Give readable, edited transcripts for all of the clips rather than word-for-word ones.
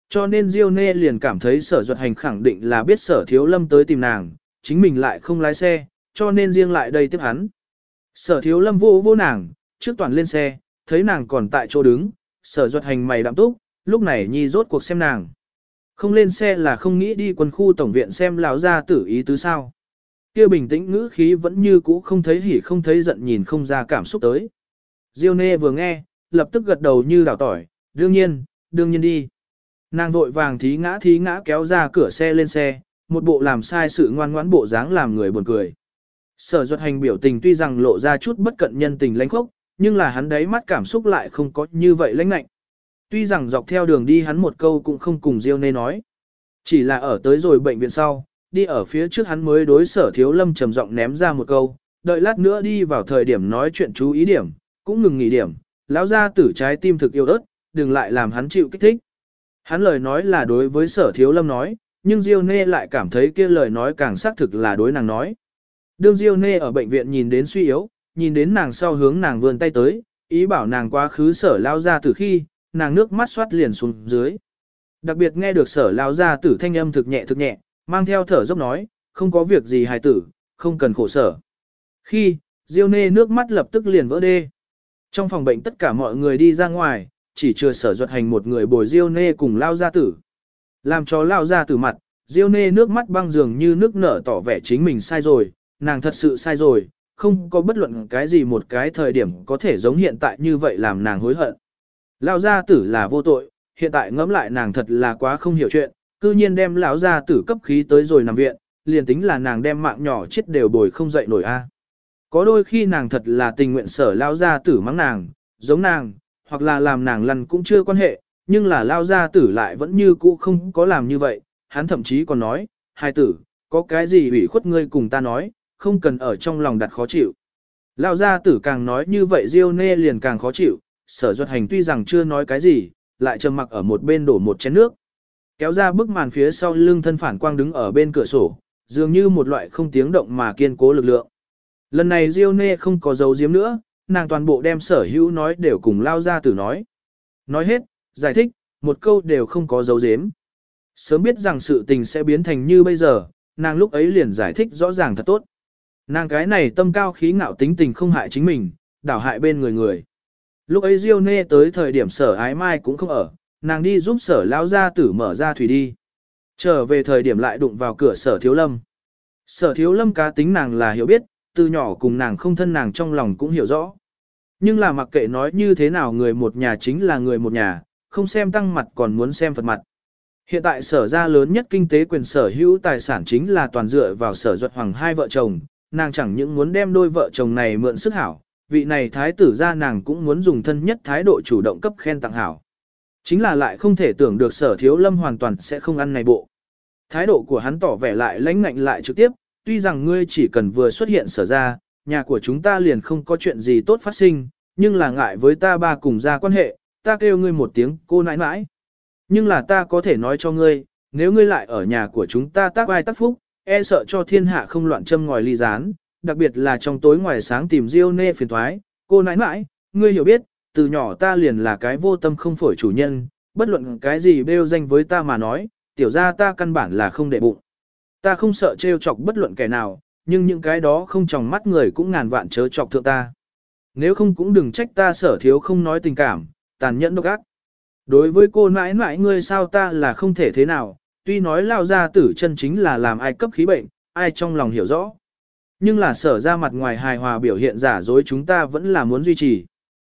Cho nên Diêu Nê liền cảm thấy Sở Duật Hành khẳng định là biết Sở Thiếu Lâm tới tìm nàng, chính mình lại không lái xe, cho nên riêng lại đây tiếp hắn. Sở Thiếu Lâm vô nàng, trước toàn lên xe, thấy nàng còn tại chỗ đứng, Sở Duật Hành mày đạm túc, lúc này nhi rốt cuộc xem nàng. Không lên xe là không nghĩ đi quân khu tổng viện xem lão gia tử ý tứ sao. Kia bình tĩnh ngữ khí vẫn như cũ không thấy hỉ không thấy giận, nhìn không ra cảm xúc tới. Diêu Nê vừa nghe, lập tức gật đầu như đảo tỏi, đương nhiên đi. Nàng vội vàng thí ngã kéo ra cửa xe lên xe, một bộ làm sai sự ngoan ngoãn bộ dáng làm người buồn cười. Sở Duật Hành biểu tình tuy rằng lộ ra chút bất cận nhân tình lãnh khốc, nhưng là hắn đáy mắt cảm xúc lại không có như vậy lãnh lạnh. Tuy rằng dọc theo đường đi hắn một câu cũng không cùng Diêu Nê nói. Chỉ là ở tới rồi bệnh viện sau, đi ở phía trước hắn mới đối Sở Thiếu Lâm trầm giọng ném ra một câu, đợi lát nữa đi vào thời điểm nói chuyện chú ý điểm, cũng ngừng nghỉ điểm, lão gia tử trái tim thực yêu ớt, đừng lại làm hắn chịu kích thích. Hắn lời nói là đối với Sở Thiếu Lâm nói, nhưng Diêu Nê lại cảm thấy kia lời nói càng xác thực là đối nàng nói. Đương Diêu Nê ở bệnh viện nhìn đến suy yếu, nhìn đến nàng sau hướng nàng vươn tay tới, ý bảo nàng quá khứ Sở lao ra từ khi, nàng nước mắt xoát liền xuống dưới. Đặc biệt nghe được Sở lao ra tử thanh âm thực nhẹ, mang theo thở dốc nói, không có việc gì hài tử, không cần khổ sở. Khi, Diêu Nê nước mắt lập tức liền vỡ đê. Trong phòng bệnh tất cả mọi người đi ra ngoài, chỉ chưa Sở Duật Hành một người bồi Diêu Nê cùng lao gia tử. Làm cho lao gia tử mặt, Diêu Nê nước mắt băng dường như nước nở tỏ vẻ chính mình sai rồi, nàng thật sự sai rồi, không có bất luận cái gì một cái thời điểm có thể giống hiện tại như vậy làm nàng hối hận. Lao gia tử là vô tội, hiện tại ngẫm lại nàng thật là quá không hiểu chuyện, cư nhiên đem lão gia tử cấp khí tới rồi nằm viện, liền tính là nàng đem mạng nhỏ chết đều bồi không dậy nổi a. Có đôi khi nàng thật là tình nguyện Sở lao gia tử mắng nàng, giống nàng, hoặc là làm nàng lăn cũng chưa quan hệ, nhưng là lao gia tử lại vẫn như cũ không có làm như vậy, hắn thậm chí còn nói, hai tử, có cái gì ủy khuất ngươi cùng ta nói, không cần ở trong lòng đặt khó chịu. Lao gia tử càng nói như vậy Diêu Nê liền càng khó chịu, Sở Duật Hành tuy rằng chưa nói cái gì, lại trầm mặc ở một bên đổ một chén nước. Kéo ra bức màn phía sau lưng thân phản quang đứng ở bên cửa sổ, dường như một loại không tiếng động mà kiên cố lực lượng. Lần này Diêu Nê không có giấu giếm nữa, nàng toàn bộ đem sở hữu nói đều cùng lao gia tử nói. Nói hết, giải thích, một câu đều không có giấu giếm. Sớm biết rằng sự tình sẽ biến thành như bây giờ, nàng lúc ấy liền giải thích rõ ràng thật tốt. Nàng cái này tâm cao khí ngạo tính tình không hại chính mình, đảo hại bên người. Lúc ấy Diêu Nê tới thời điểm Sở Ái Mai cũng không ở, nàng đi giúp Sở lão gia tử mở ra thủy đi. Trở về thời điểm lại đụng vào cửa Sở Thiếu Lâm. Sở Thiếu Lâm cá tính nàng là hiểu biết, từ nhỏ cùng nàng không thân nàng trong lòng cũng hiểu rõ. Nhưng là mặc kệ nói như thế nào người một nhà chính là người một nhà, không xem tăng mặt còn muốn xem Phật mặt. Hiện tại Sở gia lớn nhất kinh tế quyền sở hữu tài sản chính là toàn dựa vào Sở Duật Hoàng hai vợ chồng, nàng chẳng những muốn đem đôi vợ chồng này mượn sức hảo, vị này thái tử gia nàng cũng muốn dùng thân nhất thái độ chủ động cấp khen tặng hảo. Chính là lại không thể tưởng được Sở Thiếu Lâm hoàn toàn sẽ không ăn này bộ. Thái độ của hắn tỏ vẻ lại lãnh ngạnh lại trực tiếp, tuy rằng ngươi chỉ cần vừa xuất hiện Sở gia, nhà của chúng ta liền không có chuyện gì tốt phát sinh, nhưng là ngại với ta ba cùng gia quan hệ, ta kêu ngươi một tiếng cô nãi nãi. Nhưng là ta có thể nói cho ngươi, nếu ngươi lại ở nhà của chúng ta tác ai tác phúc, e sợ cho thiên hạ không loạn châm ngòi ly gián, đặc biệt là trong tối ngoài sáng tìm Diêu Nê phiền thoái, cô nãi nãi, ngươi hiểu biết, từ nhỏ ta liền là cái vô tâm không phổi chủ nhân, bất luận cái gì bêu danh với ta mà nói, tiểu ra ta căn bản là không để bụng. Ta không sợ trêu chọc bất luận kẻ nào, nhưng những cái đó không tròng mắt người cũng ngàn vạn chớ chọc thượng ta. Nếu không cũng đừng trách ta Sở Thiếu không nói tình cảm, tàn nhẫn độc ác. Đối với cô nãi nãi ngươi sao ta là không thể thế nào, tuy nói lao ra tử chân chính là làm ai cấp khí bệnh, ai trong lòng hiểu rõ. Nhưng là Sở ra mặt ngoài hài hòa biểu hiện giả dối chúng ta vẫn là muốn duy trì.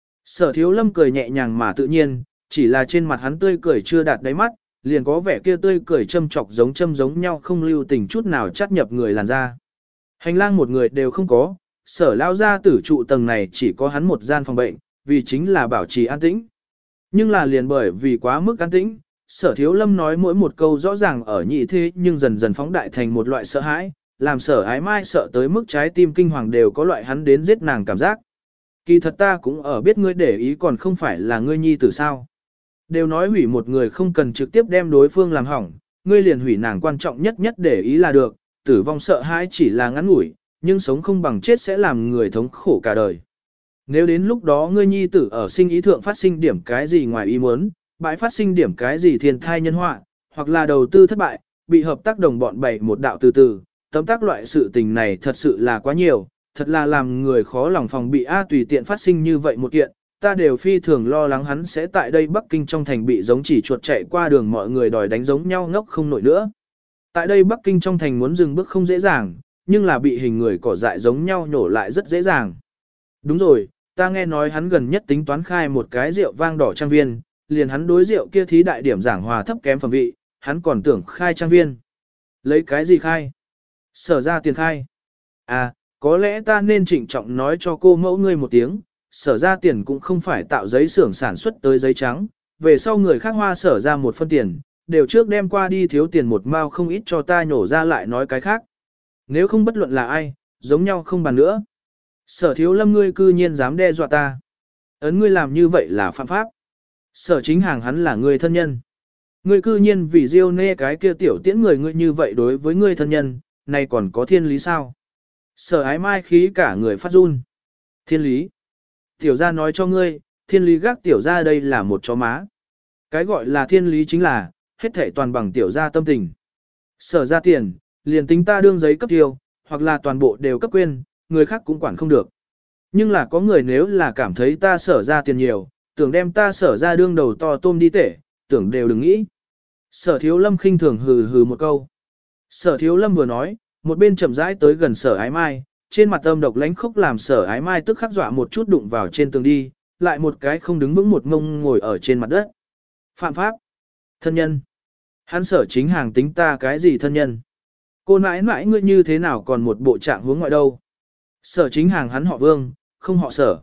Sở Thiếu Lâm cười nhẹ nhàng mà tự nhiên, chỉ là trên mặt hắn tươi cười chưa đạt đáy mắt, liền có vẻ kia tươi cười châm chọc giống nhau không lưu tình chút nào chắt nhập người làn ra. Hành lang một người đều không có, Sở lao ra tử trụ tầng này chỉ có hắn một gian phòng bệnh, vì chính là bảo trì an tĩnh. Nhưng là liền bởi vì quá mức an tĩnh, Sở Thiếu Lâm nói mỗi một câu rõ ràng ở nhị thế nhưng dần dần phóng đại thành một loại sợ hãi, làm Sở Ái Mai sợ tới mức trái tim kinh hoàng đều có loại hắn đến giết nàng cảm giác. Kỳ thật ta cũng ở biết ngươi để ý còn không phải là ngươi nhi tử sao. Đều nói hủy một người không cần trực tiếp đem đối phương làm hỏng, ngươi liền hủy nàng quan trọng nhất để ý là được, tử vong sợ hãi chỉ là ngắn ngủi, nhưng sống không bằng chết sẽ làm người thống khổ cả đời. Nếu đến lúc đó ngươi nhi tử ở sinh ý thượng phát sinh điểm cái gì ngoài ý muốn, bãi phát sinh điểm cái gì thiên thai nhân họa, hoặc là đầu tư thất bại, bị hợp tác đồng bọn bày một đạo từ từ, tấm tác loại sự tình này thật sự là quá nhiều, thật là làm người khó lòng phòng bị tùy tiện phát sinh như vậy một kiện, ta đều phi thường lo lắng hắn sẽ tại đây Bắc Kinh trong thành bị giống chỉ chuột chạy qua đường mọi người đòi đánh giống nhau ngốc không nổi nữa. Tại đây Bắc Kinh trong thành muốn dừng bước không dễ dàng, nhưng là bị hình người cỏ dại giống nhau nhổ lại rất dễ dàng. Đúng rồi, ta nghe nói hắn gần nhất tính toán khai một cái rượu vang đỏ trang viên, liền hắn đối rượu kia thí đại điểm giảng hòa thấp kém phẩm vị, hắn còn tưởng khai trang viên. Lấy cái gì khai? Sở ra tiền khai. À, có lẽ ta nên trịnh trọng nói cho cô mẫu ngươi một tiếng, sở ra tiền cũng không phải tạo giấy xưởng sản xuất tới giấy trắng, về sau người khác hoa sở ra một phân tiền, đều trước đem qua đi thiếu tiền một mao không ít cho ta nhổ ra lại nói cái khác. Nếu không bất luận là ai, giống nhau không bàn nữa. Sở thiếu lâm ngươi cư nhiên dám đe dọa ta. Ấn ngươi làm như vậy là phạm pháp. Sở chính hàng hắn là người thân nhân. Ngươi cư nhiên vì diêu nê cái kia tiểu tiễn người ngươi như vậy đối với ngươi thân nhân, này còn có thiên lý sao? Sở ái mai khí cả người phát run. Thiên lý. Tiểu gia nói cho ngươi, thiên lý gác tiểu gia đây là một chó má. Cái gọi là thiên lý chính là, hết thảy toàn bằng tiểu gia tâm tình. Sở ra tiền, liền tính ta đương giấy cấp tiêu, hoặc là toàn bộ đều cấp quên, người khác cũng quản không được. Nhưng là có người nếu là cảm thấy ta sở ra tiền nhiều, tưởng đem ta sở ra đương đầu to tôm đi tể, tưởng đều đừng nghĩ. Sở thiếu lâm khinh thường hừ hừ một câu. Sở thiếu lâm vừa nói, một bên chậm rãi tới gần sở ái mai, trên mặt âm độc lánh khốc làm sở ái mai tức khắc dọa một chút đụng vào trên tường đi, lại một cái không đứng vững một ngông ngồi ở trên mặt đất. Phạm pháp. Thân nhân. Hắn sở chính hàng tính ta cái gì thân nhân. Cô nãi nãi ngươi như thế nào còn một bộ trạng hướng ngoại đâu. Sở chính hàng hắn họ Vương, không họ Sở.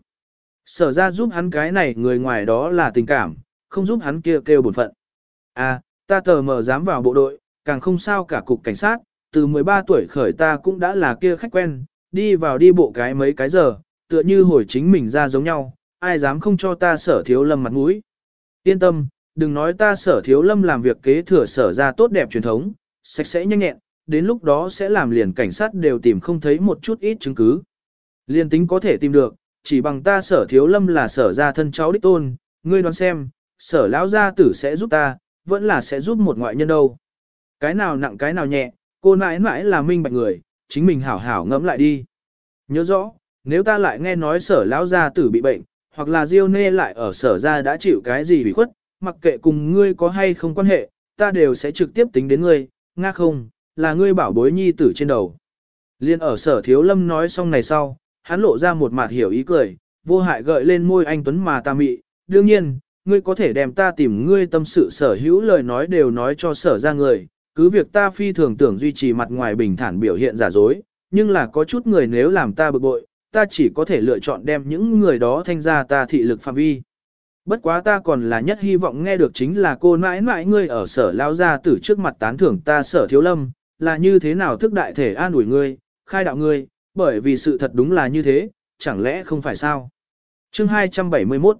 Sở ra giúp hắn cái này người ngoài đó là tình cảm, không giúp hắn kia kêu bổn phận. À, ta tờ mờ dám vào bộ đội, càng không sao cả cục cảnh sát, từ 13 tuổi khởi ta cũng đã là kia khách quen, đi vào đi bộ cái mấy cái giờ, tựa như hồi chính mình ra giống nhau, ai dám không cho ta sở thiếu lâm mặt mũi. Yên tâm, đừng nói ta sở thiếu lâm làm việc kế thừa sở ra tốt đẹp truyền thống, sạch sẽ nhanh nhẹn, đến lúc đó sẽ làm liền cảnh sát đều tìm không thấy một chút ít chứng cứ. Liên tính có thể tìm được, chỉ bằng ta sở thiếu lâm là sở ra thân cháu đích tôn, ngươi đoán xem, sở lão gia tử sẽ giúp ta, vẫn là sẽ giúp một ngoại nhân đâu. Cái nào nặng cái nào nhẹ, cô nãi nãi là minh bạch người, chính mình hảo hảo ngẫm lại đi. Nhớ rõ, nếu ta lại nghe nói sở lão gia tử bị bệnh, hoặc là Diêu Nê lại ở sở ra đã chịu cái gì bị khuất, mặc kệ cùng ngươi có hay không quan hệ, ta đều sẽ trực tiếp tính đến ngươi, nga không, là ngươi bảo bối nhi tử trên đầu. Liên ở sở thiếu lâm nói xong này sau, hắn lộ ra một mặt hiểu ý cười, vô hại gợi lên môi anh tuấn mà ta mị, đương nhiên, ngươi có thể đem ta tìm ngươi tâm sự sở hữu lời nói đều nói cho sở ra người, cứ việc ta phi thường tưởng duy trì mặt ngoài bình thản biểu hiện giả dối, nhưng là có chút người nếu làm ta bực bội, ta chỉ có thể lựa chọn đem những người đó thanh ra ta thị lực phạm vi. Bất quá ta còn là nhất hy vọng nghe được chính là cô mãi mãi ngươi ở sở lao ra từ trước mặt tán thưởng ta sở thiếu lâm, là như thế nào thức đại thể an ủi ngươi, khai đạo ngươi, bởi vì sự thật đúng là như thế, chẳng lẽ không phải sao? Chương 271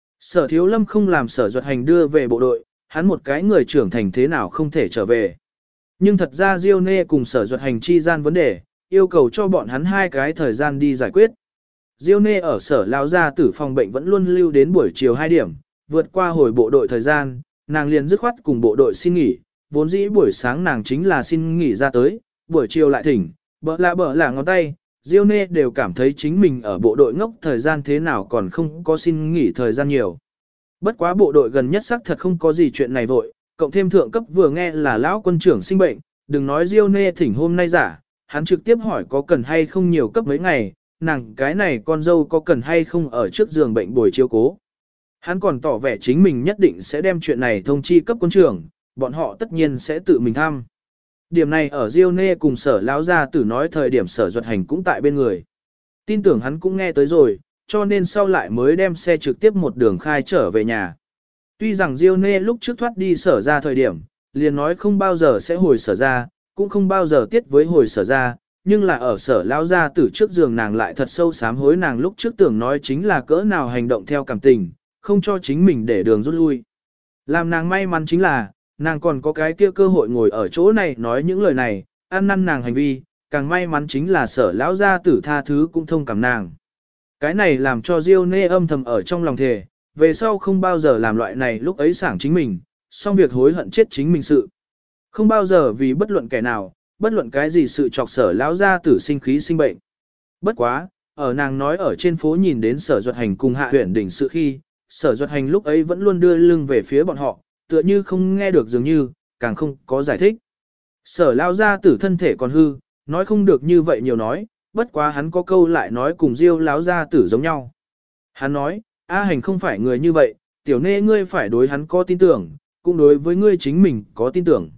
Sở thiếu lâm không làm sở duật hành đưa về bộ đội, hắn một cái người trưởng thành thế nào không thể trở về. Nhưng thật ra Diêu Nê cùng sở duật hành chi gian vấn đề, yêu cầu cho bọn hắn hai cái thời gian đi giải quyết. Diêu Nê ở sở lao gia tử phòng bệnh vẫn luôn lưu đến buổi chiều 2 điểm, vượt qua hồi bộ đội thời gian, nàng liền dứt khoát cùng bộ đội xin nghỉ, vốn dĩ buổi sáng nàng chính là xin nghỉ ra tới, buổi chiều lại thỉnh, bỡ lạ ngón tay, Diêu Nê đều cảm thấy chính mình ở bộ đội ngốc thời gian thế nào còn không có xin nghỉ thời gian nhiều. Bất quá bộ đội gần nhất xác thật không có gì chuyện này vội, cộng thêm thượng cấp vừa nghe là lão quân trưởng sinh bệnh, đừng nói Diêu Nê thỉnh hôm nay giả, hắn trực tiếp hỏi có cần hay không nhiều cấp mấy ngày, nàng cái này con dâu có cần hay không ở trước giường bệnh bồi chiếu cố. Hắn còn tỏ vẻ chính mình nhất định sẽ đem chuyện này thông chi cấp quân trưởng, bọn họ tất nhiên sẽ tự mình thăm. Điểm này ở Diêu Nê cùng sở lão gia tử nói thời điểm sở duật hành cũng tại bên người. Tin tưởng hắn cũng nghe tới rồi, cho nên sau lại mới đem xe trực tiếp một đường khai trở về nhà. Tuy rằng Diêu Nê lúc trước thoát đi sở ra thời điểm, liền nói không bao giờ sẽ hồi sở ra, cũng không bao giờ tiết với hồi sở ra, nhưng là ở sở lão gia tử trước giường nàng lại thật sâu sám hối nàng lúc trước tưởng nói chính là cỡ nào hành động theo cảm tình, không cho chính mình để đường rút lui. Làm nàng may mắn chính là, nàng còn có cái kia cơ hội ngồi ở chỗ này nói những lời này, ăn năn nàng hành vi, càng may mắn chính là sở lão gia tử tha thứ cũng thông cảm nàng. Cái này làm cho Diêu Nê âm thầm ở trong lòng thề, về sau không bao giờ làm loại này lúc ấy sảng chính mình, xong việc hối hận chết chính mình sự. Không bao giờ vì bất luận kẻ nào, bất luận cái gì sự chọc sở lão gia tử sinh khí sinh bệnh. Bất quá, ở nàng nói ở trên phố nhìn đến sở duật hành cùng hạ huyện đỉnh sự khi, sở duật hành lúc ấy vẫn luôn đưa lưng về phía bọn họ, tựa như không nghe được dường như, càng không có giải thích. Sở lão gia tử thân thể còn hư, nói không được như vậy nhiều nói, bất quá hắn có câu lại nói cùng Diêu lão gia tử giống nhau. Hắn nói, A Hành không phải người như vậy, tiểu nê ngươi phải đối hắn có tin tưởng, cũng đối với ngươi chính mình có tin tưởng.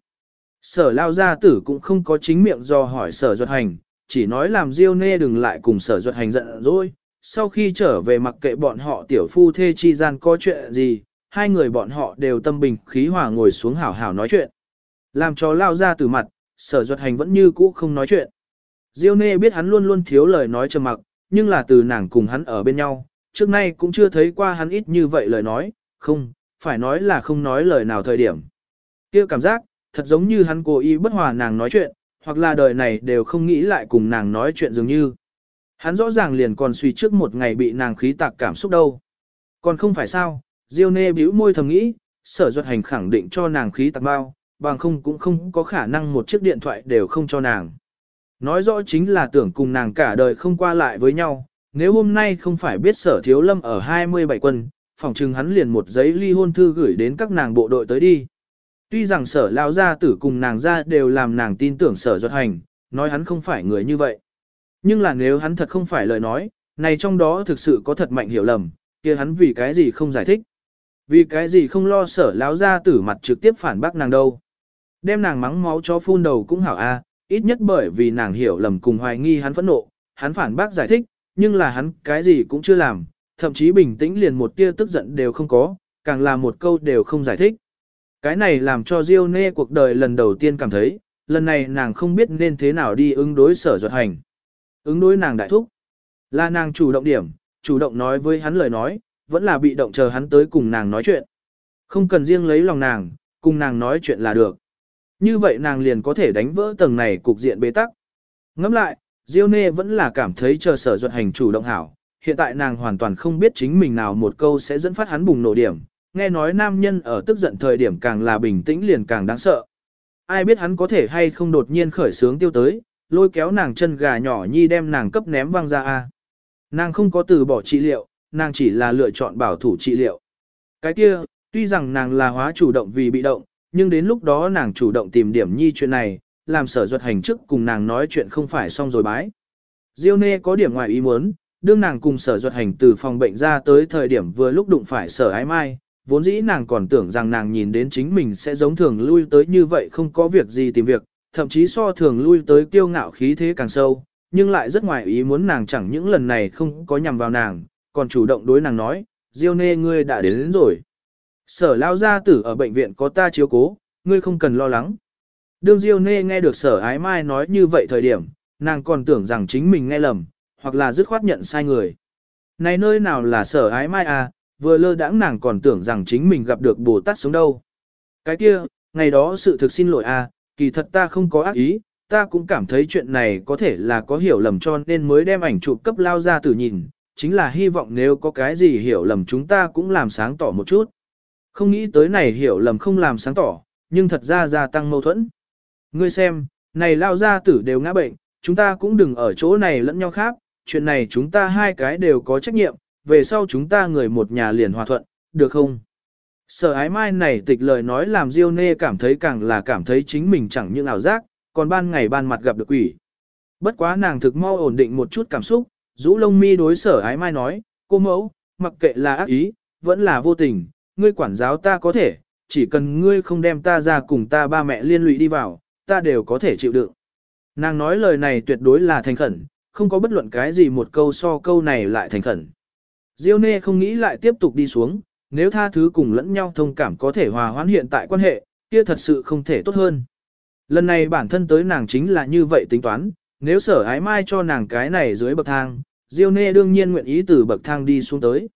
Sở lao gia tử cũng không có chính miệng do hỏi sở duật hành, chỉ nói làm Diêu nê đừng lại cùng sở duật hành giận dỗi. Sau khi trở về mặc kệ bọn họ tiểu phu thê chi gian có chuyện gì, hai người bọn họ đều tâm bình khí hòa ngồi xuống hảo hảo nói chuyện. Làm cho lao gia tử mặt, sở duật hành vẫn như cũ không nói chuyện. Diêu nê biết hắn luôn luôn thiếu lời nói trầm mặc, nhưng là từ nàng cùng hắn ở bên nhau, trước nay cũng chưa thấy qua hắn ít như vậy lời nói, không, phải nói là không nói lời nào thời điểm. Kia cảm giác, thật giống như hắn cố ý bất hòa nàng nói chuyện, hoặc là đời này đều không nghĩ lại cùng nàng nói chuyện dường như. Hắn rõ ràng liền còn suy trước một ngày bị nàng khí tạc cảm xúc đâu. Còn không phải sao, Diêu nê bĩu môi thầm nghĩ, sở duật hành khẳng định cho nàng khí tạc bao, bằng không cũng không có khả năng một chiếc điện thoại đều không cho nàng. Nói rõ chính là tưởng cùng nàng cả đời không qua lại với nhau, nếu hôm nay không phải biết sở thiếu lâm ở 27 quân, phỏng chừng hắn liền một giấy ly hôn thư gửi đến các nàng bộ đội tới đi. Tuy rằng sở lao gia tử cùng nàng ra đều làm nàng tin tưởng sở duật hành, nói hắn không phải người như vậy. Nhưng là nếu hắn thật không phải lời nói, này trong đó thực sự có thật mạnh hiểu lầm, kia hắn vì cái gì không giải thích. Vì cái gì không lo sở lão gia tử mặt trực tiếp phản bác nàng đâu. Đem nàng mắng máu cho phun đầu cũng hảo a, ít nhất bởi vì nàng hiểu lầm cùng hoài nghi hắn phẫn nộ, hắn phản bác giải thích, nhưng là hắn cái gì cũng chưa làm, thậm chí bình tĩnh liền một tia tức giận đều không có, càng là một câu đều không giải thích. Cái này làm cho Diêu nê cuộc đời lần đầu tiên cảm thấy, lần này nàng không biết nên thế nào đi ứng đối sở duật hành. Ứng đối nàng đại thúc. Là nàng chủ động điểm, chủ động nói với hắn lời nói, vẫn là bị động chờ hắn tới cùng nàng nói chuyện. Không cần riêng lấy lòng nàng, cùng nàng nói chuyện là được. Như vậy nàng liền có thể đánh vỡ tầng này cục diện bế tắc. Ngẫm lại, Diêu nê vẫn là cảm thấy chờ sở duật hành chủ động hảo. Hiện tại nàng hoàn toàn không biết chính mình nào một câu sẽ dẫn phát hắn bùng nổ điểm. Nghe nói nam nhân ở tức giận thời điểm càng là bình tĩnh liền càng đáng sợ. Ai biết hắn có thể hay không đột nhiên khởi sướng tiêu tới, lôi kéo nàng chân gà nhỏ nhi đem nàng cấp ném văng ra a. Nàng không có từ bỏ trị liệu, nàng chỉ là lựa chọn bảo thủ trị liệu. Cái kia, tuy rằng nàng là hóa chủ động vì bị động, nhưng đến lúc đó nàng chủ động tìm điểm nhi chuyện này, làm sở duật hành trước cùng nàng nói chuyện không phải xong rồi bái. Diêu nê có điểm ngoài ý muốn, đương nàng cùng sở duật hành từ phòng bệnh ra tới thời điểm vừa lúc đụng phải sở ái mai, vốn dĩ nàng còn tưởng rằng nàng nhìn đến chính mình sẽ giống thường lui tới như vậy không có việc gì tìm việc, thậm chí so thường lui tới kiêu ngạo khí thế càng sâu, nhưng lại rất ngoài ý muốn nàng chẳng những lần này không có nhằm vào nàng, còn chủ động đối nàng nói, Diêu nê ngươi đã đến rồi. Sở lao gia tử ở bệnh viện có ta chiếu cố, ngươi không cần lo lắng. Đương Diêu nê nghe được sở ái mai nói như vậy thời điểm, nàng còn tưởng rằng chính mình nghe lầm, hoặc là dứt khoát nhận sai người. Này nơi nào là sở ái mai à, vừa lơ đãng nàng còn tưởng rằng chính mình gặp được Bồ Tát sống đâu. Cái kia, ngày đó sự thực xin lỗi à, kỳ thật ta không có ác ý, ta cũng cảm thấy chuyện này có thể là có hiểu lầm cho nên mới đem ảnh chụp cấp lao ra tử nhìn, chính là hy vọng nếu có cái gì hiểu lầm chúng ta cũng làm sáng tỏ một chút. Không nghĩ tới này hiểu lầm không làm sáng tỏ, nhưng thật ra gia tăng mâu thuẫn. Ngươi xem, này lao gia tử đều ngã bệnh, chúng ta cũng đừng ở chỗ này lẫn nhau khác, chuyện này chúng ta hai cái đều có trách nhiệm, về sau chúng ta người một nhà liền hòa thuận, được không? Sở ái mai này tịch lời nói làm Diêu nê cảm thấy càng là cảm thấy chính mình chẳng những ảo giác, còn ban ngày ban mặt gặp được quỷ. Bất quá nàng thực mau ổn định một chút cảm xúc, rũ lông mi đối sở ái mai nói, cô mẫu, mặc kệ là ác ý, vẫn là vô tình, ngươi quản giáo ta có thể, chỉ cần ngươi không đem ta ra cùng ta ba mẹ liên lụy đi vào, ta đều có thể chịu đựng. Nàng nói lời này tuyệt đối là thành khẩn, không có bất luận cái gì một câu so câu này lại thành khẩn. Diêu nê không nghĩ lại tiếp tục đi xuống, nếu tha thứ cùng lẫn nhau thông cảm có thể hòa hoãn hiện tại quan hệ, kia thật sự không thể tốt hơn. Lần này bản thân tới nàng chính là như vậy tính toán, nếu sở ái mai cho nàng cái này dưới bậc thang, Diêu nê đương nhiên nguyện ý từ bậc thang đi xuống tới.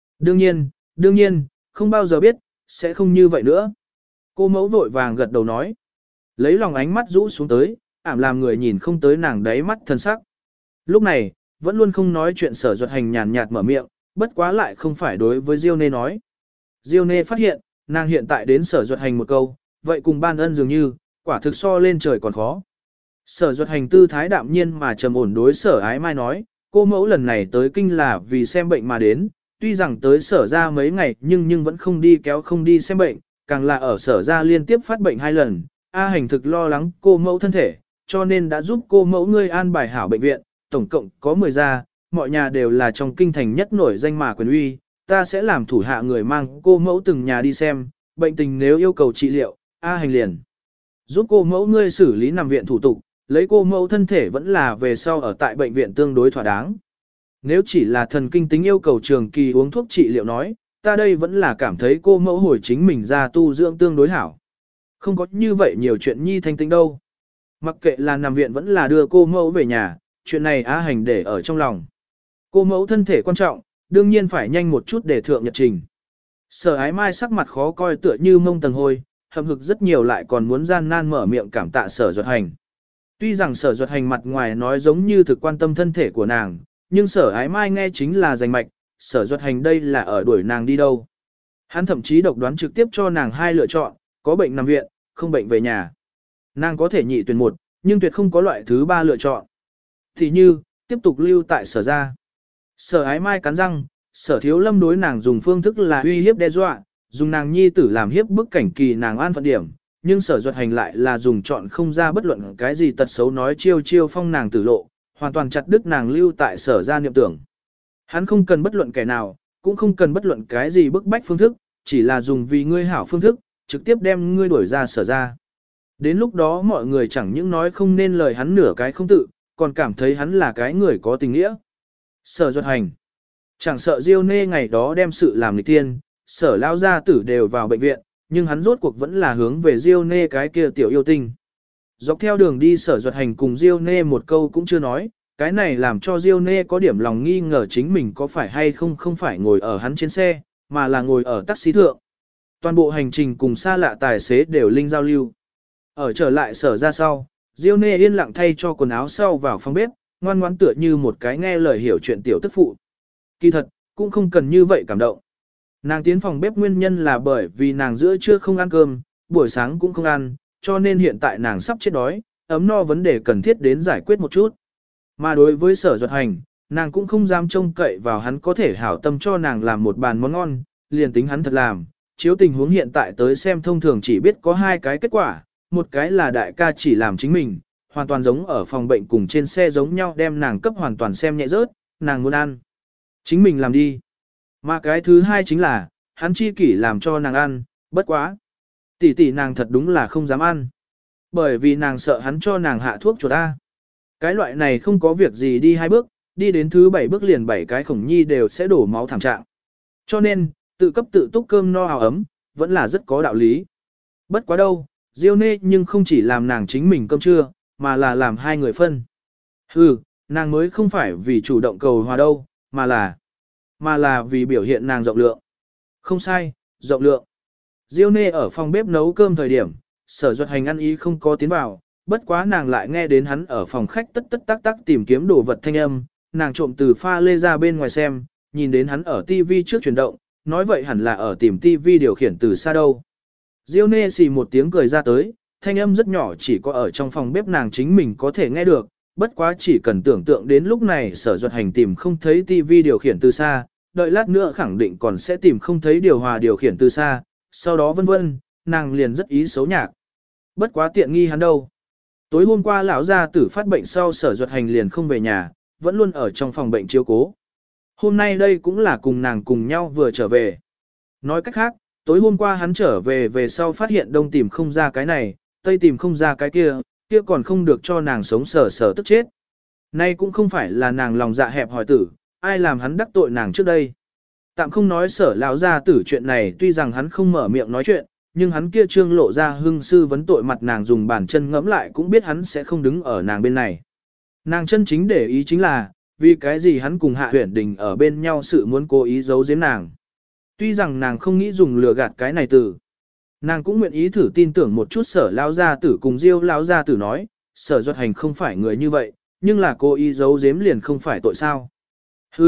Đương nhiên, không bao giờ biết, sẽ không như vậy nữa. Cô mẫu vội vàng gật đầu nói. Lấy lòng ánh mắt rũ xuống tới, ảm làm người nhìn không tới nàng đáy mắt thân sắc. Lúc này, vẫn luôn không nói chuyện sở duật hành nhàn nhạt mở miệng, bất quá lại không phải đối với Diêu Nê nói. Diêu Nê phát hiện, nàng hiện tại đến Sở Duật Hành một câu, vậy cùng ban ân dường như, quả thực so lên trời còn khó. Sở Duật Hành tư thái đạm nhiên mà trầm ổn đối Sở Ái Mai nói, cô mẫu lần này tới kinh là vì xem bệnh mà đến, tuy rằng tới Sở ra mấy ngày nhưng vẫn không đi kéo không đi xem bệnh, càng là ở Sở ra liên tiếp phát bệnh 2 lần. A Hành thực lo lắng cô mẫu thân thể, cho nên đã giúp cô mẫu ngươi an bài hảo bệnh viện, tổng cộng có 10 gia, mọi nhà đều là trong kinh thành nhất nổi danh mà quyền uy, ta sẽ làm thủ hạ người mang cô mẫu từng nhà đi xem, bệnh tình nếu yêu cầu trị liệu, A Hành liền giúp cô mẫu ngươi xử lý nằm viện thủ tục, lấy cô mẫu thân thể vẫn là về sau ở tại bệnh viện tương đối thỏa đáng. Nếu chỉ là thần kinh tính yêu cầu trường kỳ uống thuốc trị liệu nói, ta đây vẫn là cảm thấy cô mẫu hồi chính mình ra tu dưỡng tương đối hảo. Không có như vậy nhiều chuyện nhi thanh tĩnh đâu. Mặc kệ là nằm viện vẫn là đưa cô mẫu về nhà, chuyện này A Hành để ở trong lòng. Cô mẫu thân thể quan trọng, đương nhiên phải nhanh một chút để thượng nhật trình. Sở Ái Mai sắc mặt khó coi tựa như mông tầng hôi, hậm hực rất nhiều lại còn muốn gian nan mở miệng cảm tạ Sở Duật Hành. Tuy rằng Sở Duật Hành mặt ngoài nói giống như thực quan tâm thân thể của nàng, nhưng Sở Ái Mai nghe chính là giành mạch, Sở Duật Hành đây là ở đuổi nàng đi đâu. Hắn thậm chí độc đoán trực tiếp cho nàng 2 lựa chọn, có bệnh nằm viện, không bệnh về nhà. Nàng có thể nhị tuyển một, nhưng tuyệt không có loại thứ 3 lựa chọn. Thì như, tiếp tục lưu tại Sở gia. Sở Ái Mai cắn răng, Sở Thiếu Lâm đối nàng dùng phương thức là uy hiếp đe dọa, dùng nàng nhi tử làm hiếp bức cảnh kỳ nàng an phận điểm, nhưng Sở Duật Hành lại là dùng chọn không ra bất luận cái gì tật xấu nói chiêu chiêu phong nàng tử lộ, hoàn toàn chặt đứt nàng lưu tại Sở gia niệm tưởng. Hắn không cần bất luận kẻ nào, cũng không cần bất luận cái gì bức bách phương thức, chỉ là dùng vì ngươi hảo phương thức, trực tiếp đem ngươi đuổi ra Sở gia. Đến lúc đó mọi người chẳng những nói không nên lời hắn nửa cái không tự, còn cảm thấy hắn là cái người có tình nghĩa. Sở Duật Hành chẳng sợ Diêu Nê ngày đó đem sự làm nghịch tiên, Sở lao gia tử đều vào bệnh viện, nhưng hắn rốt cuộc vẫn là hướng về Diêu Nê cái kia tiểu yêu tinh. Dọc theo đường đi Sở Duật Hành cùng Diêu Nê một câu cũng chưa nói, cái này làm cho Diêu Nê có điểm lòng nghi ngờ chính mình có phải hay không phải ngồi ở hắn trên xe, mà là ngồi ở taxi thượng. Toàn bộ hành trình cùng xa lạ tài xế đều linh giao lưu. Ở trở lại Sở ra sau, Diêu Nê yên lặng thay cho quần áo sau vào phòng bếp, ngoan ngoãn tựa như một cái nghe lời hiểu chuyện tiểu tức phụ. Kỳ thật, cũng không cần như vậy cảm động. Nàng tiến phòng bếp nguyên nhân là bởi vì nàng giữa trưa không ăn cơm, buổi sáng cũng không ăn, cho nên hiện tại nàng sắp chết đói, ấm no vấn đề cần thiết đến giải quyết một chút. Mà đối với Sở Duật Hành, nàng cũng không dám trông cậy vào hắn có thể hảo tâm cho nàng làm một bàn món ngon, liền tính hắn thật làm, chiếu tình huống hiện tại tới xem thông thường chỉ biết có 2 cái kết quả, một cái là đại ca chỉ làm chính mình, hoàn toàn giống ở phòng bệnh cùng trên xe giống nhau đem nàng cấp hoàn toàn xem nhẹ rớt, nàng muốn ăn. Chính mình làm đi. Mà cái thứ 2 chính là, hắn chi kỷ làm cho nàng ăn, bất quá. Tỷ tỷ nàng thật đúng là không dám ăn. Bởi vì nàng sợ hắn cho nàng hạ thuốc chuột A. Cái loại này không có việc gì đi 2 bước, đi đến thứ 7 bước liền 7 cái khổng nhi đều sẽ đổ máu thảm trạng. Cho nên, tự cấp tự túc cơm no áo ấm, vẫn là rất có đạo lý. Bất quá đâu, Diêu Nê nhưng không chỉ làm nàng chính mình cơm trưa, mà là làm 2 người phân. Nàng mới không phải vì chủ động cầu hòa đâu, mà là vì biểu hiện nàng rộng lượng. Không sai, rộng lượng. Diêu Nê ở phòng bếp nấu cơm thời điểm, Sở Duật Hành ăn ý không có tiến vào, bất quá nàng lại nghe đến hắn ở phòng khách tất tất tác tác tìm kiếm đồ vật thanh âm, nàng trộm từ pha lê ra bên ngoài xem, nhìn đến hắn ở tivi trước chuyển động, nói vậy hẳn là ở tìm tivi điều khiển từ xa đâu. Diêu Nê xì một tiếng cười ra tới, thanh âm rất nhỏ chỉ có ở trong phòng bếp nàng chính mình có thể nghe được, bất quá chỉ cần tưởng tượng đến lúc này Sở Duật Hành tìm không thấy tivi điều khiển từ xa, đợi lát nữa khẳng định còn sẽ tìm không thấy điều hòa điều khiển từ xa, sau đó vân vân, nàng liền rất ý xấu nhạc. Bất quá tiện nghi hắn đâu. Tối hôm qua lão gia tử phát bệnh sau Sở Duật Hành liền không về nhà, vẫn luôn ở trong phòng bệnh chiếu cố. Hôm nay đây cũng là cùng nàng cùng nhau vừa trở về. Nói cách khác, tối hôm qua hắn trở về sau phát hiện đông tìm không ra cái này, tây tìm không ra cái kia, kia còn không được cho nàng sống sờ sờ tức chết. Nay cũng không phải là nàng lòng dạ hẹp hỏi tử, ai làm hắn đắc tội nàng trước đây. Tạm không nói Sở lão gia tử chuyện này, tuy rằng hắn không mở miệng nói chuyện, nhưng hắn kia trương lộ ra hưng sư vấn tội mặt nàng dùng bàn chân ngẫm lại cũng biết hắn sẽ không đứng ở nàng bên này. Nàng chân chính để ý chính là, vì cái gì hắn cùng Hạ Huyển Đình ở bên nhau sự muốn cố ý giấu giếm nàng. Tuy rằng nàng không nghĩ dùng lừa gạt cái này từ, nàng cũng nguyện ý thử tin tưởng một chút Sở lão gia tử cùng Diêu lão gia tử nói, Sở Duật Hành không phải người như vậy, nhưng là cố ý giấu giếm liền không phải tội sao.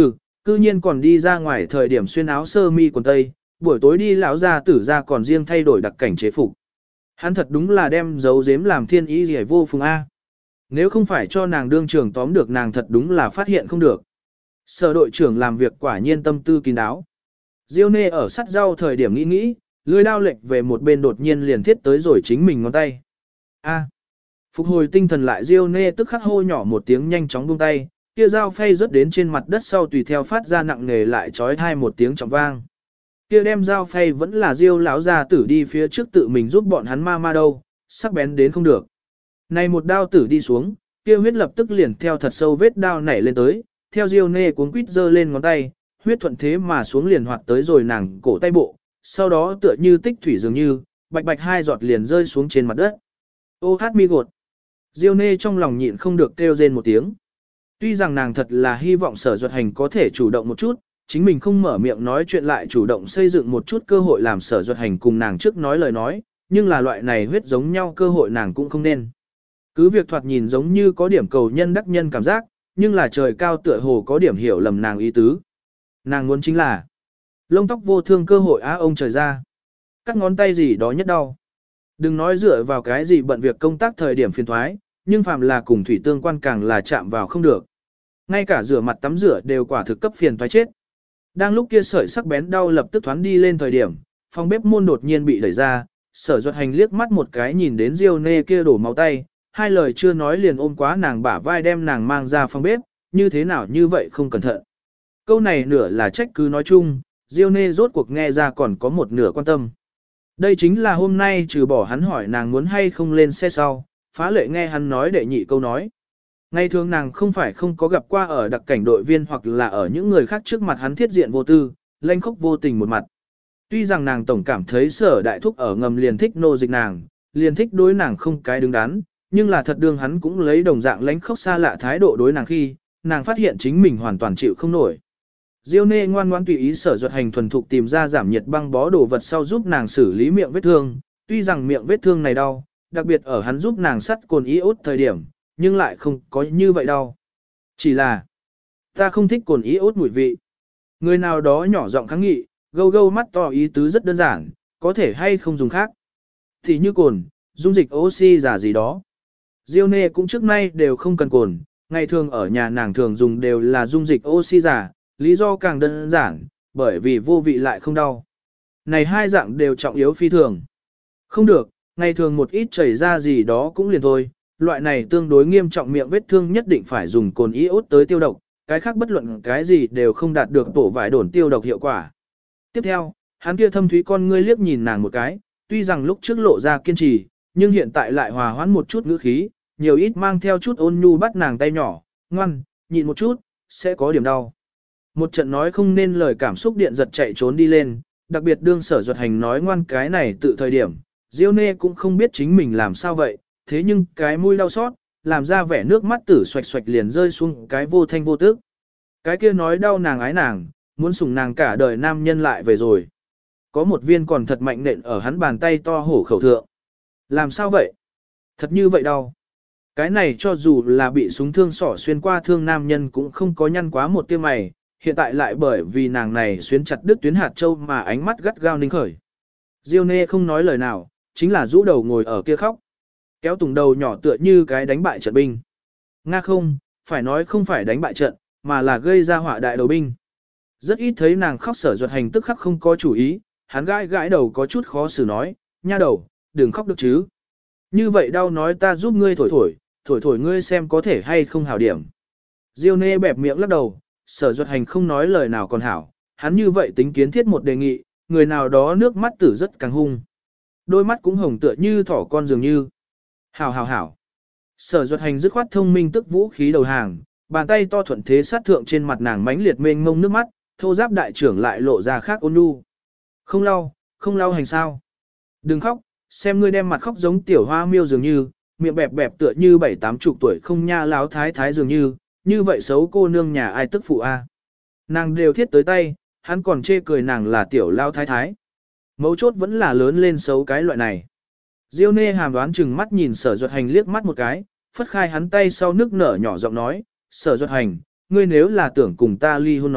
Cư nhiên còn đi ra ngoài thời điểm xuyên áo sơ mi quần tây, buổi tối đi lão gia tử ra còn riêng thay đổi đặc cảnh chế phục. Hắn thật đúng là đem giấu giếm làm thiên ý gì vô phùng A. Nếu không phải cho nàng đương trưởng tóm được nàng thật đúng là phát hiện không được. Sở đội trưởng làm việc quả nhiên tâm tư kín đáo. Diêu Nê ở sắt rau thời điểm nghĩ, lưỡi đao lệch về một bên đột nhiên liền thiết tới rồi chính mình ngón tay. A. Phục hồi tinh thần lại Diêu Nê tức khắc hô nhỏ một tiếng nhanh chóng buông tay, kia dao phay rớt đến trên mặt đất sau tùy theo phát ra nặng nề lại chói tai một tiếng trọng vang. Kia đem dao phay vẫn là Diêu lão gia tử đi phía trước tự mình giúp bọn hắn ma đâu, sắc bén đến không được. Này một đao tử đi xuống, kia huyết lập tức liền theo thật sâu vết đao nảy lên tới, theo Diêu Nê cuống quýt giơ lên ngón tay, huyết thuận thế mà xuống liền hoạt tới rồi nàng cổ tay bộ, sau đó tựa như tích thủy dường như, bạch bạch hai giọt liền rơi xuống trên mặt đất. Ô hát mi gột. Diêu Nê trong lòng nhịn không được kêu rên một tiếng. Tuy rằng nàng thật là hy vọng Sở Duật Hành có thể chủ động một chút, chính mình không mở miệng nói chuyện lại chủ động xây dựng một chút cơ hội làm Sở Duật Hành cùng nàng trước nói lời nói, nhưng là loại này huyết giống nhau cơ hội nàng cũng không nên. Cứ việc thoạt nhìn giống như có điểm cầu nhân đắc nhân cảm giác, nhưng là trời cao tựa hồ có điểm hiểu lầm nàng ý tứ. Nàng muốn chính là lông tóc vô thương cơ hội á ông trời ra. Cắt ngón tay gì đó nhất đau. Đừng nói dựa vào cái gì bận việc công tác thời điểm phiền thoái, nhưng phàm là cùng thủy tương quan càng là chạm vào không được. Ngay cả rửa mặt tắm rửa đều quả thực cấp phiền thoái chết. Đang lúc kia sợi sắc bén đau lập tức thoáng đi lên thời điểm, phòng bếp môn đột nhiên bị đẩy ra, Sở Duật Hành liếc mắt một cái nhìn đến Diêu Nê kia đổ máu tay, hai lời chưa nói liền ôm quá nàng bả vai đem nàng mang ra phòng bếp, như thế nào như vậy không cẩn thận. Câu này nửa là trách cứ nói chung, Diêu Nê rốt cuộc nghe ra còn có một nửa quan tâm. Đây chính là hôm nay trừ bỏ hắn hỏi nàng muốn hay không lên xe sau, phá lệ nghe hắn nói đệ nhị câu nói. Ngày thường nàng không phải không có gặp qua ở đặc cảnh đội viên hoặc là ở những người khác trước mặt hắn thiết diện vô tư, lênh khốc vô tình một mặt. Tuy rằng nàng tổng cảm thấy Sở đại thúc ở ngầm liền thích nô dịch nàng, liền thích đối nàng không cái đứng đắn, nhưng là thật đương hắn cũng lấy đồng dạng lánh khóc xa lạ thái độ đối nàng khi, nàng phát hiện chính mình hoàn toàn chịu không nổi. Diêu Nê ngoan ngoãn tùy ý Sở Duật Hành thuần thục tìm ra giảm nhiệt băng bó đồ vật sau giúp nàng xử lý miệng vết thương, tuy rằng miệng vết thương này đau, đặc biệt ở hắn giúp nàng sắt cồn iốt thời điểm, nhưng lại không có như vậy đau. Chỉ là, ta không thích cồn iốt mùi vị. Người nào đó nhỏ giọng kháng nghị, gâu gâu mắt to ý tứ rất đơn giản, có thể hay không dùng khác. Thì như cồn, dung dịch oxy giả gì đó. Diêu Nê cũng trước nay đều không cần cồn, ngày thường ở nhà nàng thường dùng đều là dung dịch oxy giả, lý do càng đơn giản, bởi vì vô vị lại không đau. Này hai dạng đều trọng yếu phi thường. Không được, ngày thường một ít chảy ra gì đó cũng liền thôi, loại này tương đối nghiêm trọng miệng vết thương nhất định phải dùng cồn iốt tới tiêu độc, cái khác bất luận cái gì đều không đạt được tổ vải đổn tiêu độc hiệu quả. Tiếp theo, hắn kia thâm thúy con ngươi liếc nhìn nàng một cái, tuy rằng lúc trước lộ ra kiên trì, nhưng hiện tại lại hòa hoãn một chút ngữ khí, nhiều ít mang theo chút ôn nhu bắt nàng tay nhỏ, ngoan, nhịn một chút, sẽ có điểm đau. Một trận nói không nên lời cảm xúc điện giật chạy trốn đi lên, đặc biệt đương Sở Duật Hành nói ngoan cái này tự thời điểm, Diêu Nê cũng không biết chính mình làm sao vậy, thế nhưng cái mũi đau xót, làm ra vẻ nước mắt tử xoạch xoạch liền rơi xuống cái vô thanh vô tức. Cái kia nói đau nàng ái nàng, muốn sủng nàng cả đời nam nhân lại về rồi. Có một viên còn thật mạnh nện ở hắn bàn tay to hổ khẩu thượng. Làm sao vậy? Thật như vậy đau. Cái này cho dù là bị súng thương sỏ xuyên qua thương nam nhân cũng không có nhăn quá một tia mày, hiện tại lại bởi vì nàng này xuyên chặt đứt tuyến hạt châu mà ánh mắt gắt gao ninh khởi. Diêu Nê không nói lời nào, chính là rũ đầu ngồi ở kia khóc. Kéo tùng đầu nhỏ tựa như cái đánh bại trận binh. Nga không, phải nói không phải đánh bại trận, mà là gây ra họa đại đầu binh. Rất ít thấy nàng khóc. Sở Duật Hành tức khắc không có chủ ý, hắn gãi gãi đầu có chút khó xử nói, nha đầu, đừng khóc được chứ. Như vậy đau nói ta giúp ngươi thổi thổi ngươi xem có thể hay không hảo điểm. Diêu Nê bẹp miệng lắc đầu, Sở Duật Hành không nói lời nào còn hảo, hắn như vậy tính kiến thiết một đề nghị, người nào đó nước mắt tử rất càng hung. Đôi mắt cũng hồng tựa như thỏ con dường như. Hảo hảo hảo. Sở Duật Hành dứt khoát thông minh tức vũ khí đầu hàng, bàn tay to thuận thế sát thượng trên mặt nàng mãnh liệt mênh mông nước mắt, thô giáp đại trưởng lại lộ ra khác ôn nhu. Không lau hành sao. Đừng khóc, xem ngươi đem mặt khóc giống tiểu hoa miêu dường như, miệng bẹp bẹp tựa như 7-80 tuổi không nha láo thái thái dường như vậy xấu cô nương nhà ai tức phụ a. Nàng đều thiết tới tay, hắn còn chê cười nàng là tiểu lao thái thái. Mấu chốt vẫn là lớn lên xấu cái loại này. Diêu Nê hàm đoán chừng mắt nhìn Sở Duật Hành liếc mắt một cái, phất khai hắn tay sau nước nở nhỏ giọng nói, Sở Duật Hành, ngươi nếu là tưởng cùng ta ly hôn nói,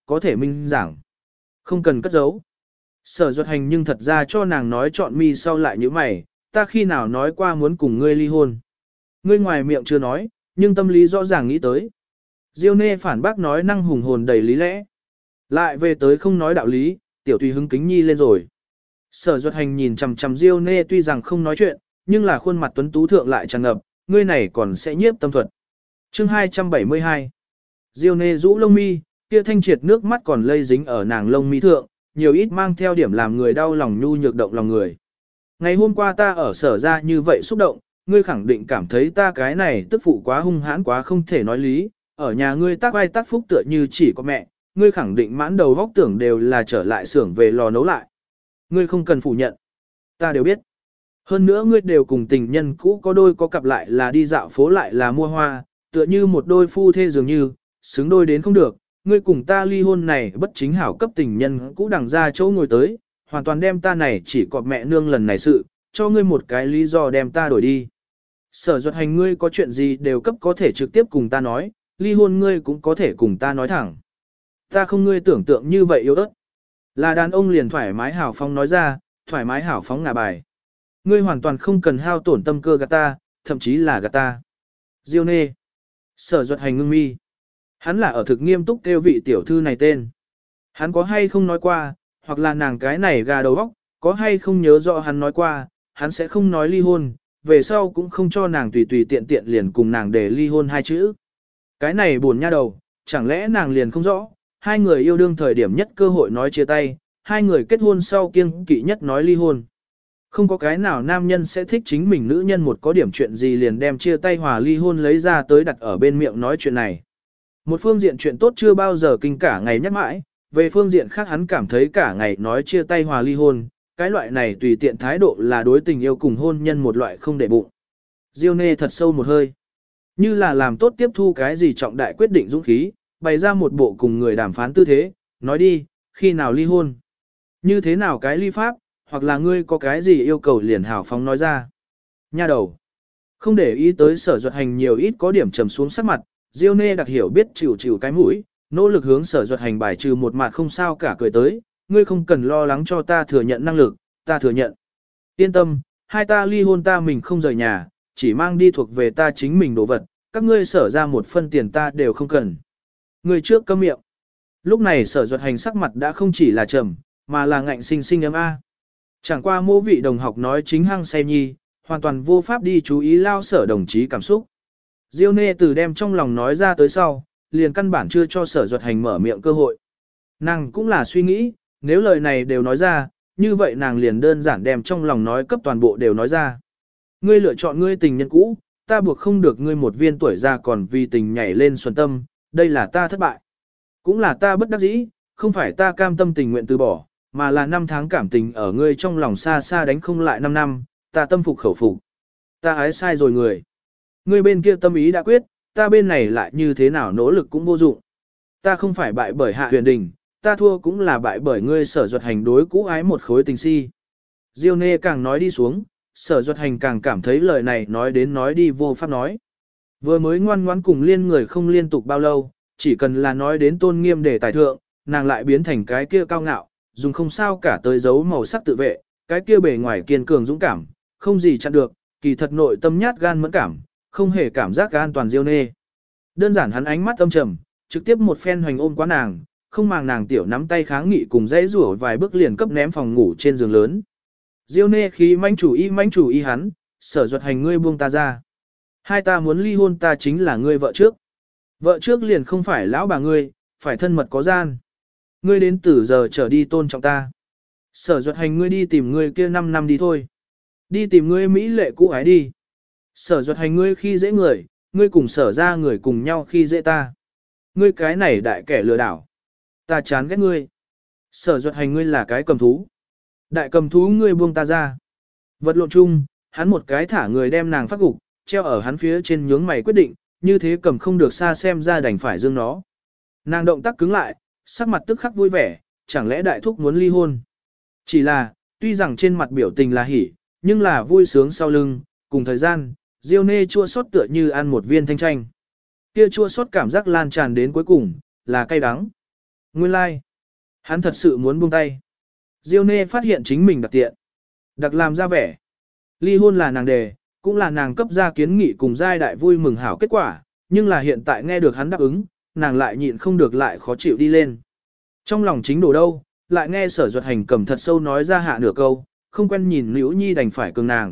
có thể minh giảng. Không cần cất giấu. Sở Duật Hành nhưng thật ra cho nàng nói chọn mi sau lại như mày, ta khi nào nói qua muốn cùng ngươi ly hôn. Ngươi ngoài miệng chưa nói, nhưng tâm lý rõ ràng nghĩ tới. Diêu Nê phản bác nói năng hùng hồn đầy lý lẽ. Lại về tới không nói đạo lý, tiểu tùy hứng kính nhi lên rồi. Sở Duật Hành nhìn chằm chằm Diêu Nê tuy rằng không nói chuyện, nhưng là khuôn mặt tuấn tú thượng lại tràn ngập, ngươi này còn sẽ nhiếp tâm thuật. Chương 272. Diêu Nê rũ lông mi, kia thanh triệt nước mắt còn lây dính ở nàng lông mi thượng, nhiều ít mang theo điểm làm người đau lòng nhu nhược động lòng người. Ngày hôm qua ta ở sở ra như vậy xúc động, ngươi khẳng định cảm thấy ta cái này tức phụ quá hung hãn quá không thể nói lý, ở nhà ngươi tác vai tác phúc tựa như chỉ có mẹ, ngươi khẳng định mãn đầu góc tưởng đều là trở lại xưởng về lò nấu lại. Ngươi không cần phủ nhận, ta đều biết. Hơn nữa ngươi đều cùng tình nhân cũ có đôi có cặp lại là đi dạo phố lại là mua hoa, tựa như một đôi phu thê dường như, xứng đôi đến không được, ngươi cùng ta ly hôn này bất chính hảo cấp tình nhân cũ đằng ra chỗ ngồi tới, hoàn toàn đem ta này chỉ cọp mẹ nương lần này sự, cho ngươi một cái lý do đem ta đổi đi. Sở Duật Hành ngươi có chuyện gì đều cấp có thể trực tiếp cùng ta nói, ly hôn ngươi cũng có thể cùng ta nói thẳng. Ta không ngươi tưởng tượng như vậy yếu ớt. Là đàn ông liền thoải mái hảo phóng nói ra, thoải mái hảo phóng ngả bài. Ngươi hoàn toàn không cần hao tổn tâm cơ gạt ta, thậm chí là gạt ta. Diêu Nê. Sở Duật Hành ngưng mi. Hắn là ở thực nghiêm túc kêu vị tiểu thư này tên. Hắn có hay không nói qua, hoặc là nàng cái này gà đầu óc, có hay không nhớ rõ hắn nói qua, hắn sẽ không nói ly hôn, về sau cũng không cho nàng tùy tùy tiện tiện liền cùng nàng để ly hôn hai chữ. Cái này buồn nha đầu, chẳng lẽ nàng liền không rõ, hai người yêu đương thời điểm nhất cơ hội nói chia tay, hai người kết hôn sau kiêng kỵ nhất nói ly hôn. Không có cái nào nam nhân sẽ thích chính mình nữ nhân một có điểm chuyện gì liền đem chia tay hòa ly hôn lấy ra tới đặt ở bên miệng nói chuyện này. Một phương diện chuyện tốt chưa bao giờ kinh cả ngày nhắc mãi, về phương diện khác hắn cảm thấy cả ngày nói chia tay hòa ly hôn, cái loại này tùy tiện thái độ là đối tình yêu cùng hôn nhân một loại không để bụng. Diêu Nê thật sâu một hơi, như là làm tốt tiếp thu cái gì trọng đại quyết định dũng khí, bày ra một bộ cùng người đàm phán tư thế, nói đi, khi nào ly hôn, như thế nào cái ly pháp, hoặc là ngươi có cái gì yêu cầu liền hào phóng nói ra. Nha đầu, không để ý tới Sở Duật Hành nhiều ít có điểm trầm xuống sắc mặt, Diêu Nê đặc hiểu biết chịu cái mũi, nỗ lực hướng Sở Duật Hành bài trừ một mặt không sao cả cười tới, ngươi không cần lo lắng cho ta thừa nhận năng lực, ta thừa nhận. Yên tâm, hai ta ly hôn ta mình không rời nhà, chỉ mang đi thuộc về ta chính mình đồ vật, các ngươi Sở ra một phân tiền ta đều không cần. Ngươi trước câm miệng. Lúc này Sở Duật Hành sắc mặt đã không chỉ là trầm, mà là ngạnh sinh sinh ấm a. Chẳng qua mô vị đồng học nói chính hăng say nhi, hoàn toàn vô pháp đi chú ý lao Sở đồng chí cảm xúc. Diêu Nê từ đem trong lòng nói ra tới sau, liền căn bản chưa cho Sở Duật Hành mở miệng cơ hội. Nàng cũng là suy nghĩ, nếu lời này đều nói ra, như vậy nàng liền đơn giản đem trong lòng nói cấp toàn bộ đều nói ra. Ngươi lựa chọn ngươi tình nhân cũ, ta buộc không được ngươi một viên tuổi già còn vì tình nhảy lên xuân tâm, đây là ta thất bại. Cũng là ta bất đắc dĩ, không phải ta cam tâm tình nguyện từ bỏ, mà là năm tháng cảm tình ở ngươi trong lòng xa xa đánh không lại 5 năm, ta tâm phục khẩu phục. Ta ái sai rồi người. Ngươi bên kia tâm ý đã quyết, ta bên này lại như thế nào nỗ lực cũng vô dụng. Ta không phải bại bởi Hạ Huyền Đình, ta thua cũng là bại bởi ngươi Sở Duật Hành đối cũ ái một khối tình si. Diêu Nê càng nói đi xuống, Sở Duật Hành càng cảm thấy lời này nói đến nói đi vô pháp nói. Vừa mới ngoan ngoãn cùng liên người không liên tục bao lâu, chỉ cần là nói đến tôn nghiêm để tài thượng, nàng lại biến thành cái kia cao ngạo, dùng không sao cả tới giấu màu sắc tự vệ, cái kia bề ngoài kiên cường dũng cảm, không gì chặn được, kỳ thật nội tâm nhát gan mẫn cảm, không hề cảm giác an toàn Diêu Nê. Đơn giản hắn ánh mắt âm trầm, trực tiếp một phen hoành ôm quá nàng, không màng nàng tiểu nắm tay kháng nghị cùng dãy rủa vài bước liền cấp ném phòng ngủ trên giường lớn. Diêu Nê khí manh chủ y hắn, Sở Duật Hành ngươi buông ta ra. Hai ta muốn ly hôn ta chính là ngươi vợ trước. Vợ trước liền không phải lão bà ngươi, phải thân mật có gian. Ngươi đến từ giờ trở đi tôn trọng ta. Sở Duật Hành ngươi đi tìm ngươi kia 5 năm đi thôi. Đi tìm ngươi Mỹ lệ cũ ái đi. Sở Duật Hành ngươi khi dễ người, ngươi cùng Sở ra người cùng nhau khi dễ ta. Ngươi cái này đại kẻ lừa đảo. Ta chán ghét ngươi. Sở Duật Hành ngươi là cái cầm thú. Đại cầm thú ngươi buông ta ra. Vật lộn chung, hắn một cái thả người đem nàng phát gục, treo ở hắn phía trên nhướng mày quyết định, như thế cầm không được xa xem ra đành phải dương nó. Nàng động tác cứng lại, sắc mặt tức khắc vui vẻ, chẳng lẽ đại thúc muốn ly hôn. Chỉ là, tuy rằng trên mặt biểu tình là hỉ, nhưng là vui sướng sau lưng, cùng thời gian, Diêu Nê chua xót tựa như ăn một viên thanh chanh. Kia chua xót cảm giác lan tràn đến cuối cùng, là cay đắng. Nguyên lai, like. Hắn thật sự muốn buông tay. Diêu Nê phát hiện chính mình đặc tiện. Đặc làm ra vẻ. Ly hôn là nàng đề, cũng là nàng cấp ra kiến nghị cùng giai đại vui mừng hảo kết quả, nhưng là hiện tại nghe được hắn đáp ứng, nàng lại nhịn không được lại khó chịu đi lên. Trong lòng chính đổ đâu, lại nghe Sở Duật Hành cầm thật sâu nói ra hạ nửa câu, không quen nhìn Liễu Nhi đành phải cường nàng.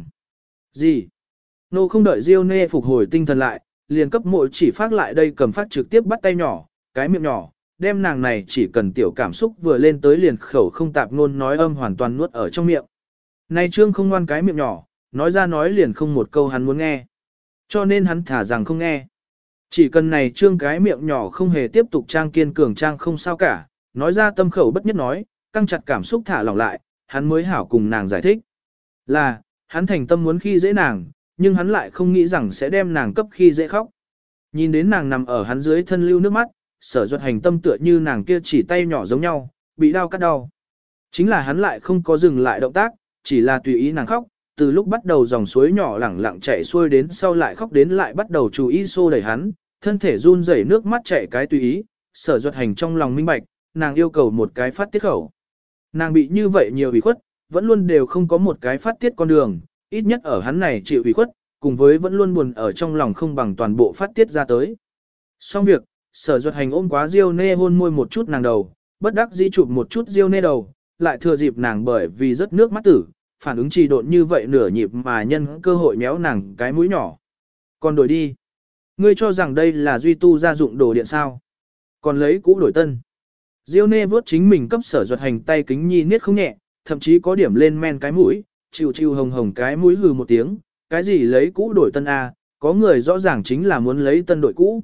Gì? Nô không đợi Diêu Nê phục hồi tinh thần lại, liền cấp mội chỉ phát lại đây cầm phát trực tiếp bắt tay nhỏ, cái miệng nhỏ, đem nàng này chỉ cần tiểu cảm xúc vừa lên tới liền khẩu không tạp ngôn nói âm hoàn toàn nuốt ở trong miệng. Này Trương không ngoan cái miệng nhỏ, nói ra nói liền không một câu hắn muốn nghe. Cho nên hắn thả rằng không nghe. Chỉ cần này Trương cái miệng nhỏ không hề tiếp tục trang kiên cường trang không sao cả, nói ra tâm khẩu bất nhất nói, căng chặt cảm xúc thả lỏng lại, hắn mới hảo cùng nàng giải thích. Là, hắn thành tâm muốn khi dễ nàng, nhưng hắn lại không nghĩ rằng sẽ đem nàng cấp khi dễ khóc. Nhìn đến nàng nằm ở hắn dưới thân lưu nước mắt, Sở Duật Hành tâm tựa như nàng kia chỉ tay nhỏ giống nhau, bị đau cắt đau. Chính là hắn lại không có dừng lại động tác, chỉ là tùy ý nàng khóc, từ lúc bắt đầu dòng suối nhỏ lẳng lặng chảy xuôi đến sau lại khóc đến lại bắt đầu chú ý xô đẩy hắn, thân thể run rẩy nước mắt chảy cái tùy ý, Sở Duật Hành trong lòng minh bạch, nàng yêu cầu một cái phát tiết khẩu. Nàng bị như vậy nhiều ủy khuất, vẫn luôn đều không có một cái phát tiết con đường, ít nhất ở hắn này chịu ủy khuất, cùng với vẫn luôn buồn ở trong lòng không bằng toàn bộ phát tiết ra tới. Xong việc, Sở Duật Hành ôm quá Diêu Nê hôn môi một chút nàng đầu, bất đắc dĩ chụp một chút Diêu Nê đầu, lại thừa dịp nàng bởi vì rất nước mắt tử, phản ứng trì độn như vậy nửa nhịp mà nhân cơ hội méo nàng cái mũi nhỏ. Còn đổi đi. Ngươi cho rằng đây là duy tu gia dụng đồ điện sao? Còn lấy cũ đổi tân. Diêu Nê vớt chính mình cấp Sở Duật Hành tay kính nhi niết không nhẹ, thậm chí có điểm lên men cái mũi, chịu chịu hồng hồng cái mũi hừ một tiếng, cái gì lấy cũ đổi tân a, có người rõ ràng chính là muốn lấy tân đổi cũ.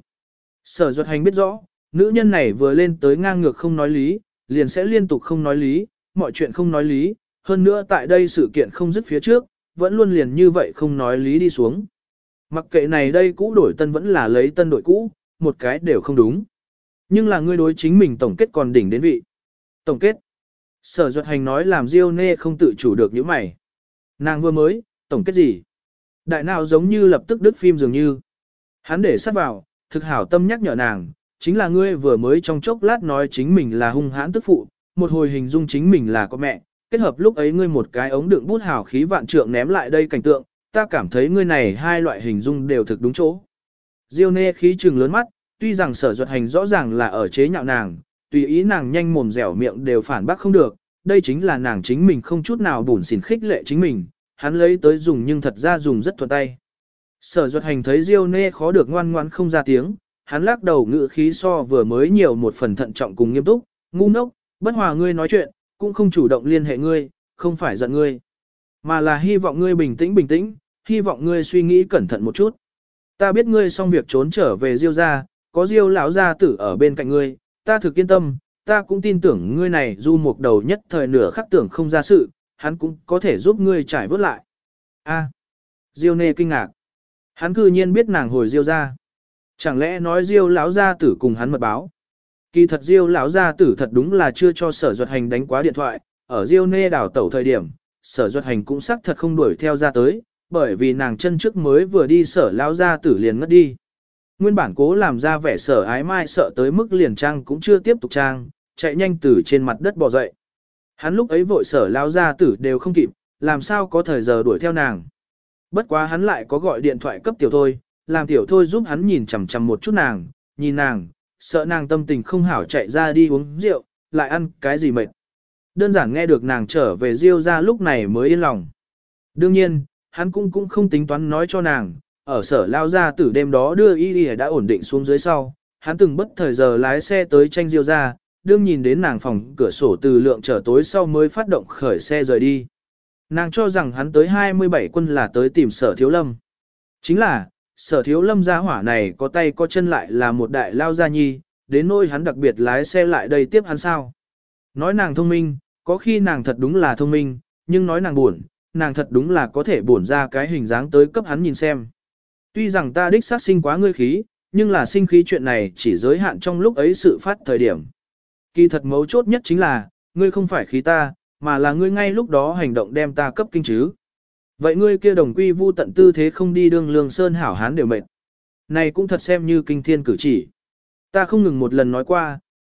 Sở Duật Hành biết rõ, nữ nhân này vừa lên tới ngang ngược không nói lý, liền sẽ liên tục không nói lý, mọi chuyện không nói lý, hơn nữa tại đây sự kiện không dứt phía trước, vẫn luôn liền như vậy không nói lý đi xuống. Mặc kệ này đây cũ đổi tân vẫn là lấy tân đổi cũ, một cái đều không đúng. Nhưng là ngươi đối chính mình tổng kết còn đỉnh đến vị. Tổng kết. Sở Duật Hành nói làm Diêu Nê không tự chủ được những mày. Nàng vừa mới, tổng kết gì? Đại nào giống như lập tức đứt phim dường như. Hắn để sát vào, thực hảo tâm nhắc nhở nàng, chính là ngươi vừa mới trong chốc lát nói chính mình là hung hãn tức phụ, một hồi hình dung chính mình là có mẹ, kết hợp lúc ấy ngươi một cái ống đựng bút hảo khí vạn trượng ném lại đây cảnh tượng, ta cảm thấy ngươi này hai loại hình dung đều thực đúng chỗ. Diêu Nê khí trừng lớn mắt, tuy rằng Sở Duật Hành rõ ràng là ở chế nhạo nàng, tùy ý nàng nhanh mồm dẻo miệng đều phản bác không được, đây chính là nàng chính mình không chút nào bủn xỉn khích lệ chính mình, hắn lấy tới dùng nhưng thật ra dùng rất thuận tay. Sở Duật Hành thấy Diêu Nê khó được ngoan ngoãn không ra tiếng, hắn lắc đầu ngữ khí so vừa mới nhiều một phần thận trọng cùng nghiêm túc, ngu ngốc, bất hòa ngươi nói chuyện, cũng không chủ động liên hệ ngươi, không phải giận ngươi, mà là hy vọng ngươi bình tĩnh, hy vọng ngươi suy nghĩ cẩn thận một chút. Ta biết ngươi xong việc trốn trở về Diêu gia, có Diêu lão gia tử ở bên cạnh ngươi, ta thực yên tâm, ta cũng tin tưởng ngươi này du mục đầu nhất thời nửa khắc tưởng không ra sự, hắn cũng có thể giúp ngươi trải vớt lại. A, Diêu Nê kinh ngạc. Hắn cư nhiên biết nàng hồi Diêu gia. Chẳng lẽ nói Diêu lão gia tử cùng hắn mật báo? Kỳ thật Diêu lão gia tử thật đúng là chưa cho Sở Duật Hành đánh quá điện thoại, ở Diêu Nê đảo tẩu thời điểm, Sở Duật Hành cũng xác thật không đuổi theo ra tới, bởi vì nàng chân trước mới vừa đi Sở lão gia tử liền ngất đi. Nguyên bản cố làm ra vẻ Sở Ái Mai sợ tới mức liền trang cũng chưa tiếp tục trang, chạy nhanh từ trên mặt đất bò dậy. Hắn lúc ấy vội Sở lão gia tử đều không kịp, làm sao có thời giờ đuổi theo nàng. Bất quá hắn lại có gọi điện thoại cấp tiểu thôi, làm tiểu thôi giúp hắn nhìn chằm chằm một chút nàng, nhìn nàng, sợ nàng tâm tình không hảo chạy ra đi uống rượu, lại ăn cái gì mệt. Đơn giản nghe được nàng trở về Diêu ra lúc này mới yên lòng. Đương nhiên, hắn cũng không tính toán nói cho nàng, ở Sở lao ra từ đêm đó đưa y đã ổn định xuống dưới sau, hắn từng bất thời giờ lái xe tới tranh Diêu ra, đương nhìn đến nàng phòng cửa sổ từ lượng trở tối sau mới phát động khởi xe rời đi. Nàng cho rằng hắn tới 27 quân là tới tìm Sở Thiếu Lâm. Chính là, Sở Thiếu Lâm gia hỏa này có tay có chân lại là một đại lao gia nhi, đến nỗi hắn đặc biệt lái xe lại đây tiếp hắn sao. Nói nàng thông minh, có khi nàng thật đúng là thông minh, nhưng nói nàng buồn, nàng thật đúng là có thể buồn ra cái hình dáng tới cấp hắn nhìn xem. Tuy rằng ta đích sát sinh quá ngươi khí, nhưng là sinh khí chuyện này chỉ giới hạn trong lúc ấy sự phát thời điểm. Kỳ thật mấu chốt nhất chính là, ngươi không phải khí ta, mà là ngươi ngay lúc đó hành động đem ta cấp kinh chứ. Vậy ngươi kia đồng quy vu tận tư thế không đi đương lương sơn hảo hán đều mệt. Này cũng thật xem như kinh thiên cử chỉ. Ta không ngừng một lần nói qua,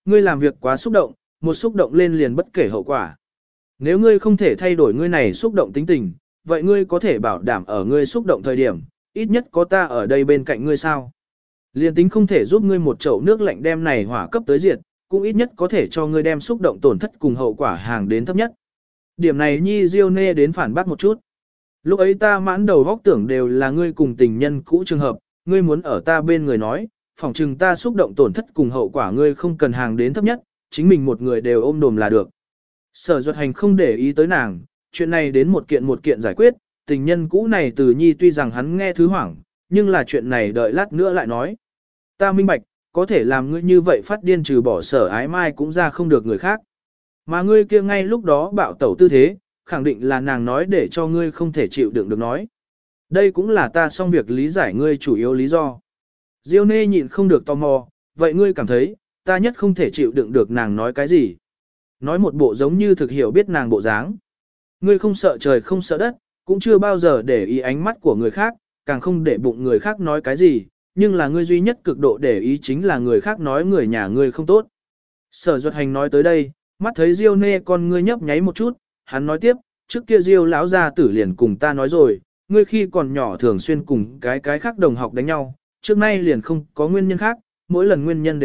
ngươi làm việc quá xúc động, một xúc động lên liền bất kể hậu quả. Nếu ngươi không thể thay đổi ngươi này xúc động tính tình, vậy ngươi có thể bảo đảm ở ngươi xúc động thời điểm, ít nhất có ta ở đây bên cạnh ngươi sao? Liên tính không thể giúp ngươi một chậu nước lạnh đem này hỏa cấp tới diệt, cũng ít nhất có thể cho ngươi đem xúc động tổn thất cùng hậu quả hàng đến thấp nhất. Điểm này Nhi Diêu Nê đến phản bác một chút. Lúc ấy ta mãn đầu góc tưởng đều là ngươi cùng tình nhân cũ trường hợp, ngươi muốn ở ta bên người nói, phỏng chừng ta xúc động tổn thất cùng hậu quả ngươi không cần hàng đến thấp nhất, chính mình một người đều ôm đồm là được. Sở Duật Hành không để ý tới nàng, chuyện này đến một kiện giải quyết, tình nhân cũ này từ Nhi tuy rằng hắn nghe thứ hoảng, nhưng là chuyện này đợi lát nữa lại nói. Ta minh bạch, có thể làm ngươi như vậy phát điên trừ bỏ Sở Ái Mai cũng ra không được người khác. Mà ngươi kia ngay lúc đó bạo tẩu tư thế, khẳng định là nàng nói để cho ngươi không thể chịu đựng được nói. Đây cũng là ta xong việc lý giải ngươi chủ yếu lý do. Diêu Nê nhịn không được tò mò, vậy ngươi cảm thấy, ta nhất không thể chịu đựng được nàng nói cái gì. Nói một bộ giống như thực hiểu biết nàng bộ dáng. Ngươi không sợ trời không sợ đất, cũng chưa bao giờ để ý ánh mắt của người khác, càng không để bụng người khác nói cái gì, nhưng là ngươi duy nhất cực độ để ý chính là người khác nói người nhà ngươi không tốt. Sở Duật Hành nói tới đây, mắt thấy Diêu Nê con ngươi nhấp nháy một chút, hắn nói tiếp, trước kia Diêu lão gia tử liền cùng ta nói rồi, ngươi khi còn nhỏ thường xuyên cùng cái khác đồng học đánh nhau, trước nay liền không có nguyên nhân khác, mỗi lần nguyên nhân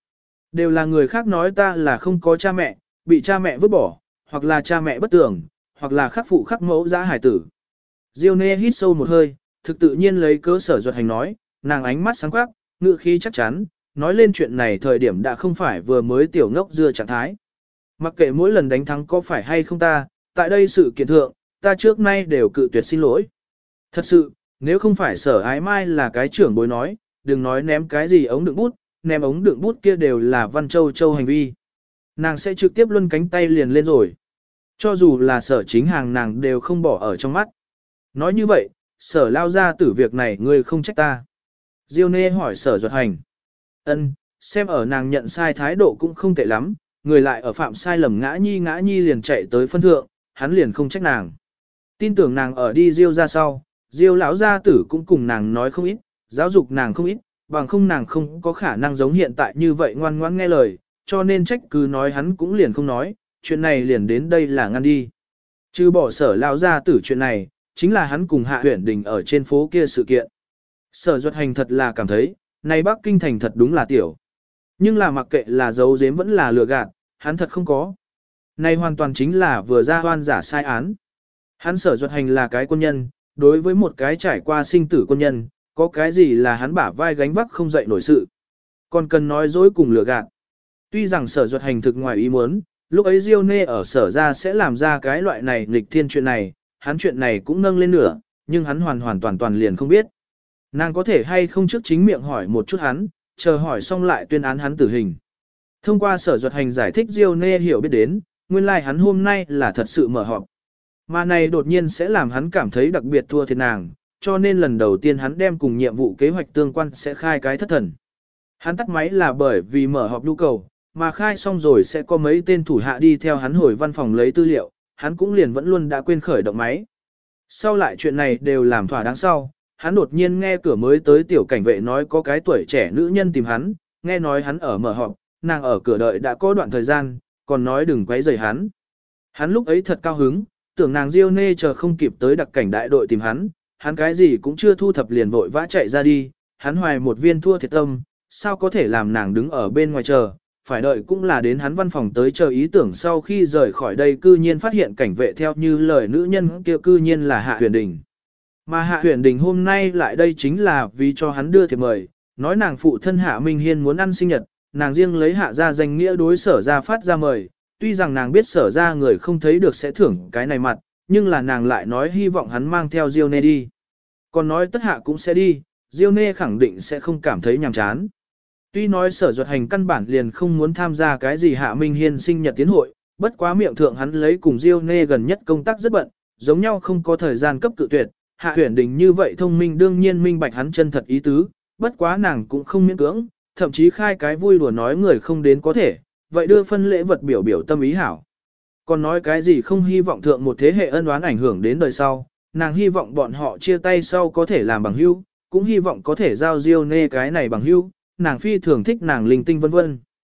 đều là người khác nói ta là không có cha mẹ, bị cha mẹ vứt bỏ, hoặc là cha mẹ bất tường, hoặc là khắc phụ khắc mẫu dã hải tử. Diêu Nê hít sâu một hơi, thực tự nhiên lấy cớ Sở Duật Hành nói, nàng ánh mắt sáng quắc, ngữ khí chắc chắn, nói lên chuyện này thời điểm đã không phải vừa mới tiểu ngốc dưa trạng thái. Mặc kệ mỗi lần đánh thắng có phải hay không ta, tại đây sự kiện thượng, ta trước nay đều cự tuyệt xin lỗi. Thật sự, nếu không phải Sở Ái Mai là cái trưởng bối nói, đừng nói ném cái gì ống đựng bút, ném ống đựng bút kia đều là Văn Châu Châu hành vi. Nàng sẽ trực tiếp luân cánh tay liền lên rồi. Cho dù là Sở Chính Hàng nàng đều không bỏ ở trong mắt. Nói như vậy, Sở lao ra tử việc này ngươi không trách ta. Diêu Nê hỏi Sở Duật Hành. Ân, xem ở nàng nhận sai thái độ cũng không tệ lắm, người lại ở phạm sai lầm ngã nhi liền chạy tới phân thượng, hắn liền không trách nàng. Tin tưởng nàng ở đi Diêu ra sau, Diêu lão gia tử cũng cùng nàng nói không ít, giáo dục nàng không ít, bằng không nàng không có khả năng giống hiện tại như vậy ngoan ngoãn nghe lời, cho nên trách cứ nói hắn cũng liền không nói, chuyện này liền đến đây là ngăn đi. Chứ bỏ Sở lão gia tử chuyện này, chính là hắn cùng Hạ Uyển Đình ở trên phố kia sự kiện. Sở Duật Hành thật là cảm thấy, này Bắc Kinh thành thật đúng là tiểu. Nhưng là mặc kệ là giấu giếm vẫn là lừa gạt, hắn thật không có. Này hoàn toàn chính là vừa ra hoan giả sai án. Hắn Sở Duật Hành là cái quân nhân, đối với một cái trải qua sinh tử quân nhân, có cái gì là hắn bả vai gánh vác không dậy nổi sự. Còn cần nói dối cùng lừa gạt. Tuy rằng Sở Duật Hành thực ngoài ý muốn, lúc ấy Diêu Nê ở Sở ra sẽ làm ra cái loại này nghịch thiên chuyện này, hắn chuyện này cũng nâng lên nửa, nhưng hắn hoàn toàn liền không biết. Nàng có thể hay không trước chính miệng hỏi một chút hắn, chờ hỏi xong lại tuyên án hắn tử hình. Thông qua Sở Duật Hành giải thích Diêu Nê hiểu biết đến, nguyên lai hắn hôm nay là thật sự mở họp. Mà này đột nhiên sẽ làm hắn cảm thấy đặc biệt thua thiệt nàng, cho nên lần đầu tiên hắn đem cùng nhiệm vụ kế hoạch tương quan sẽ khai cái thất thần. Hắn tắt máy là bởi vì mở họp nhu cầu, mà khai xong rồi sẽ có mấy tên thủ hạ đi theo hắn hồi văn phòng lấy tư liệu, hắn cũng liền vẫn luôn đã quên khởi động máy. Sau lại chuyện này đều làm thỏa đáng sau, hắn đột nhiên nghe cửa mới tới tiểu cảnh vệ nói có cái tuổi trẻ nữ nhân tìm hắn, nghe nói hắn ở mở họp, nàng ở cửa đợi đã có đoạn thời gian, còn nói đừng quấy rầy hắn. Hắn lúc ấy thật cao hứng, tưởng nàng Diêu Nê chờ không kịp tới đặc cảnh đại đội tìm hắn cái gì cũng chưa thu thập liền vội vã chạy ra đi, hắn hoài một viên thua thiệt tâm, sao có thể làm nàng đứng ở bên ngoài chờ, phải đợi cũng là đến hắn văn phòng tới chờ ý tưởng sau khi rời khỏi đây cư nhiên phát hiện cảnh vệ theo như lời nữ nhân kia cư nhiên là Hạ Huyền Đình. Mà Hạ Huyền Đình hôm nay lại đây chính là vì cho hắn đưa thiệp mời, nói nàng phụ thân Hạ Minh Hiên muốn ăn sinh nhật, nàng riêng lấy Hạ ra danh nghĩa đối Sở ra phát ra mời, tuy rằng nàng biết Sở ra người không thấy được sẽ thưởng cái này mặt, nhưng là nàng lại nói hy vọng hắn mang theo Diêu Nê đi. Còn nói tất Hạ cũng sẽ đi, Diêu Nê khẳng định sẽ không cảm thấy nhàm chán. Tuy nói Sở Duật Hành căn bản liền không muốn tham gia cái gì Hạ Minh Hiên sinh nhật tiến hội, bất quá miệng thượng hắn lấy cùng Diêu Nê gần nhất công tác rất bận, giống nhau không có thời gian cấp cự tuyệt. Hạ Huyền Đình như vậy thông minh đương nhiên minh bạch hắn chân thật ý tứ, bất quá nàng cũng không miễn cưỡng, thậm chí khai cái vui đùa nói người không đến có thể, vậy đưa phân lễ vật biểu biểu tâm ý hảo. Còn nói cái gì không hy vọng thượng một thế hệ ân oán ảnh hưởng đến đời sau, nàng hy vọng bọn họ chia tay sau có thể làm bằng hữu, cũng hy vọng có thể giao Diêu Nê cái này bằng hữu, nàng phi thường thích nàng linh tinh vân vân.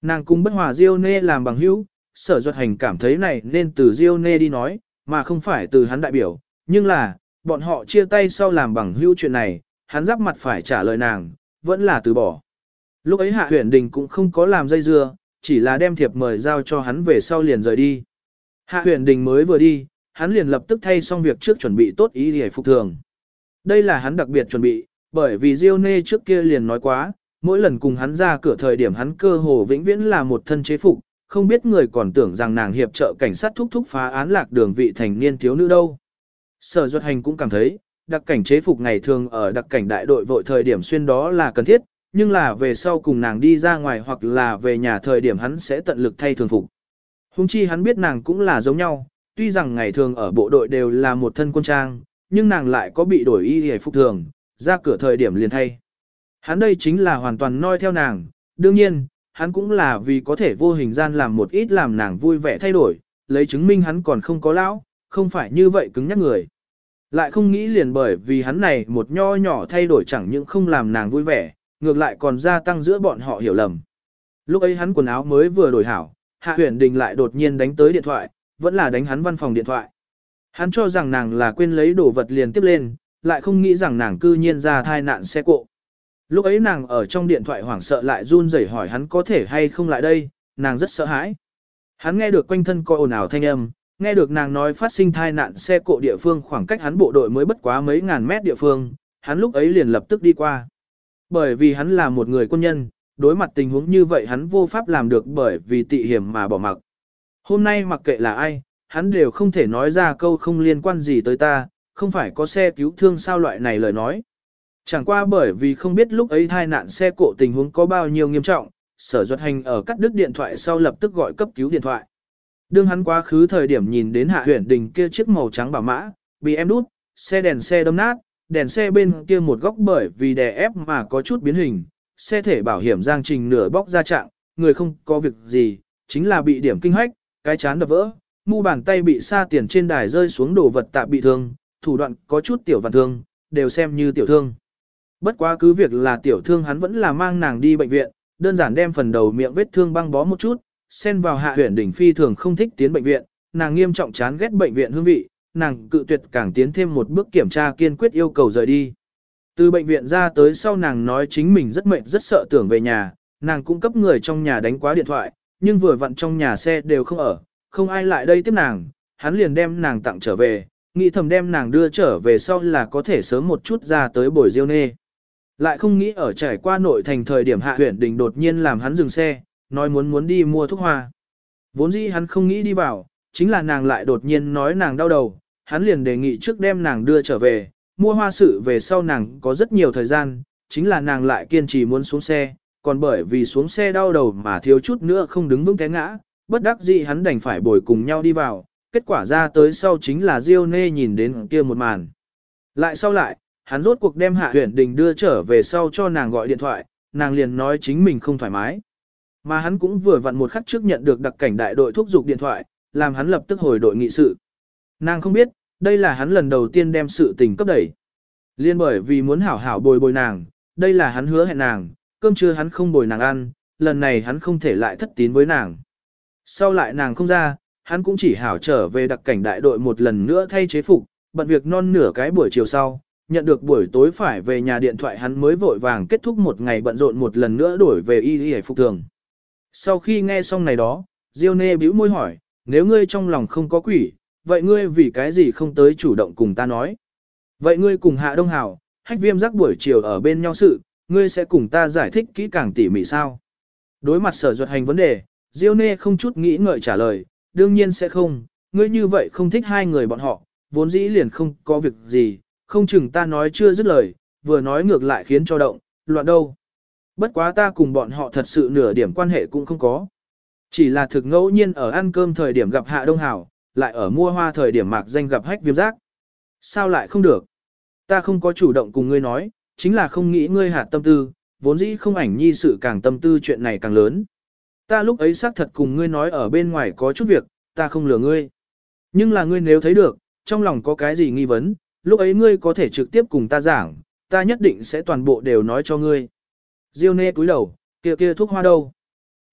Nàng cùng bất hòa Diêu Nê làm bằng hữu, Sở Duật Hành cảm thấy này nên từ Diêu Nê đi nói, mà không phải từ hắn đại biểu, nhưng là, bọn họ chia tay sau làm bằng hữu chuyện này, hắn giáp mặt phải trả lời nàng, vẫn là từ bỏ. Lúc ấy Hạ Huyền Đình cũng không có làm dây dưa, chỉ là đem thiệp mời giao cho hắn về sau liền rời đi. Hạ Huyền Đình mới vừa đi, hắn liền lập tức thay xong việc trước chuẩn bị tốt ý để phục thường. Đây là hắn đặc biệt chuẩn bị, bởi vì Diêu Nê trước kia liền nói quá, mỗi lần cùng hắn ra cửa thời điểm hắn cơ hồ vĩnh viễn là một thân chế phục, không biết người còn tưởng rằng nàng hiệp trợ cảnh sát thúc thúc phá án lạc đường vị thành niên thiếu nữ đâu. Sở Duật Hành cũng cảm thấy, đặc cảnh chế phục ngày thường ở đặc cảnh đại đội vội thời điểm xuyên đó là cần thiết, nhưng là về sau cùng nàng đi ra ngoài hoặc là về nhà thời điểm hắn sẽ tận lực thay thường phục. Hùng chi hắn biết nàng cũng là giống nhau, tuy rằng ngày thường ở bộ đội đều là một thân quân trang, nhưng nàng lại có bị đổi y hề phục thường, ra cửa thời điểm liền thay. Hắn đây chính là hoàn toàn noi theo nàng, đương nhiên, hắn cũng là vì có thể vô hình gian làm một ít làm nàng vui vẻ thay đổi, lấy chứng minh hắn còn không có lão, không phải như vậy cứng nhắc người. Lại không nghĩ liền bởi vì hắn này một nho nhỏ thay đổi chẳng những không làm nàng vui vẻ, ngược lại còn gia tăng giữa bọn họ hiểu lầm. Lúc ấy hắn quần áo mới vừa đổi hảo, Hạ Huyền Đình lại đột nhiên đánh tới điện thoại, vẫn là đánh hắn văn phòng điện thoại. Hắn cho rằng nàng là quên lấy đồ vật liền tiếp lên, lại không nghĩ rằng nàng cư nhiên ra thai nạn xe cộ. Lúc ấy nàng ở trong điện thoại hoảng sợ lại run rẩy hỏi hắn có thể hay không lại đây, nàng rất sợ hãi. Hắn nghe được quanh thân coi ồn ào thanh âm, nghe được nàng nói phát sinh thai nạn xe cộ địa phương khoảng cách hắn bộ đội mới bất quá mấy ngàn mét địa phương, hắn lúc ấy liền lập tức đi qua. Bởi vì hắn là một người quân nhân, đối mặt tình huống như vậy hắn vô pháp làm được bởi vì tị hiểm mà bỏ mặc. Hôm nay mặc kệ là ai, hắn đều không thể nói ra câu không liên quan gì tới ta, không phải có xe cứu thương sao loại này lời nói. Chẳng qua bởi vì không biết lúc ấy thai nạn xe cộ tình huống có bao nhiêu nghiêm trọng, Sở Duật Hành ở cắt đứt điện thoại sau lập tức gọi cấp cứu điện thoại. Đương hắn quá khứ thời điểm nhìn đến Hạ Huyền Đình kia chiếc màu trắng bảo mã, bị em đút, xe đâm nát, đèn xe bên kia một góc bởi vì đè ép mà có chút biến hình, xe thể bảo hiểm giang trình nửa bóc ra trạng, người không có việc gì, chính là bị điểm kinh hách, cái chán đập vỡ, mu bàn tay bị sa tiền trên đài rơi xuống đồ vật tạm bị thương, thủ đoạn có chút tiểu vạn thương, đều xem như tiểu thương. Bất quá cứ việc là tiểu thương hắn vẫn là mang nàng đi bệnh viện, đơn giản đem phần đầu miệng vết thương băng bó một chút, xen vào Hạ Huyền Đình phi thường không thích tiến bệnh viện, nàng nghiêm trọng chán ghét bệnh viện hương vị, nàng cự tuyệt càng tiến thêm một bước kiểm tra kiên quyết yêu cầu rời đi. Từ bệnh viện ra tới sau nàng nói chính mình rất mệt rất sợ tưởng về nhà, nàng cũng cấp người trong nhà đánh quá điện thoại, nhưng vừa vặn trong nhà xe đều không ở, không ai lại đây tiếp nàng, hắn liền đem nàng tặng trở về, nghĩ thầm đem nàng đưa trở về sau là có thể sớm một chút ra tới bồi Diêu Nê. Lại không nghĩ ở trải qua nội thành thời điểm Hạ Huyền Đình đột nhiên làm hắn dừng xe, nói muốn đi mua thuốc hoa. Vốn dĩ hắn không nghĩ đi vào, chính là nàng lại đột nhiên nói nàng đau đầu, hắn liền đề nghị trước đem nàng đưa trở về, mua hoa sự về sau nàng có rất nhiều thời gian, chính là nàng lại kiên trì muốn xuống xe, còn bởi vì xuống xe đau đầu mà thiếu chút nữa không đứng vững té ngã, bất đắc dĩ hắn đành phải bồi cùng nhau đi vào, kết quả ra tới sau chính là Diêu Nê nhìn đến kia một màn. Lại sau lại, hắn rốt cuộc đem Hạ Huyền Đình đưa trở về sau cho nàng gọi điện thoại, nàng liền nói chính mình không thoải mái. Mà hắn cũng vừa vặn một khắc trước nhận được đặc cảnh đại đội thúc giục điện thoại, làm hắn lập tức hồi đội nghị sự. Nàng không biết, đây là hắn lần đầu tiên đem sự tình cấp đẩy. Liên bởi vì muốn hảo hảo bồi nàng, đây là hắn hứa hẹn nàng, cơm trưa hắn không bồi nàng ăn, lần này hắn không thể lại thất tín với nàng. Sau lại nàng không ra, hắn cũng chỉ hảo trở về đặc cảnh đại đội một lần nữa thay chế phục, bận việc non nửa cái buổi chiều sau, nhận được buổi tối phải về nhà điện thoại hắn mới vội vàng kết thúc một ngày bận rộn một lần nữa đổi về y phục thường. Sau khi nghe xong này đó, Diêu Nê bĩu môi hỏi, nếu ngươi trong lòng không có quỷ, vậy ngươi vì cái gì không tới chủ động cùng ta nói? Vậy ngươi cùng Hạ Đông Hào, Hách Viêm Giác buổi chiều ở bên nhau sự, ngươi sẽ cùng ta giải thích kỹ càng tỉ mỉ sao? Đối mặt Sở Duật Hành vấn đề, Diêu Nê không chút nghĩ ngợi trả lời, đương nhiên sẽ không, ngươi như vậy không thích hai người bọn họ, vốn dĩ liền không có việc gì, không chừng ta nói chưa dứt lời, vừa nói ngược lại khiến cho động, loạn đâu. Bất quá ta cùng bọn họ thật sự nửa điểm quan hệ cũng không có. Chỉ là thực ngẫu nhiên ở ăn cơm thời điểm gặp Hạ Đông Hào, lại ở mua hoa thời điểm mạc danh gặp Hách Viêm Giác. Sao lại không được? Ta không có chủ động cùng ngươi nói, chính là không nghĩ ngươi hạt tâm tư, vốn dĩ không ảnh nhi sự càng tâm tư chuyện này càng lớn. Ta lúc ấy xác thật cùng ngươi nói ở bên ngoài có chút việc, ta không lừa ngươi. Nhưng là ngươi nếu thấy được, trong lòng có cái gì nghi vấn, lúc ấy ngươi có thể trực tiếp cùng ta giảng, ta nhất định sẽ toàn bộ đều nói cho ngươi. Diêu Nê cúi đầu, kia thuốc hoa đâu?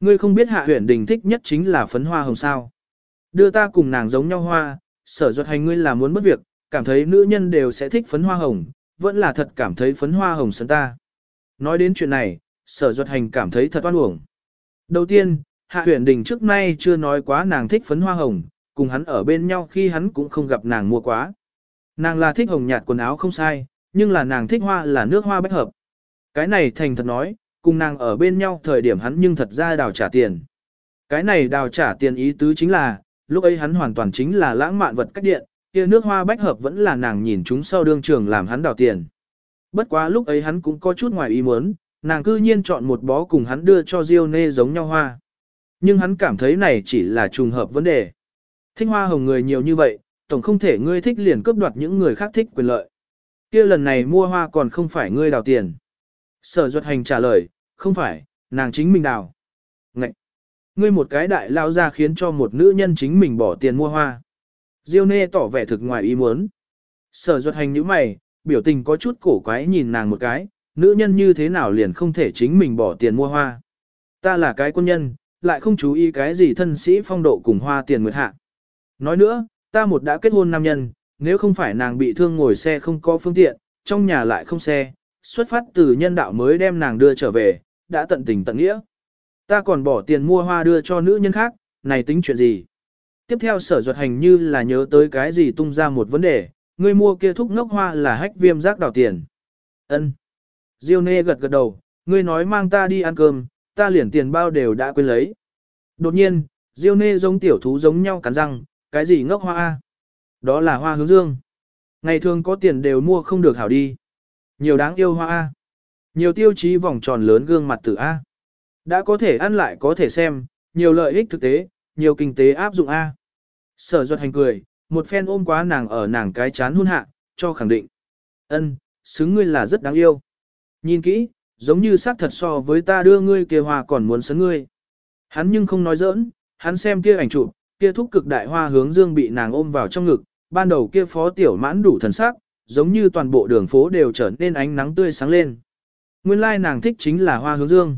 Ngươi không biết Hạ Huyền Đình thích nhất chính là phấn hoa hồng sao. Đưa ta cùng nàng giống nhau hoa, Sở Duật Hành ngươi là muốn mất việc, cảm thấy nữ nhân đều sẽ thích phấn hoa hồng, vẫn là thật cảm thấy phấn hoa hồng sấn ta. Nói đến chuyện này, Sở Duật Hành cảm thấy thật oan uổng. Đầu tiên, Hạ Huyền Đình trước nay chưa nói quá nàng thích phấn hoa hồng, cùng hắn ở bên nhau khi hắn cũng không gặp nàng mua quá. Nàng là thích hồng nhạt quần áo không sai, nhưng là nàng thích hoa là nước hoa bách hợp. Cái này thành thật nói, cùng nàng ở bên nhau thời điểm hắn nhưng thật ra đào trả tiền. Cái này đào trả tiền ý tứ chính là, lúc ấy hắn hoàn toàn chính là lãng mạn vật cách điện, kia nước hoa bách hợp vẫn là nàng nhìn chúng sau đương trường làm hắn đào tiền. Bất quá lúc ấy hắn cũng có chút ngoài ý muốn, nàng cư nhiên chọn một bó cùng hắn đưa cho Diêu Nê giống nhau hoa. Nhưng hắn cảm thấy này chỉ là trùng hợp vấn đề. Thích hoa hồng người nhiều như vậy, tổng không thể ngươi thích liền cướp đoạt những người khác thích quyền lợi. Kia lần này mua hoa còn không phải ngươi đào tiền. Sở Duật Hành trả lời, không phải, nàng chính mình đào. Ngậy! Ngươi một cái đại lao ra khiến cho một nữ nhân chính mình bỏ tiền mua hoa. Diêu Nê tỏ vẻ thực ngoài ý muốn. Sở Duật Hành nhíu mày, biểu tình có chút cổ quái nhìn nàng một cái, nữ nhân như thế nào liền không thể chính mình bỏ tiền mua hoa. Ta là cái quân nhân, lại không chú ý cái gì thân sĩ phong độ cùng hoa tiền nguyệt hạ. Nói nữa, ta một đã kết hôn nam nhân, nếu không phải nàng bị thương ngồi xe không có phương tiện, trong nhà lại không xe, xuất phát từ nhân đạo mới đem nàng đưa trở về, đã tận tình tận nghĩa. Ta còn bỏ tiền mua hoa đưa cho nữ nhân khác, này tính chuyện gì? Tiếp theo Sở Duật Hành như là nhớ tới cái gì tung ra một vấn đề, ngươi mua kia thúc ngốc hoa là hách viêm giác đào tiền. Ân. Diêu Nê gật gật đầu, ngươi nói mang ta đi ăn cơm, ta liền tiền bao đều đã quên lấy. Đột nhiên, Diêu Nê giống tiểu thú giống nhau cắn răng, cái gì ngốc hoa a? Đó là hoa hướng dương. Ngày thường có tiền đều mua không được hảo đi. Nhiều đáng yêu hoa a. Nhiều tiêu chí vòng tròn lớn gương mặt tử a. Đã có thể ăn lại có thể xem, nhiều lợi ích thực tế, nhiều kinh tế áp dụng a. Sở Duật Hành cười, một phen ôm quá nàng ở nàng cái chán hôn hạ, cho khẳng định. Ân, xứng ngươi là rất đáng yêu. Nhìn kỹ, giống như xác thật so với ta đưa ngươi kia hoa còn muốn sấn ngươi. Hắn nhưng không nói giỡn, hắn xem kia ảnh chụp, kia thúc cực đại hoa hướng dương bị nàng ôm vào trong ngực, ban đầu kia phó tiểu mãn đủ thần sắc, giống như toàn bộ đường phố đều trở nên ánh nắng tươi sáng lên. Nguyên lai nàng thích chính là hoa hướng dương.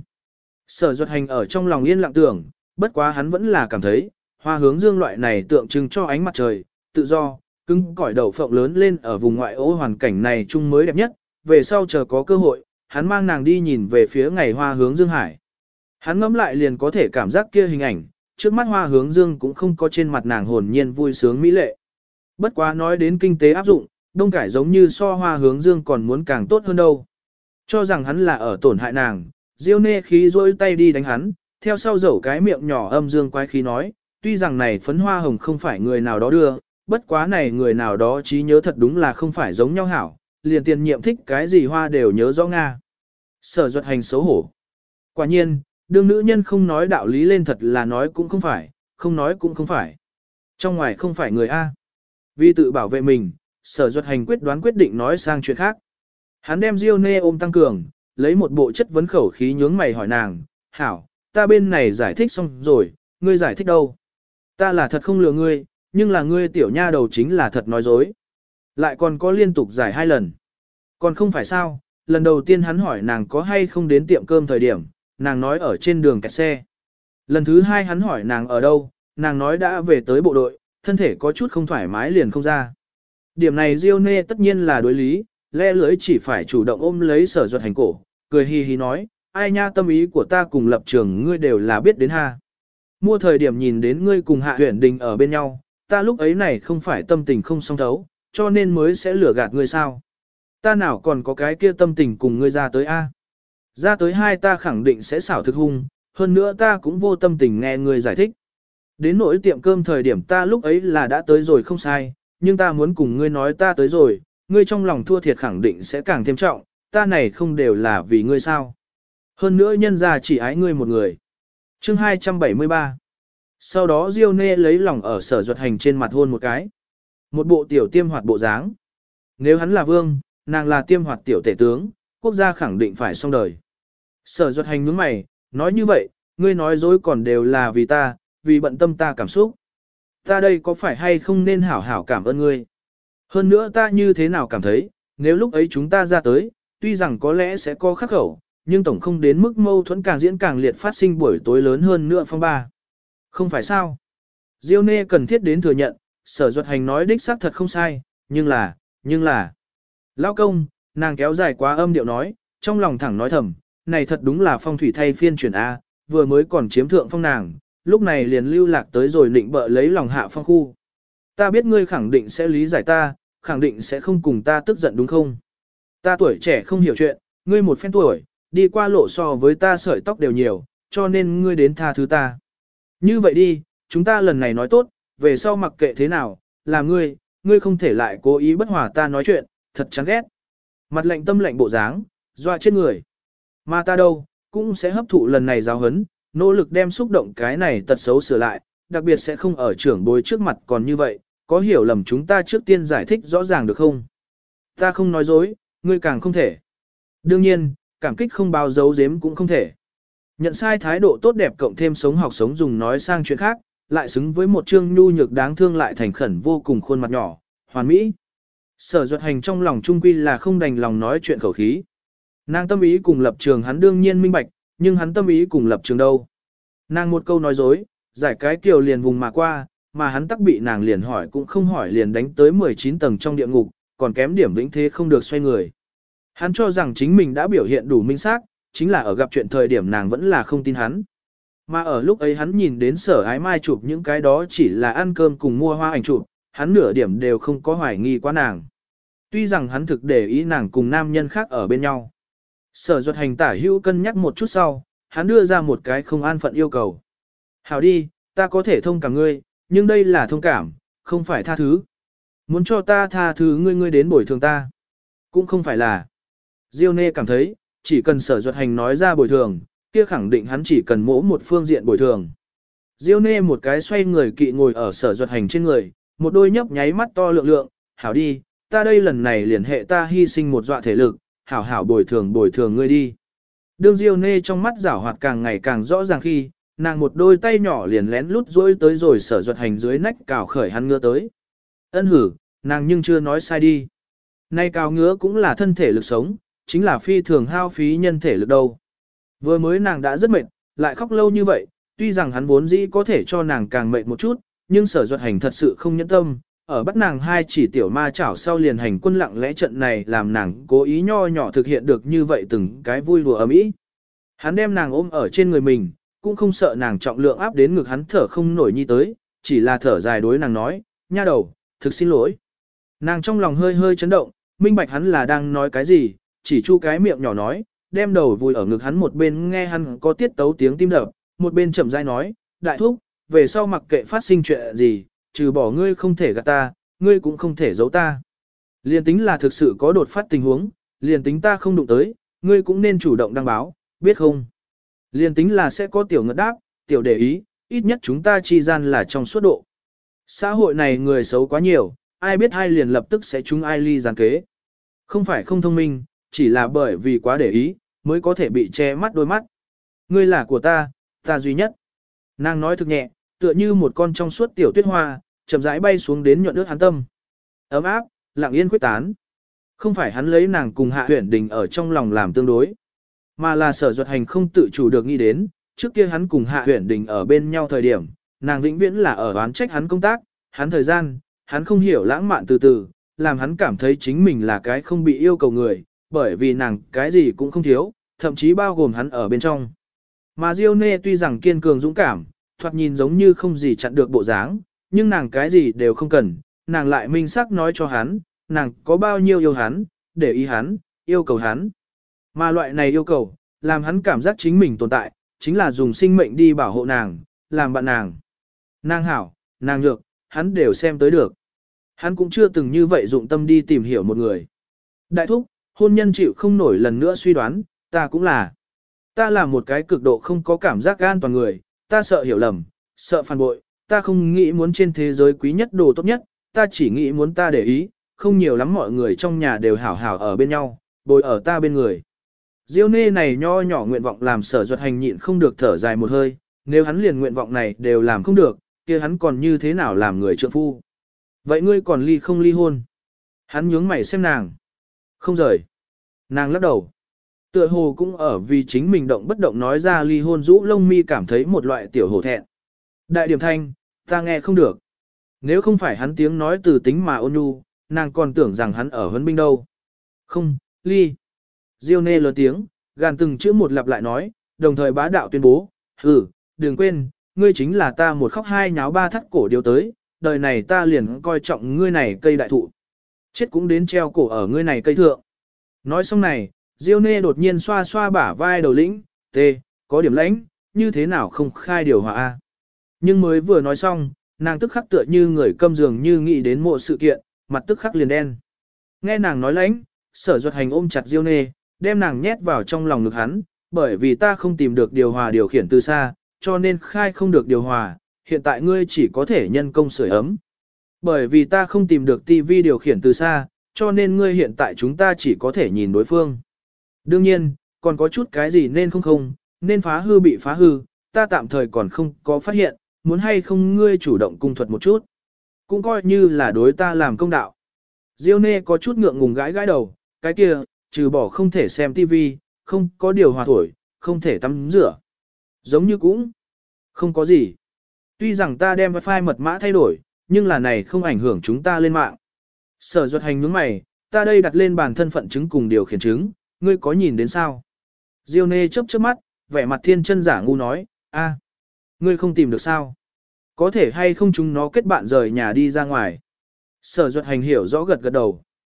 Sở Duật Hành ở trong lòng yên lặng tưởng, bất quá hắn vẫn là cảm thấy, hoa hướng dương loại này tượng trưng cho ánh mặt trời, tự do, cứng cỏi đầu phộng lớn lên ở vùng ngoại ô hoàn cảnh này chung mới đẹp nhất, về sau chờ có cơ hội, hắn mang nàng đi nhìn về phía ngày hoa hướng dương hải. Hắn ngẫm lại liền có thể cảm giác kia hình ảnh, trước mắt hoa hướng dương cũng không có trên mặt nàng hồn nhiên vui sướng mỹ lệ. Bất quá nói đến kinh tế áp dụng, Đông Cải giống như so hoa hướng dương còn muốn càng tốt hơn đâu. Cho rằng hắn là ở tổn hại nàng, Diêu Nê khí rôi tay đi đánh hắn, theo sau dẩu cái miệng nhỏ âm dương quái khí nói, tuy rằng này phấn hoa hồng không phải người nào đó đưa, bất quá này người nào đó trí nhớ thật đúng là không phải giống nhau hảo, liền tiền nhiệm thích cái gì hoa đều nhớ rõ Nga. Sở Duật Hành xấu hổ. Quả nhiên, đương nữ nhân không nói đạo lý lên thật là nói cũng không phải, không nói cũng không phải. Trong ngoài không phải người A. Vì tự bảo vệ mình, Sở Duật Hành quyết định nói sang chuyện khác. Hắn đem Diêu Nê ôm tăng cường, lấy một bộ chất vấn khẩu khí nhướng mày hỏi nàng, hảo, ta bên này giải thích xong rồi, ngươi giải thích đâu? Ta là thật không lừa ngươi, nhưng là ngươi tiểu nha đầu chính là thật nói dối. Lại còn có liên tục giải 2 lần. Còn không phải sao, lần đầu tiên hắn hỏi nàng có hay không đến tiệm cơm thời điểm, nàng nói ở trên đường kẹt xe. Lần thứ 2 hắn hỏi nàng ở đâu, nàng nói đã về tới bộ đội, thân thể có chút không thoải mái liền không ra. Điểm này Diêu Nê tất nhiên là đối lý, le lưới chỉ phải chủ động ôm lấy Sở Duật Hành cổ, cười hi hi nói, ai nha tâm ý của ta cùng lập trường ngươi đều là biết đến ha. Mua thời điểm nhìn đến ngươi cùng Hạ Huyền Đình ở bên nhau, ta lúc ấy này không phải tâm tình không song thấu, cho nên mới sẽ lừa gạt ngươi sao. Ta nào còn có cái kia tâm tình cùng ngươi ra tới a? Ra tới 2 ta khẳng định sẽ xảo thực hung, hơn nữa ta cũng vô tâm tình nghe ngươi giải thích. Đến nỗi tiệm cơm thời điểm ta lúc ấy là đã tới rồi không sai, nhưng ta muốn cùng ngươi nói ta tới rồi, ngươi trong lòng thua thiệt khẳng định sẽ càng thêm trọng, ta này không đều là vì ngươi sao. Hơn nữa nhân ra chỉ ái ngươi một người. Chương 273. Sau đó Diêu Nê lấy lòng ở Sở Duật Hành trên mặt hôn một cái. Một bộ tiểu tiêm hoạt bộ dáng. Nếu hắn là vương, nàng là tiêm hoạt tiểu tể tướng, quốc gia khẳng định phải xong đời. Sở Duật Hành nhướng mày, nói như vậy, ngươi nói dối còn đều là vì ta, vì bận tâm ta cảm xúc. Ta đây có phải hay không nên hảo hảo cảm ơn ngươi? Hơn nữa ta như thế nào cảm thấy, nếu lúc ấy chúng ta ra tới, tuy rằng có lẽ sẽ có khắc khẩu, nhưng tổng không đến mức mâu thuẫn càng diễn càng liệt phát sinh buổi tối lớn hơn nữa phong ba. Không phải sao? Diêu Nê cần thiết đến thừa nhận, Sở Duật Hành nói đích xác thật không sai, nhưng là... Lão công, nàng kéo dài quá âm điệu nói, trong lòng thẳng nói thầm, này thật đúng là phong thủy thay phiên chuyển A, vừa mới còn chiếm thượng phong nàng, lúc này liền lưu lạc tới rồi định bợ lấy lòng hạ phong khu. Ta biết ngươi khẳng định sẽ lý giải ta, khẳng định sẽ không cùng ta tức giận đúng không? Ta tuổi trẻ không hiểu chuyện, ngươi một phen tuổi, đi qua lộ so với ta sợi tóc đều nhiều, cho nên ngươi đến tha thứ ta. Như vậy đi, chúng ta lần này nói tốt, về sau mặc kệ thế nào, là ngươi không thể lại cố ý bất hòa ta nói chuyện, thật chán ghét. Mặt lạnh tâm lạnh bộ dáng, dọa chết người. Mà ta đâu, cũng sẽ hấp thụ lần này giáo hấn, nỗ lực đem xúc động cái này tật xấu sửa lại, đặc biệt sẽ không ở trưởng bối trước mặt còn như vậy, có hiểu lầm chúng ta trước tiên giải thích rõ ràng được không? Ta không nói dối, ngươi càng không thể. Đương nhiên, cảm kích không bao giấu giếm cũng không thể. Nhận sai thái độ tốt đẹp cộng thêm sống học sống dùng nói sang chuyện khác, lại xứng với một chương nhu nhược đáng thương lại thành khẩn vô cùng khuôn mặt nhỏ, hoàn mỹ. Sở Duật Hành trong lòng trung quy là không đành lòng nói chuyện khẩu khí. Nàng tâm ý cùng lập trường hắn đương nhiên minh bạch, nhưng hắn tâm ý cùng lập trường đâu. Nàng một câu nói dối, giải cái kiều liền vùng mà qua, mà hắn tắc bị nàng liền hỏi cũng không hỏi liền đánh tới 19 tầng trong địa ngục, còn kém điểm vĩnh thế không được xoay người. Hắn cho rằng chính mình đã biểu hiện đủ minh xác, chính là ở gặp chuyện thời điểm nàng vẫn là không tin hắn. Mà ở lúc ấy hắn nhìn đến Sở Ái Mai chụp những cái đó chỉ là ăn cơm cùng mua hoa ảnh chụp, hắn nửa điểm đều không có hoài nghi quá nàng. Tuy rằng hắn thực để ý nàng cùng nam nhân khác ở bên nhau. Sở Duật Hành tả hữu cân nhắc một chút sau, hắn đưa ra một cái không an phận yêu cầu. Hảo đi, ta có thể thông cảm ngươi, nhưng đây là thông cảm, không phải tha thứ. Muốn cho ta tha thứ ngươi đến bồi thường ta. Cũng không phải là. Diêu Nê cảm thấy, chỉ cần Sở Duật Hành nói ra bồi thường, kia khẳng định hắn chỉ cần mỗ một phương diện bồi thường. Diêu Nê một cái xoay người kỵ ngồi ở Sở Duật Hành trên người, một đôi nhấp nháy mắt to lượng lượng, hảo đi, ta đây lần này liền hệ ta hy sinh một dọa thể lực, hảo hảo bồi thường ngươi đi. Đương Diêu Nê trong mắt giảo hoạt càng ngày càng rõ ràng khi, nàng một đôi tay nhỏ liền lén lút dối tới rồi Sở Duật Hành dưới nách cào khởi hắn ngứa tới. Ân hử, nàng nhưng chưa nói sai đi. Nay cào ngứa cũng là thân thể lực sống, chính là phi thường hao phí nhân thể lực đâu. Vừa mới nàng đã rất mệt, lại khóc lâu như vậy, tuy rằng hắn vốn dĩ có thể cho nàng càng mệt một chút, nhưng Sở Duật Hành thật sự không nhẫn tâm, ở bắt nàng hai chỉ tiểu ma chảo sau liền hành quân lặng lẽ trận này làm nàng cố ý nho nhỏ thực hiện được như vậy từng cái vui đùa ấm ý. Hắn đem nàng ôm ở trên người mình, cũng không sợ nàng trọng lượng áp đến ngực hắn thở không nổi nhi tới, chỉ là thở dài đối nàng nói, nha đầu, thực xin lỗi. Nàng trong lòng hơi hơi chấn động, minh bạch hắn là đang nói cái gì, chỉ chu cái miệng nhỏ nói, đem đầu vùi ở ngực hắn một bên nghe hắn có tiết tấu tiếng tim đập, một bên chậm rãi nói, đại thúc, về sau mặc kệ phát sinh chuyện gì, trừ bỏ ngươi không thể gạt ta, ngươi cũng không thể giấu ta. Liên tính là thực sự có đột phát tình huống, liền tính ta không đụng tới, ngươi cũng nên chủ động đăng báo, biết không? Liên tính là sẽ có tiểu ngất đáp, tiểu để ý, ít nhất chúng ta chi gian là trong suốt độ. Xã hội này người xấu quá nhiều, ai biết ai liền lập tức sẽ trúng ai ly gián kế. Không phải không thông minh, chỉ là bởi vì quá để ý, mới có thể bị che mắt đôi mắt. Ngươi là của ta, ta duy nhất. Nàng nói thực nhẹ, tựa như một con trong suốt tiểu tuyết hoa, chậm rãi bay xuống đến nhuận ước hắn tâm. Ấm áp, lặng yên quyết tán. Không phải hắn lấy nàng cùng Hạ Huyển Đình ở trong lòng làm tương đối, mà là Sở Duật Hành không tự chủ được nghĩ đến, trước kia hắn cùng Hạ Huyển Đình ở bên nhau thời điểm, nàng vĩnh viễn là ở oán trách hắn công tác, hắn thời gian, hắn không hiểu lãng mạn từ từ, làm hắn cảm thấy chính mình là cái không bị yêu cầu người, bởi vì nàng cái gì cũng không thiếu, thậm chí bao gồm hắn ở bên trong. Mà Diêu Nê tuy rằng kiên cường dũng cảm, thoạt nhìn giống như không gì chặn được bộ dáng, nhưng nàng cái gì đều không cần, nàng lại minh xác nói cho hắn, nàng có bao nhiêu yêu hắn, để ý hắn, yêu cầu hắn. Mà loại này yêu cầu, làm hắn cảm giác chính mình tồn tại, chính là dùng sinh mệnh đi bảo hộ nàng, làm bạn nàng. Nàng hảo, nàng nhược, hắn đều xem tới được. Hắn cũng chưa từng như vậy dụng tâm đi tìm hiểu một người. Đại thúc, hôn nhân chịu không nổi lần nữa suy đoán, ta cũng là. Ta là một cái cực độ không có cảm giác an toàn người, ta sợ hiểu lầm, sợ phản bội, ta không nghĩ muốn trên thế giới quý nhất đồ tốt nhất, ta chỉ nghĩ muốn ta để ý, không nhiều lắm mọi người trong nhà đều hảo hảo ở bên nhau, bồi ở ta bên người. Diêu Nê này nho nhỏ nguyện vọng làm Sở Duật Hành nhịn không được thở dài một hơi, nếu hắn liền nguyện vọng này đều làm không được, kia hắn còn như thế nào làm người trượng phu. Vậy ngươi còn ly không ly hôn? Hắn nhướng mày xem nàng. Không rời. Nàng lắc đầu. Tựa hồ cũng ở vì chính mình động bất động nói ra ly hôn rũ lông mi cảm thấy một loại tiểu hổ thẹn. Đại điểm thanh, ta nghe không được. Nếu không phải hắn tiếng nói từ tính mà ôn nhu, nàng còn tưởng rằng hắn ở huấn binh đâu. Không, ly. Diêu nê lớn tiếng, gàn từng chữ một lặp lại nói, đồng thời bá đạo tuyên bố, đừng quên, ngươi chính là ta một khóc hai nháo ba thắt cổ điều tới, đời này ta liền coi trọng ngươi này cây đại thụ. Chết cũng đến treo cổ ở ngươi này cây thượng. Nói xong này, Diêu nê đột nhiên xoa xoa bả vai đầu lĩnh, có điểm lãnh, như thế nào không khai điều hòa a? Nhưng mới vừa nói xong, nàng tức khắc tựa như người câm dường như nghĩ đến mộ sự kiện, mặt tức khắc liền đen. Nghe nàng nói lãnh, Sở Duật Hành ôm chặt Diêu nê, đem nàng nhét vào trong lòng ngực hắn, bởi vì ta không tìm được điều hòa điều khiển từ xa, cho nên khai không được điều hòa, hiện tại ngươi chỉ có thể nhân công sưởi ấm. Bởi vì ta không tìm được tivi điều khiển từ xa, cho nên ngươi hiện tại chúng ta chỉ có thể nhìn đối phương. Đương nhiên, còn có chút cái gì nên không, nên phá hư bị phá hư, ta tạm thời còn không có phát hiện, muốn hay không ngươi chủ động cung thuật một chút. Cũng coi như là đối ta làm công đạo. Diêu nê có chút ngượng ngùng gãi gãi đầu, cái kia, trừ bỏ không thể xem tivi, không có điều hòa thổi, không thể tắm rửa. Giống như cũng không có gì. Tuy rằng ta đem wifi mật mã thay đổi, nhưng là này không ảnh hưởng chúng ta lên mạng. Sở Duật Hành nhướng mày, ta đây đặt lên bàn thân phận chứng cùng điều khiển chứng, ngươi có nhìn đến sao? Diêu nê chớp chớp mắt, vẻ mặt thiên chân giả ngu nói, ngươi không tìm được sao? Có thể hay không chúng nó kết bạn rời nhà đi ra ngoài? Sở Duật Hành hiểu rõ gật gật đầu.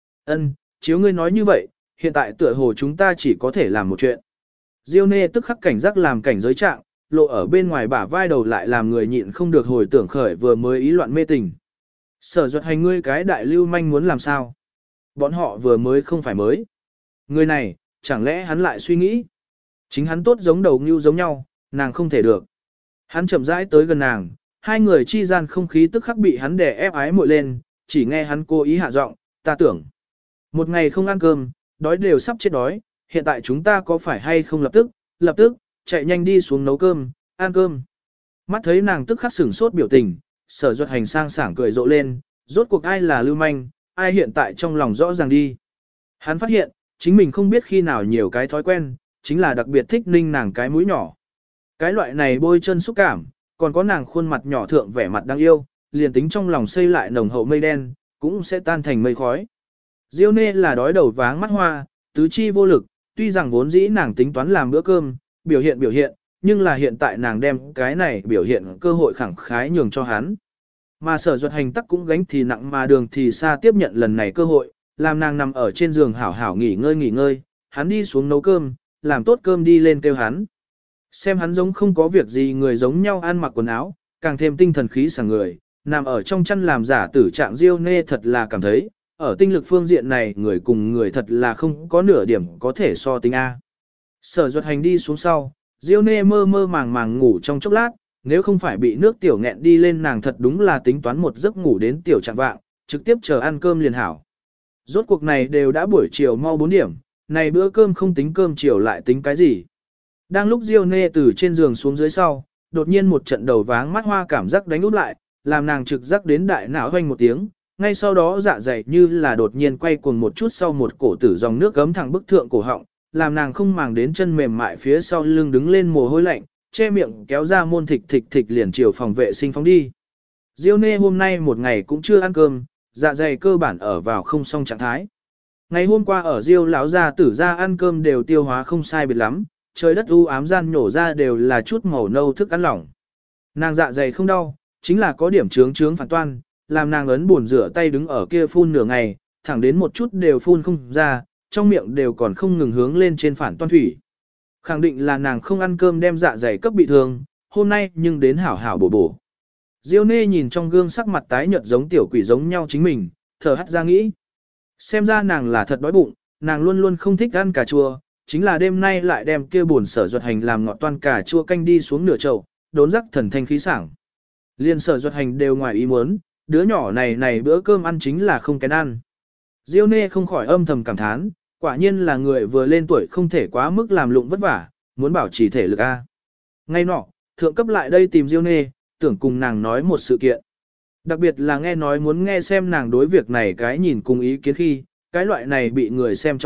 Chiếu ngươi nói như vậy, hiện tại tựa hồ chúng ta chỉ có thể làm một chuyện. Diêu nê tức khắc cảnh giác làm cảnh giới trạng, lộ ở bên ngoài bả vai đầu lại làm người nhịn không được hồi tưởng khởi vừa mới ý loạn mê tình. Sở Duật Hành ngươi cái đại lưu manh muốn làm sao? Bọn họ vừa mới không phải mới. Người này, chẳng lẽ hắn lại suy nghĩ? Chính hắn tốt giống đầu ngưu giống nhau, nàng không thể được. Hắn chậm rãi tới gần nàng, hai người chi gian không khí tức khắc bị hắn đè ép ái muội lên, chỉ nghe hắn cố ý hạ giọng, ta tưởng. Một ngày không ăn cơm, đói đều sắp chết đói, hiện tại chúng ta có phải hay không lập tức, chạy nhanh đi xuống nấu cơm, ăn cơm. Mắt thấy nàng tức khắc sửng sốt biểu tình, Sở Duật Hành sang sảng cười rộ lên, rốt cuộc ai là lưu manh, ai hiện tại trong lòng rõ ràng đi. Hắn phát hiện, chính mình không biết khi nào nhiều cái thói quen, chính là đặc biệt thích ninh nàng cái mũi nhỏ. Cái loại này bôi chân xúc cảm, còn có nàng khuôn mặt nhỏ thượng vẻ mặt đáng yêu, liền tính trong lòng xây lại nồng hậu mây đen, cũng sẽ tan thành mây khói. Diêu nê là đói đầu váng mắt hoa, tứ chi vô lực, tuy rằng vốn dĩ nàng tính toán làm bữa cơm, biểu hiện, nhưng là hiện tại nàng đem cái này biểu hiện cơ hội khẳng khái nhường cho hắn. Mà Sở Duật Hành tắc cũng gánh thì nặng mà đường thì xa tiếp nhận lần này cơ hội, làm nàng nằm ở trên giường hảo hảo nghỉ ngơi, hắn đi xuống nấu cơm, làm tốt cơm đi lên kêu hắn. Xem hắn giống không có việc gì người giống nhau ăn mặc quần áo, càng thêm tinh thần khí sảng người, nằm ở trong chăn làm giả tử trạng Diêu nê thật là cảm thấy, ở tinh lực phương diện này người cùng người thật là không có nửa điểm có thể so tính A. Sở Duật Hành đi xuống sau, Diêu nê mơ mơ màng màng ngủ trong chốc lát, nếu không phải bị nước tiểu nghẹn đi lên nàng thật đúng là tính toán một giấc ngủ đến tiểu trạng vạng, trực tiếp chờ ăn cơm liền hảo. Rốt cuộc này đều đã buổi chiều mau 4 điểm, này bữa cơm không tính cơm chiều lại tính cái gì. Đang lúc Diêu nê từ trên giường xuống dưới sau, đột nhiên một trận đầu váng mắt hoa cảm giác đánh úp lại, làm nàng trực giác đến đại não hoanh một tiếng, ngay sau đó dạ dày như là đột nhiên quay cuồng một chút sau một cổ tử dòng nước gấm thẳng bức thượng cổ họng, làm nàng không màng đến chân mềm mại phía sau lưng đứng lên mồ hôi lạnh, che miệng kéo ra môn thịch thịch liền chiều phòng vệ sinh phóng đi. Diêu nê hôm nay một ngày cũng chưa ăn cơm, dạ dày cơ bản ở vào không xong trạng thái. Ngày hôm qua ở Diêu lão gia tử ra ăn cơm đều tiêu hóa không sai biệt lắm, trời đất u ám gian nhổ ra đều là chút màu nâu thức ăn lỏng. Nàng dạ dày không đau, chính là có điểm trướng phản toan, làm nàng ấn buồn rửa tay đứng ở kia phun nửa ngày, thẳng đến một chút đều phun không ra, trong miệng đều còn không ngừng hướng lên trên phản toan thủy. Khẳng định là nàng không ăn cơm đem dạ dày cấp bị thương, hôm nay nhưng đến hảo hảo bổ bổ. Diêu nê nhìn trong gương sắc mặt tái nhợt giống tiểu quỷ giống nhau chính mình, thở hắt ra nghĩ. Xem ra nàng là thật đói bụng, nàng luôn luôn không thích ăn cà chua, chính là đêm nay lại đem kia buồn Sở Duật Hành làm ngọt toan cà chua canh đi xuống nửa chậu, đốn rắc thần thanh khí sảng. Liên Sở Duật Hành đều ngoài ý muốn, đứa nhỏ này bữa cơm ăn chính là không kén ăn. Diêu nê không khỏi âm thầm cảm thán, quả nhiên là người vừa lên tuổi không thể quá mức làm lụng vất vả, muốn bảo trì thể lực a. Ngay nọ, thượng cấp lại đây tìm Diêu nê, tưởng cùng nàng nói một sự kiện. Đặc biệt là nghe nói muốn nghe xem nàng đối việc này cái nhìn cùng ý kiến khi, cái loại này bị người xem trong mắt,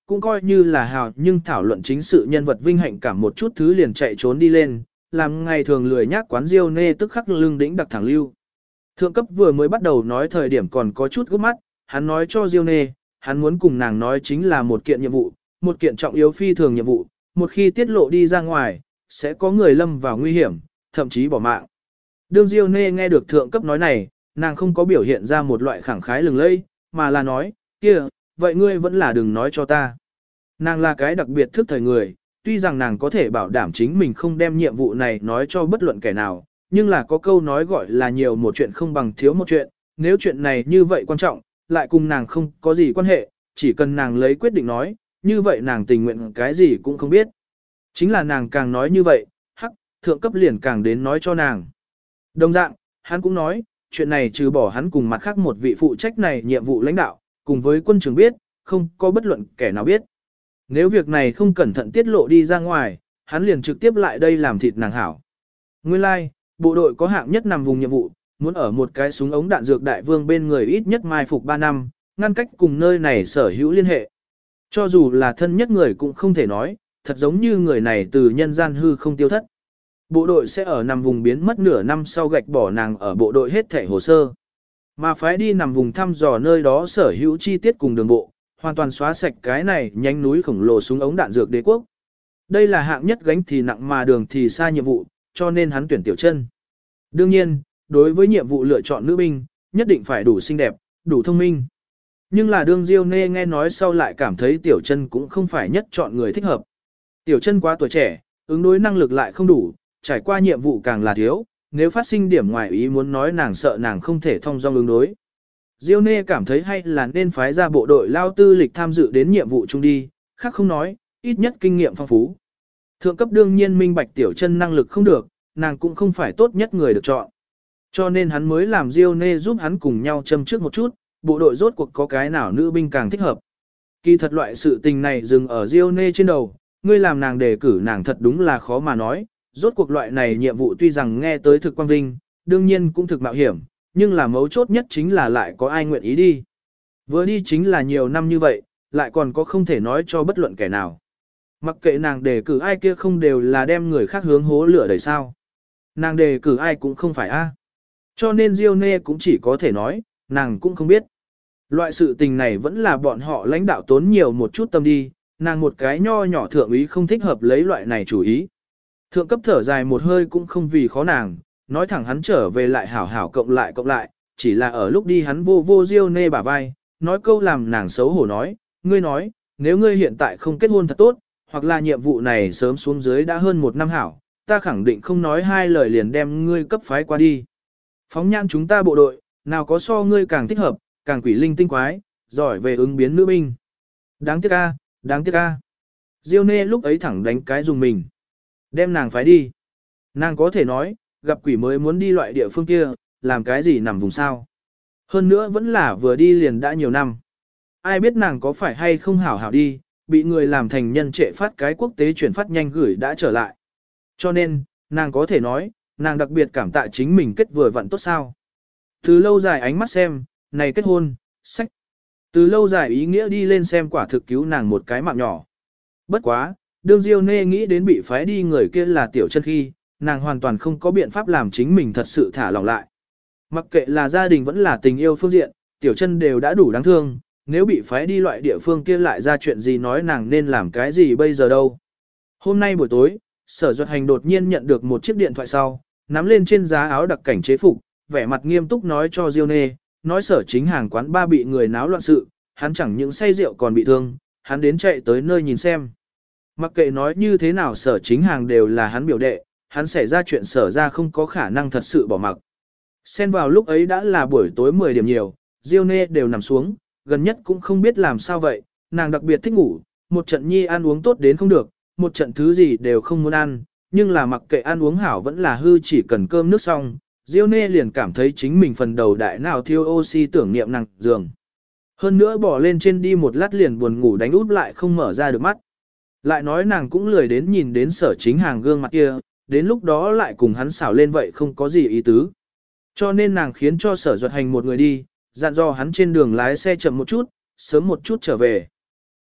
cũng coi như là hào nhưng thảo luận chính sự nhân vật vinh hạnh cảm một chút thứ liền chạy trốn đi lên, làm ngày thường lười nhác quán Diêu Nê tức khắc lưng đĩnh đặc thẳng lưu. Thượng cấp vừa mới bắt đầu nói thời điểm còn có chút gấp mắt, hắn nói cho Diêu Nê, hắn muốn cùng nàng nói chính là một kiện nhiệm vụ, một kiện trọng yếu phi thường nhiệm vụ, một khi tiết lộ đi ra ngoài, sẽ có người lâm vào nguy hiểm, thậm chí bỏ mạng. Đương Diêu Nê nghe được thượng cấp nói này, nàng không có biểu hiện ra một loại khẳng khái lừng lẫy, mà là nói, kia, vậy ngươi vẫn là đừng nói cho ta. Nàng là cái đặc biệt thức thời người, tuy rằng nàng có thể bảo đảm chính mình không đem nhiệm vụ này nói cho bất luận kẻ nào, nhưng là có câu nói gọi là nhiều một chuyện không bằng thiếu một chuyện, nếu chuyện này như vậy quan trọng, lại cùng nàng không có gì quan hệ, chỉ cần nàng lấy quyết định nói, như vậy nàng tình nguyện cái gì cũng không biết. Chính là nàng càng nói như vậy, thượng cấp liền càng đến nói cho nàng. Đồng dạng, hắn cũng nói, chuyện này trừ bỏ hắn cùng mặt khác một vị phụ trách này nhiệm vụ lãnh đạo, cùng với quân trưởng biết, không có bất luận kẻ nào biết. Nếu việc này không cẩn thận tiết lộ đi ra ngoài, hắn liền trực tiếp lại đây làm thịt nàng hảo. Nguyên lai, like, bộ đội có hạng nhất nằm vùng nhiệm vụ, muốn ở một cái súng ống đạn dược đại vương bên người ít nhất mai phục 3 năm, ngăn cách cùng nơi này sở hữu liên hệ. Cho dù là thân nhất người cũng không thể nói, thật giống như người này từ nhân gian hư không tiêu thất. Bộ đội sẽ ở nằm vùng biến mất nửa năm sau gạch bỏ nàng ở bộ đội hết thẻ hồ sơ. Mà phái đi nằm vùng thăm dò nơi đó sở hữu chi tiết cùng đường bộ, hoàn toàn xóa sạch cái này nhánh núi khổng lồ súng ống đạn dược đế quốc. Đây là hạng nhất gánh thì nặng mà đường thì xa nhiệm vụ, cho nên hắn tuyển Tiểu Chân. Đương nhiên, đối với nhiệm vụ lựa chọn nữ binh, nhất định phải đủ xinh đẹp, đủ thông minh. Nhưng là đương Diêu Nê nghe nói sau lại cảm thấy Tiểu Chân cũng không phải nhất chọn người thích hợp. Tiểu Chân quá tuổi trẻ, ứng đối năng lực lại không đủ, trải qua nhiệm vụ càng là thiếu, nếu phát sinh điểm ngoài ý muốn nói nàng sợ nàng không thể thông dong ứng đối. Diêu Nê cảm thấy hay là nên phái ra bộ đội lao tư lịch tham dự đến nhiệm vụ chung đi, khác không nói, ít nhất kinh nghiệm phong phú. Thượng cấp đương nhiên minh bạch Tiểu Chân năng lực không được, nàng cũng không phải tốt nhất người được chọn. Cho nên hắn mới làm Diêu Nê giúp hắn cùng nhau châm trước một chút, bộ đội rốt cuộc có cái nào nữ binh càng thích hợp. Kỳ thật loại sự tình này dừng ở Diêu Nê trên đầu, ngươi làm nàng đề cử nàng thật đúng là khó mà nói, rốt cuộc loại này nhiệm vụ tuy rằng nghe tới thực quang vinh, đương nhiên cũng thực mạo hiểm, nhưng là mấu chốt nhất chính là lại có ai nguyện ý đi. Vừa đi chính là nhiều năm như vậy, lại còn có không thể nói cho bất luận kẻ nào. Mặc kệ nàng đề cử ai kia không đều là đem người khác hướng hố lửa đẩy sao. Nàng đề cử ai cũng không phải a. Cho nên Diêu Nê cũng chỉ có thể nói, nàng cũng không biết. Loại sự tình này vẫn là bọn họ lãnh đạo tốn nhiều một chút tâm đi, nàng một cái nho nhỏ thượng úy không thích hợp lấy loại này chủ ý. Thượng cấp thở dài một hơi cũng không vì khó nàng, nói thẳng hắn trở về lại hảo hảo cộng lại, chỉ là ở lúc đi hắn vô Diêu Nê bả vai, nói câu làm nàng xấu hổ nói, ngươi nói, nếu ngươi hiện tại không kết hôn thật tốt, hoặc là nhiệm vụ này sớm xuống dưới đã hơn 1 năm hảo, ta khẳng định không nói 2 lời liền đem ngươi cấp phái qua đi. Phóng nhãn chúng ta bộ đội, nào có so ngươi càng thích hợp, càng quỷ linh tinh quái, giỏi về ứng biến nữ binh. Đáng tiếc a, đáng tiếc a. Diêu Nê lúc ấy thẳng đánh cái dùng mình. Đem nàng phái đi. Nàng có thể nói, gặp quỷ mới muốn đi loại địa phương kia, làm cái gì nằm vùng sao. Hơn nữa vẫn là vừa đi liền đã nhiều năm. Ai biết nàng có phải hay không hảo hảo đi, bị người làm thành nhân trệ phát cái quốc tế chuyển phát nhanh gửi đã trở lại. Cho nên, nàng có thể nói, nàng đặc biệt cảm tạ chính mình kết vừa vặn tốt sao. Từ lâu dài ánh mắt xem, này kết hôn, sách. Từ lâu dài ý nghĩa đi lên xem quả thực cứu nàng một cái mạng nhỏ. Bất quá, đương Diêu Nê nghĩ đến bị phái đi người kia là Tiểu Chân khi, nàng hoàn toàn không có biện pháp làm chính mình thật sự thả lỏng lại. Mặc kệ là gia đình vẫn là tình yêu phương diện, Tiểu Chân đều đã đủ đáng thương, nếu bị phái đi loại địa phương kia lại ra chuyện gì nói nàng nên làm cái gì bây giờ đâu. Hôm nay buổi tối, Sở Duật Hành đột nhiên nhận được một chiếc điện thoại sau, nắm lên trên giá áo đặc cảnh chế phục, vẻ mặt nghiêm túc nói cho Diêu Nê, nói Sở Chính Hàng quán ba bị người náo loạn sự, hắn chẳng những say rượu còn bị thương, hắn đến chạy tới nơi nhìn xem. Mặc kệ nói như thế nào Sở Chính Hàng đều là hắn biểu đệ, hắn xảy ra chuyện Sở ra không có khả năng thật sự bỏ mặc. Xen vào lúc ấy đã là buổi tối 10 điểm nhiều, Diêu Nê đều nằm xuống, gần nhất cũng không biết làm sao vậy, nàng đặc biệt thích ngủ, một trận nhi ăn uống tốt đến không được, một trận thứ gì đều không muốn ăn, nhưng là mặc kệ ăn uống hảo vẫn là hư, chỉ cần cơm nước xong, Diêu Nê liền cảm thấy chính mình phần đầu đại nào thiêu oxy tưởng niệm nặng giường. Hơn nữa bỏ lên trên đi một lát liền buồn ngủ đánh út lại không mở ra được mắt. Lại nói nàng cũng lười đến nhìn đến Sở Chính Hàng gương mặt kia, đến lúc đó lại cùng hắn xảo lên vậy không có gì ý tứ. Cho nên nàng khiến cho Sở Duật Hành một người đi, dặn dò hắn trên đường lái xe chậm một chút, sớm một chút trở về.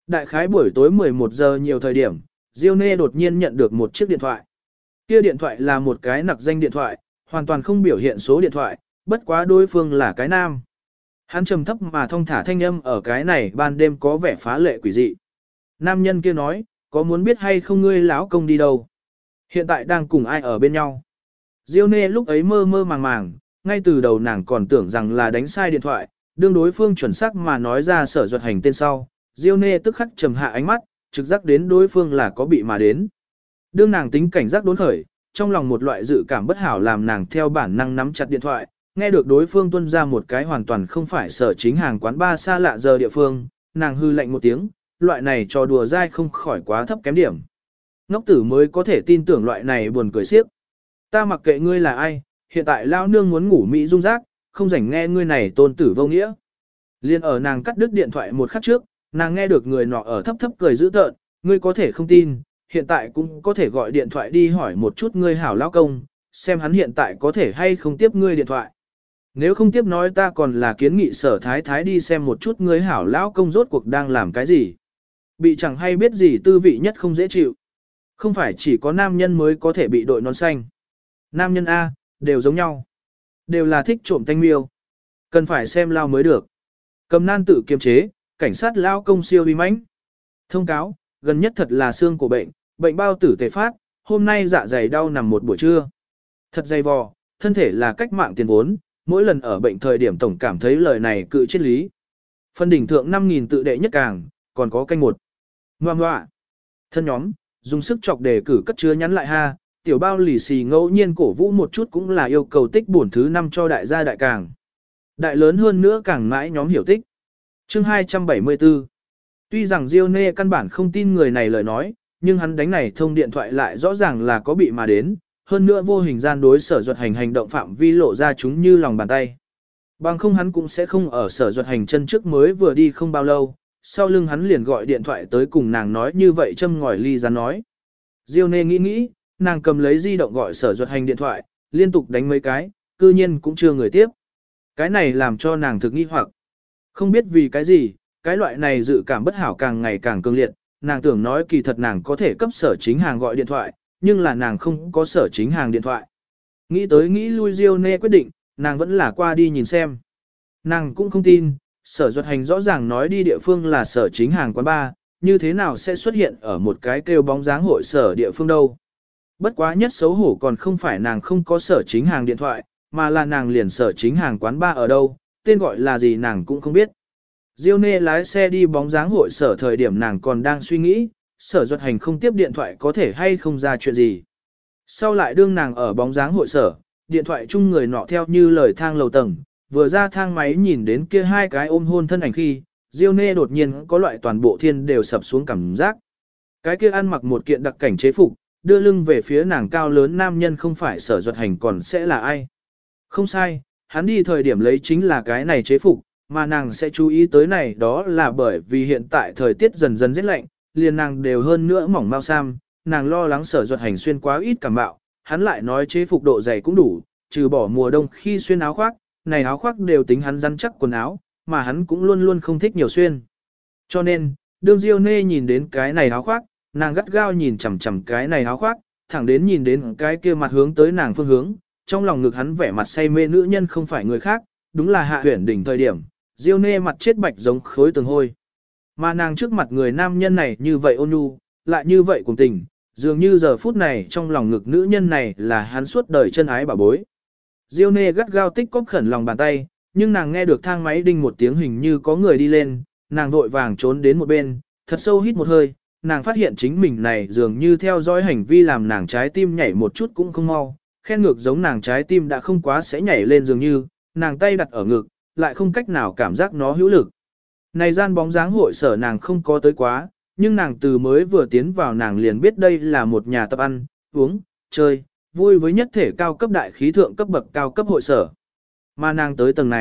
Đại khái buổi tối 11 giờ nhiều thời điểm, Diêu Nê đột nhiên nhận được một chiếc điện thoại. Kia điện thoại là một cái nặc danh điện thoại, hoàn toàn không biểu hiện số điện thoại, bất quá đối phương là cái nam. Hắn trầm thấp mà thong thả thanh âm ở cái này ban đêm có vẻ phá lệ quỷ dị. Nam nhân kia nói, có muốn biết hay không ngươi lão công đi đâu? Hiện tại đang cùng ai ở bên nhau? Diêu Nê lúc ấy mơ mơ màng màng, ngay từ đầu nàng còn tưởng rằng là đánh sai điện thoại, đương đối phương chuẩn xác mà nói ra Sở Duật Hành tên sau. Diêu Nê tức khắc trầm hạ ánh mắt, trực giác đến đối phương là có bị mà đến. Đương nàng tính cảnh giác đốn khởi, trong lòng một loại dự cảm bất hảo làm nàng theo bản năng nắm chặt điện thoại, nghe được đối phương tuân ra một cái hoàn toàn không phải Sở Chính hàng quán ba xa lạ giờ địa phương, nàng hư lạnh một tiếng, loại này trò đùa dai không khỏi quá thấp kém điểm. Ngốc tử mới có thể tin tưởng loại này buồn cười xiếc. Ta mặc kệ ngươi là ai, hiện tại lao nương muốn ngủ mỹ dung rác, không rảnh nghe ngươi này tôn tử vô nghĩa. Liên ở nàng cắt đứt điện thoại một khắc trước, nàng nghe được người nọ ở thấp thấp cười dữ tợn, ngươi có thể không tin, hiện tại cũng có thể gọi điện thoại đi hỏi một chút ngươi hảo lão công, xem hắn hiện tại có thể hay không tiếp ngươi điện thoại. Nếu không tiếp nói ta còn là kiến nghị Sở Thái Thái đi xem một chút ngươi hảo lão công rốt cuộc đang làm cái gì. Bị chẳng hay biết gì tư vị nhất không dễ chịu. Không phải chỉ có nam nhân mới có thể bị đội nón xanh. Nam nhân A, đều giống nhau. Đều là thích trộm tanh miêu. Cần phải xem lao mới được. Cầm nan tự kiềm chế, cảnh sát lao công siêu uy mãnh. Thông cáo, gần nhất thật là xương của bệnh, bệnh bao tử tề phát, hôm nay dạ dày đau nằm một buổi trưa. Thật dày vò, thân thể là cách mạng tiền vốn, mỗi lần ở bệnh thời điểm tổng cảm thấy lời này cự triết lý. Phân đỉnh thượng 5.000 tự đệ nhất càng, còn có canh một. Ngoà ngoạ. Thân nhóm, dùng sức chọc đề cử cất chứa nhắn lại ha, tiểu bao lì xì ngẫu nhiên cổ vũ một chút cũng là yêu cầu tích bổn thứ 5 cho đại gia đại càng. Đại lớn hơn nữa càng mãi nhóm hiểu tích. Chương 274. Tuy rằng Diêu Nê căn bản không tin người này lời nói, nhưng hắn đánh này thông điện thoại lại rõ ràng là có bị mà đến, hơn nữa vô hình gian đối Sở Duật Hành hành động phạm vi lộ ra chúng như lòng bàn tay. Bằng không hắn cũng sẽ không ở Sở Duật Hành chân trước mới vừa đi không bao lâu, sau lưng hắn liền gọi điện thoại tới cùng nàng nói như vậy châm ngòi ly rán nói. Diêu Nê nghĩ, nàng cầm lấy di động gọi Sở Duật Hành điện thoại, liên tục đánh mấy cái, cư nhiên cũng chưa người tiếp. Cái này làm cho nàng thực nghi hoặc. Không biết vì cái gì, cái loại này dự cảm bất hảo càng ngày càng cường liệt, nàng tưởng nói kỳ thật nàng có thể cấp Sở Chính hàng gọi điện thoại, nhưng là nàng không có Sở Chính hàng điện thoại. Nghĩ tới nghĩ lui Diêu Nê quyết định, nàng vẫn là qua đi nhìn xem. Nàng cũng không tin, Sở Duật Hành rõ ràng nói đi địa phương là Sở Chính hàng quán bar, như thế nào sẽ xuất hiện ở một cái kêu bóng dáng hội sở địa phương đâu. Bất quá nhất xấu hổ còn không phải nàng không có Sở Chính hàng điện thoại, mà là nàng liền Sở Chính hàng quán bar ở đâu, tên gọi là gì nàng cũng không biết. Diêu Nê lái xe đi bóng dáng hội sở thời điểm nàng còn đang suy nghĩ, Sở Duật Hành không tiếp điện thoại có thể hay không ra chuyện gì. Sau lại đương nàng ở bóng dáng hội sở, điện thoại chung người nọ theo như lời thang lầu tầng, vừa ra thang máy nhìn đến kia hai cái ôm hôn thân ảnh khi, Diêu Nê đột nhiên có loại toàn bộ thiên đều sập xuống cảm giác. Cái kia ăn mặc một kiện đặc cảnh chế phục, đưa lưng về phía nàng cao lớn nam nhân không phải Sở Duật Hành còn sẽ là ai. Không sai, hắn đi thời điểm lấy chính là cái này chế phục, mà nàng sẽ chú ý tới này đó là bởi vì hiện tại thời tiết dần dần rất lạnh, liền nàng đều hơn nữa mỏng mau sam, nàng lo lắng Sở Duật Hành xuyên quá ít cảm bạo, hắn lại nói chế phục độ dày cũng đủ, trừ bỏ mùa đông khi xuyên áo khoác, này áo khoác đều tính hắn rắn chắc quần áo, mà hắn cũng luôn luôn không thích nhiều xuyên. Cho nên, đương Diêu Nê nhìn đến cái này áo khoác, nàng gắt gao nhìn chằm chằm cái này áo khoác, thẳng đến nhìn đến cái kia mặt hướng tới nàng phương hướng, trong lòng ngực hắn vẻ mặt say mê nữ nhân không phải người khác, đúng là Hạ Huyển đỉnh thời điểm, Diêu Nê mặt chết bạch giống khối tường hôi. Mà nàng trước mặt người nam nhân này như vậy ôn nhu, lại như vậy cùng tình, dường như giờ phút này trong lòng ngực nữ nhân này là hắn suốt đời chân ái bà bối. Diêu Nê gắt gao tích cóp khẩn lòng bàn tay, nhưng nàng nghe được thang máy đinh một tiếng hình như có người đi lên, nàng vội vàng trốn đến một bên, thật sâu hít một hơi, nàng phát hiện chính mình này dường như theo dõi hành vi làm nàng trái tim nhảy một chút cũng không mau, khen ngược giống nàng trái tim đã không quá sẽ nhảy lên dường như, nàng tay đặt ở ngực, lại không cách nào cảm giác nó hữu lực. Này gian bóng dáng hội sở nàng không có tới quá, nhưng nàng từ mới vừa tiến vào nàng liền biết đây là một nhà tập ăn, uống, chơi, vui với nhất thể cao cấp đại khí thượng cấp bậc cao cấp hội sở. Mà nàng tới tầng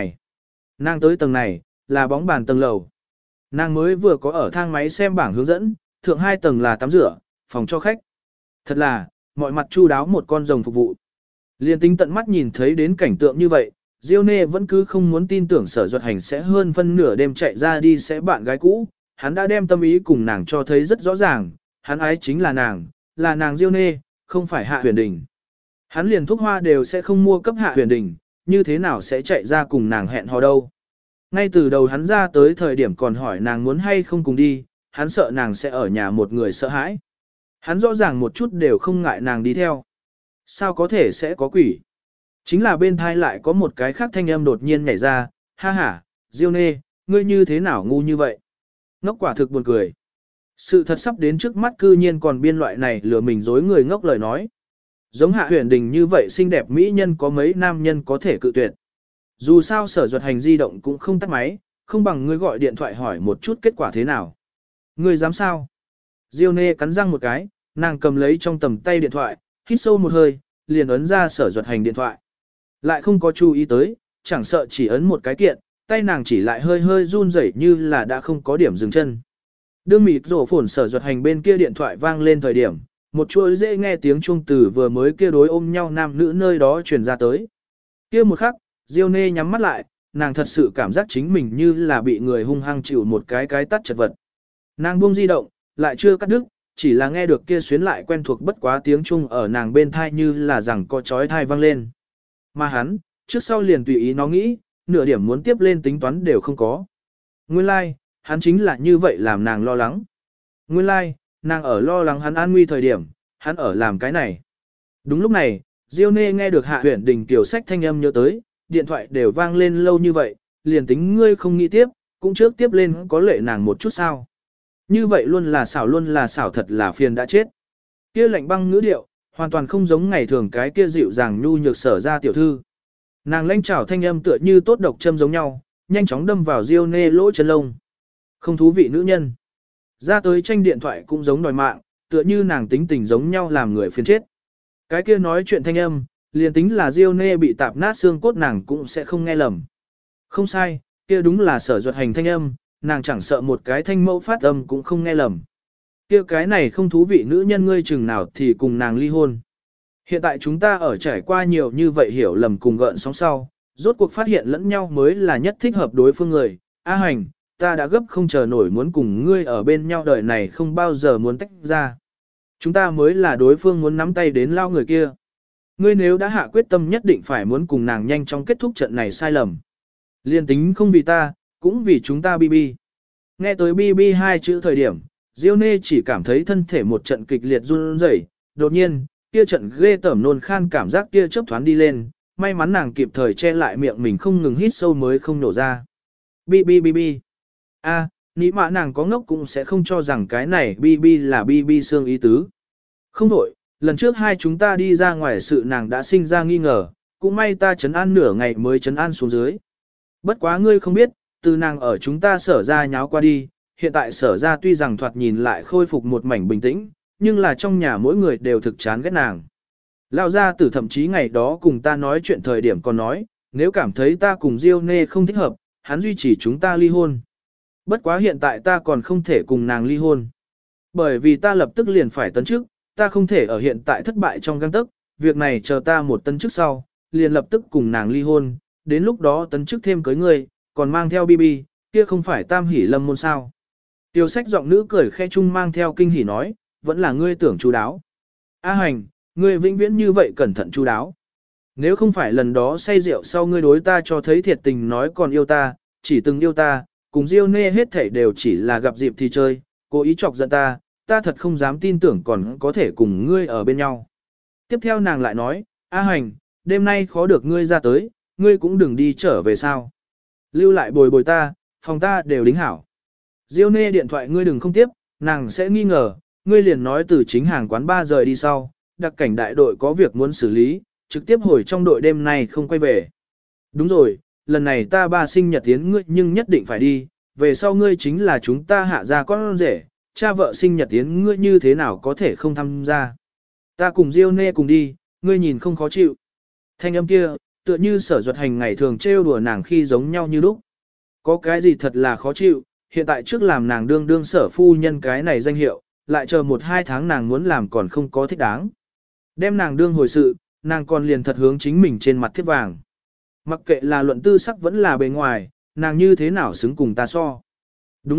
này, là bóng bàn tầng lầu. Nàng mới vừa có ở thang máy xem bảng hướng dẫn, thượng 2 tầng là tắm rửa, phòng cho khách. Thật là, mọi mặt chu đáo một con rồng phục vụ. Liên tính tận mắt nhìn thấy đến cảnh tượng như vậy, Diêu Nê vẫn cứ không muốn tin tưởng Sở Duật Hành sẽ hơn phân nửa đêm chạy ra đi sẽ bạn gái cũ, hắn đã đem tâm ý cùng nàng cho thấy rất rõ ràng, hắn ái chính là nàng Diêu Nê, không phải Hạ Huyền Đình. Hắn liền thuốc hoa đều sẽ không mua cấp Hạ Huyền Đình, như thế nào sẽ chạy ra cùng nàng hẹn hò đâu. Ngay từ đầu hắn ra tới thời điểm còn hỏi nàng muốn hay không cùng đi, hắn sợ nàng sẽ ở nhà một người sợ hãi. Hắn rõ ràng một chút đều không ngại nàng đi theo. Sao có thể sẽ có quỷ? Chính là bên thai lại có một cái khác thanh âm đột nhiên nhảy ra, ha ha, Diêu Nê, ngươi như thế nào ngu như vậy? Ngốc quả thực buồn cười. Sự thật sắp đến trước mắt cư nhiên còn biên loại này lừa mình dối người ngốc lời nói. Giống Hạ Huyền Đình như vậy xinh đẹp mỹ nhân có mấy nam nhân có thể cự tuyệt. Dù sao Sở Duật Hành di động cũng không tắt máy, không bằng ngươi gọi điện thoại hỏi một chút kết quả thế nào. Ngươi dám sao? Diêu Nê cắn răng một cái, nàng cầm lấy trong tầm tay điện thoại, hít sâu một hơi, liền ấn ra Sở Duật Hành điện thoại. Lại không có chú ý tới, chẳng sợ chỉ ấn một cái kiện, tay nàng chỉ lại hơi hơi run rẩy như là đã không có điểm dừng chân. Đương mịt rổ phồn Sở Duật Hành bên kia điện thoại vang lên thời điểm, một chuỗi dễ nghe tiếng chuông từ vừa mới kia đối ôm nhau nam nữ nơi đó truyền ra tới. Kia một khắc, Diêu Nê nhắm mắt lại, nàng thật sự cảm giác chính mình như là bị người hung hăng chịu một cái tát chật vật. Nàng buông di động, lại chưa cắt đứt, chỉ là nghe được kia xuyến lại quen thuộc bất quá tiếng chuông ở nàng bên thai như là rằng có chói thai vang lên. Mà hắn, trước sau liền tùy ý nó nghĩ, nửa điểm muốn tiếp lên tính toán đều không có. Nguyên lai, like, hắn chính là như vậy làm nàng lo lắng. Nguyên lai, like, nàng ở lo lắng hắn an nguy thời điểm, hắn ở làm cái này. Đúng lúc này, Diêu Nê nghe được Hạ Huyền Đình tiểu sách thanh âm nhớ tới, điện thoại đều vang lên lâu như vậy, liền tính ngươi không nghĩ tiếp, cũng trước tiếp lên có lệ nàng một chút sao. Như vậy luôn là xảo thật là phiền đã chết. Kia lạnh băng ngữ điệu, hoàn toàn không giống ngày thường cái kia dịu dàng nhu nhược Sở ra tiểu thư. Nàng lanh trảo thanh âm tựa như tốt độc châm giống nhau, nhanh chóng đâm vào Diêu Nê lỗ chân lông. Không thú vị nữ nhân. Ra tới tranh điện thoại cũng giống đòi mạng, tựa như nàng tính tình giống nhau làm người phiền chết. Cái kia nói chuyện thanh âm, liền tính là Diêu Nê bị tạp nát xương cốt nàng cũng sẽ không nghe lầm. Không sai, kia đúng là Sở Duật Hành thanh âm, nàng chẳng sợ một cái thanh mẫu phát âm cũng không nghe lầm. Kia cái này không thú vị nữ nhân ngươi chừng nào thì cùng nàng ly hôn. Hiện tại chúng ta ở trải qua nhiều như vậy hiểu lầm cùng gợn sóng sau, rốt cuộc phát hiện lẫn nhau mới là nhất thích hợp đối phương người. A Hành, ta đã gấp không chờ nổi muốn cùng ngươi ở bên nhau đời này không bao giờ muốn tách ra. Chúng ta mới là đối phương muốn nắm tay đến lao người kia. Ngươi nếu đã hạ quyết tâm nhất định phải muốn cùng nàng nhanh chóng kết thúc trận này sai lầm. Liên tính không vì ta, cũng vì chúng ta BB. Nghe tới BB hai chữ thời điểm, Diêu Nê chỉ cảm thấy thân thể một trận kịch liệt run rẩy, đột nhiên, kia trận ghê tởm nôn khan cảm giác kia chớp thoáng đi lên, may mắn nàng kịp thời che lại miệng mình không ngừng hít sâu mới không nổ ra. BB. Ní mã nàng có ngốc cũng sẽ không cho rằng cái này BB là BB xương ý tứ. Không đổi, lần trước hai chúng ta đi ra ngoài sự nàng đã sinh ra nghi ngờ, cũng may ta trấn an nửa ngày mới trấn an xuống dưới. Bất quá ngươi không biết, từ nàng ở chúng ta Sở ra nháo qua đi, hiện tại Sở ra tuy rằng thoạt nhìn lại khôi phục một mảnh bình tĩnh, nhưng là trong nhà mỗi người đều thực chán ghét nàng. Lão gia tử thậm chí ngày đó cùng ta nói chuyện thời điểm còn nói, nếu cảm thấy ta cùng Diêu Nê không thích hợp, hắn duy trì chúng ta ly hôn. Bất quá hiện tại ta còn không thể cùng nàng ly hôn. Bởi vì ta lập tức liền phải tấn chức, ta không thể ở hiện tại thất bại trong gang tấc, việc này chờ ta một tấn chức sau, liền lập tức cùng nàng ly hôn, đến lúc đó tấn chức thêm cưới ngươi, còn mang theo BB, kia không phải tam hỷ lâm môn sao. Tiêu sách giọng nữ cười khe chung mang theo kinh hỉ nói, vẫn là ngươi tưởng chú đáo. A Hành, ngươi vĩnh viễn như vậy cẩn thận chú đáo. Nếu không phải lần đó say rượu sau ngươi đối ta cho thấy thiệt tình nói còn yêu ta, chỉ từng yêu ta, cùng Diêu Nê hết thảy đều chỉ là gặp dịp thì chơi, cố ý chọc giận ta, ta thật không dám tin tưởng còn có thể cùng ngươi ở bên nhau. Tiếp theo nàng lại nói, A Hành, đêm nay khó được ngươi ra tới, ngươi cũng đừng đi trở về sao. Lưu lại bồi ta, phòng ta đều đính hảo. Diêu Nê điện thoại ngươi đừng không tiếp, nàng sẽ nghi ngờ, ngươi liền nói từ chính hàng quán 3 giờ đi sau, đặc cảnh đại đội có việc muốn xử lý, trực tiếp hồi trong đội đêm nay không quay về. Đúng rồi, lần này ta ba sinh nhật tiến ngươi nhưng nhất định phải đi, về sau ngươi chính là chúng ta Hạ ra con rể, cha vợ sinh nhật tiến ngươi như thế nào có thể không tham gia. Ta cùng Diêu Nê cùng đi, ngươi nhìn không khó chịu. Thanh âm kia, tựa như Sở Duật Hành ngày thường trêu đùa nàng khi giống nhau như lúc. Có cái gì thật là khó chịu, hiện tại trước làm nàng đương sở phu nhân cái này danh hiệu, lại chờ 1-2 tháng nàng muốn làm còn không có thích đáng. Đem nàng đương hồi sự, nàng còn liền thật hướng chính mình trên mặt thiết vàng. Mặc kệ là luận tư sắc vẫn là bề ngoài, nàng như thế nào xứng cùng ta so. Đúng lúc,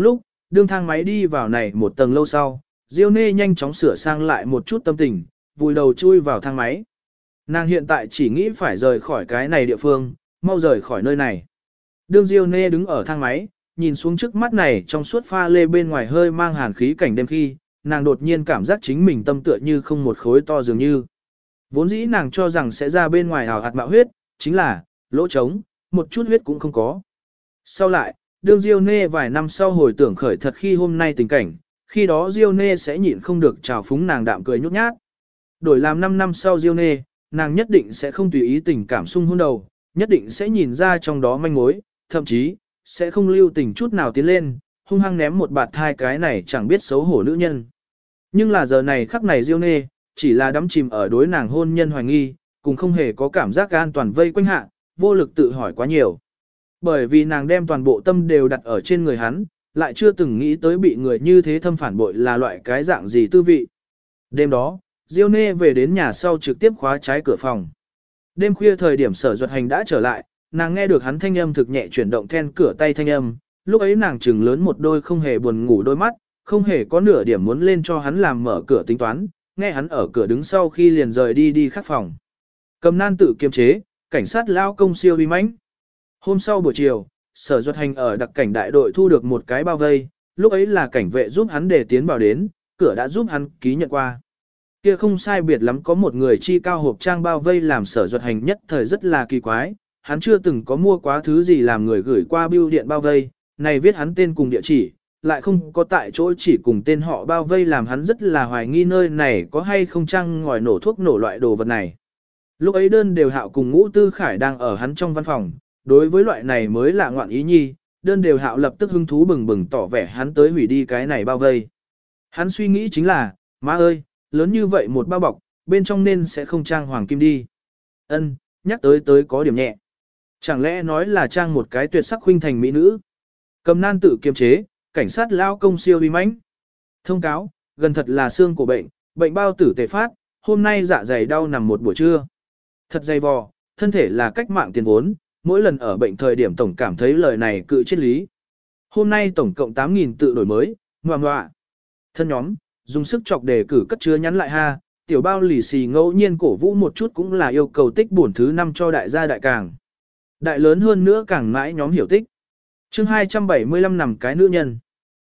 đương thang máy đi vào này một tầng lâu sau, Diêu Nê nhanh chóng sửa sang lại một chút tâm tình, vùi đầu chui vào thang máy. Nàng hiện tại chỉ nghĩ phải rời khỏi cái này địa phương, mau rời khỏi nơi này. Đương Diêu Nê đứng ở thang máy, nhìn xuống trước mắt này trong suốt pha lê bên ngoài hơi mang hàn khí cảnh đêm khi, nàng đột nhiên cảm giác chính mình tâm tựa như không một khối to dường như. Vốn dĩ nàng cho rằng sẽ ra bên ngoài hào hạt mạo huyết, chính là, lỗ trống, một chút huyết cũng không có. Sau lại, đương Diêu Nê vài năm sau hồi tưởng khởi thật khi hôm nay tình cảnh, khi đó Diêu Nê sẽ nhịn không được trào phúng nàng đạm cười nhút nhát. Đổi làm 5 năm sau Diêu Nê, nàng nhất định sẽ không tùy ý tình cảm sung hôn đầu, nhất định sẽ nhìn ra trong đó manh mối, thậm chí, sẽ không lưu tình chút nào tiến lên, hung hăng ném một bạt thai cái này chẳng biết xấu hổ nữ nhân. Nhưng là giờ này khắc này Diêu Nê, chỉ là đắm chìm ở đối nàng hôn nhân hoài nghi, cùng không hề có cảm giác an toàn vây quanh hạ, vô lực tự hỏi quá nhiều. Bởi vì nàng đem toàn bộ tâm đều đặt ở trên người hắn, lại chưa từng nghĩ tới bị người như thế thâm phản bội là loại cái dạng gì tư vị. Đêm đó, Diêu Nê về đến nhà sau trực tiếp khóa trái cửa phòng. Đêm khuya thời điểm Sở Duật Hành đã trở lại, nàng nghe được hắn thanh âm thực nhẹ chuyển động then cửa tay thanh âm, lúc ấy nàng trừng lớn một đôi không hề buồn ngủ đôi mắt, không hề có nửa điểm muốn lên cho hắn làm mở cửa tính toán, nghe hắn ở cửa đứng sau khi liền rời đi khắc phòng. Cầm nan tự kiềm chế, cảnh sát lao công siêu uy mãnh. Hôm sau buổi chiều, Sở Duật Hành ở đặc cảnh đại đội thu được một cái bao vây, lúc ấy là cảnh vệ giúp hắn để tiến vào đến, cửa đã giúp hắn ký nhận qua. Kia không sai biệt lắm có một người chi cao hộp trang bao vây làm Sở Duật Hành nhất thời rất là kỳ quái, hắn chưa từng có mua quá thứ gì làm người gửi qua bưu điện bao vây, này viết hắn tên cùng địa chỉ, lại không có tại chỗ chỉ cùng tên họ bao vây làm hắn rất là hoài nghi nơi này có hay không chăng ngòi nổ thuốc nổ loại đồ vật này. Lúc ấy đơn đều hạo cùng Ngũ Tư Khải đang ở hắn trong văn phòng, đối với loại này mới là ngoạn ý nhi, đơn đều hạo lập tức hứng thú bừng bừng tỏ vẻ hắn tới hủy đi cái này bao vây. Hắn suy nghĩ chính là, má ơi, lớn như vậy một bao bọc, bên trong nên sẽ không trang hoàng kim đi. Ân, nhắc tới có điểm nhẹ. Chẳng lẽ nói là trang một cái tuyệt sắc huynh thành mỹ nữ? Cầm nan tự kiềm chế, cảnh sát lao công siêu uy mãnh. Thông cáo, gần thật là xương của bệnh, bệnh bao tử tề phát, hôm nay dạ dày đau nằm một buổi trưa. Thật dày vò, thân thể là cách mạng tiền vốn, mỗi lần ở bệnh thời điểm tổng cảm thấy lời này cự triết lý. Hôm nay tổng cộng 8.000 tự đổi mới, ngoạ. Thân nhóm, dùng sức chọc đề cử cất chứa nhắn lại ha, tiểu bao lì xì ngẫu nhiên cổ vũ một chút cũng là yêu cầu tích bổn thứ 5 cho đại gia đại càng. Đại lớn hơn nữa càng mãi nhóm hiểu tích. Chương 275 nằm cái nữ nhân.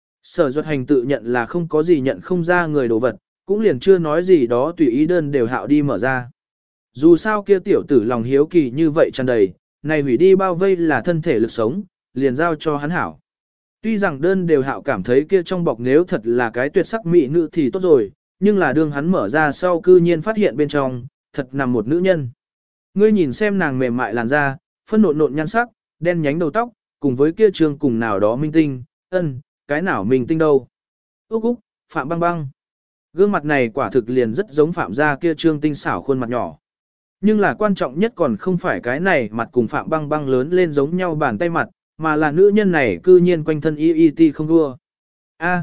Sở Duật Hành tự nhận là không có gì nhận không ra người đồ vật, cũng liền chưa nói gì đó tùy ý đơn đều hạo đi mở ra. Dù sao kia tiểu tử lòng hiếu kỳ như vậy tràn đầy, này hủy đi bao vây là thân thể lực sống, liền giao cho hắn hảo. Tuy rằng đơn đều hạo cảm thấy kia trong bọc nếu thật là cái tuyệt sắc mỹ nữ thì tốt rồi, nhưng là đương hắn mở ra sau cư nhiên phát hiện bên trong, thật nằm một nữ nhân. Ngươi nhìn xem nàng mềm mại làn da, phân nộn nộn nhan sắc, đen nhánh đầu tóc, cùng với kia trường cùng nào đó minh tinh, cái nào minh tinh đâu. Úc, Phạm Băng Băng. Gương mặt này quả thực liền rất giống Phạm gia kia trương tinh xảo khuôn mặt nhỏ. Nhưng là quan trọng nhất còn không phải cái này mặt cùng Phạm Băng Băng lớn lên giống nhau bàn tay mặt, mà là nữ nhân này cư nhiên quanh thân y không đua. Ha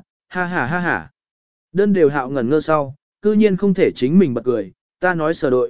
ha. Đơn đều hạo ngẩn ngơ sau, cư nhiên không thể chính mình bật cười, ta nói Sở đội,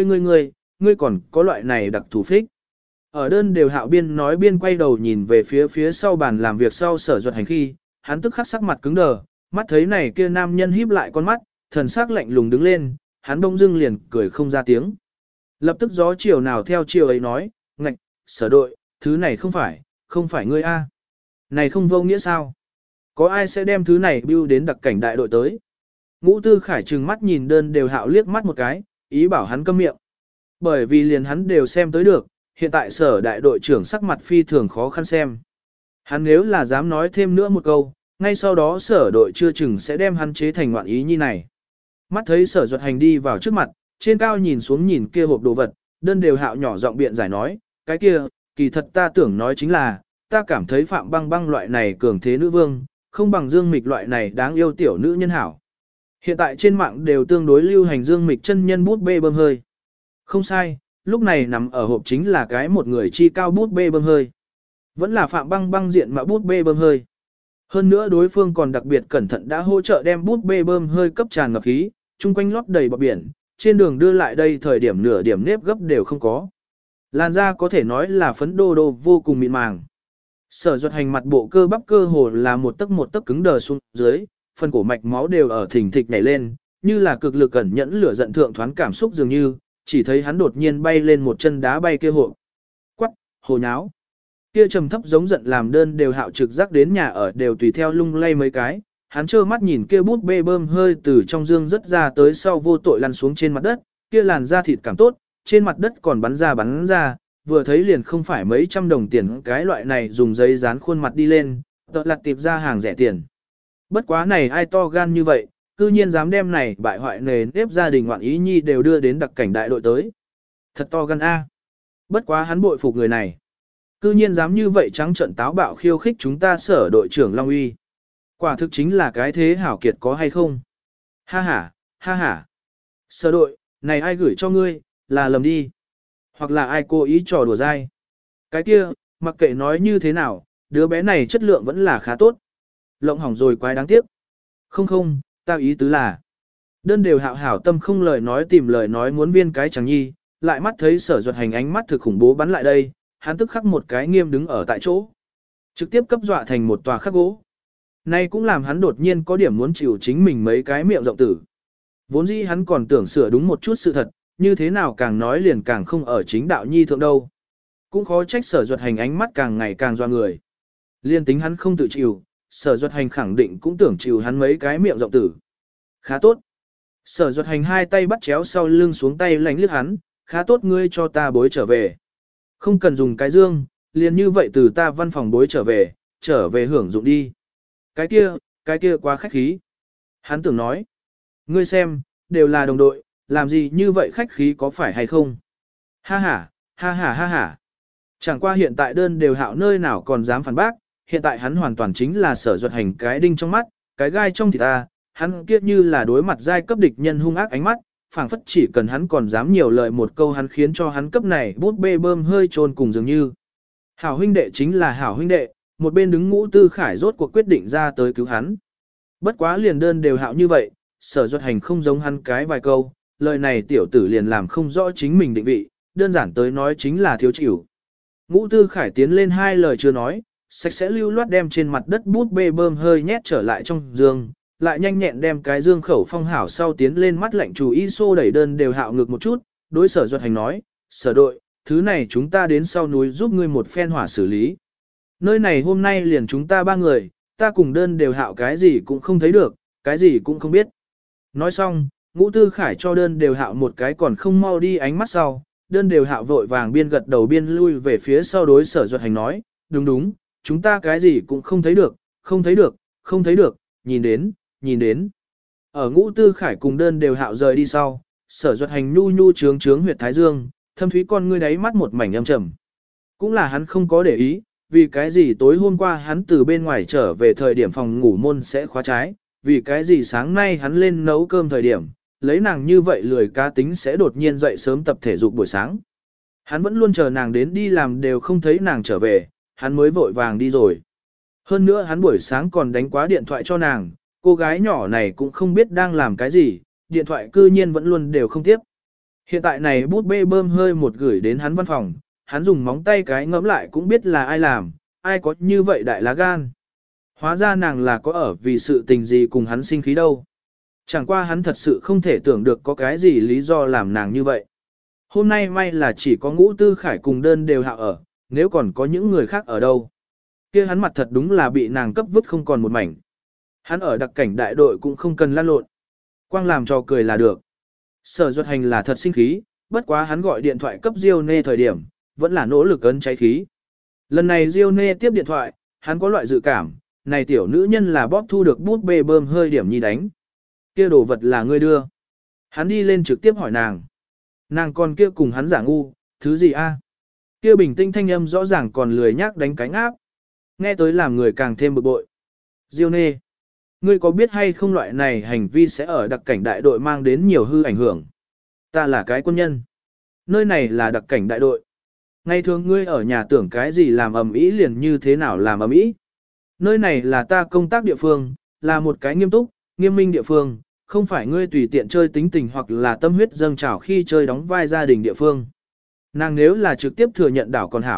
ngươi còn có loại này đặc thù phích. Ở đơn đều hạo biên nói biên quay đầu nhìn về phía sau bàn làm việc sau Sở Duật Hành khi, hắn tức khắc sắc mặt cứng đờ, mắt thấy này kia nam nhân híp lại con mắt, thần sắc lạnh lùng đứng lên, hắn bỗng dưng liền cười không ra tiếng. Lập tức gió chiều nào theo chiều ấy nói, ngạch, Sở đội, thứ này không phải ngươi a. Này không vô nghĩa sao? Có ai sẽ đem thứ này bưu đến đặc cảnh đại đội tới? Ngũ Tư Khải trừng mắt nhìn đơn đều hạo liếc mắt một cái, ý bảo hắn câm miệng. Bởi vì liền hắn đều xem tới được, hiện tại Sở đại đội trưởng sắc mặt phi thường khó khăn xem. Hắn nếu là dám nói thêm nữa một câu, ngay sau đó Sở đội chưa chừng sẽ đem hắn chế thành ngoạn ý như này. Mắt thấy Sở Duật Hành đi vào trước mặt, trên cao nhìn xuống nhìn kia hộp đồ vật, đơn đều hạo nhỏ giọng biện giải nói, cái kia, kỳ thật ta tưởng nói chính là, ta cảm thấy Phạm Băng Băng loại này cường thế nữ vương, không bằng Dương Mịch loại này đáng yêu tiểu nữ nhân hảo. Hiện tại trên mạng đều tương đối lưu hành Dương Mịch chân nhân bút bê bơm hơi. Không sai, lúc này nằm ở hộp chính là cái một người chi cao bút bê bơm hơi. Vẫn là Phạm Băng Băng diện mà bút bê bơm hơi. Hơn nữa đối phương còn đặc biệt cẩn thận đã hỗ trợ đem bút bê bơm hơi cấp tràn ngập khí, chung quanh lót đầy bọt biển, trên đường đưa lại đây thời điểm nửa điểm nếp gấp đều không có. Làn da có thể nói là phấn đô vô cùng mịn màng. Sở Duật Hành mặt bộ cơ bắp cơ hồ là một tấc cứng đờ xuống dưới, phần cổ mạch máu đều ở thình thịch nhảy lên, như là cực lực cẩn nhẫn lửa giận thượng thoáng cảm xúc dường như, chỉ thấy hắn đột nhiên bay lên một chân đá bay kia hộ. Quắc, hồ nháo. Kia trầm thấp giống giận làm đơn đều hạo trực giác đến nhà ở đều tùy theo lung lay mấy cái, hắn trơ mắt nhìn kia bút bê bơm hơi từ trong dương rất ra tới sau vô tội lăn xuống trên mặt đất, kia làn da thịt cảm tốt, trên mặt đất còn bắn ra, vừa thấy liền không phải mấy trăm đồng tiền cái loại này dùng giấy dán khuôn mặt đi lên, tợ lặt tiệp ra hàng rẻ tiền. Bất quá này ai to gan như vậy, cư nhiên dám đem này bại hoại nề nếp gia đình ngoạn ý nhi đều đưa đến đặc cảnh đại đội tới. Thật to gan a. Bất quá hắn bội phục người này. Cư nhiên dám như vậy trắng trận táo bạo khiêu khích chúng ta sở đội trưởng Long Uy. Quả thực chính là cái thế hảo kiệt có hay không? Ha ha, ha ha. Sở đội, này ai gửi cho ngươi, là lầm đi. Hoặc là ai cố ý trò đùa dai. Cái kia, mặc kệ nói như thế nào, đứa bé này chất lượng vẫn là khá tốt. Lộng hỏng rồi quái đáng tiếc. Không, tao ý tứ là. Đơn đều hảo hảo tâm không lời nói tìm lời nói muốn viên cái chẳng nhi, lại mắt thấy Sở Duật Hành ánh mắt thực khủng bố bắn lại đây, hắn tức khắc một cái nghiêm đứng ở tại chỗ. Trực tiếp cấp dọa thành một tòa khắc gỗ. Nay cũng làm hắn đột nhiên có điểm muốn chịu chính mình mấy cái miệng rộng tử. Vốn dĩ hắn còn tưởng sửa đúng một chút sự thật, như thế nào càng nói liền càng không ở chính đạo nhi thượng đâu. Cũng khó trách Sở Duật Hành ánh mắt càng ngày càng doa người. Liên tính hắn không tự chịu, Sở Duật Hành khẳng định cũng tưởng chịu hắn mấy cái miệng rộng tử. Khá tốt. Sở Duật Hành hai tay bắt chéo sau lưng xuống tay lánh liếc hắn, khá tốt ngươi cho ta bối trở về. Không cần dùng cái dương, liền như vậy từ ta văn phòng bối trở về hưởng dụng đi. Cái kia quá khách khí. Hắn tưởng nói. Ngươi xem, đều là đồng đội, làm gì như vậy khách khí có phải hay không? Ha ha, ha ha ha ha. Chẳng qua hiện tại đơn đều hạo nơi nào còn dám phản bác, hiện tại hắn hoàn toàn chính là Sở Duật Hành cái đinh trong mắt, cái gai trong thịt ta, hắn kiết như là đối mặt giai cấp địch nhân hung ác ánh mắt, phảng phất chỉ cần hắn còn dám nhiều lời một câu hắn khiến cho hắn cấp này bút bê bơm hơi trôn cùng dường như. Hảo huynh đệ chính là hảo huynh đệ, một bên đứng Ngũ Tư Khải rốt cuộc quyết định ra tới cứu hắn. Bất quá liền đơn đều hạo như vậy, Sở Duật Hành không giống hắn cái vài câu, lời này tiểu tử liền làm không rõ chính mình định vị, đơn giản tới nói chính là thiếu chịu. Ngũ Tư Khải tiến lên hai lời chưa nói, sạch sẽ lưu loát đem trên mặt đất bút bê bơm hơi nhét trở lại trong giường, lại nhanh nhẹn đem cái dương khẩu phong hảo sau tiến lên mắt lạnh chú ý xô đẩy đơn đều hạo ngực một chút, đối Sở Duật Hành nói, Sở đội, thứ này chúng ta đến sau núi giúp ngươi một phen hỏa xử lý. Nơi này hôm nay liền chúng ta ba người, ta cùng đơn đều hạo cái gì cũng không thấy được, cái gì cũng không biết. Nói xong, Ngũ Tư Khải cho đơn đều hạo một cái còn không mau đi ánh mắt sau, đơn đều hạo vội vàng biên gật đầu biên lui về phía sau đối Sở Duật Hành nói, đúng, chúng ta cái gì cũng không thấy được, không thấy được, nhìn đến. Ở Ngũ Tư Khải cùng đơn đều hạo rời đi sau, Sở Duật Hành nhu trướng huyệt thái dương, thâm thúy con ngươi đáy mắt một mảnh âm trầm. Cũng là hắn không có để ý, vì cái gì tối hôm qua hắn từ bên ngoài trở về thời điểm phòng ngủ môn sẽ khóa trái, vì cái gì sáng nay hắn lên nấu cơm thời điểm, lấy nàng như vậy lười cá tính sẽ đột nhiên dậy sớm tập thể dục buổi sáng. Hắn vẫn luôn chờ nàng đến đi làm đều không thấy nàng trở về, hắn mới vội vàng đi rồi. Hơn nữa hắn buổi sáng còn đánh quá điện thoại cho nàng, cô gái nhỏ này cũng không biết đang làm cái gì, điện thoại cư nhiên vẫn luôn đều không tiếp. Hiện tại này bút bê bơm hơi một gửi đến hắn văn phòng, hắn dùng móng tay cái ngẫm lại cũng biết là ai làm, ai có như vậy đại lá gan. Hóa ra nàng là có ở vì sự tình gì cùng hắn sinh khí đâu. Chẳng qua hắn thật sự không thể tưởng được có cái gì lý do làm nàng như vậy. Hôm nay may là chỉ có Ngũ Tư Khải cùng đơn đều hạo ở, nếu còn có những người khác ở đâu. Kia hắn mặt thật đúng là bị nàng cấp vứt không còn một mảnh. Hắn ở đặc cảnh đại đội cũng không cần lăn lộn. Quang làm trò cười là được. Sở Duật Hành là thật sinh khí, bất quá hắn gọi điện thoại cấp Diêu Nê thời điểm, vẫn là nỗ lực ấn cháy khí. Lần này Diêu Nê tiếp điện thoại, hắn có loại dự cảm, này tiểu nữ nhân là bóp thu được bút bê bơm hơi điểm nhi đánh. Kia đồ vật là ngươi đưa. Hắn đi lên trực tiếp hỏi nàng. Nàng còn kia cùng hắn giả ngu, thứ gì a? Kia bình tĩnh thanh âm rõ ràng còn lười nhác đánh cánh áp. Nghe tới làm người càng thêm bực bội. Diêu Nê, ngươi có biết hay không loại này hành vi sẽ ở đặc cảnh đại đội mang đến nhiều hư ảnh hưởng? Ta là cái quân nhân. Nơi này là đặc cảnh đại đội. Ngày thường ngươi ở nhà tưởng cái gì làm ầm ĩ liền như thế nào làm ầm ĩ. Nơi này là ta công tác địa phương, là một cái nghiêm túc, nghiêm minh địa phương, không phải ngươi tùy tiện chơi tính tình hoặc là tâm huyết dâng trào khi chơi đóng vai gia đình địa phương. Nàng nếu là trực tiếp thừa nhận đảo còn hảo,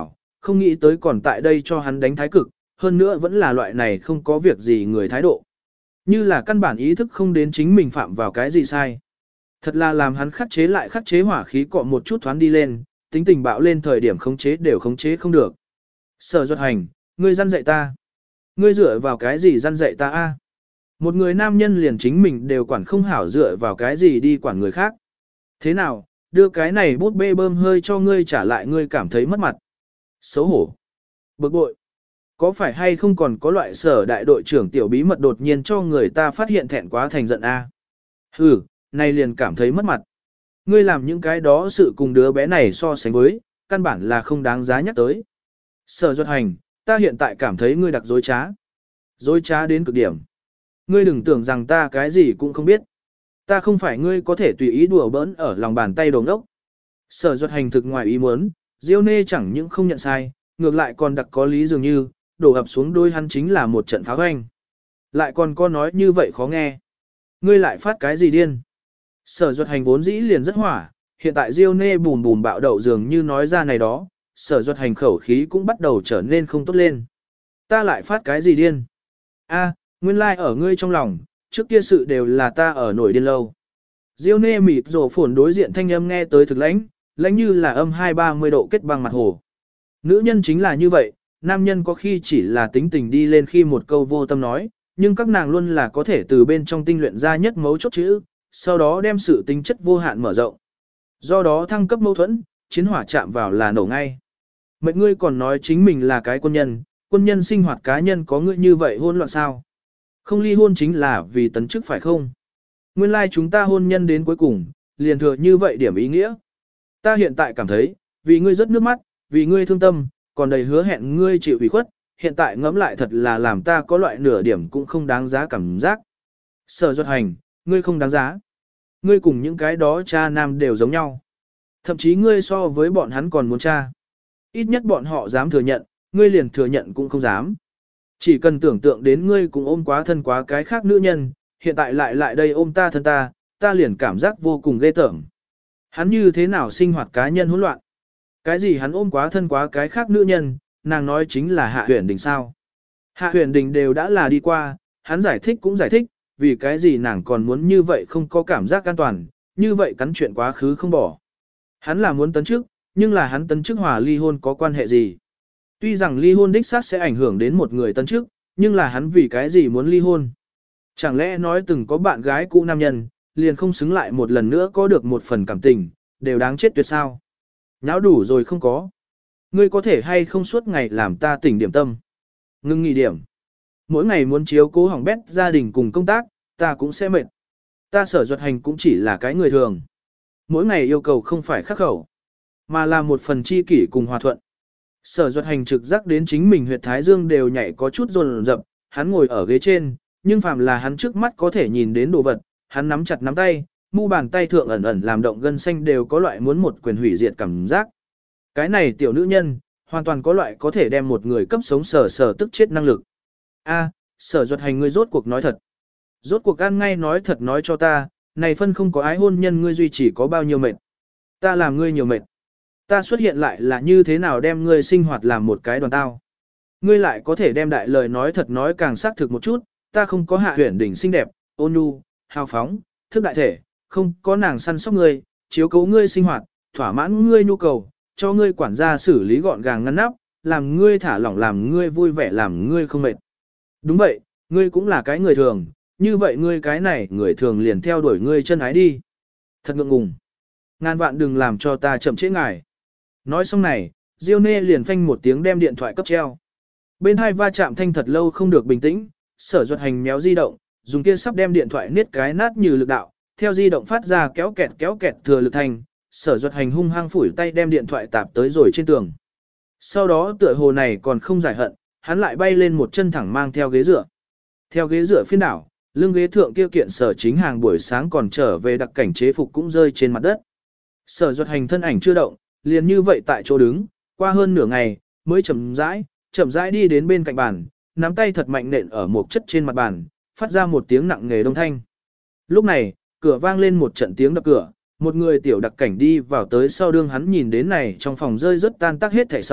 không nghĩ tới còn tại đây cho hắn đánh thái cực, hơn nữa vẫn là loại này không có việc gì người thái độ. Như là căn bản ý thức không đến chính mình phạm vào cái gì sai. Thật là làm hắn khắc chế hỏa khí cọ một chút thoáng đi lên, tính tình bạo lên thời điểm khống chế đều khống chế không được. Sở Duật Hành, ngươi răn dạy ta. Ngươi dựa vào cái gì răn dạy ta a? Một người nam nhân liền chính mình đều quản không hảo, dựa vào cái gì đi quản người khác. Thế nào, đưa cái này bút bê bơm hơi cho ngươi trả lại ngươi cảm thấy mất mặt. Xấu hổ. Bực bội. Có phải hay không còn có loại Sở đại đội trưởng tiểu bí mật đột nhiên cho người ta phát hiện thẹn quá thành giận a? Hừ, này liền cảm thấy mất mặt. Ngươi làm những cái đó sự cùng đứa bé này so sánh với, căn bản là không đáng giá nhắc tới. Sở Duật Hành, ta hiện tại cảm thấy ngươi đặc dối trá. Dối trá đến cực điểm. Ngươi đừng tưởng rằng ta cái gì cũng không biết. Ta không phải ngươi có thể tùy ý đùa bỡn ở lòng bàn tay đồ ngốc. Sở Duật Hành thực ngoài ý muốn, Diêu Nê chẳng những không nhận sai, ngược lại còn đặc có lý dường như, đổ ập xuống đôi hắn chính là một trận pháo hoanh. Lại còn có nói như vậy khó nghe. Ngươi lại phát cái gì điên? Sở Duật Hành vốn dĩ liền rất hỏa, hiện tại Diêu Nê bùm bùm bạo đậu dường như nói ra này đó, Sở Duật Hành khẩu khí cũng bắt đầu trở nên không tốt lên. Ta lại phát cái gì điên? A, nguyên lai ở ngươi trong lòng, trước kia sự đều là ta ở nổi điên lâu. Diêu Nê mịt rổ phồn đối diện thanh âm nghe tới thực lãnh, lãnh như là âm 230 độ kết băng mặt hồ. Nữ nhân chính là như vậy, nam nhân có khi chỉ là tính tình đi lên khi một câu vô tâm nói, nhưng các nàng luôn là có thể từ bên trong tinh luyện ra nhất mấu chốt chữ, sau đó đem sự tính chất vô hạn mở rộng. Do đó thăng cấp mâu thuẫn, chiến hỏa chạm vào là nổ ngay. Mệnh ngươi còn nói chính mình là cái quân nhân sinh hoạt cá nhân có ngươi như vậy hôn loạn sao? Không ly hôn chính là vì tấn chức phải không? Nguyên lai chúng ta hôn nhân đến cuối cùng, liền thừa như vậy điểm ý nghĩa. Ta hiện tại cảm thấy, vì ngươi rất nước mắt, vì ngươi thương tâm, còn đầy hứa hẹn ngươi chịu ủy khuất, hiện tại ngẫm lại thật là làm ta có loại nửa điểm cũng không đáng giá cảm giác. Sở Duật Hành, ngươi không đáng giá. Ngươi cùng những cái đó cha nam đều giống nhau. Thậm chí ngươi so với bọn hắn còn muốn cha. Ít nhất bọn họ dám thừa nhận, ngươi liền thừa nhận cũng không dám. Chỉ cần tưởng tượng đến ngươi cũng ôm quá thân quá cái khác nữ nhân, hiện tại lại đây ôm ta thân ta liền cảm giác vô cùng ghê tởm. Hắn như thế nào sinh hoạt cá nhân hỗn loạn? Cái gì hắn ôm quá thân quá cái khác nữ nhân, nàng nói chính là Hạ Huyền Đình sao? Hạ Huyền Đình đều đã là đi qua, hắn giải thích cũng giải thích, vì cái gì nàng còn muốn như vậy không có cảm giác an toàn, như vậy cắn chuyện quá khứ không bỏ. Hắn là muốn tấn chức, nhưng là hắn tấn chức hòa ly hôn có quan hệ gì? Tuy rằng ly hôn đích xác sẽ ảnh hưởng đến một người tấn chức, nhưng là hắn vì cái gì muốn ly hôn? Chẳng lẽ nói từng có bạn gái cũ nam nhân, liền không xứng lại một lần nữa có được một phần cảm tình, đều đáng chết tuyệt sao? Nháo đủ rồi không có. Ngươi có thể hay không suốt ngày làm ta tỉnh điểm tâm. Ngưng nghỉ điểm. Mỗi ngày muốn chiếu cố hỏng bét gia đình cùng công tác, ta cũng sẽ mệt. Ta Sở Duật Hành cũng chỉ là cái người thường. Mỗi ngày yêu cầu không phải khắc khẩu, mà là một phần chi kỷ cùng hòa thuận. Sở Duật Hành trực giác đến chính mình huyệt thái dương đều nhảy có chút run rập, hắn ngồi ở ghế trên, nhưng phàm là hắn trước mắt có thể nhìn đến đồ vật, hắn nắm chặt nắm tay, mu bàn tay thượng ẩn ẩn làm động gân xanh đều có loại muốn một quyền hủy diệt cảm giác. Cái này tiểu nữ nhân, hoàn toàn có loại có thể đem một người cấp sống sờ tức chết năng lực. A, Sở Duật Hành ngươi rốt cuộc nói thật. Rốt cuộc ăn ngay nói thật nói cho ta, này phân không có ái hôn nhân ngươi duy trì có bao nhiêu mệt. Ta làm ngươi nhiều mệt. Ta xuất hiện lại là như thế nào đem ngươi sinh hoạt làm một cái đoàn tao. Ngươi lại có thể đem đại lời nói thật nói càng xác thực một chút, ta không có Hạ Huyền Đình xinh đẹp, ôn nhu, hào phóng, thức đại thể, không có nàng săn sóc ngươi, chiếu cố ngươi sinh hoạt, thỏa mãn ngươi nhu cầu, cho ngươi quản gia xử lý gọn gàng ngăn nắp, làm ngươi thả lỏng, làm ngươi vui vẻ, làm ngươi không mệt. Đúng vậy, ngươi cũng là cái người thường, như vậy ngươi cái này người thường liền theo đuổi ngươi chân ái đi. Thật ngượng ngùng. Ngàn vạn đừng làm cho ta chậm trễ ngài. Nói xong này, Diêu Nê liền phanh một tiếng đem điện thoại cấp treo. Bên hai va chạm thanh thật lâu không được bình tĩnh, Sở Duật Hành méo di động, dùng kia sắp đem điện thoại niết cái nát như lực đạo, theo di động phát ra kéo kẹt thừa lực thành, Sở Duật Hành hung hăng phủi tay đem điện thoại tạp tới rồi trên tường. Sau đó tựa hồ này còn không giải hận, hắn lại bay lên một chân thẳng mang theo ghế dựa. Theo ghế dựa phiên đảo, lưng ghế thượng kia kiện Sở Chính Hàng buổi sáng còn trở về đặc cảnh chế phục cũng rơi trên mặt đất. Sở Duật Hành thân ảnh chưa động, liền như vậy tại chỗ đứng, qua hơn nửa ngày, mới chậm rãi đi đến bên cạnh bàn, nắm tay thật mạnh nện ở một chất trên mặt bàn, phát ra một tiếng nặng nề đông thanh. Lúc này, cửa vang lên một trận tiếng đập cửa, một người tiểu đặc cảnh đi vào tới sau đương hắn nhìn đến này trong phòng rơi rất tan tác hết thảy sau,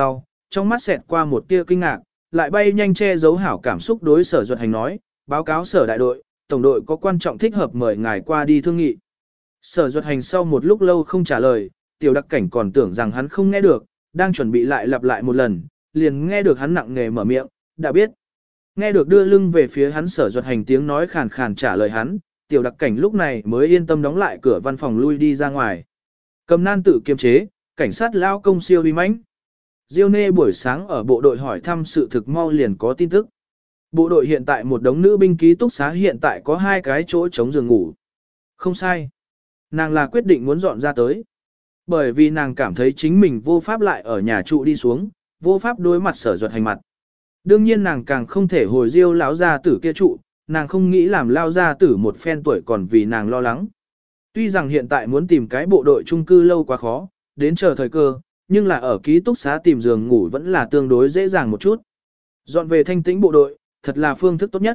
trong mắt xẹt qua một tia kinh ngạc, lại bay nhanh che giấu hảo cảm xúc đối Sở Duật Hành nói, báo cáo Sở đại đội, tổng đội có quan trọng thích hợp mời ngài qua đi thương nghị. Sở Duật Hành sau một lúc lâu không trả lời, tiểu đặc cảnh còn tưởng rằng hắn không nghe được, đang chuẩn bị lại lặp lại một lần, liền nghe được hắn nặng nề mở miệng, đã biết. Nghe được đưa lưng về phía hắn Sở Duật Hành tiếng nói khàn khàn trả lời hắn, tiểu đặc cảnh lúc này mới yên tâm đóng lại cửa văn phòng lui đi ra ngoài. Cầm nan tự kiềm chế, cảnh sát lao công siêu uy mãnh. Diêu Nê buổi sáng ở bộ đội hỏi thăm sự thực mau liền có tin tức. Bộ đội hiện tại một đống nữ binh ký túc xá hiện tại có 2 cái chỗ chống giường ngủ. Không sai. Nàng là quyết định muốn dọn ra tới. Bởi vì nàng cảm thấy chính mình vô pháp lại ở nhà trụ đi xuống, vô pháp đối mặt Sở Duật Hành mặt. Đương nhiên nàng càng không thể hồi Diêu lão gia tử kia trụ, nàng không nghĩ làm lao gia tử một phen tuổi còn vì nàng lo lắng. Tuy rằng hiện tại muốn tìm cái bộ đội chung cư lâu quá khó, đến chờ thời cơ, nhưng là ở ký túc xá tìm giường ngủ vẫn là tương đối dễ dàng một chút. Dọn về thanh tĩnh bộ đội, thật là phương thức tốt nhất.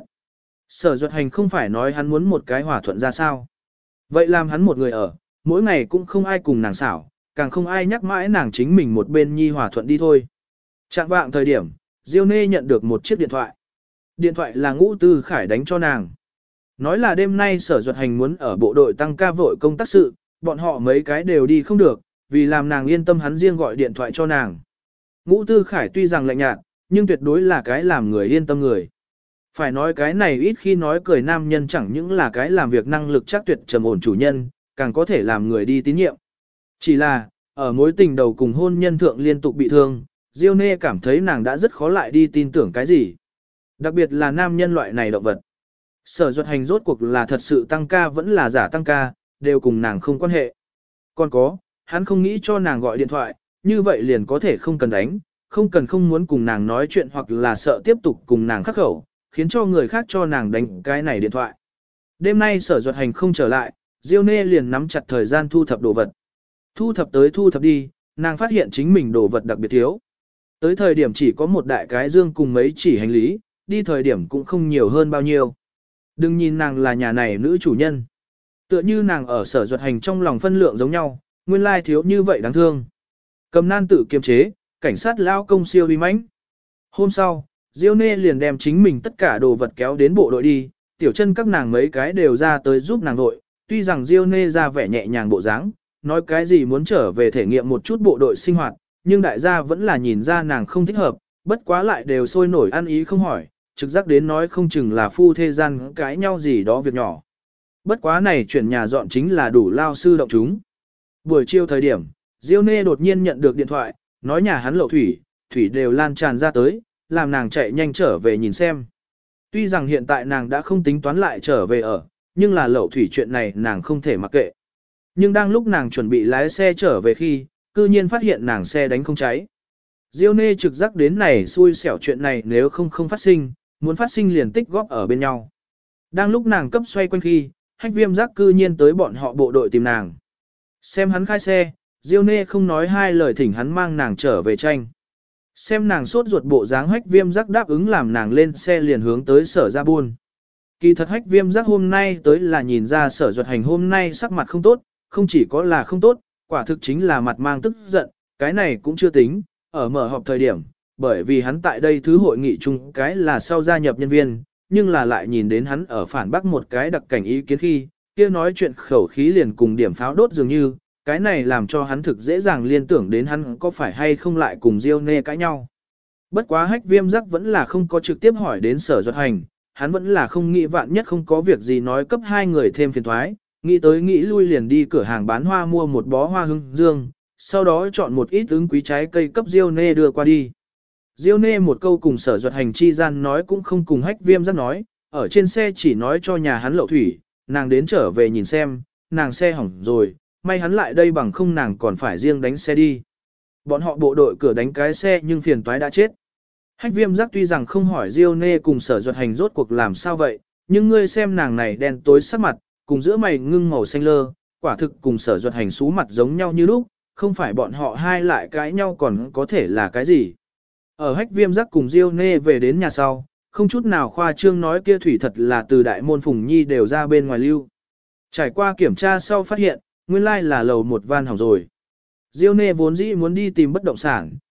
Sở Duật Hành không phải nói hắn muốn một cái hòa thuận ra sao. Vậy làm hắn một người ở, mỗi ngày cũng không ai cùng nàng xảo, càng không ai nhắc mãi nàng chính mình một bên nhi hòa thuận đi thôi. Trạng vạng thời điểm, Diêu Nê nhận được một chiếc điện thoại. Điện thoại là Ngũ Tư Khải đánh cho nàng. Nói là đêm nay Sở Duật Hành muốn ở bộ đội tăng ca vội công tác sự, bọn họ mấy cái đều đi không được, vì làm nàng yên tâm hắn riêng gọi điện thoại cho nàng. Ngũ Tư Khải tuy rằng lạnh nhạt, nhưng tuyệt đối là cái làm người yên tâm người. Phải nói cái này ít khi nói cười nam nhân chẳng những là cái làm việc năng lực chắc tuyệt trầm ổn chủ nhân, càng có thể làm người đi tín nhiệm. Chỉ là, ở mối tình đầu cùng hôn nhân thượng liên tục bị thương, Diêu Nê cảm thấy nàng đã rất khó lại đi tin tưởng cái gì. Đặc biệt là nam nhân loại này động vật. Sở Duật Hành rốt cuộc là thật sự tăng ca vẫn là giả tăng ca, đều cùng nàng không quan hệ. Còn có, hắn không nghĩ cho nàng gọi điện thoại, như vậy liền có thể không cần đánh, không cần không muốn cùng nàng nói chuyện hoặc là sợ tiếp tục cùng nàng khắc khẩu, khiến cho người khác cho nàng đánh cái này điện thoại. Đêm nay Sở Duật Hành không trở lại, Diêu Nê liền nắm chặt thời gian thu thập đồ vật. Thu thập tới thu thập đi, nàng phát hiện chính mình đồ vật đặc biệt thiếu. Tới thời điểm chỉ có một đại cái dương cùng mấy chỉ hành lý, đi thời điểm cũng không nhiều hơn bao nhiêu. Đừng nhìn nàng là nhà này nữ chủ nhân. Tựa như nàng ở Sở Duật Hành trong lòng phân lượng giống nhau, nguyên lai thiếu như vậy đáng thương. Cầm nan tự kiềm chế, cảnh sát lao công siêu uy mãnh. Hôm sau, Diêu Nê liền đem chính mình tất cả đồ vật kéo đến bộ đội đi, tiểu chân các nàng mấy cái đều ra tới giúp nàng đội. Tuy rằng Diêu Nê ra vẻ nhẹ nhàng bộ dáng, nói cái gì muốn trở về thể nghiệm một chút bộ đội sinh hoạt, nhưng đại gia vẫn là nhìn ra nàng không thích hợp, bất quá lại đều sôi nổi ăn ý không hỏi, trực giác đến nói không chừng là phu thê gian cãi nhau gì đó việc nhỏ. Bất quá này chuyển nhà dọn chính là đủ lao sư động chúng. Buổi chiều thời điểm, Diêu Nê đột nhiên nhận được điện thoại, nói nhà hắn lậu thủy, thủy đều lan tràn ra tới, làm nàng chạy nhanh trở về nhìn xem. Tuy rằng hiện tại nàng đã không tính toán lại trở về ở, nhưng là lậu thủy chuyện này nàng không thể mặc kệ. Nhưng đang lúc nàng chuẩn bị lái xe trở về khi, cư nhiên phát hiện nàng xe đánh không cháy. Diêu Nê trực giác đến này xui xẻo chuyện này nếu không phát sinh, muốn phát sinh liền tích góp ở bên nhau. Đang lúc nàng cấp xoay quanh khi, Hách Viêm Giác cư nhiên tới bọn họ bộ đội tìm nàng. Xem hắn khai xe, Diêu Nê không nói hai lời thỉnh hắn mang nàng trở về tranh. Xem nàng sốt ruột bộ dáng Hách Viêm Giác đáp ứng làm nàng lên xe liền hướng tới Sở ra buôn. Kỳ thật Hách Viêm Giác hôm nay tới là nhìn ra Sở Duật Hành hôm nay sắc mặt không tốt, không chỉ có là không tốt, quả thực chính là mặt mang tức giận, cái này cũng chưa tính, ở mở họp thời điểm, bởi vì hắn tại đây thứ hội nghị chung cái là sau gia nhập nhân viên, nhưng là lại nhìn đến hắn ở phản bác một cái đặc cảnh ý kiến khi, kia nói chuyện khẩu khí liền cùng điểm pháo đốt dường như, cái này làm cho hắn thực dễ dàng liên tưởng đến hắn có phải hay không lại cùng Diêu Nê cãi nhau. Bất quá Hách Viêm Giác vẫn là không có trực tiếp hỏi đến Sở Duật Hành, hắn vẫn là không nghĩ vạn nhất không có việc gì nói cấp hai người thêm phiền thoái, nghĩ tới nghĩ lui liền đi cửa hàng bán hoa mua một bó hoa hương dương, sau đó chọn một ít ứng quý trái cây cấp Diêu Nê đưa qua đi. Diêu Nê một câu cùng Sở Duật Hành chi gian nói cũng không cùng Hách Viêm Giác nói, ở trên xe chỉ nói cho nhà hắn lậu thủy, nàng đến trở về nhìn xem, nàng xe hỏng rồi, may hắn lại đây bằng không nàng còn phải riêng đánh xe đi. Bọn họ bộ đội cửa đánh cái xe nhưng phiền toái đã chết. Hách Viêm Giác tuy rằng không hỏi Diêu Nê cùng Sở Duật Hành rốt cuộc làm sao vậy, nhưng ngươi xem nàng này đen tối sắc mặt, cùng giữa mày ngưng màu xanh lơ, quả thực cùng Sở Duật Hành xú mặt giống nhau như lúc, không phải bọn họ hai lại cãi nhau còn có thể là cái gì. Ở Hách Viêm Giác cùng Diêu Nê về đến nhà sau, không chút nào khoa trương nói kia thủy thật là từ đại môn Phùng Nhi đều ra bên ngoài lưu. Trải qua kiểm tra sau phát hiện, nguyên lai là lầu một van hỏng rồi. Diêu Nê vốn dĩ muốn đi tìm bất động sản,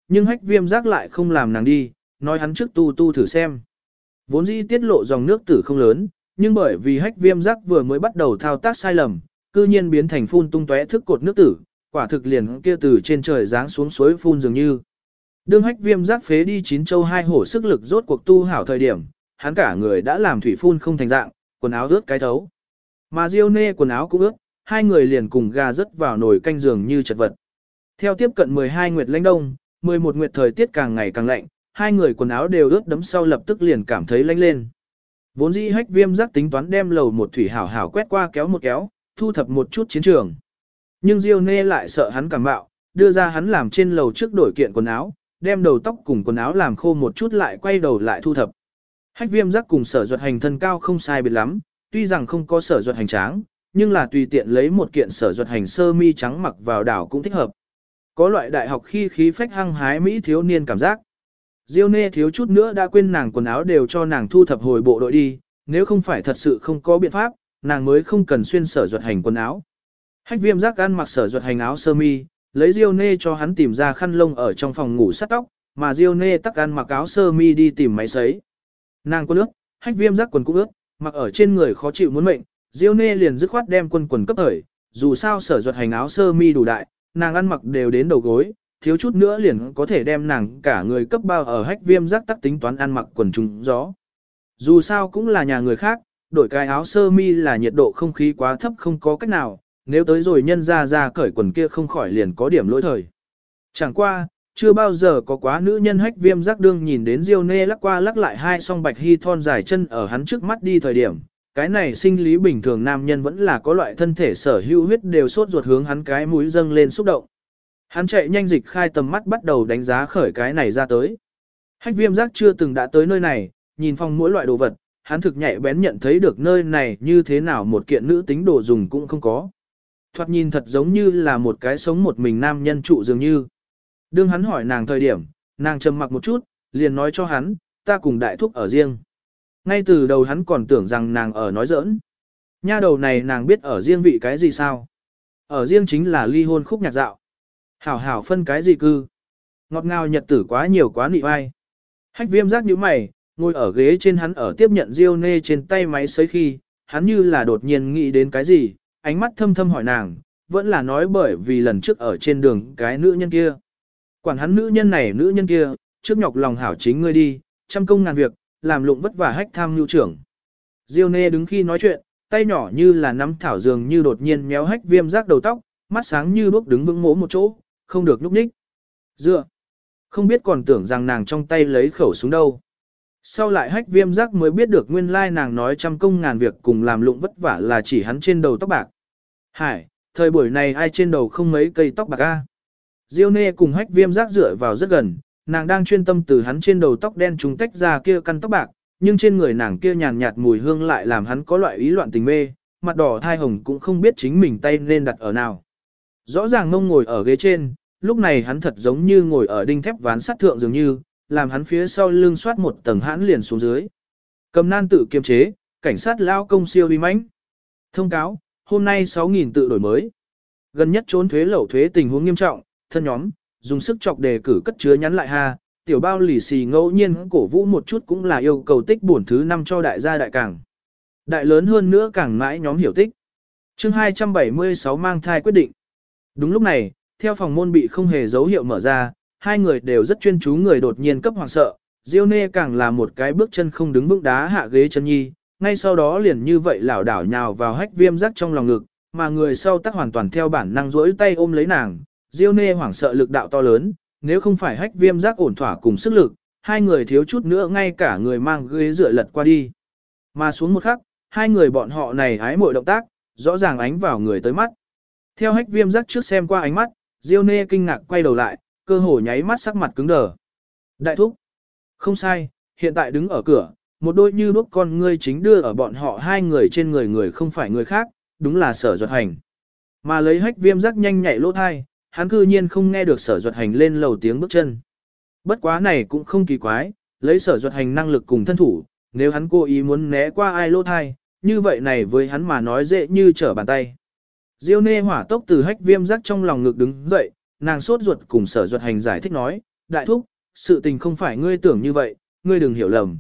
Nhưng hách viêm giác lại không làm nàng đi, nói hắn trước tu thử xem. Vốn dĩ tiết lộ dòng nước tử không lớn, nhưng bởi vì hách viêm giác vừa mới bắt đầu thao tác sai lầm, cư nhiên biến thành phun tung tóe thức cột nước tử, quả thực liền kia từ trên trời giáng xuống suối phun dường như. Đương hách viêm giác phế đi 9 châu 2 hổ sức lực rốt cuộc tu hảo thời điểm, hắn cả người đã làm thủy phun không thành dạng, quần áo ướt cái thấu. Mà Diêu Nê quần áo cũng ướt, hai người liền cùng gà rớt vào nồi canh giường như chật vật. Theo tiếp cận 12 nguyệt lãnh đông, 11 nguyệt thời tiết càng ngày càng lạnh, hai người quần áo đều ướt đẫm sau lập tức liền cảm thấy lạnh lên. Vốn dĩ hách viêm giác tính toán đem lầu một thủy hảo hảo quét qua kéo một kéo, thu thập một chút chiến trường. Nhưng Diêu Nê lại sợ hắn cảm bạo, đưa ra hắn làm trên lầu trước đổi kiện quần áo, đem đầu tóc cùng quần áo làm khô một chút lại quay đầu lại thu thập. Hách viêm giác cùng Sở Duật Hành thân cao không sai biệt lắm, tuy rằng không có Sở Duật Hành tráng, nhưng là tùy tiện lấy một kiện Sở Duật Hành sơ mi trắng mặc vào đảo cũng thích hợp. Có loại đại học khi khí phách hăng hái mỹ thiếu niên cảm giác. Diêu Nê thiếu chút nữa đã quên nàng quần áo đều cho nàng thu thập hồi bộ đội đi, nếu không phải thật sự không có biện pháp, nàng mới không cần xuyên Sở Duật Hành quần áo. Hách viêm giác ăn mặc Sở Duật Hành áo sơ mi, lấy Diêu Nê cho hắn tìm ra khăn lông ở trong phòng ngủ sát tóc, mà Diêu Nê tắc ăn mặc áo sơ mi đi tìm máy sấy. Nàng quần ướt, hách viêm giác quần cũng ướt, mặc ở trên người khó chịu muốn mệnh, Diêu Nê liền dứt khoát đem quần cấp thời, dù sao Sở Duật Hành áo sơ mi đủ đại, nàng ăn mặc đều đến đầu gối, thiếu chút nữa liền có thể đem nàng cả người cấp bao ở hách viêm giác tắc tính toán ăn mặc quần trùng gió. Dù sao cũng là nhà người khác, đổi cái áo sơ mi là nhiệt độ không khí quá thấp không có cách nào, nếu tới rồi nhân ra cởi quần kia không khỏi liền có điểm lỗi thời. Chẳng qua, chưa bao giờ có quá nữ nhân hách viêm giác đương nhìn đến Diêu Nê lắc qua lắc lại hai song bạch hy thon dài chân ở hắn trước mắt đi thời điểm, cái này sinh lý bình thường nam nhân vẫn là có loại thân thể sở hữu huyết đều sốt ruột hướng hắn cái mũi dâng lên xúc động. Hắn chạy nhanh dịch khai tầm mắt bắt đầu đánh giá khởi cái này ra tới. Hách viêm giác chưa từng đã tới nơi này, nhìn phong mỗi loại đồ vật, hắn thực nhạy bén nhận thấy được nơi này như thế nào một kiện nữ tính đồ dùng cũng không có. Thoạt nhìn thật giống như là một cái sống một mình nam nhân trụ dường như. Đương hắn hỏi nàng thời điểm, nàng trầm mặc một chút, liền nói cho hắn, ta cùng đại thúc ở riêng. Ngay từ đầu hắn còn tưởng rằng nàng ở nói giỡn. Nha đầu này nàng biết ở riêng vị cái gì sao? Ở riêng chính là ly hôn khúc nhạc dạo. Hảo hảo phân cái gì cư? Ngọt ngào nhật tử quá nhiều quá nị vai. Hách viêm giác nhíu mày, ngồi ở ghế trên hắn ở tiếp nhận Diêu Nê trên tay máy sấy khi, hắn như là đột nhiên nghĩ đến cái gì, ánh mắt thâm thâm hỏi nàng, vẫn là nói bởi vì lần trước ở trên đường cái nữ nhân kia. Quản hắn nữ nhân này nữ nhân kia, trước nhọc lòng hảo chính ngươi đi, trăm công ngàn việc, làm lụng vất vả hách tham nhu trưởng. Diêu Nê đứng khi nói chuyện, tay nhỏ như là nắm thảo dường như đột nhiên méo hách viêm giác đầu tóc, mắt sáng như đuốc đứng vững mỗ một chỗ, không được núp ních. Dựa, không biết còn tưởng rằng nàng trong tay lấy khẩu súng đâu. Sau lại hách viêm giác mới biết được nguyên lai nàng nói trăm công ngàn việc cùng làm lụng vất vả là chỉ hắn trên đầu tóc bạc. Hải, thời buổi này ai trên đầu không mấy cây tóc bạc a? Diêu Nê cùng hách viêm giác dựa vào rất gần, nàng đang chuyên tâm từ hắn trên đầu tóc đen trùng tách ra kia căn tóc bạc, nhưng trên người nàng kia nhàn nhạt mùi hương lại làm hắn có loại ý loạn tình mê, mặt đỏ thai hồng cũng không biết chính mình tay nên đặt ở nào. Rõ ràng ngông ngồi ở ghế trên, lúc này hắn thật giống như ngồi ở đinh thép ván sắt thượng dường như, làm hắn phía sau lưng soát một tầng hãn liền xuống dưới. Cầm nan tự kiềm chế, cảnh sát lao công siêu uy mãnh. Thông cáo, hôm nay 6.000 tự đổi mới. Gần nhất trốn thuế lậu thuế tình huống nghiêm trọng, thân nhóm, dùng sức chọc đề cử cất chứa nhắn lại ha, tiểu bao lì xì ngẫu nhiên cổ vũ một chút cũng là yêu cầu tích bổn thứ 5 cho đại gia đại càng. Đại lớn hơn nữa càng mãi nhóm hiểu tích. Chương 276 mang thai quyết định. Đúng lúc này, theo phòng môn bị không hề dấu hiệu mở ra, hai người đều rất chuyên chú người đột nhiên cấp hoàng sợ, Diêu Nê càng là một cái bước chân không đứng vững đá hạ ghế chân nhi, ngay sau đó liền như vậy lảo đảo nhào vào hách viêm giác trong lòng ngực, mà người sau tắc hoàn toàn theo bản năng duỗi tay ôm lấy nàng. Diêu Nê hoảng sợ lực đạo to lớn, nếu không phải hách viêm giác ổn thỏa cùng sức lực, hai người thiếu chút nữa ngay cả người mang ghế dựa lật qua đi. Mà xuống một khắc, hai người bọn họ này hái mội động tác, rõ ràng ánh vào người tới mắt. Theo hách viêm giác trước xem qua ánh mắt, Diêu Nê kinh ngạc quay đầu lại, cơ hồ nháy mắt sắc mặt cứng đờ. Đại thúc, không sai, hiện tại đứng ở cửa, một đôi như đuốc con ngươi chính đưa ở bọn họ hai người trên người không phải người khác, đúng là Sở Duật Hành. Mà lấy hách viêm giác nhanh nhạy lỗ thai, hắn cư nhiên không nghe được Sở Duật Hành lên lầu tiếng bước chân. Bất quá này cũng không kỳ quái, lấy Sở Duật Hành năng lực cùng thân thủ, nếu hắn cố ý muốn né qua ai lỗ thai, như vậy này với hắn mà nói dễ như trở bàn tay. Diêu Nê hỏa tốc từ hách viêm giác trong lòng ngực đứng dậy, nàng sốt ruột cùng Sở Duật Hành giải thích nói, đại thúc, sự tình không phải ngươi tưởng như vậy, ngươi đừng hiểu lầm.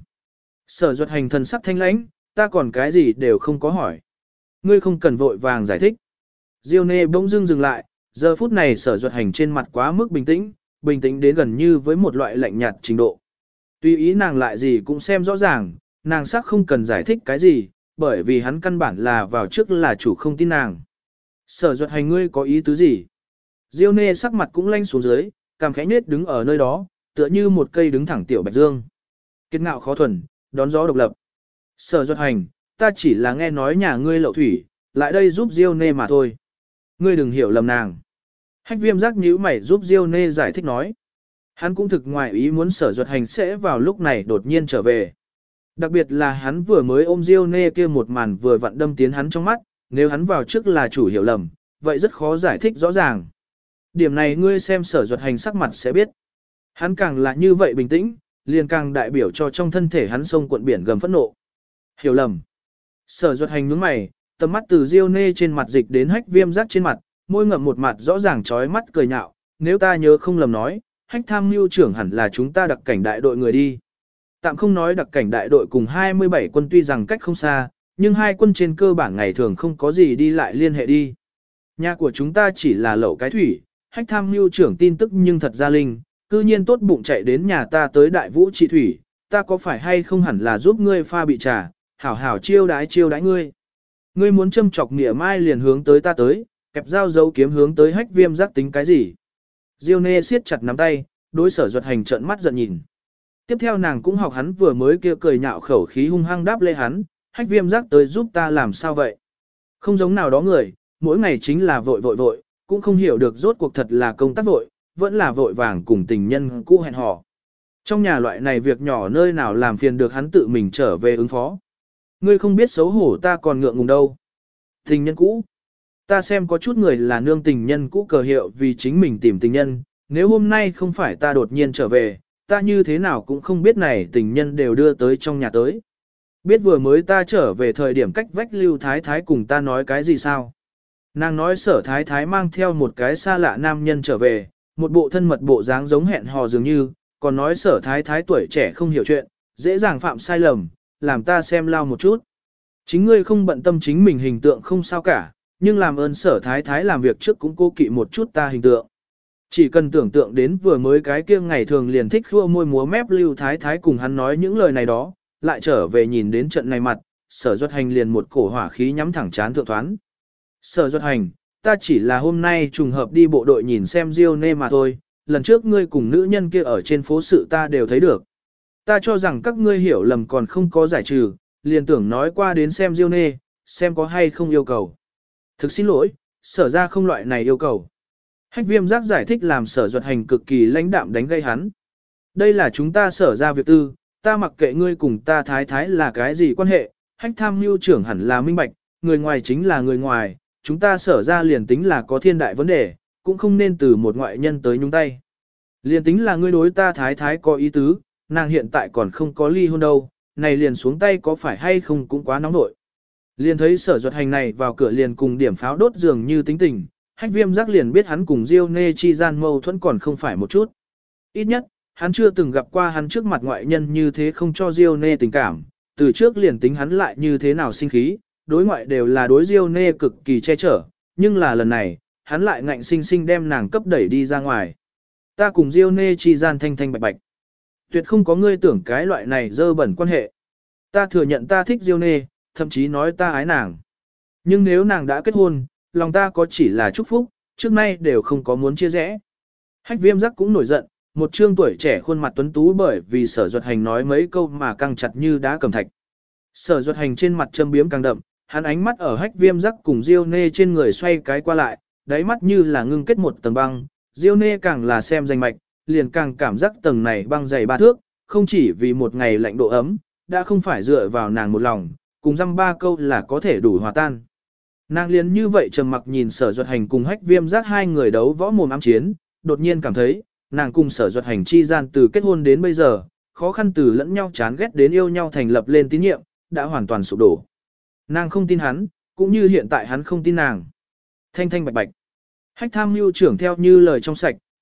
Sở Duật Hành thần sắc thanh lãnh, ta còn cái gì đều không có hỏi. Ngươi không cần vội vàng giải thích. Diêu Nê bỗng dưng dừng lại, giờ phút này Sở Duật Hành trên mặt quá mức bình tĩnh đến gần như với một loại lạnh nhạt trình độ. Tuy ý nàng lại gì cũng xem rõ ràng, nàng sắc không cần giải thích cái gì, bởi vì hắn căn bản là vào trước là chủ không tin nàng. Sở Duật Hành ngươi có ý tứ gì? Diêu Nê sắc mặt cũng lanh xuống dưới, cảm khẽ nết đứng ở nơi đó, tựa như một cây đứng thẳng tiểu bạch dương. Kiệt ngạo khó thuần, đón gió độc lập. Sở Duật Hành, ta chỉ là nghe nói nhà ngươi lậu thủy, lại đây giúp Diêu Nê mà thôi. Ngươi đừng hiểu lầm nàng. Hách Viêm giác nhíu mày giúp Diêu Nê giải thích nói. Hắn cũng thực ngoài ý muốn Sở Duật Hành sẽ vào lúc này đột nhiên trở về. Đặc biệt là hắn vừa mới ôm Diêu Nê kia một màn vừa vặn đâm tiến hắn trong mắt, nếu hắn vào trước là chủ hiểu lầm, vậy rất khó giải thích rõ ràng. Điểm này ngươi xem Sở Duật Hành sắc mặt sẽ biết. Hắn càng là như vậy bình tĩnh, liền càng đại biểu cho trong thân thể hắn sông cuộn biển gầm phẫn nộ. Hiểu lầm. Sở Duật Hành nhướng mày, tầm mắt từ Diêu Nê trên mặt dịch đến Hách Viêm giác trên mặt, môi ngậm một mặt rõ ràng chói mắt cười nhạo, nếu ta nhớ không lầm nói, Hách tham mưu trưởng hẳn là chúng ta đặc cảnh đại đội người đi. Tạm không nói đặc cảnh đại đội cùng 27 quân tuy rằng cách không xa, nhưng hai quân trên cơ bản ngày thường không có gì đi lại liên hệ đi. Nhà của chúng ta chỉ là lẩu cái thủy, Hách tham mưu trưởng tin tức nhưng thật ra linh, cư nhiên tốt bụng chạy đến nhà ta tới đại vũ trị thủy, ta có phải hay không hẳn là giúp ngươi pha bị trà, hảo hảo chiêu đái ngươi. Ngươi muốn châm chọc mỉa mai liền hướng tới ta tới, kẹp dao dấu kiếm hướng tới Hách Viêm giác tính cái gì. Diêu Nê siết chặt nắm tay, đối Sở Duật Hành trợn mắt giận nhìn. Tiếp theo nàng cũng học hắn vừa mới kia cười nhạo khẩu khí hung hăng đáp lê hắn, Hách Viêm giác tới giúp ta làm sao vậy. Không giống nào đó người, mỗi ngày chính là vội, cũng không hiểu được rốt cuộc thật là công tác vội, vẫn là vội vàng cùng tình nhân cũ hẹn hò. Trong nhà loại này việc nhỏ nơi nào làm phiền được hắn tự mình trở về ứng phó. Ngươi không biết xấu hổ ta còn ngượng ngùng đâu. Tình nhân cũ. Ta xem có chút người là nương tình nhân cũ cờ hiệu vì chính mình tìm tình nhân, nếu hôm nay không phải ta đột nhiên trở về, ta như thế nào cũng không biết này tình nhân đều đưa tới trong nhà tới. Biết vừa mới ta trở về thời điểm cách vách Lưu Thái Thái cùng ta nói cái gì sao? Nàng nói Sở Thái Thái mang theo một cái xa lạ nam nhân trở về, một bộ thân mật bộ dáng giống hẹn hò dường như, còn nói Sở Thái Thái tuổi trẻ không hiểu chuyện, dễ dàng phạm sai lầm, làm ta xem lao một chút. Chính ngươi không bận tâm chính mình hình tượng không sao cả, nhưng làm ơn Sở Thái Thái làm việc trước cũng cố kỵ một chút ta hình tượng. Chỉ cần tưởng tượng đến vừa mới cái kia ngày thường liền thích khua môi múa mép Lưu Thái Thái cùng hắn nói những lời này đó, lại trở về nhìn đến trận này mặt, Sở Duật Hành liền một cổ hỏa khí nhắm thẳng chán thượng thoán. Sở Duật Hành, ta chỉ là hôm nay trùng hợp đi bộ đội nhìn xem Diêu Nê mà thôi, lần trước ngươi cùng nữ nhân kia ở trên phố sự ta đều thấy được. Ta cho rằng các ngươi hiểu lầm còn không có giải trừ, liền tưởng nói qua đến xem Diêu Nê, xem có hay không yêu cầu. Thực xin lỗi, Sở ra không loại này yêu cầu. Hách Viêm giác giải thích làm Sở Duật Hành cực kỳ lãnh đạm đánh gây hắn. Đây là chúng ta Sở ra việc tư, ta mặc kệ ngươi cùng ta Thái Thái là cái gì quan hệ, Hách tham mưu trưởng hẳn là minh bạch, người ngoài chính là người ngoài, chúng ta Sở ra liền tính là có thiên đại vấn đề, cũng không nên từ một ngoại nhân tới nhúng tay. Liền tính là ngươi đối ta Thái Thái có ý tứ, nàng hiện tại còn không có ly hôn đâu, này liền xuống tay có phải hay không cũng quá nóng nội. Liền thấy Sở Duật Hành này vào cửa liền cùng điểm pháo đốt dường như tính tình, Hách Viêm giác liền biết hắn cùng Diêu Nê chi gian mâu thuẫn còn không phải một chút. Ít nhất, hắn chưa từng gặp qua hắn trước mặt ngoại nhân như thế không cho Diêu Nê tình cảm, từ trước liền tính hắn lại như thế nào sinh khí, đối ngoại đều là đối Diêu Nê cực kỳ che chở, nhưng là lần này, hắn lại ngạnh sinh sinh đem nàng cấp đẩy đi ra ngoài. Ta cùng Diêu Nê chi gian thanh thanh bạch bạch. Tuyệt không có ngươi tưởng cái loại này dơ bẩn quan hệ. Ta thừa nhận ta thích Diêu Nê, thậm chí nói ta ái nàng. Nhưng nếu nàng đã kết hôn, lòng ta có chỉ là chúc phúc, trước nay đều không có muốn chia rẽ. Hách Viêm giác cũng nổi giận, một trương tuổi trẻ khuôn mặt tuấn tú bởi vì Sở Duật Hành nói mấy câu mà căng chặt như đá cầm thạch. Sở Duật Hành trên mặt châm biếm càng đậm, hắn ánh mắt ở Hách Viêm giác cùng Diêu Nê trên người xoay cái qua lại, đáy mắt như là ngưng kết một tầng băng, Diêu Nê càng là xem danh mạch, liền càng cảm giác tầng này băng dày 3 thước, không chỉ vì một ngày lạnh độ ấm, đã không phải dựa vào nàng một lòng, cùng dăm 3 câu là có thể đủ hòa tan. Nàng liền như vậy trầm mặc nhìn Sở Duật Hành cùng Hách Viêm giác hai người đấu võ mồm ám chiến, đột nhiên cảm thấy, nàng cùng Sở Duật Hành chi gian từ kết hôn đến bây giờ, khó khăn từ lẫn nhau chán ghét đến yêu nhau thành lập lên tín nhiệm, đã hoàn toàn sụp đổ. Nàng không tin hắn, cũng như hiện tại hắn không tin nàng. Thanh thanh bạch bạch. Hách tham mưu trưởng theo như lời trong sạch,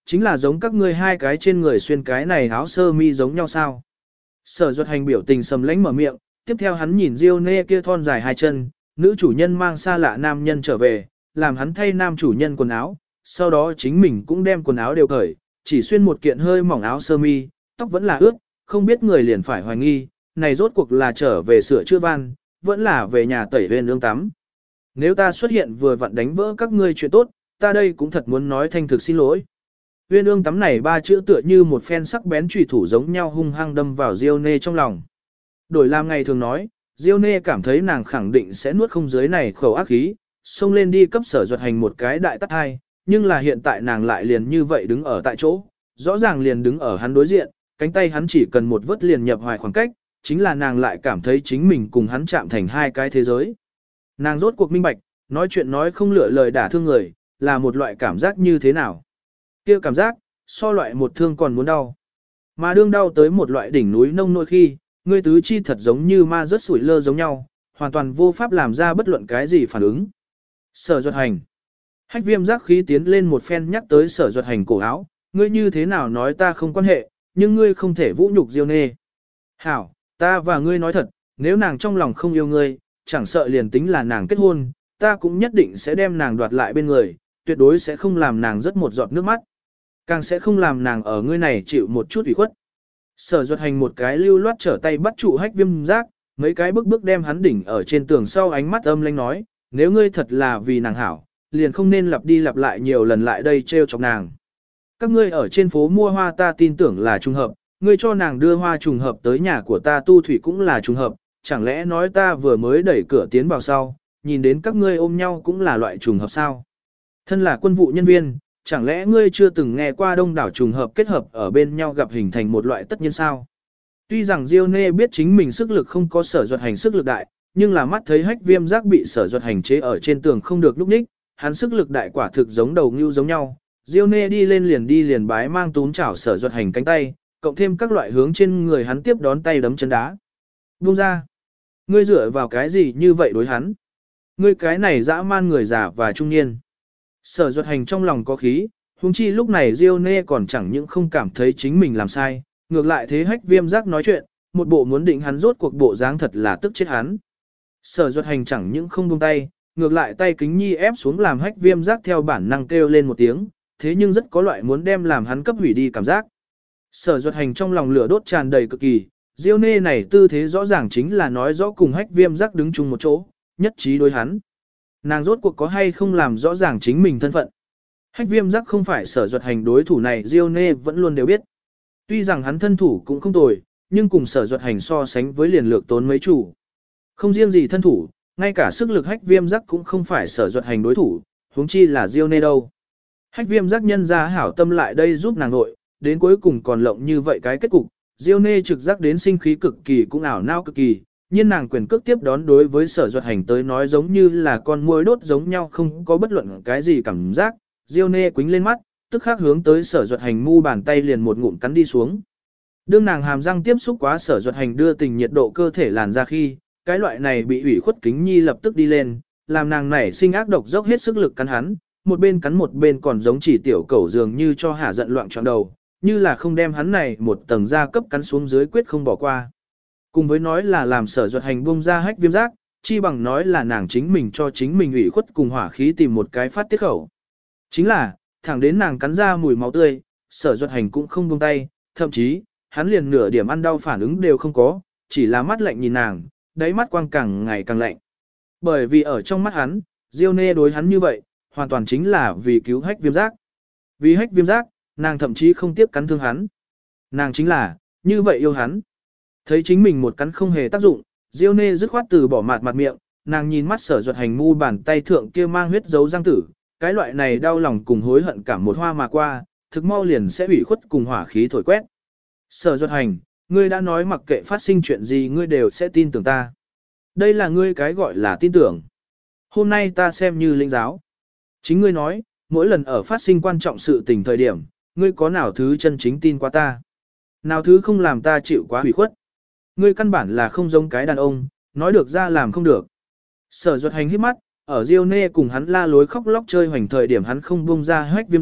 chính là giống các ngươi hai cái trên người xuyên cái này áo sơ mi giống nhau sao. Sở Duật Hành biểu tình sầm lãnh mở miệng, tiếp theo hắn nhìn Diêu Nê kia thon dài hai chân, nữ chủ nhân mang xa lạ nam nhân trở về, làm hắn thay nam chủ nhân quần áo, sau đó chính mình cũng đem quần áo đều cởi, chỉ xuyên một kiện hơi mỏng áo sơ mi, tóc vẫn là ướt, không biết người liền phải hoài nghi, này rốt cuộc là trở về sửa chữa van, vẫn là về nhà tẩy huyên ương tắm. Nếu ta xuất hiện vừa vặn đánh vỡ các ngươi chuyện tốt, ta đây cũng thật muốn nói thanh thực xin lỗi. Huyên ương tắm này ba chữ tựa như một phen sắc bén chùy thủ giống nhau hung hăng đâm vào Diêu Nê trong lòng. Đổi làm ngày thường nói, Diêu Nê cảm thấy nàng khẳng định sẽ nuốt không dưới này khẩu ác khí, xông lên đi cấp Sở Duật Hành một cái đại tát hai, nhưng là hiện tại nàng lại liền như vậy đứng ở tại chỗ, rõ ràng liền đứng ở hắn đối diện, cánh tay hắn chỉ cần một vớt liền nhập hoài khoảng cách, chính là nàng lại cảm thấy chính mình cùng hắn chạm thành hai cái thế giới. Nàng rốt cuộc minh bạch, nói chuyện nói không lựa lời đả thương người, là một loại cảm giác như thế nào. Kia cảm giác, so loại một thương còn muốn đau. Mà đương đau tới một loại đỉnh núi nông nỗi khi, ngươi tứ chi thật giống như ma rớt sủi lơ giống nhau, hoàn toàn vô pháp làm ra bất luận cái gì phản ứng. Sở Duật Hành. Hách Viêm giác khí tiến lên một phen nhắc tới Sở Duật Hành cổ áo, ngươi như thế nào nói ta không quan hệ, nhưng ngươi không thể vũ nhục Diêu Nê. Hảo, ta và ngươi nói thật, nếu nàng trong lòng không yêu ngươi, chẳng sợ liền tính là nàng kết hôn, ta cũng nhất định sẽ đem nàng đoạt lại bên người, tuyệt đối sẽ không làm nàng rớt một giọt nước mắt. Càng sẽ không làm nàng ở ngươi này chịu một chút ủy khuất. Sở Duật Hành một cái lưu loát trở tay bắt trụ Hách Viêm giác, mấy cái bước đem hắn đỉnh ở trên tường sau, ánh mắt âm lãnh nói, nếu ngươi thật là vì nàng hảo, liền không nên lặp đi lặp lại nhiều lần lại đây trêu chọc nàng. Các ngươi ở trên phố mua hoa ta tin tưởng là trùng hợp, ngươi cho nàng đưa hoa trùng hợp tới nhà của ta tu thủy cũng là trùng hợp, chẳng lẽ nói ta vừa mới đẩy cửa tiến vào sau, nhìn đến các ngươi ôm nhau cũng là loại trùng hợp sao? Thân là quân vụ nhân viên, chẳng lẽ ngươi chưa từng nghe qua đông đảo trùng hợp kết hợp ở bên nhau gặp hình thành một loại tất nhiên sao? Tuy rằng Diêu Nê biết chính mình sức lực không có Sở Duật Hành sức lực đại, nhưng là mắt thấy Hách Viêm giác bị Sở Duật Hành chế ở trên tường không được lúc ních, hắn sức lực đại quả thực giống đầu ngưu giống nhau. Diêu Nê đi lên liền bái mang túm chảo Sở Duật Hành cánh tay, cộng thêm các loại hướng trên người hắn tiếp đón tay đấm chân đá. Buông ra! Ngươi dựa vào cái gì như vậy đối hắn? Ngươi cái này dã man người già và trung niên. Sở Duật Hành trong lòng có khí, huống chi lúc này Diêu Nê còn chẳng những không cảm thấy chính mình làm sai, ngược lại thế Hách Viêm giác nói chuyện, một bộ muốn định hắn rốt cuộc bộ dáng thật là tức chết hắn. Sở Duật Hành chẳng những không buông tay, ngược lại tay kính nhi ép xuống làm Hách Viêm giác theo bản năng kêu lên một tiếng, thế nhưng rất có loại muốn đem làm hắn cấp hủy đi cảm giác. Sở Duật Hành trong lòng lửa đốt tràn đầy cực kỳ, Diêu Nê này tư thế rõ ràng chính là nói rõ cùng Hách Viêm giác đứng chung một chỗ, nhất trí đối hắn. Nàng rốt cuộc có hay không làm rõ ràng chính mình thân phận. Hách Viêm giác không phải Sở Duật Hành đối thủ này, Diêu Nê vẫn luôn đều biết. Tuy rằng hắn thân thủ cũng không tồi, nhưng cùng Sở Duật Hành so sánh với liền lược tốn mấy chủ. Không riêng gì thân thủ, ngay cả sức lực Hách Viêm giác cũng không phải Sở Duật Hành đối thủ, huống chi là Diêu Nê đâu. Hách Viêm giác nhân ra hảo tâm lại đây giúp nàng nội, đến cuối cùng còn lộng như vậy cái kết cục, Diêu Nê trực giác đến sinh khí cực kỳ cũng ảo não cực kỳ, nhưng nàng quyền cước tiếp đón đối với Sở Duật Hành tới nói giống như là con muỗi đốt giống nhau, không có bất luận cái gì cảm giác. Diêu Nê quính lên mắt, tức khắc hướng tới Sở Duật Hành mu bàn tay liền một ngụm cắn đi xuống. Đương nàng hàm răng tiếp xúc quá Sở Duật Hành đưa tình nhiệt độ cơ thể làn ra khi, cái loại này bị ủy khuất kính nhi lập tức đi lên, làm nàng nảy sinh ác độc dốc hết sức lực cắn hắn, một bên còn giống chỉ tiểu cẩu dường như cho hả giận loạn trọn đầu, như là không đem hắn này một tầng da cấp cắn xuống dưới quyết không bỏ qua. Cùng với nói là làm Sở Duật Hành bung ra Hách Viêm giác, chi bằng nói là nàng chính mình cho chính mình ủy khuất cùng hỏa khí tìm một cái phát tiết khẩu. Chính là, thẳng đến nàng cắn ra mùi máu tươi, Sở Duật Hành cũng không buông tay, thậm chí, hắn liền nửa điểm ăn đau phản ứng đều không có, chỉ là mắt lạnh nhìn nàng, đáy mắt quang càng ngày càng lạnh. Bởi vì ở trong mắt hắn, Diêu Nê đối hắn như vậy, hoàn toàn chính là vì cứu Hách Viêm giác. Vì Hách Viêm giác, nàng thậm chí không tiếp cắn thương hắn. Nàng chính là, như vậy yêu hắn. Thấy chính mình một cắn không hề tác dụng, Diêu Nê dứt khoát từ bỏ mặt miệng, nàng nhìn mắt Sở Duật Hành mu bàn tay thượng kia mang huyết dấu răng tử, cái loại này đau lòng cùng hối hận cảm một hoa mà qua, thực mau liền sẽ ủy khuất cùng hỏa khí thổi quét. Sở Duật Hành, ngươi đã nói mặc kệ phát sinh chuyện gì ngươi đều sẽ tin tưởng ta. Đây là ngươi cái gọi là tin tưởng. Hôm nay ta xem như linh giáo. Chính ngươi nói, mỗi lần ở phát sinh quan trọng sự tình thời điểm, ngươi có nào thứ chân chính tin qua ta? Nào thứ không làm ta chịu quá hủy khuất? Ngươi căn bản là không giống cái đàn ông, nói được ra làm không được. Sở Duật Hành hít mắt, ở Diêu Nê cùng hắn la lối khóc lóc chơi hoành thời điểm hắn không buông ra Hách Viêm giác,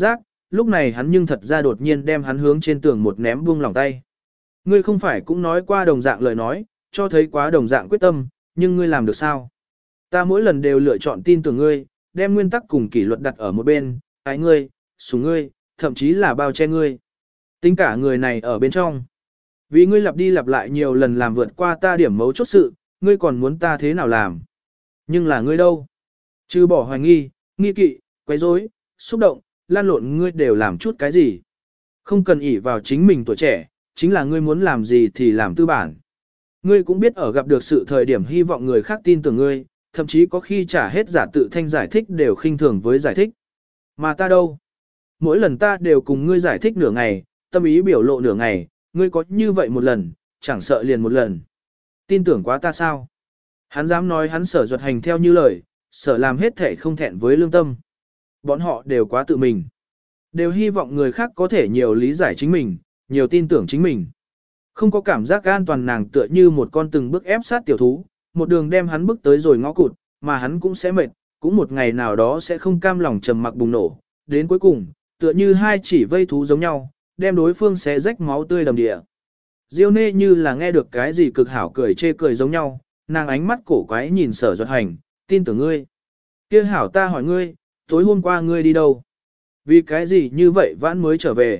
lúc này hắn nhưng thật ra đột nhiên đem hắn hướng trên tường một ném buông lòng tay. Ngươi không phải cũng nói qua đồng dạng lời nói, cho thấy quá đồng dạng quyết tâm, nhưng ngươi làm được sao? Ta mỗi lần đều lựa chọn tin tưởng ngươi, đem nguyên tắc cùng kỷ luật đặt ở một bên, ái ngươi, sủng ngươi, thậm chí là bao che ngươi. Tính cả người này ở bên trong. Vì ngươi lặp đi lặp lại nhiều lần làm vượt qua ta điểm mấu chốt sự, ngươi còn muốn ta thế nào làm? Nhưng là ngươi đâu? Trừ bỏ hoài nghi, nghi kỵ, quấy rối, xúc động, lan lộn ngươi đều làm chút cái gì? Không cần ỷ vào chính mình tuổi trẻ, chính là ngươi muốn làm gì thì làm tư bản. Ngươi cũng biết ở gặp được sự thời điểm hy vọng người khác tin tưởng ngươi, thậm chí có khi trả hết giả tự thanh giải thích đều khinh thường với giải thích. Mà ta đâu? Mỗi lần ta đều cùng ngươi giải thích nửa ngày, tâm ý biểu lộ nửa ngày, ngươi có như vậy một lần, chẳng sợ liền một lần. Tin tưởng quá ta sao? Hắn dám nói hắn Sở Duật Hành theo như lời, Sở làm hết thể không thẹn với lương tâm. Bọn họ đều quá tự mình. Đều hy vọng người khác có thể nhiều lý giải chính mình, nhiều tin tưởng chính mình. Không có cảm giác an toàn, nàng tựa như một con từng bước ép sát tiểu thú, một đường đem hắn bước tới rồi ngõ cụt, mà hắn cũng sẽ mệt, cũng một ngày nào đó sẽ không cam lòng trầm mặc bùng nổ. Đến cuối cùng, tựa như hai chỉ vây thú giống nhau, đem đối phương xé rách máu tươi đầm địa. Diêu Nê như là nghe được cái gì cực hảo cười chê cười giống nhau, nàng ánh mắt cổ quái nhìn Sở Duật Hành, tin tưởng ngươi. Kia hảo, ta hỏi ngươi, tối hôm qua ngươi đi đâu? Vì cái gì như vậy vãn mới trở về?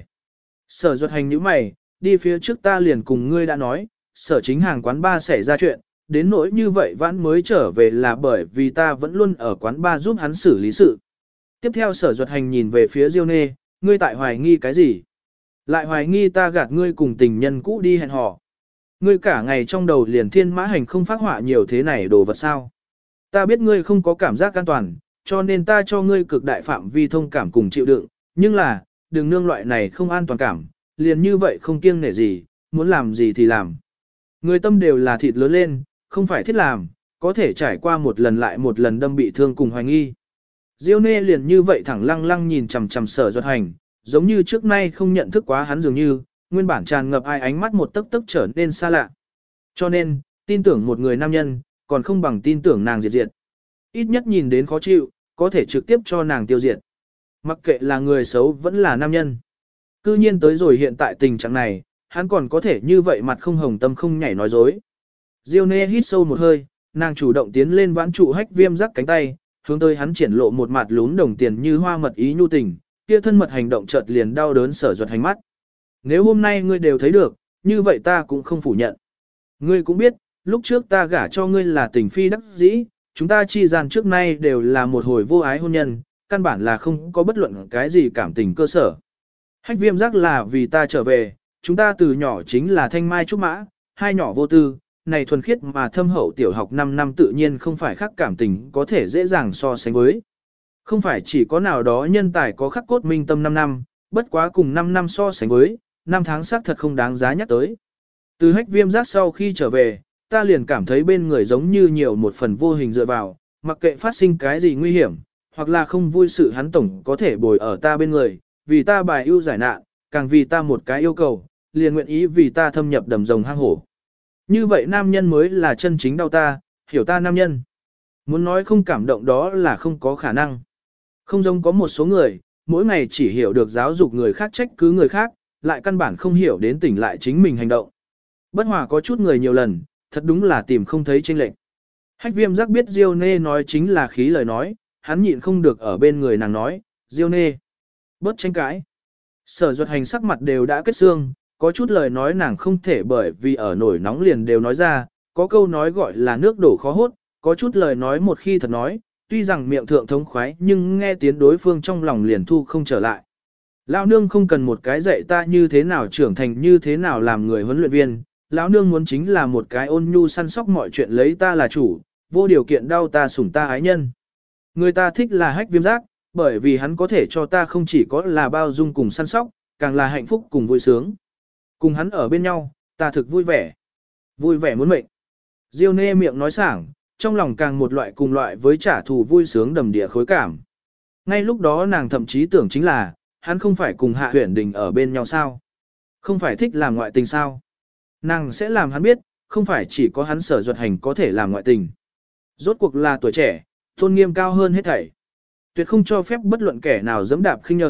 Sở Duật Hành nhíu mày, đi phía trước ta liền cùng ngươi đã nói, Sở chính hàng quán ba xảy ra chuyện, đến nỗi như vậy vãn mới trở về là bởi vì ta vẫn luôn ở quán ba giúp hắn xử lý sự. Tiếp theo Sở Duật Hành nhìn về phía Diêu Nê, ngươi tại hoài nghi cái gì? Lại hoài nghi ta gạt ngươi cùng tình nhân cũ đi hẹn hò. Ngươi cả ngày trong đầu liền thiên mã hành không phát họa nhiều thế này đồ vật sao? Ta biết ngươi không có cảm giác an toàn, cho nên ta cho ngươi cực đại phạm vi thông cảm cùng chịu đựng, nhưng là, đừng nương loại này không an toàn cảm, liền như vậy không kiêng nể gì, muốn làm gì thì làm. Người tâm đều là thịt lớn lên, không phải thiết làm, có thể trải qua một lần lại một lần đâm bị thương cùng hoài nghi. Diêu Nê liền như vậy thẳng lăng lăng nhìn chằm chằm Sở Duật Hành, giống như trước nay không nhận thức quá hắn dường như, nguyên bản tràn ngập ai ánh mắt một tấc tấc trở nên xa lạ. Cho nên, tin tưởng một người nam nhân, còn không bằng tin tưởng nàng diệt diệt. Ít nhất nhìn đến khó chịu, có thể trực tiếp cho nàng tiêu diệt. Mặc kệ là người xấu vẫn là nam nhân. Cư nhiên tới rồi hiện tại tình trạng này, hắn còn có thể như vậy mặt không hồng tâm không nhảy nói dối. Diêu Nê hít sâu một hơi, nàng chủ động tiến lên vãn trụ Hách Viêm rắc cánh tay, hướng tới hắn triển lộ một mặt lún đồng tiền như hoa mật ý nhu tình, kia thân mật hành động chợt liền đau đớn Sở Duật Hành mắt. Nếu hôm nay ngươi đều thấy được, như vậy ta cũng không phủ nhận. Ngươi cũng biết, lúc trước ta gả cho ngươi là tình phi đắc dĩ, chúng ta chi gian trước nay đều là một hồi vô ái hôn nhân, căn bản là không có bất luận cái gì cảm tình cơ sở. Hách Viêm giác là vì ta trở về, chúng ta từ nhỏ chính là thanh mai trúc mã, hai nhỏ vô tư, này thuần khiết mà thâm hậu tiểu học 5 năm tự nhiên không phải khác cảm tình có thể dễ dàng so sánh với. Không phải chỉ có nào đó nhân tài có khắc cốt minh tâm 5 năm, bất quá cùng 5 năm so sánh với, 5 tháng xác thật không đáng giá nhắc tới. Từ Hách Viêm giác sau khi trở về, ta liền cảm thấy bên người giống như nhiều một phần vô hình dựa vào, mặc kệ phát sinh cái gì nguy hiểm, hoặc là không vui sự hắn tổng có thể bồi ở ta bên người, vì ta bài ưu giải nạn, càng vì ta một cái yêu cầu, liền nguyện ý vì ta thâm nhập đầm rồng hang hổ. Như vậy nam nhân mới là chân chính đau ta, hiểu ta nam nhân. Muốn nói không cảm động đó là không có khả năng. Không giống có một số người, mỗi ngày chỉ hiểu được giáo dục người khác trách cứ người khác, lại căn bản không hiểu đến tỉnh lại chính mình hành động. Bất hòa có chút người nhiều lần, thật đúng là tìm không thấy chênh lệch. Hách Viêm giác biết Diêu Nê nói chính là khí lời nói, hắn nhịn không được ở bên người nàng nói, Diêu Nê, bớt tranh cãi. Sở Duật Hành sắc mặt đều đã kết xương, có chút lời nói nàng không thể bởi vì ở nổi nóng liền đều nói ra, có câu nói gọi là nước đổ khó hốt, có chút lời nói một khi thật nói, tuy rằng miệng thượng thống khoái nhưng nghe tiếng đối phương trong lòng liền thu không trở lại. Lão nương không cần một cái dạy ta như thế nào trưởng thành như thế nào làm người huấn luyện viên, lão nương muốn chính là một cái ôn nhu săn sóc mọi chuyện lấy ta là chủ, vô điều kiện đau ta sủng ta ái nhân. Người ta thích là Hách Viêm giác, bởi vì hắn có thể cho ta không chỉ có là bao dung cùng săn sóc, càng là hạnh phúc cùng vui sướng. Cùng hắn ở bên nhau, ta thực vui vẻ. Vui vẻ muốn mệnh. Diêu Nê miệng nói sảng, trong lòng càng một loại cùng loại với trả thù vui sướng đầm địa khối cảm. Ngay lúc đó nàng thậm chí tưởng chính là, hắn không phải cùng Hạ Huyền Đình ở bên nhau sao? Không phải thích làm ngoại tình sao? Nàng sẽ làm hắn biết, không phải chỉ có hắn Sở Duật Hành có thể làm ngoại tình. Rốt cuộc là tuổi trẻ, tôn nghiêm cao hơn hết thảy. Tuyệt không cho phép bất luận kẻ nào dẫm đạp khinh nhẫn,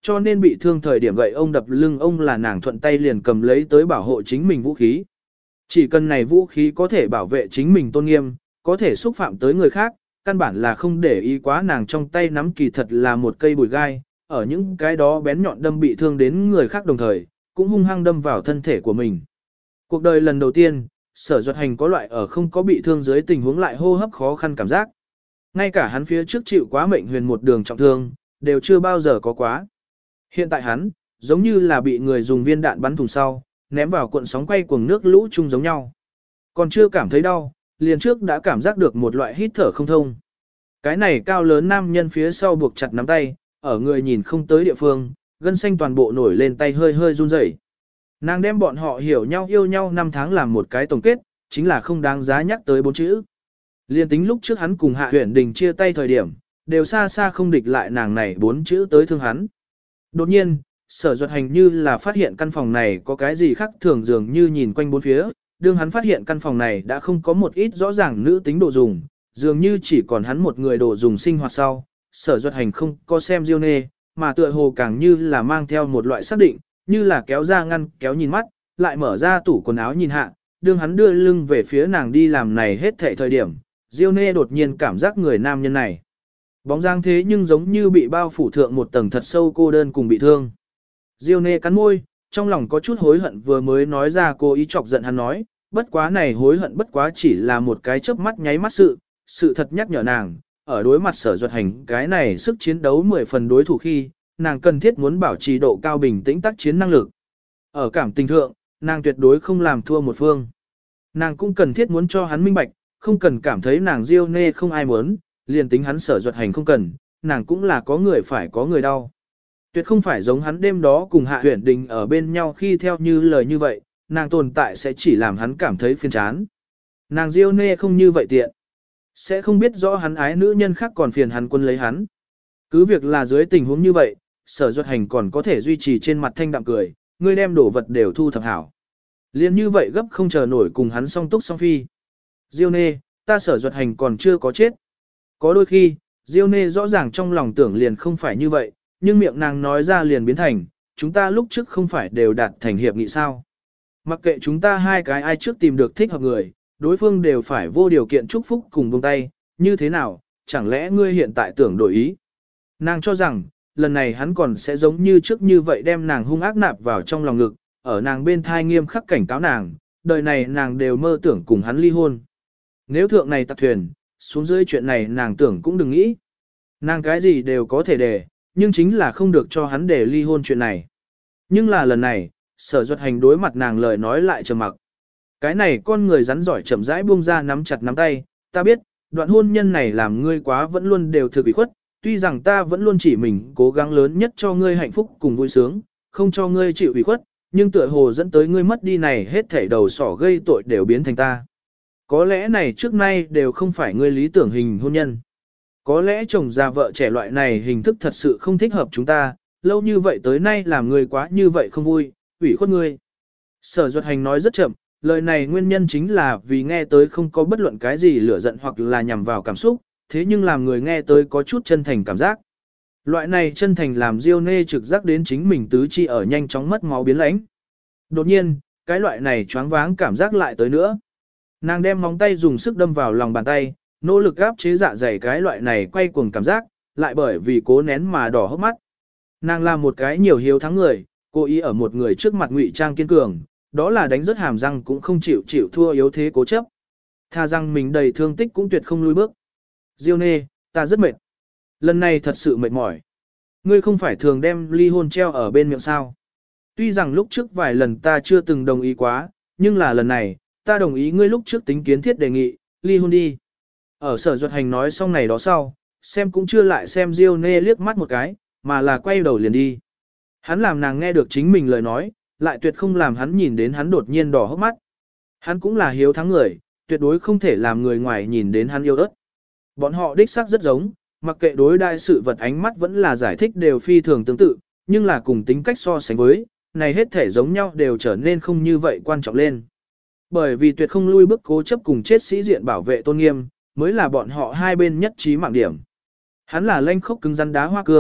cho nên bị thương thời điểm gậy ông đập lưng ông là nàng thuận tay liền cầm lấy tới bảo hộ chính mình vũ khí. Chỉ cần này vũ khí có thể bảo vệ chính mình tôn nghiêm, có thể xúc phạm tới người khác, căn bản là không để ý quá nàng trong tay nắm kỳ thật là một cây bùi gai, ở những cái đó bén nhọn đâm bị thương đến người khác đồng thời, cũng hung hăng đâm vào thân thể của mình. Cuộc đời lần đầu tiên, Sở Duật Hành có loại ở không có bị thương dưới tình huống lại hô hấp khó khăn cảm giác. Ngay cả hắn phía trước chịu quá mệnh huyền một đường trọng thương, đều chưa bao giờ có quá. Hiện tại hắn, giống như là bị người dùng viên đạn bắn thủng sau, ném vào cuộn sóng quay cuồng nước lũ chung giống nhau. Còn chưa cảm thấy đau, liền trước đã cảm giác được một loại hít thở không thông. Cái này cao lớn nam nhân phía sau buộc chặt nắm tay, ở người nhìn không tới địa phương, gân xanh toàn bộ nổi lên tay hơi hơi run rẩy. Nàng đem bọn họ hiểu nhau yêu nhau 5 tháng làm một cái tổng kết, chính là không đáng giá nhắc tới 4 chữ. Liên tính lúc trước hắn cùng Hạ Huyền Đình chia tay thời điểm, đều xa xa không địch lại nàng này 4 chữ tới thương hắn. Đột nhiên, Sở Duật Hành như là phát hiện căn phòng này có cái gì khác thường dường như nhìn quanh bốn phía, đương hắn phát hiện căn phòng này đã không có một ít rõ ràng nữ tính đồ dùng, dường như chỉ còn hắn một người đồ dùng sinh hoạt sau. Sở Duật Hành không có xem Diêu Nê, mà tựa hồ càng như là mang theo một loại xác định, như là kéo ra ngăn kéo nhìn mắt, lại mở ra tủ quần áo nhìn hạ, đương hắn đưa lưng về phía nàng đi làm này hết thảy thời điểm, Diêu Nê đột nhiên cảm giác người nam nhân này bóng dáng thế nhưng giống như bị bao phủ thượng một tầng thật sâu cô đơn cùng bị thương. Diêu Nê cắn môi, trong lòng có chút hối hận vừa mới nói ra cố ý chọc giận hắn nói, bất quá này hối hận bất quá chỉ là một cái chớp mắt nháy mắt sự thật nhắc nhở nàng, ở đối mặt Sở Duật Hành cái này sức chiến đấu 10 phần đối thủ khi, nàng cần thiết muốn bảo trì độ cao bình tĩnh tác chiến năng lực. Ở cảm tình thượng, nàng tuyệt đối không làm thua một phương. Nàng cũng cần thiết muốn cho hắn minh bạch, không cần cảm thấy nàng Diêu Nê không ai muốn, liền tính hắn Sở Duật Hành không cần, nàng cũng là có người phải có người đau. Tuyệt không phải giống hắn đêm đó cùng Hạ Huyền Đình ở bên nhau khi theo như lời như vậy, nàng tồn tại sẽ chỉ làm hắn cảm thấy phiền chán. Nàng Diêu Nê không như vậy tiện. Sẽ không biết rõ hắn ái nữ nhân khác còn phiền hắn quân lấy hắn. Cứ việc là dưới tình huống như vậy, Sở Duật Hành còn có thể duy trì trên mặt thanh đạm cười, ngươi đem đổ vật đều thu thập hảo. Liên như vậy gấp không chờ nổi cùng hắn song túc song phi. Diêu Nê, ta Sở Duật Hành còn chưa có chết. Có đôi khi, Diêu Nê rõ ràng trong lòng tưởng liền không phải như vậy, nhưng miệng nàng nói ra liền biến thành, chúng ta lúc trước không phải đều đạt thành hiệp nghị sao. Mặc kệ chúng ta hai cái ai trước tìm được thích hợp người, đối phương đều phải vô điều kiện chúc phúc cùng buông tay, như thế nào, chẳng lẽ ngươi hiện tại tưởng đổi ý. Nàng cho rằng, lần này hắn còn sẽ giống như trước như vậy đem nàng hung ác nạp vào trong lòng ngực, ở nàng bên thai nghiêm khắc cảnh cáo nàng, đời này nàng đều mơ tưởng cùng hắn ly hôn. Nếu thượng này tặc thuyền, xuống dưới chuyện này nàng tưởng cũng đừng nghĩ. Nàng cái gì đều có thể để, nhưng chính là không được cho hắn để ly hôn chuyện này. Nhưng là lần này, Sở Duật Hành đối mặt nàng lời nói lại trầm mặc. Cái này con người rắn giỏi chậm rãi buông ra nắm chặt nắm tay, ta biết, đoạn hôn nhân này làm ngươi quá vẫn luôn đều thực ủy khuất, tuy rằng ta vẫn luôn chỉ mình cố gắng lớn nhất cho ngươi hạnh phúc cùng vui sướng, không cho ngươi chịu ủy khuất, nhưng tựa hồ dẫn tới ngươi mất đi này hết thảy đầu sỏ gây tội đều biến thành ta. Có lẽ này trước nay đều không phải ngươi lý tưởng hình hôn nhân. Có lẽ chồng già vợ trẻ loại này hình thức thật sự không thích hợp chúng ta, lâu như vậy tới nay làm ngươi quá như vậy không vui, ủy khuất ngươi. Sở Duật Hành nói rất chậm, lời này nguyên nhân chính là vì nghe tới không có bất luận cái gì lửa giận hoặc là nhằm vào cảm xúc, thế nhưng làm người nghe tới có chút chân thành cảm giác. Loại này chân thành làm Diêu Nê trực giác đến chính mình tứ chi ở nhanh chóng mất máu biến lãnh. Đột nhiên, cái loại này choáng váng cảm giác lại tới nữa. Nàng đem móng tay dùng sức đâm vào lòng bàn tay, nỗ lực áp chế dạ dày cái loại này quay cuồng cảm giác, lại bởi vì cố nén mà đỏ hốc mắt. Nàng làm một cái nhiều hiếu thắng người, cố ý ở một người trước mặt ngụy trang kiên cường, đó là đánh rất hàm răng cũng không chịu thua yếu thế cố chấp. Tha rằng mình đầy thương tích cũng tuyệt không lùi bước. Diêu Nê, ta rất mệt. Lần này thật sự mệt mỏi. Ngươi không phải thường đem ly hôn treo ở bên miệng sao. Tuy rằng lúc trước vài lần ta chưa từng đồng ý quá, nhưng là lần này, ta đồng ý ngươi lúc trước tính kiến thiết đề nghị, ly hôn đi. Ở Sở Duật Hành nói xong này đó sau, xem cũng chưa lại xem Diêu Nê liếc mắt một cái, mà là quay đầu liền đi. Hắn làm nàng nghe được chính mình lời nói, lại tuyệt không làm hắn nhìn đến hắn đột nhiên đỏ hốc mắt. Hắn cũng là hiếu thắng người, tuyệt đối không thể làm người ngoài nhìn đến hắn yêu ớt. Bọn họ đích xác rất giống, mặc kệ đối đai sự vật ánh mắt vẫn là giải thích đều phi thường tương tự, nhưng là cùng tính cách so sánh với, này hết thể giống nhau đều trở nên không như vậy quan trọng lên. Bởi vì tuyệt không lui bước cố chấp cùng chết sĩ diện bảo vệ tôn nghiêm, mới là bọn họ hai bên nhất trí mạng điểm. Hắn là lanh khốc cứng rắn đá hoa cương,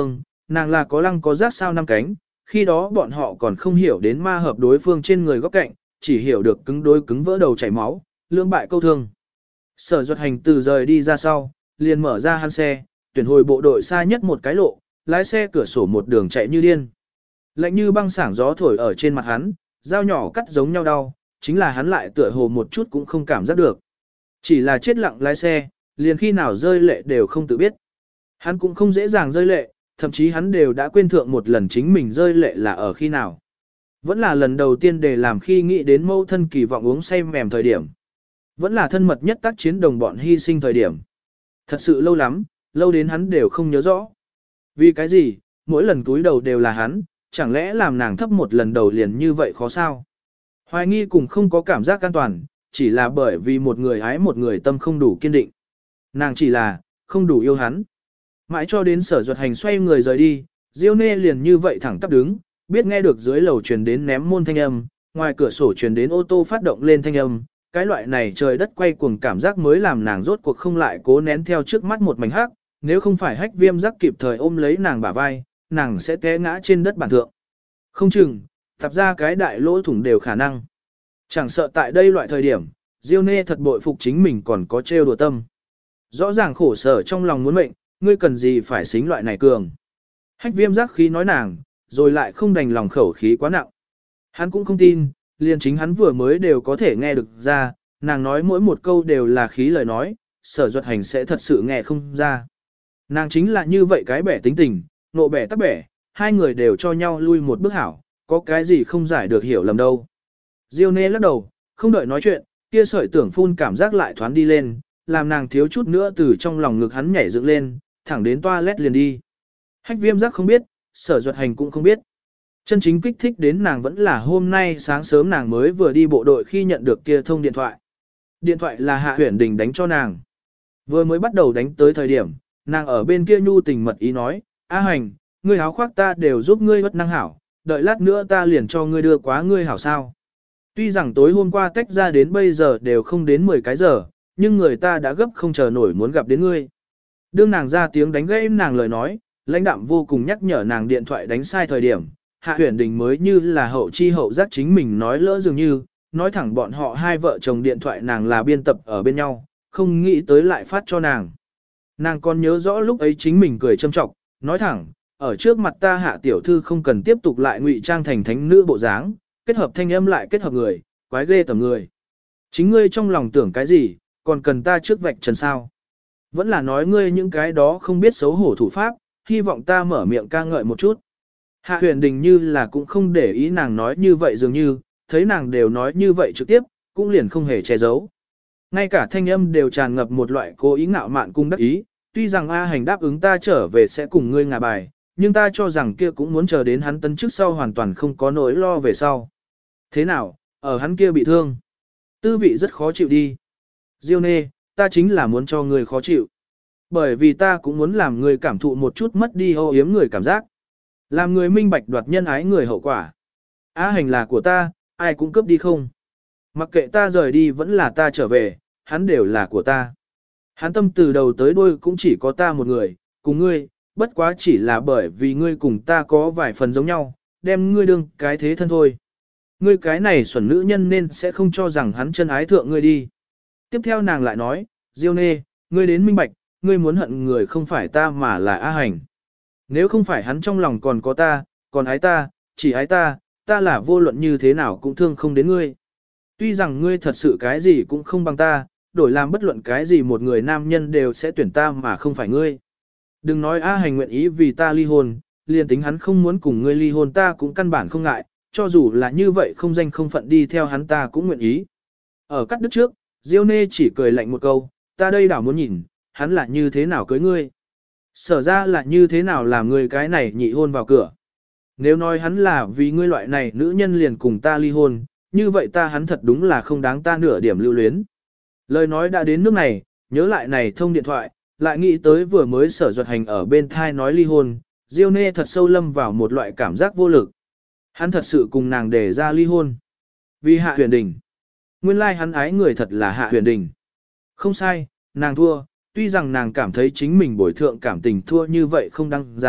nàng là có lăng có giác sao năm cánh, khi đó bọn họ còn không hiểu đến ma hợp đối phương trên người góc cạnh, chỉ hiểu được cứng đối cứng vỡ đầu chảy máu, lưỡng bại câu thương. Sở Duật Hành từ rời đi ra sau, liền mở ra hắn xe, tuyển hồi bộ đội xa nhất một cái lộ, lái xe cửa sổ một đường chạy như điên. Lạnh như băng sảng gió thổi ở trên mặt hắn, dao nhỏ cắt giống nhau đau, chính là hắn lại tựa hồ một chút cũng không cảm giác được. Chỉ là chết lặng lái xe, liền khi nào rơi lệ đều không tự biết. Hắn cũng không dễ dàng rơi lệ, thậm chí hắn đều đã quên thượng một lần chính mình rơi lệ là ở khi nào. Vẫn là lần đầu tiên để làm khi nghĩ đến mâu thân kỳ vọng uống say mềm thời điểm. Vẫn là thân mật nhất tác chiến đồng bọn hy sinh thời điểm. Thật sự lâu lắm, lâu đến hắn đều không nhớ rõ. Vì cái gì, mỗi lần túi đầu đều là hắn, chẳng lẽ làm nàng thấp một lần đầu liền như vậy khó sao? Hoài nghi cùng không có cảm giác an toàn, chỉ là bởi vì một người ái một người tâm không đủ kiên định. Nàng chỉ là, không đủ yêu hắn. Mãi cho đến Sở Duật Hành xoay người rời đi, Diêu Nê liền như vậy thẳng tắp đứng, biết nghe được dưới lầu truyền đến ném môn thanh âm, ngoài cửa sổ truyền đến ô tô phát động lên thanh âm, cái loại này trời đất quay cuồng cảm giác mới làm nàng rốt cuộc không lại cố nén theo trước mắt một mảnh hắc, nếu không phải Hách Viêm giác kịp thời ôm lấy nàng bả vai, nàng sẽ té ngã trên đất bản thượng. Không chừng, tập ra cái đại lỗ thủng đều khả năng. Chẳng sợ tại đây loại thời điểm, Diêu Nê thật bội phục chính mình còn có trêu đùa tâm. Rõ ràng khổ sở trong lòng muốn mệnh, ngươi cần gì phải xính loại này cường. Hách Viêm giác khí nói nàng, rồi lại không đành lòng khẩu khí quá nặng. Hắn cũng không tin, liền chính hắn vừa mới đều có thể nghe được ra, nàng nói mỗi một câu đều là khí lời nói, Sở Duật Hành sẽ thật sự nghe không ra. Nàng chính là như vậy cái bẻ tính tình, nộ bẻ tắc bẻ, hai người đều cho nhau lui một bước hảo, có cái gì không giải được hiểu lầm đâu. Diêu Nê lắc đầu, không đợi nói chuyện, kia sợi tưởng phun cảm giác lại thoáng đi lên, làm nàng thiếu chút nữa từ trong lòng ngực hắn nhảy dựng lên, thẳng đến toilet liền đi. Hách Viêm giác không biết, Sở Duật Hành cũng không biết. Chân chính kích thích đến nàng vẫn là hôm nay sáng sớm nàng mới vừa đi bộ đội khi nhận được kia thông điện thoại. Điện thoại là Hạ Huyền Đình đánh cho nàng. Vừa mới bắt đầu đánh tới thời điểm, nàng ở bên kia nhu tình mật ý nói, A Hành, ngươi áo khoác ta đều giúp ngươi bất năng hảo, đợi lát nữa ta liền cho ngươi đưa quá ngươi hảo sao. Tuy rằng tối hôm qua tách ra đến bây giờ đều không đến 10 cái giờ, nhưng người ta đã gấp không chờ nổi muốn gặp đến ngươi. Đương nàng ra tiếng đánh gãy nàng lời nói, lãnh đạm vô cùng nhắc nhở nàng điện thoại đánh sai thời điểm, Hạ Huyền Đình mới như là hậu chi hậu giác chính mình nói lỡ dường như, nói thẳng bọn họ hai vợ chồng điện thoại nàng là biên tập ở bên nhau, không nghĩ tới lại phát cho nàng. Nàng còn nhớ rõ lúc ấy chính mình cười châm trọng, nói thẳng, ở trước mặt ta Hạ tiểu thư không cần tiếp tục lại ngụy trang thành thánh nữ bộ dáng, kết hợp thanh âm lại kết hợp người, quái ghê tầm người. Chính ngươi trong lòng tưởng cái gì, còn cần ta trước vạch trần sao? Vẫn là nói ngươi những cái đó không biết xấu hổ thủ pháp, hy vọng ta mở miệng ca ngợi một chút. Hạ Huyền Đình như là cũng không để ý nàng nói như vậy dường như, thấy nàng đều nói như vậy trực tiếp, cũng liền không hề che giấu. Ngay cả thanh âm đều tràn ngập một loại cố ý ngạo mạn cung đắc ý, tuy rằng A Hành đáp ứng ta trở về sẽ cùng ngươi ngả bài, nhưng ta cho rằng kia cũng muốn chờ đến hắn tấn chức sau hoàn toàn không có nỗi lo về sau. Thế nào, ở hắn kia bị thương? Tư vị rất khó chịu đi. Diêu Nê, ta chính là muốn cho ngươi khó chịu. Bởi vì ta cũng muốn làm ngươi cảm thụ một chút mất đi âu yếm người cảm giác. Làm người minh bạch đoạt nhân ái người hậu quả. A Hành là của ta, ai cũng cướp đi không. Mặc kệ ta rời đi vẫn là ta trở về, hắn đều là của ta. Hắn tâm từ đầu tới đuôi cũng chỉ có ta một người, cùng ngươi, bất quá chỉ là bởi vì ngươi cùng ta có vài phần giống nhau, đem ngươi đương cái thế thân thôi. Ngươi cái này xuẩn nữ nhân nên sẽ không cho rằng hắn chân ái thượng ngươi đi. Tiếp theo nàng lại nói, Diêu Nê, ngươi đến minh bạch, ngươi muốn hận người không phải ta mà là A Hành. Nếu không phải hắn trong lòng còn có ta, còn ái ta, chỉ ái ta, ta là vô luận như thế nào cũng thương không đến ngươi. Tuy rằng ngươi thật sự cái gì cũng không bằng ta, đổi làm bất luận cái gì một người nam nhân đều sẽ tuyển ta mà không phải ngươi. Đừng nói A Hành nguyện ý vì ta ly hôn, liền tính hắn không muốn cùng ngươi ly hôn ta cũng căn bản không ngại, cho dù là như vậy không danh không phận đi theo hắn ta cũng nguyện ý. Ở cắt đứt trước, Diêu Nê chỉ cười lạnh một câu, ta đây đảo muốn nhìn, hắn là như thế nào cưới ngươi. Sở ra là như thế nào làm ngươi cái này nhị hôn vào cửa. Nếu nói hắn là vì ngươi loại này nữ nhân liền cùng ta ly hôn, như vậy ta hắn thật đúng là không đáng ta nửa điểm lưu luyến. Lời nói đã đến nước này, nhớ lại này thông điện thoại, lại nghĩ tới vừa mới Sở Duật Hành ở bên thai nói ly hôn, Diêu Nê thật sâu lâm vào một loại cảm giác vô lực. Hắn thật sự cùng nàng để ra ly hôn. Vì Hạ Huyền Đình. Nguyên lai hắn ái người thật là Hạ Huyền Đình. Không sai, nàng thua, tuy rằng nàng cảm thấy chính mình bồi thượng cảm tình thua như vậy không đăng giá,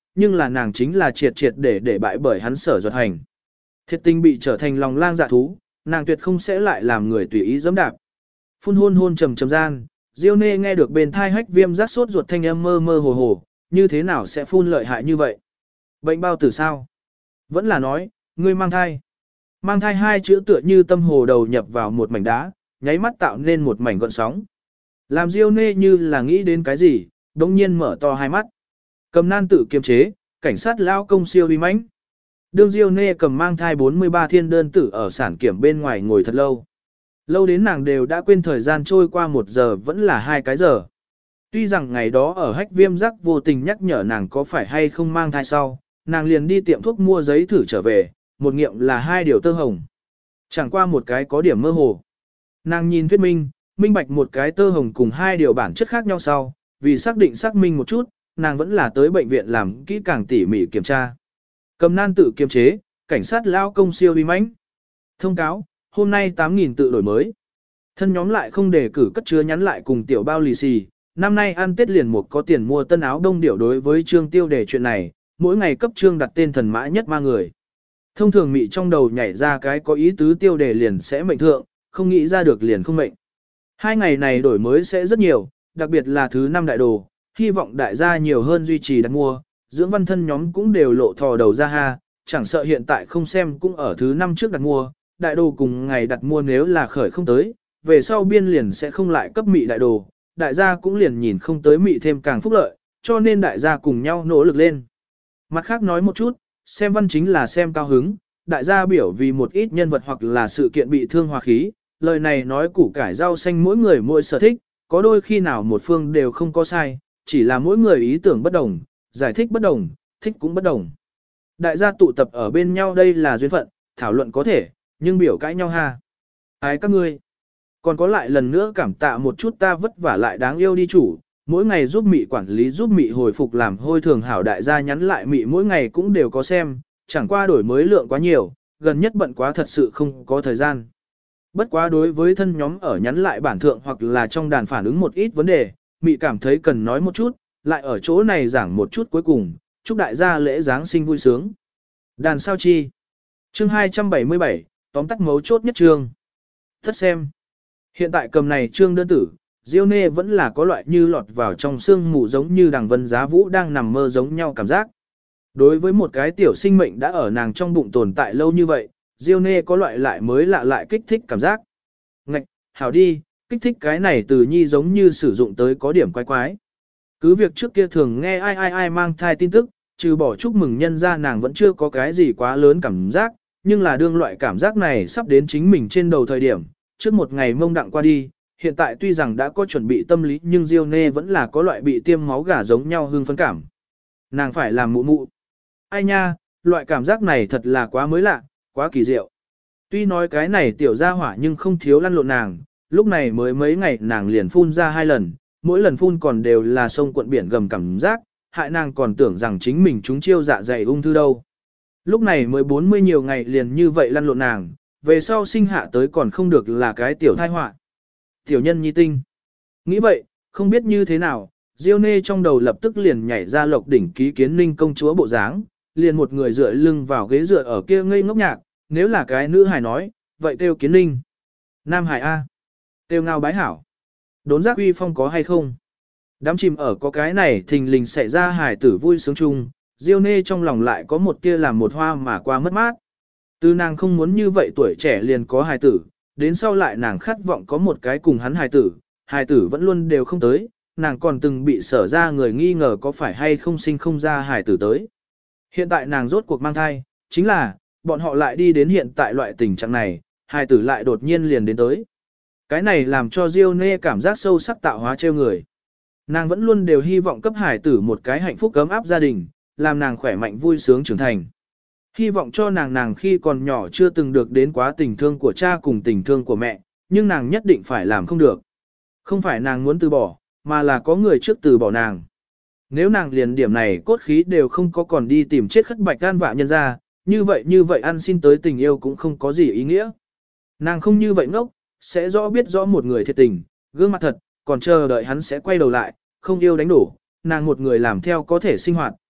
nhưng là nàng chính là triệt triệt để bại bởi hắn Sở Duật Hành. Thiệt tình bị trở thành lòng lang dạ thú, nàng tuyệt không sẽ lại làm người tùy ý giẫm đạp. Phun hôn hôn trầm trầm gian, Diêu Nê nghe được bên thai hách viêm rát sốt ruột thanh âm mơ mơ hồ hồ, như thế nào sẽ phun lợi hại như vậy? Bệnh bao tử sao? Vẫn là nói, ngươi mang thai. Mang thai hai chữ tựa như tâm hồ đầu nhập vào một mảnh đá, nháy mắt tạo nên một mảnh gợn sóng. Làm Diêu Nê như là nghĩ đến cái gì, đống nhiên mở to hai mắt. Cầm nan tự kiềm chế, cảnh sát lao công siêu uy mãnh. Đương Diêu Nê cầm mang thai 43 thiên đơn tử ở sản kiểm bên ngoài ngồi thật lâu. Lâu đến nàng đều đã quên thời gian trôi qua 1 giờ vẫn là 2 cái giờ. Tuy rằng ngày đó ở hách viêm giác vô tình nhắc nhở nàng có phải hay không mang thai sau, nàng liền đi tiệm thuốc mua giấy thử trở về, một nghiệm là 2 điều tơ hồng. Chẳng qua một cái có điểm mơ hồ. Nàng nhìn thuyết minh bạch một cái tơ hồng cùng 2 điều bản chất khác nhau sau, vì xác định xác minh một chút, nàng vẫn là tới bệnh viện làm kỹ càng tỉ mỉ kiểm tra. Cầm nan tự kiềm chế, cảnh sát lao công siêu uy mãnh. Thông cáo, hôm nay 8.000 tự đổi mới. Thân nhóm lại không đề cử cất chứa nhắn lại cùng tiểu bao lì xì, năm nay ăn Tết liền một có tiền mua tân áo đông điểu đối với Trương Tiêu đề chuyện này, mỗi ngày cấp Trương đặt tên thần mã nhất ma người. Thông thường mị trong đầu nhảy ra cái có ý tứ tiêu đề liền sẽ mệnh thượng, không nghĩ ra được liền không mệnh. 2 ngày này đổi mới sẽ rất nhiều, đặc biệt là thứ 5 đại đồ, hy vọng đại gia nhiều hơn duy trì đặt mua, dưỡng văn thân nhóm cũng đều lộ thò đầu ra ha, chẳng sợ hiện tại không xem cũng ở thứ 5 trước đặt mua, đại đồ cùng ngày đặt mua nếu là khởi không tới, về sau biên liền sẽ không lại cấp mị đại đồ, đại gia cũng liền nhìn không tới mị thêm càng phúc lợi, cho nên đại gia cùng nhau nỗ lực lên. Mặt khác nói một chút, xem văn chính là xem cao hứng, đại gia biểu vì một ít nhân vật hoặc là sự kiện bị thương hòa khí, lời này nói củ cải rau xanh mỗi người mỗi sở thích, có đôi khi nào một phương đều không có sai, chỉ là mỗi người ý tưởng bất đồng, giải thích bất đồng, thích cũng bất đồng. Đại gia tụ tập ở bên nhau đây là duyên phận, thảo luận có thể, nhưng biểu cãi nhau ha. Ái các ngươi. Còn có lại lần nữa cảm tạ một chút ta vất vả lại đáng yêu đi chủ, mỗi ngày giúp mị quản lý giúp mị hồi phục làm hôi thường hảo đại gia nhắn lại mị mỗi ngày cũng đều có xem, chẳng qua đổi mới lượng quá nhiều, gần nhất bận quá thật sự không có thời gian. Bất quá đối với thân nhóm ở nhắn lại bản thượng hoặc là trong đàn phản ứng một ít vấn đề, mị cảm thấy cần nói một chút, lại ở chỗ này giảng một chút cuối cùng, chúc đại gia lễ Giáng sinh vui sướng. Đàn sao chi? Chương 277, tóm tắt mấu chốt nhất chương. Thất xem. Hiện tại cầm này chương đơn tử, Diêu Nê vẫn là có loại như lọt vào trong xương mù giống như đằng vân giá vũ đang nằm mơ giống nhau cảm giác. Đối với một cái tiểu sinh mệnh đã ở nàng trong bụng tồn tại lâu như vậy, Diêu Nê có loại lại mới lạ lại kích thích cảm giác. Ngạch, hảo đi, kích thích cái này từ nhi giống như sử dụng tới có điểm quái quái. Cứ việc trước kia thường nghe ai mang thai tin tức, trừ bỏ chúc mừng nhân ra nàng vẫn chưa có cái gì quá lớn cảm giác, nhưng là đương loại cảm giác này sắp đến chính mình trên đầu thời điểm, trước một ngày mông đặng qua đi, hiện tại tuy rằng đã có chuẩn bị tâm lý nhưng Diêu Nê vẫn là có loại bị tiêm máu gà giống nhau hương phấn cảm. Nàng phải làm mụ mụ. Ai nha, loại cảm giác này thật là quá mới lạ, quá kỳ diệu. Tuy nói cái này tiểu gia hỏa nhưng không thiếu lăn lộn nàng, lúc này mới mấy ngày nàng liền phun ra 2 lần, mỗi lần phun còn đều là sông cuộn biển gầm cảm giác, hại nàng còn tưởng rằng chính mình trúng chiêu dạ dày ung thư đâu. Lúc này mới 40 nhiều ngày liền như vậy lăn lộn nàng, về sau sinh hạ tới còn không được là cái tiểu thai họa. Tiểu nhân nhi tinh. Nghĩ vậy, không biết như thế nào, Diêu Nê trong đầu lập tức liền nhảy ra Lộc Đỉnh ký Kiến Ninh công chúa bộ dáng, liền một người dựa lưng vào ghế dựa ở kia ngây ngốc nhạc, nếu là cái nữ hài nói, vậy kêu Kiến Ninh. Nam hài A. Kêu ngao bái hảo. Đốn giác uy phong có hay không? Đám chìm ở có cái này thình lình xảy ra hài tử vui sướng chung, Diêu Nê trong lòng lại có một tia làm một hoa mà qua mất mát. Từ nàng không muốn như vậy tuổi trẻ liền có hài tử, đến sau lại nàng khát vọng có một cái cùng hắn hài tử vẫn luôn đều không tới, nàng còn từng bị sở ra người nghi ngờ có phải hay không sinh không ra hài tử tới. Hiện tại nàng rốt cuộc mang thai, chính là, bọn họ lại đi đến hiện tại loại tình trạng này, hài tử lại đột nhiên liền đến tới. Cái này làm cho Diêu Nê cảm giác sâu sắc tạo hóa trêu người. Nàng vẫn luôn đều hy vọng cấp hài tử một cái hạnh phúc ấm áp gia đình, làm nàng khỏe mạnh vui sướng trưởng thành. Hy vọng cho nàng khi còn nhỏ chưa từng được đến quá tình thương của cha cùng tình thương của mẹ, nhưng nàng nhất định phải làm không được. Không phải nàng muốn từ bỏ, mà là có người trước từ bỏ nàng. Nếu nàng liền điểm này cốt khí đều không có còn đi tìm chết khất bạch gan vạ nhân ra, như vậy ăn xin tới tình yêu cũng không có gì ý nghĩa. Nàng không như vậy ngốc, sẽ biết rõ một người thiệt tình, gương mặt thật, còn chờ đợi hắn sẽ quay đầu lại, không yêu đánh đổ, nàng một người làm theo có thể sinh hoạt,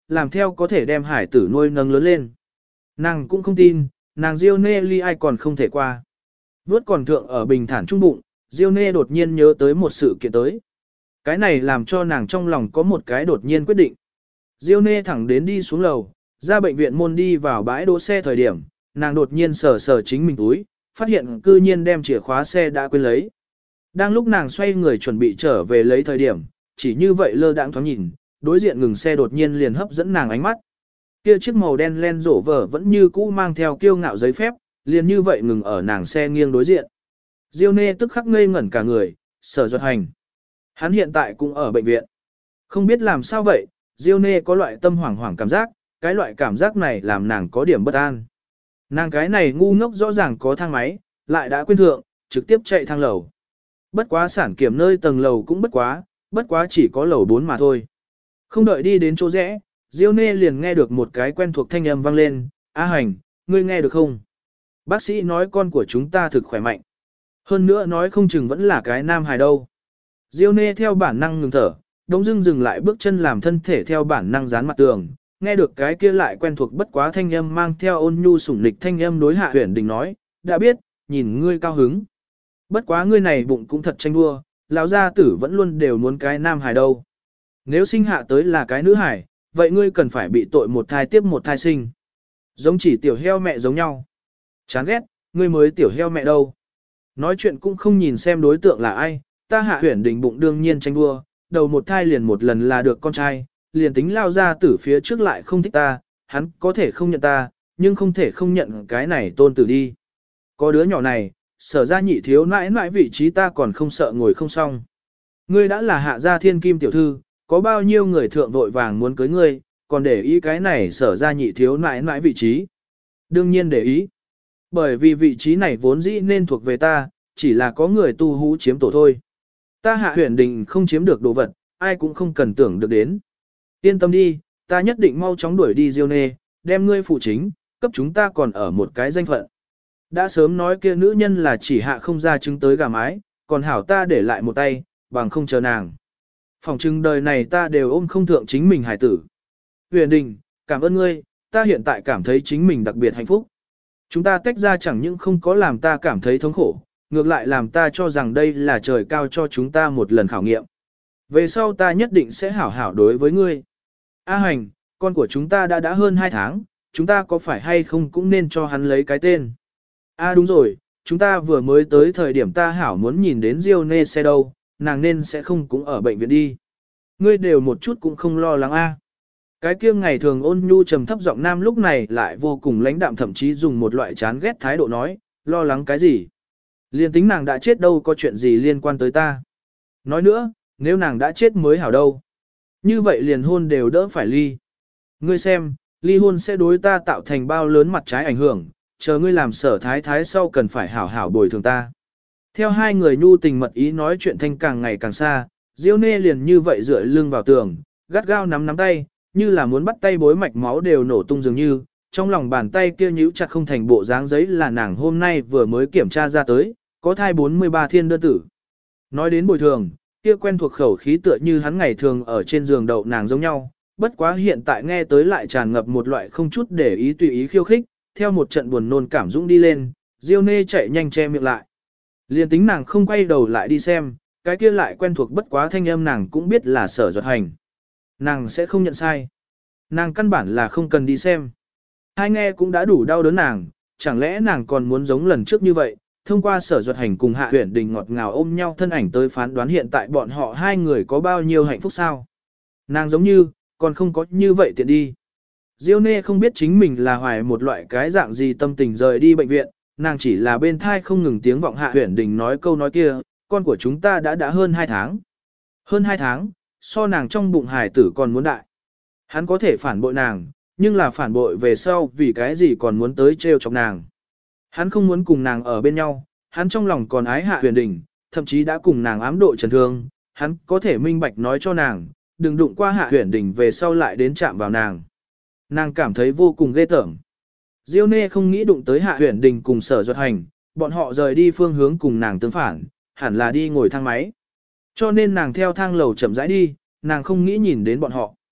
làm theo có thể đem hải tử nuôi nâng lớn lên. Nàng cũng không tin, nàng Diêu Nê ly ai còn không thể qua. Vớt còn thượng ở bình thản trung bụng, Diêu Nê đột nhiên nhớ tới một sự kiện tới. Cái này làm cho nàng trong lòng có một cái đột nhiên quyết định. Diêu Nê thẳng đến đi xuống lầu, ra bệnh viện môn đi vào bãi đỗ xe thời điểm, nàng đột nhiên sờ sờ chính mình túi, phát hiện cư nhiên đem chìa khóa xe đã quên lấy. Đang lúc nàng xoay người chuẩn bị trở về lấy thời điểm, chỉ như vậy lơ đãng thoáng nhìn, đối diện ngừng xe đột nhiên liền hấp dẫn nàng ánh mắt. Kia chiếc màu đen len rổ vở vẫn như cũ mang theo kiêu ngạo giấy phép, liền như vậy ngừng ở nàng xe nghiêng đối diện. Diêu Nê tức khắc ngây ngẩn cả người, Sở Duật Hành. Hắn hiện tại cũng ở bệnh viện. Không biết làm sao vậy, Diêu Nê có loại tâm hoảng hoảng cảm giác, cái loại cảm giác này làm nàng có điểm bất an. Nàng cái này ngu ngốc rõ ràng có thang máy, lại đã quên thượng, trực tiếp chạy thang lầu. Bất quá sản kiểm nơi tầng lầu cũng bất quá chỉ có lầu 4 mà thôi. Không đợi đi đến chỗ rẽ, Diêu Nê liền nghe được một cái quen thuộc thanh âm vang lên, A Hành, ngươi nghe được không? Bác sĩ nói con của chúng ta thực khỏe mạnh. Hơn nữa nói không chừng vẫn là cái nam hài đâu. Diêu Nê theo bản năng ngừng thở, đống dưng dừng lại bước chân làm thân thể theo bản năng dán mặt tường, nghe được cái kia lại quen thuộc bất quá thanh âm mang theo ôn nhu sủng nịch thanh âm đối Hạ Huyền Đình nói, đã biết, nhìn ngươi cao hứng. Bất quá ngươi này bụng cũng thật tranh đua, lão gia tử vẫn luôn đều muốn cái nam hài đâu. Nếu sinh hạ tới là cái nữ hài, vậy ngươi cần phải bị tội một thai tiếp một thai sinh. Giống chỉ tiểu heo mẹ giống nhau. Chán ghét, ngươi mới tiểu heo mẹ đâu. Nói chuyện cũng không nhìn xem đối tượng là ai, ta Hạ Huyền Đình bụng đương nhiên tranh đua, đầu một thai liền một lần là được con trai, liền tính lao ra tử phía trước lại không thích ta, hắn có thể không nhận ta, nhưng không thể không nhận cái này tôn tử đi. Có đứa nhỏ này, Sở ra nhị thiếu nãi nãi vị trí ta còn không sợ ngồi không xong. Ngươi đã là Hạ gia thiên kim tiểu thư, có bao nhiêu người thượng vội vàng muốn cưới ngươi, còn để ý cái này Sở ra nhị thiếu nãi nãi vị trí. Đương nhiên để ý. Bởi vì vị trí này vốn dĩ nên thuộc về ta, chỉ là có người tu hú chiếm tổ thôi. Ta Hạ Huyền Đình không chiếm được đồ vật, ai cũng không cần tưởng được đến. Yên tâm đi, ta nhất định mau chóng đuổi đi Diêu Nê, đem ngươi phụ chính, cấp chúng ta còn ở một cái danh phận. Đã sớm nói kia nữ nhân là chỉ hạ không ra chứng tới gà mái, còn hảo ta để lại một tay, bằng không chờ nàng. Phòng trưng đời này ta đều ôm không thượng chính mình hải tử. Huyền Đình, cảm ơn ngươi, ta hiện tại cảm thấy chính mình đặc biệt hạnh phúc. Chúng ta tách ra chẳng những không có làm ta cảm thấy thống khổ, ngược lại làm ta cho rằng đây là trời cao cho chúng ta một lần khảo nghiệm. Về sau ta nhất định sẽ hảo hảo đối với ngươi. A Hành, con của chúng ta đã hơn 2 tháng, chúng ta có phải hay không cũng nên cho hắn lấy cái tên. Đúng rồi, chúng ta vừa mới tới thời điểm ta hảo muốn nhìn đến Diêu Nê xe đâu, nàng nên sẽ không cũng ở bệnh viện đi. Ngươi đều một chút cũng không lo lắng a. Cái kia ngày thường ôn nhu trầm thấp giọng nam lúc này lại vô cùng lãnh đạm, thậm chí dùng một loại chán ghét thái độ nói, lo lắng cái gì? Liên tính nàng đã chết đâu có chuyện gì liên quan tới ta. Nói nữa, nếu nàng đã chết mới hảo đâu. Như vậy liền hôn đều đỡ phải ly. Ngươi xem, ly hôn sẽ đối ta tạo thành bao lớn mặt trái ảnh hưởng, chờ ngươi làm Sở thái thái sau cần phải hảo hảo bồi thường ta. Theo hai người nhu tình mật ý nói chuyện thanh càng ngày càng xa, Diêu Nê liền như vậy dựa lưng vào tường, gắt gao nắm tay, như là muốn bắt tay bối mạch máu đều nổ tung dường như, trong lòng bàn tay kia nhíu chặt không thành bộ dáng giấy là nàng hôm nay vừa mới kiểm tra ra tới, có thai 43 thiên đơn tử. Nói đến bồi thường, kia quen thuộc khẩu khí tựa như hắn ngày thường ở trên giường đậu nàng giống nhau, bất quá hiện tại nghe tới lại tràn ngập một loại không chút để ý tùy ý khiêu khích, theo một trận buồn nôn cảm dũng đi lên, Diêu Nê chạy nhanh che miệng lại. Liên tính nàng không quay đầu lại đi xem, cái kia lại quen thuộc bất quá thanh âm nàng cũng biết là Sở Duật Hành. Nàng sẽ không nhận sai. Nàng căn bản là không cần đi xem. Hai nghe cũng đã đủ đau đớn nàng, chẳng lẽ nàng còn muốn giống lần trước như vậy, thông qua Sở Duật Hành cùng Hạ Huyền Đình ngọt ngào ôm nhau thân ảnh tới phán đoán hiện tại bọn họ hai người có bao nhiêu hạnh phúc sao. Nàng giống như, còn không có như vậy tiện đi. Diêu Nê không biết chính mình là hoài một loại cái dạng gì tâm tình rời đi bệnh viện, nàng chỉ là bên thai không ngừng tiếng vọng Hạ Huyền Đình nói câu nói kia, con của chúng ta đã hơn 2 tháng. Hơn 2 tháng, so nàng trong bụng hải tử còn muốn đại. Hắn có thể phản bội nàng, nhưng là phản bội về sau vì cái gì còn muốn tới trêu chọc nàng. Hắn không muốn cùng nàng ở bên nhau, hắn trong lòng còn ái Hạ Huyền Đình, thậm chí đã cùng nàng ám độ trần thương, hắn có thể minh bạch nói cho nàng, đừng đụng qua Hạ Huyền Đình về sau lại đến chạm vào nàng. Nàng cảm thấy vô cùng ghê tởm. Diêu Nê không nghĩ đụng tới Hạ Huyền Đình cùng Sở Duật Hành, bọn họ rời đi phương hướng cùng nàng tương phản, hẳn là đi ngồi thang máy. Cho nên nàng theo thang lầu chậm rãi đi, nàng không nghĩ nhìn đến bọn họ.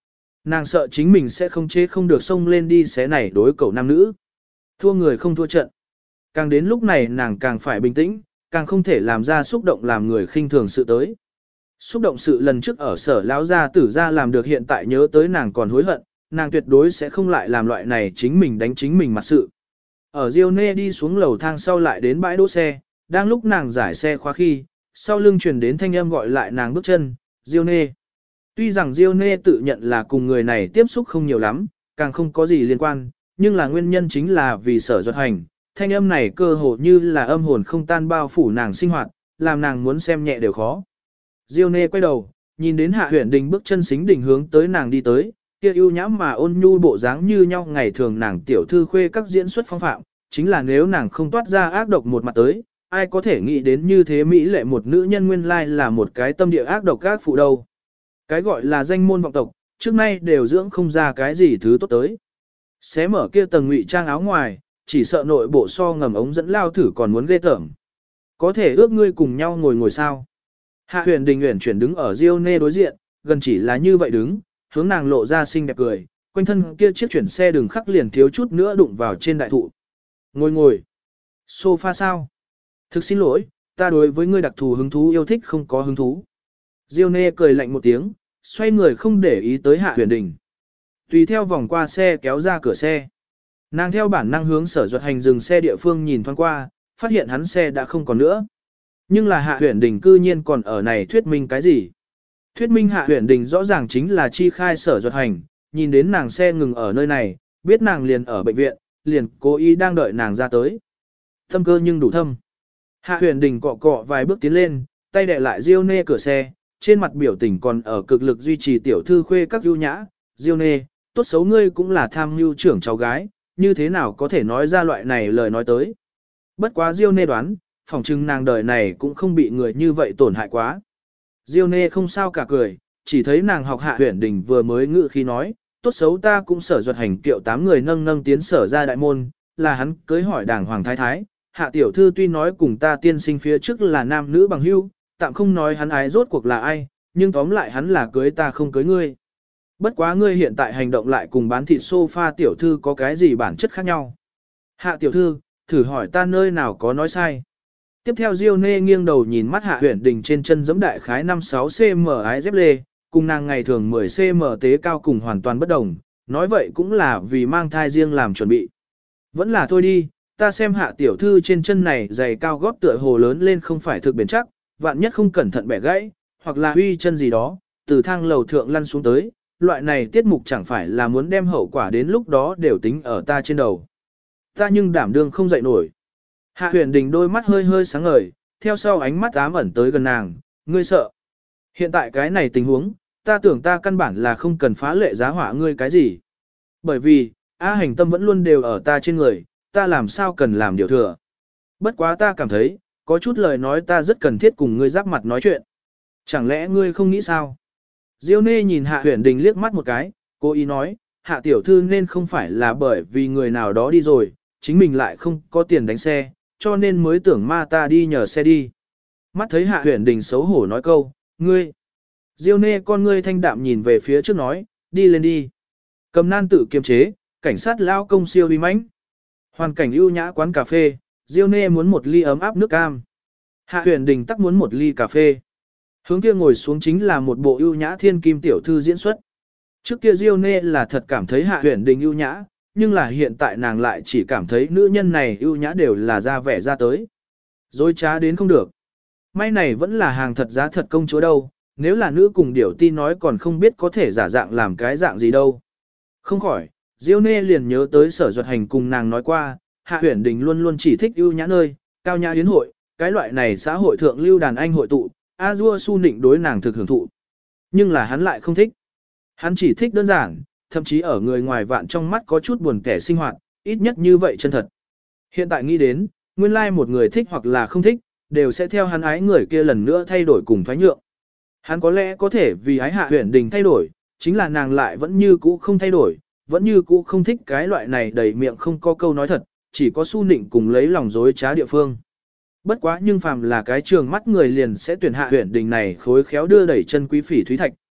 nàng sợ chính mình sẽ không chế không được xông lên đi xé này đối cậu nam nữ. Thua người không thua trận. Càng đến lúc này nàng càng phải bình tĩnh, càng không thể làm ra xúc động làm người khinh thường sự tới. Xúc động sự lần trước ở sở lão gia tử gia làm được hiện tại nhớ tới nàng còn hối hận, nàng tuyệt đối sẽ không lại làm loại này chính mình đánh chính mình mặt sự. Ở Dione đi xuống lầu thang sau lại đến bãi đỗ xe, đang lúc nàng giải xe khóa khi, sau lưng truyền đến thanh âm gọi lại nàng bước chân, Dione. Tuy rằng Dione tự nhận là cùng người này tiếp xúc không nhiều lắm, càng không có gì liên quan, nhưng là nguyên nhân chính là vì sở duật hành, thanh âm này cơ hồ như là âm hồn không tan bao phủ nàng sinh hoạt, làm nàng muốn xem nhẹ đều khó. Dione quay đầu, nhìn đến Hạ Huyền Đình bước chân xính đỉnh hướng tới nàng đi tới, kia ưu nhã mà ôn nhu bộ dáng như nhau ngày thường nàng tiểu thư khuê các diễn xuất phong phạm, chính là nếu nàng không toát ra ác độc một mặt tới, ai có thể nghĩ đến như thế mỹ lệ một nữ nhân nguyên lai là một cái tâm địa ác độc ác phụ đâu. Cái gọi là danh môn vọng tộc, trước nay đều dưỡng không ra cái gì thứ tốt tới. Xé mở kia tầng ngụy trang áo ngoài, chỉ sợ nội bộ so ngầm ống dẫn lao thử còn muốn ghê tởm. Có thể ước ngươi cùng nhau ngồi sao. Hạ Huyền Đình uyển chuyển đứng ở Dione đối diện, gần chỉ là như vậy đứng, hướng nàng lộ ra xinh đẹp cười, quanh thân kia chiếc chuyển xe đường khắc liền thiếu chút nữa đụng vào trên đại thụ. Ngồi. Sofa sao? Thực xin lỗi, ta đối với ngươi đặc thù hứng thú yêu thích không có hứng thú. Dione cười lạnh một tiếng, xoay người không để ý tới Hạ Huyền Đình. Tùy theo vòng qua xe kéo ra cửa xe. Nàng theo bản năng hướng sở duật hành dừng xe địa phương nhìn thoáng qua, phát hiện hắn xe đã không còn nữa. Nhưng là Hạ Huyền Đình cư nhiên còn ở này thuyết minh cái gì? Thuyết minh Hạ Huyền Đình rõ ràng chính là chi khai sở duật hành, nhìn đến nàng xe ngừng ở nơi này, biết nàng liền ở bệnh viện, liền cố ý đang đợi nàng ra tới. Thâm cơ nhưng đủ thâm. Hạ Huyền Đình cọ cọ vài bước tiến lên, tay đè lại Dione cửa xe, trên mặt biểu tình còn ở cực lực duy trì tiểu thư khuê các ưu nhã. Dione, tốt xấu ngươi cũng là tham mưu trưởng cháu gái, như thế nào có thể nói ra loại này lời nói tới. Bất quá Dione đoán, phỏng chừng nàng đời này cũng không bị người như vậy tổn hại quá. Dione không sao cả cười, chỉ thấy nàng học Hạ Huyền Đình vừa mới ngự khi nói, tốt xấu ta cũng sở duật hành kiệu 8 người nâng tiến sở ra đại môn, là hắn cưới hỏi đảng hoàng thái thái. Hạ tiểu thư tuy nói cùng ta tiên sinh phía trước là nam nữ bằng hữu, tạm không nói hắn ái rốt cuộc là ai, nhưng tóm lại hắn là cưới ta không cưới ngươi. Bất quá ngươi hiện tại hành động lại cùng bán thịt sofa tiểu thư có cái gì bản chất khác nhau. Hạ tiểu thư, thử hỏi ta nơi nào có nói sai. Tiếp theo Dione nghiêng đầu nhìn mắt Hạ Huyền Đình trên chân giẫm đại khái 5-6 cm ái dép lê, cùng nàng ngày thường 10 cm tế cao cùng hoàn toàn bất đồng, nói vậy cũng là vì mang thai riêng làm chuẩn bị. Vẫn là thôi đi, ta xem Hạ tiểu thư trên chân này giày cao gót tựa hồ lớn lên không phải thực bền chắc, vạn nhất không cẩn thận bẻ gãy, hoặc là huy chân gì đó, từ thang lầu thượng lăn xuống tới, loại này tiết mục chẳng phải là muốn đem hậu quả đến lúc đó đều tính ở ta trên đầu. Ta nhưng đảm đương không dậy nổi. Hạ Huyền Đình đôi mắt hơi hơi sáng ngời, theo sau ánh mắt ám ẩn tới gần nàng, ngươi sợ. Hiện tại cái này tình huống, ta tưởng ta căn bản là không cần phá lệ giá hỏa ngươi cái gì. Bởi vì, A Hành tâm vẫn luôn đều ở ta trên người, ta làm sao cần làm điều thừa. Bất quá ta cảm thấy, có chút lời nói ta rất cần thiết cùng ngươi giáp mặt nói chuyện. Chẳng lẽ ngươi không nghĩ sao? Dione nhìn Hạ Huyền Đình liếc mắt một cái, cố ý nói, Hạ tiểu thư nên không phải là bởi vì người nào đó đi rồi, chính mình lại không có tiền đánh xe, cho nên mới tưởng ma ta đi nhờ xe đi. Mắt thấy Hạ Huyền Đình xấu hổ nói câu, ngươi. Dione con ngươi thanh đạm nhìn về phía trước nói, đi lên đi. Cầm nan tự kiềm chế, cảnh sát lao công siêu uy mãnh. Hoàn cảnh ưu nhã quán cà phê, Dione muốn một ly ấm áp nước cam. Hạ Huyền Đình tắc muốn một ly cà phê. Hướng kia ngồi xuống chính là một bộ ưu nhã thiên kim tiểu thư diễn xuất. Trước kia Dione là thật cảm thấy Hạ Huyền Đình ưu nhã, nhưng là hiện tại nàng lại chỉ cảm thấy nữ nhân này ưu nhã đều là ra vẻ ra tới. Dối trá đến không được. May này vẫn là hàng thật giá thật công chúa đâu, nếu là nữ cùng điểu ti nói còn không biết có thể giả dạng làm cái dạng gì đâu. Không khỏi, Dione liền nhớ tới sở duật hành cùng nàng nói qua, Hạ Huyền Đình luôn luôn chỉ thích ưu nhã nơi, cao nhã yến hội, cái loại này xã hội thượng lưu đàn anh hội tụ, A-dua su nịnh đối nàng thực hưởng thụ. Nhưng là hắn lại không thích. Hắn chỉ thích đơn giản, thậm chí ở người ngoài vạn trong mắt có chút buồn kẻ sinh hoạt, ít nhất như vậy chân thật. Hiện tại nghĩ đến, nguyên lai một người thích hoặc là không thích, đều sẽ theo hắn ái người kia lần nữa thay đổi cùng thoái nhượng. Hắn có lẽ có thể vì ái Hạ Huyền Đình thay đổi, chính là nàng lại vẫn như cũ không thay đổi, vẫn như cũ không thích cái loại này đầy miệng không có câu nói thật, chỉ có su nịnh cùng lấy lòng dối trá địa phương. Bất quá nhưng phàm là cái trường mắt người liền sẽ tuyển Hạ Huyền Đình này khối khéo đưa đẩy chân quý phỉ thúy thạch,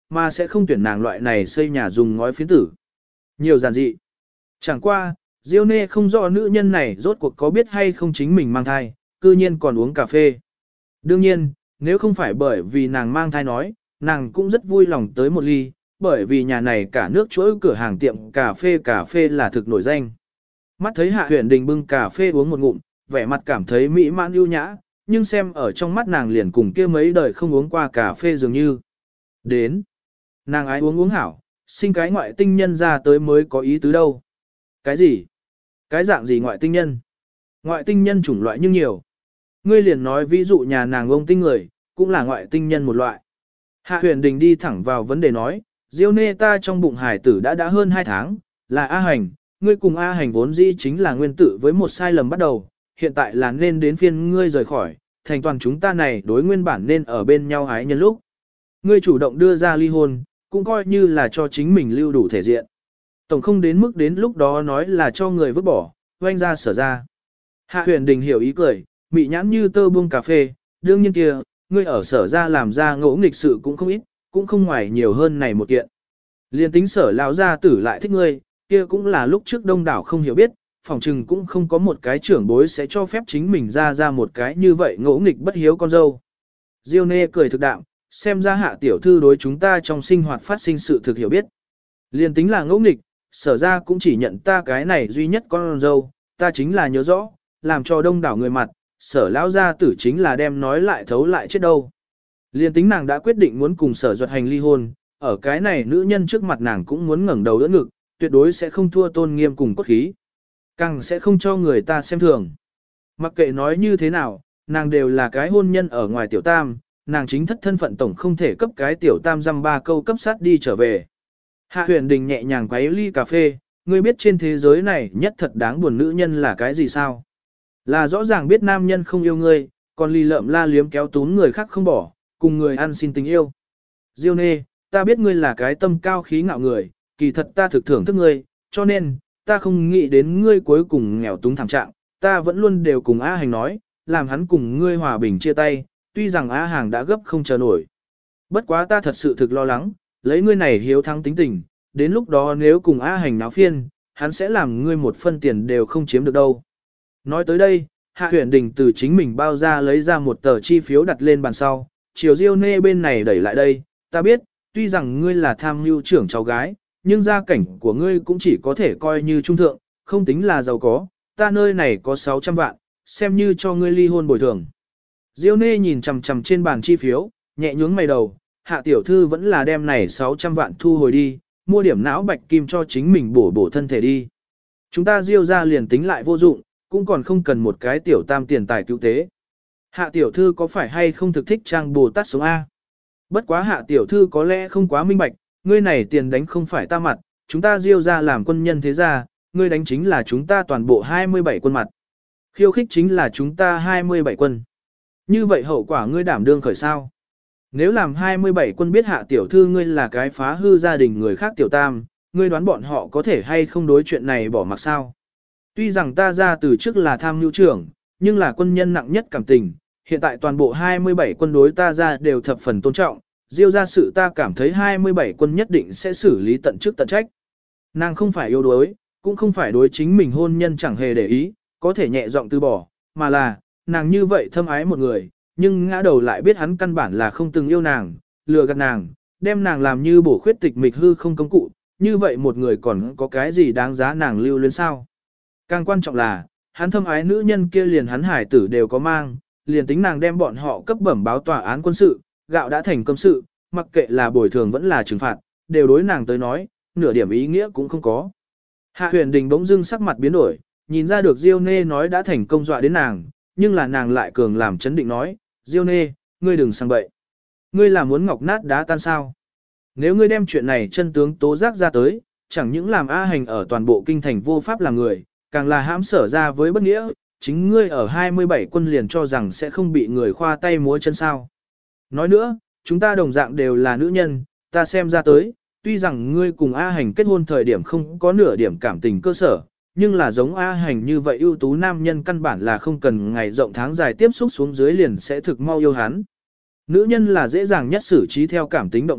mà sẽ không tuyển nàng loại này xây nhà dùng ngói phiến tử. Nhiều giản dị. Chẳng qua, Diêu Nê không rõ nữ nhân này rốt cuộc có biết hay không chính mình mang thai, cư nhiên còn uống cà phê. Đương nhiên, nếu không phải bởi vì nàng mang thai nói, nàng cũng rất vui lòng tới một ly, bởi vì nhà này cả nước chuỗi cửa hàng tiệm cà phê là thực nổi danh. Mắt thấy Hạ Huyền Đình bưng cà phê uống một ngụm, vẻ mặt cảm thấy mỹ mãn ưu nhã, nhưng xem ở trong mắt nàng liền cùng kia mấy đời không uống qua cà phê dường như. Đến, nàng ái uống hảo, sinh cái ngoại tinh nhân ra tới mới có ý tứ đâu. Cái gì? Cái dạng gì ngoại tinh nhân? Ngoại tinh nhân chủng loại nhưng nhiều. Ngươi liền nói ví dụ nhà nàng ông tinh người, cũng là ngoại tinh nhân một loại. Hạ Huyền Đình đi thẳng vào vấn đề nói, Diêu Nê ta trong bụng hải tử đã hơn 2 tháng, là A Hành, ngươi cùng A Hành vốn dĩ chính là nguyên tử với một sai lầm bắt đầu, hiện tại là nên đến phiên ngươi rời khỏi, thành toàn chúng ta này đối nguyên bản nên ở bên nhau hái nhân lúc. Ngươi chủ động đưa ra ly hôn, cũng coi như là cho chính mình lưu đủ thể diện. Tổng không đến mức đến lúc đó nói là cho người vứt bỏ, oanh ra sở ra. Hạ Huyền Đình hiểu ý cười, mị nhãn như tơ buông cà phê, đương nhiên kia, ngươi ở sở ra làm ra ngỗ nghịch sự cũng không ít, cũng không ngoài nhiều hơn này một kiện. Liên tính sở lão gia tử lại thích ngươi, kia cũng là lúc trước đông đảo không hiểu biết, phòng trừng cũng không có một cái trưởng bối sẽ cho phép chính mình ra một cái như vậy ngỗ nghịch bất hiếu con dâu. Diêu Nê cười thực đạm, xem ra Hạ tiểu thư đối chúng ta trong sinh hoạt phát sinh sự thực hiểu biết. Liên tính là ngỗ nghịch, sở ra cũng chỉ nhận ta cái này duy nhất con dâu, ta chính là nhớ rõ, làm cho đông đảo người mặt, sở lão gia tử chính là đem nói lại thấu lại chết đâu. Liên tính nàng đã quyết định muốn cùng sở Duật Hành ly hôn, ở cái này nữ nhân trước mặt nàng cũng muốn ngẩng đầu đỡ ngực, tuyệt đối sẽ không thua tôn nghiêm cùng cốt khí. Càng sẽ không cho người ta xem thường. Mặc kệ nói như thế nào, nàng đều là cái hôn nhân ở ngoài tiểu tam, nàng chính thất thân phận tổng không thể cấp cái tiểu tam dăm ba câu cấp sát đi trở về. Hạ Huyền Đình nhẹ nhàng quấy ly cà phê, ngươi biết trên thế giới này nhất thật đáng buồn nữ nhân là cái gì sao? Là rõ ràng biết nam nhân không yêu ngươi, còn lì lợm la liếm kéo tún người khác không bỏ, cùng người ăn xin tình yêu. Diêu Nê, ta biết ngươi là cái tâm cao khí ngạo người, kỳ thật ta thực thưởng thức ngươi, cho nên, ta không nghĩ đến ngươi cuối cùng nghèo túng thảm trạng, ta vẫn luôn đều cùng A Hành nói, làm hắn cùng ngươi hòa bình chia tay, tuy rằng A Hành đã gấp không chờ nổi. Bất quá ta thật sự thực lo lắng, lấy ngươi này hiếu thắng tính tình, đến lúc đó nếu cùng A Hành náo phiên, hắn sẽ làm ngươi một phân tiền đều không chiếm được đâu. Nói tới đây, Hạ Huyền Đình từ chính mình bao ra lấy ra một tờ chi phiếu đặt lên bàn sau, chiều Diêu Nê bên này đẩy lại đây, ta biết, tuy rằng ngươi là tham mưu trưởng cháu gái, nhưng gia cảnh của ngươi cũng chỉ có thể coi như trung thượng, không tính là giàu có, ta nơi này có 600 vạn, xem như cho ngươi ly hôn bồi thường. Diêu Nê nhìn chằm chằm trên bàn chi phiếu, nhẹ nhướng mày đầu, Hạ tiểu thư vẫn là đem này 600 vạn thu hồi đi, mua điểm não bạch kim cho chính mình bổ thân thể đi. Chúng ta Diêu ra liền tính lại vô dụng, cũng còn không cần một cái tiểu tam tiền tài cứu tế. Hạ tiểu thư có phải hay không thực thích trang Bồ Tát sống A? Bất quá Hạ tiểu thư có lẽ không quá minh bạch, ngươi này tiền đánh không phải ta mặt, chúng ta Diêu ra làm quân nhân thế gia, ngươi đánh chính là chúng ta toàn bộ 27 quân mặt. Khiêu khích chính là chúng ta 27 quân. Như vậy hậu quả ngươi đảm đương khởi sao? Nếu làm 27 quân biết Hạ tiểu thư ngươi là cái phá hư gia đình người khác tiểu tam, ngươi đoán bọn họ có thể hay không đối chuyện này bỏ mặc sao? Tuy rằng ta ra từ trước là tham nhu trưởng, nhưng là quân nhân nặng nhất cảm tình, hiện tại toàn bộ 27 quân đối ta ra đều thập phần tôn trọng, Diêu ra sự ta cảm thấy 27 quân nhất định sẽ xử lý tận chức tận trách. Nàng không phải yếu đuối, cũng không phải đối chính mình hôn nhân chẳng hề để ý, có thể nhẹ giọng từ bỏ, mà là, nàng như vậy thâm ái một người, nhưng ngã đầu lại biết hắn căn bản là không từng yêu nàng, lừa gạt nàng, đem nàng làm như bổ khuyết tịch mịch hư không công cụ, như vậy một người còn có cái gì đáng giá nàng lưu luyến sao? Càng quan trọng là, hắn thâm ái nữ nhân kia liền hắn hải tử đều có mang, liền tính nàng đem bọn họ cấp bẩm báo tòa án quân sự, gạo đã thành công sự, mặc kệ là bồi thường vẫn là trừng phạt, đều đối nàng tới nói, nửa điểm ý nghĩa cũng không có. Hạ Huyền Đình bỗng dưng sắc mặt biến đổi, nhìn ra được Diêu Nê nói đã thành công dọa đến nàng, nhưng là nàng lại cường làm chấn định nói, Diêu Nê, ngươi đừng sang bậy. Ngươi là muốn ngọc nát đá tan sao? Nếu ngươi đem chuyện này chân tướng tố giác ra tới, chẳng những làm A Hành ở toàn bộ kinh thành vô pháp làm người, càng là hãm sở ra với bất nghĩa, chính ngươi ở 27 quân liền cho rằng sẽ không bị người khoa tay múa chân sao. Nói nữa, chúng ta đồng dạng đều là nữ nhân, ta xem ra tới, tuy rằng ngươi cùng A Hành kết hôn thời điểm không có nửa điểm cảm tình cơ sở, nhưng là giống A Hành như vậy ưu tú nam nhân căn bản là không cần ngày rộng tháng dài tiếp xúc xuống dưới liền sẽ thực mau yêu hắn. Nữ nhân là dễ dàng nhất xử trí theo cảm tính động vật,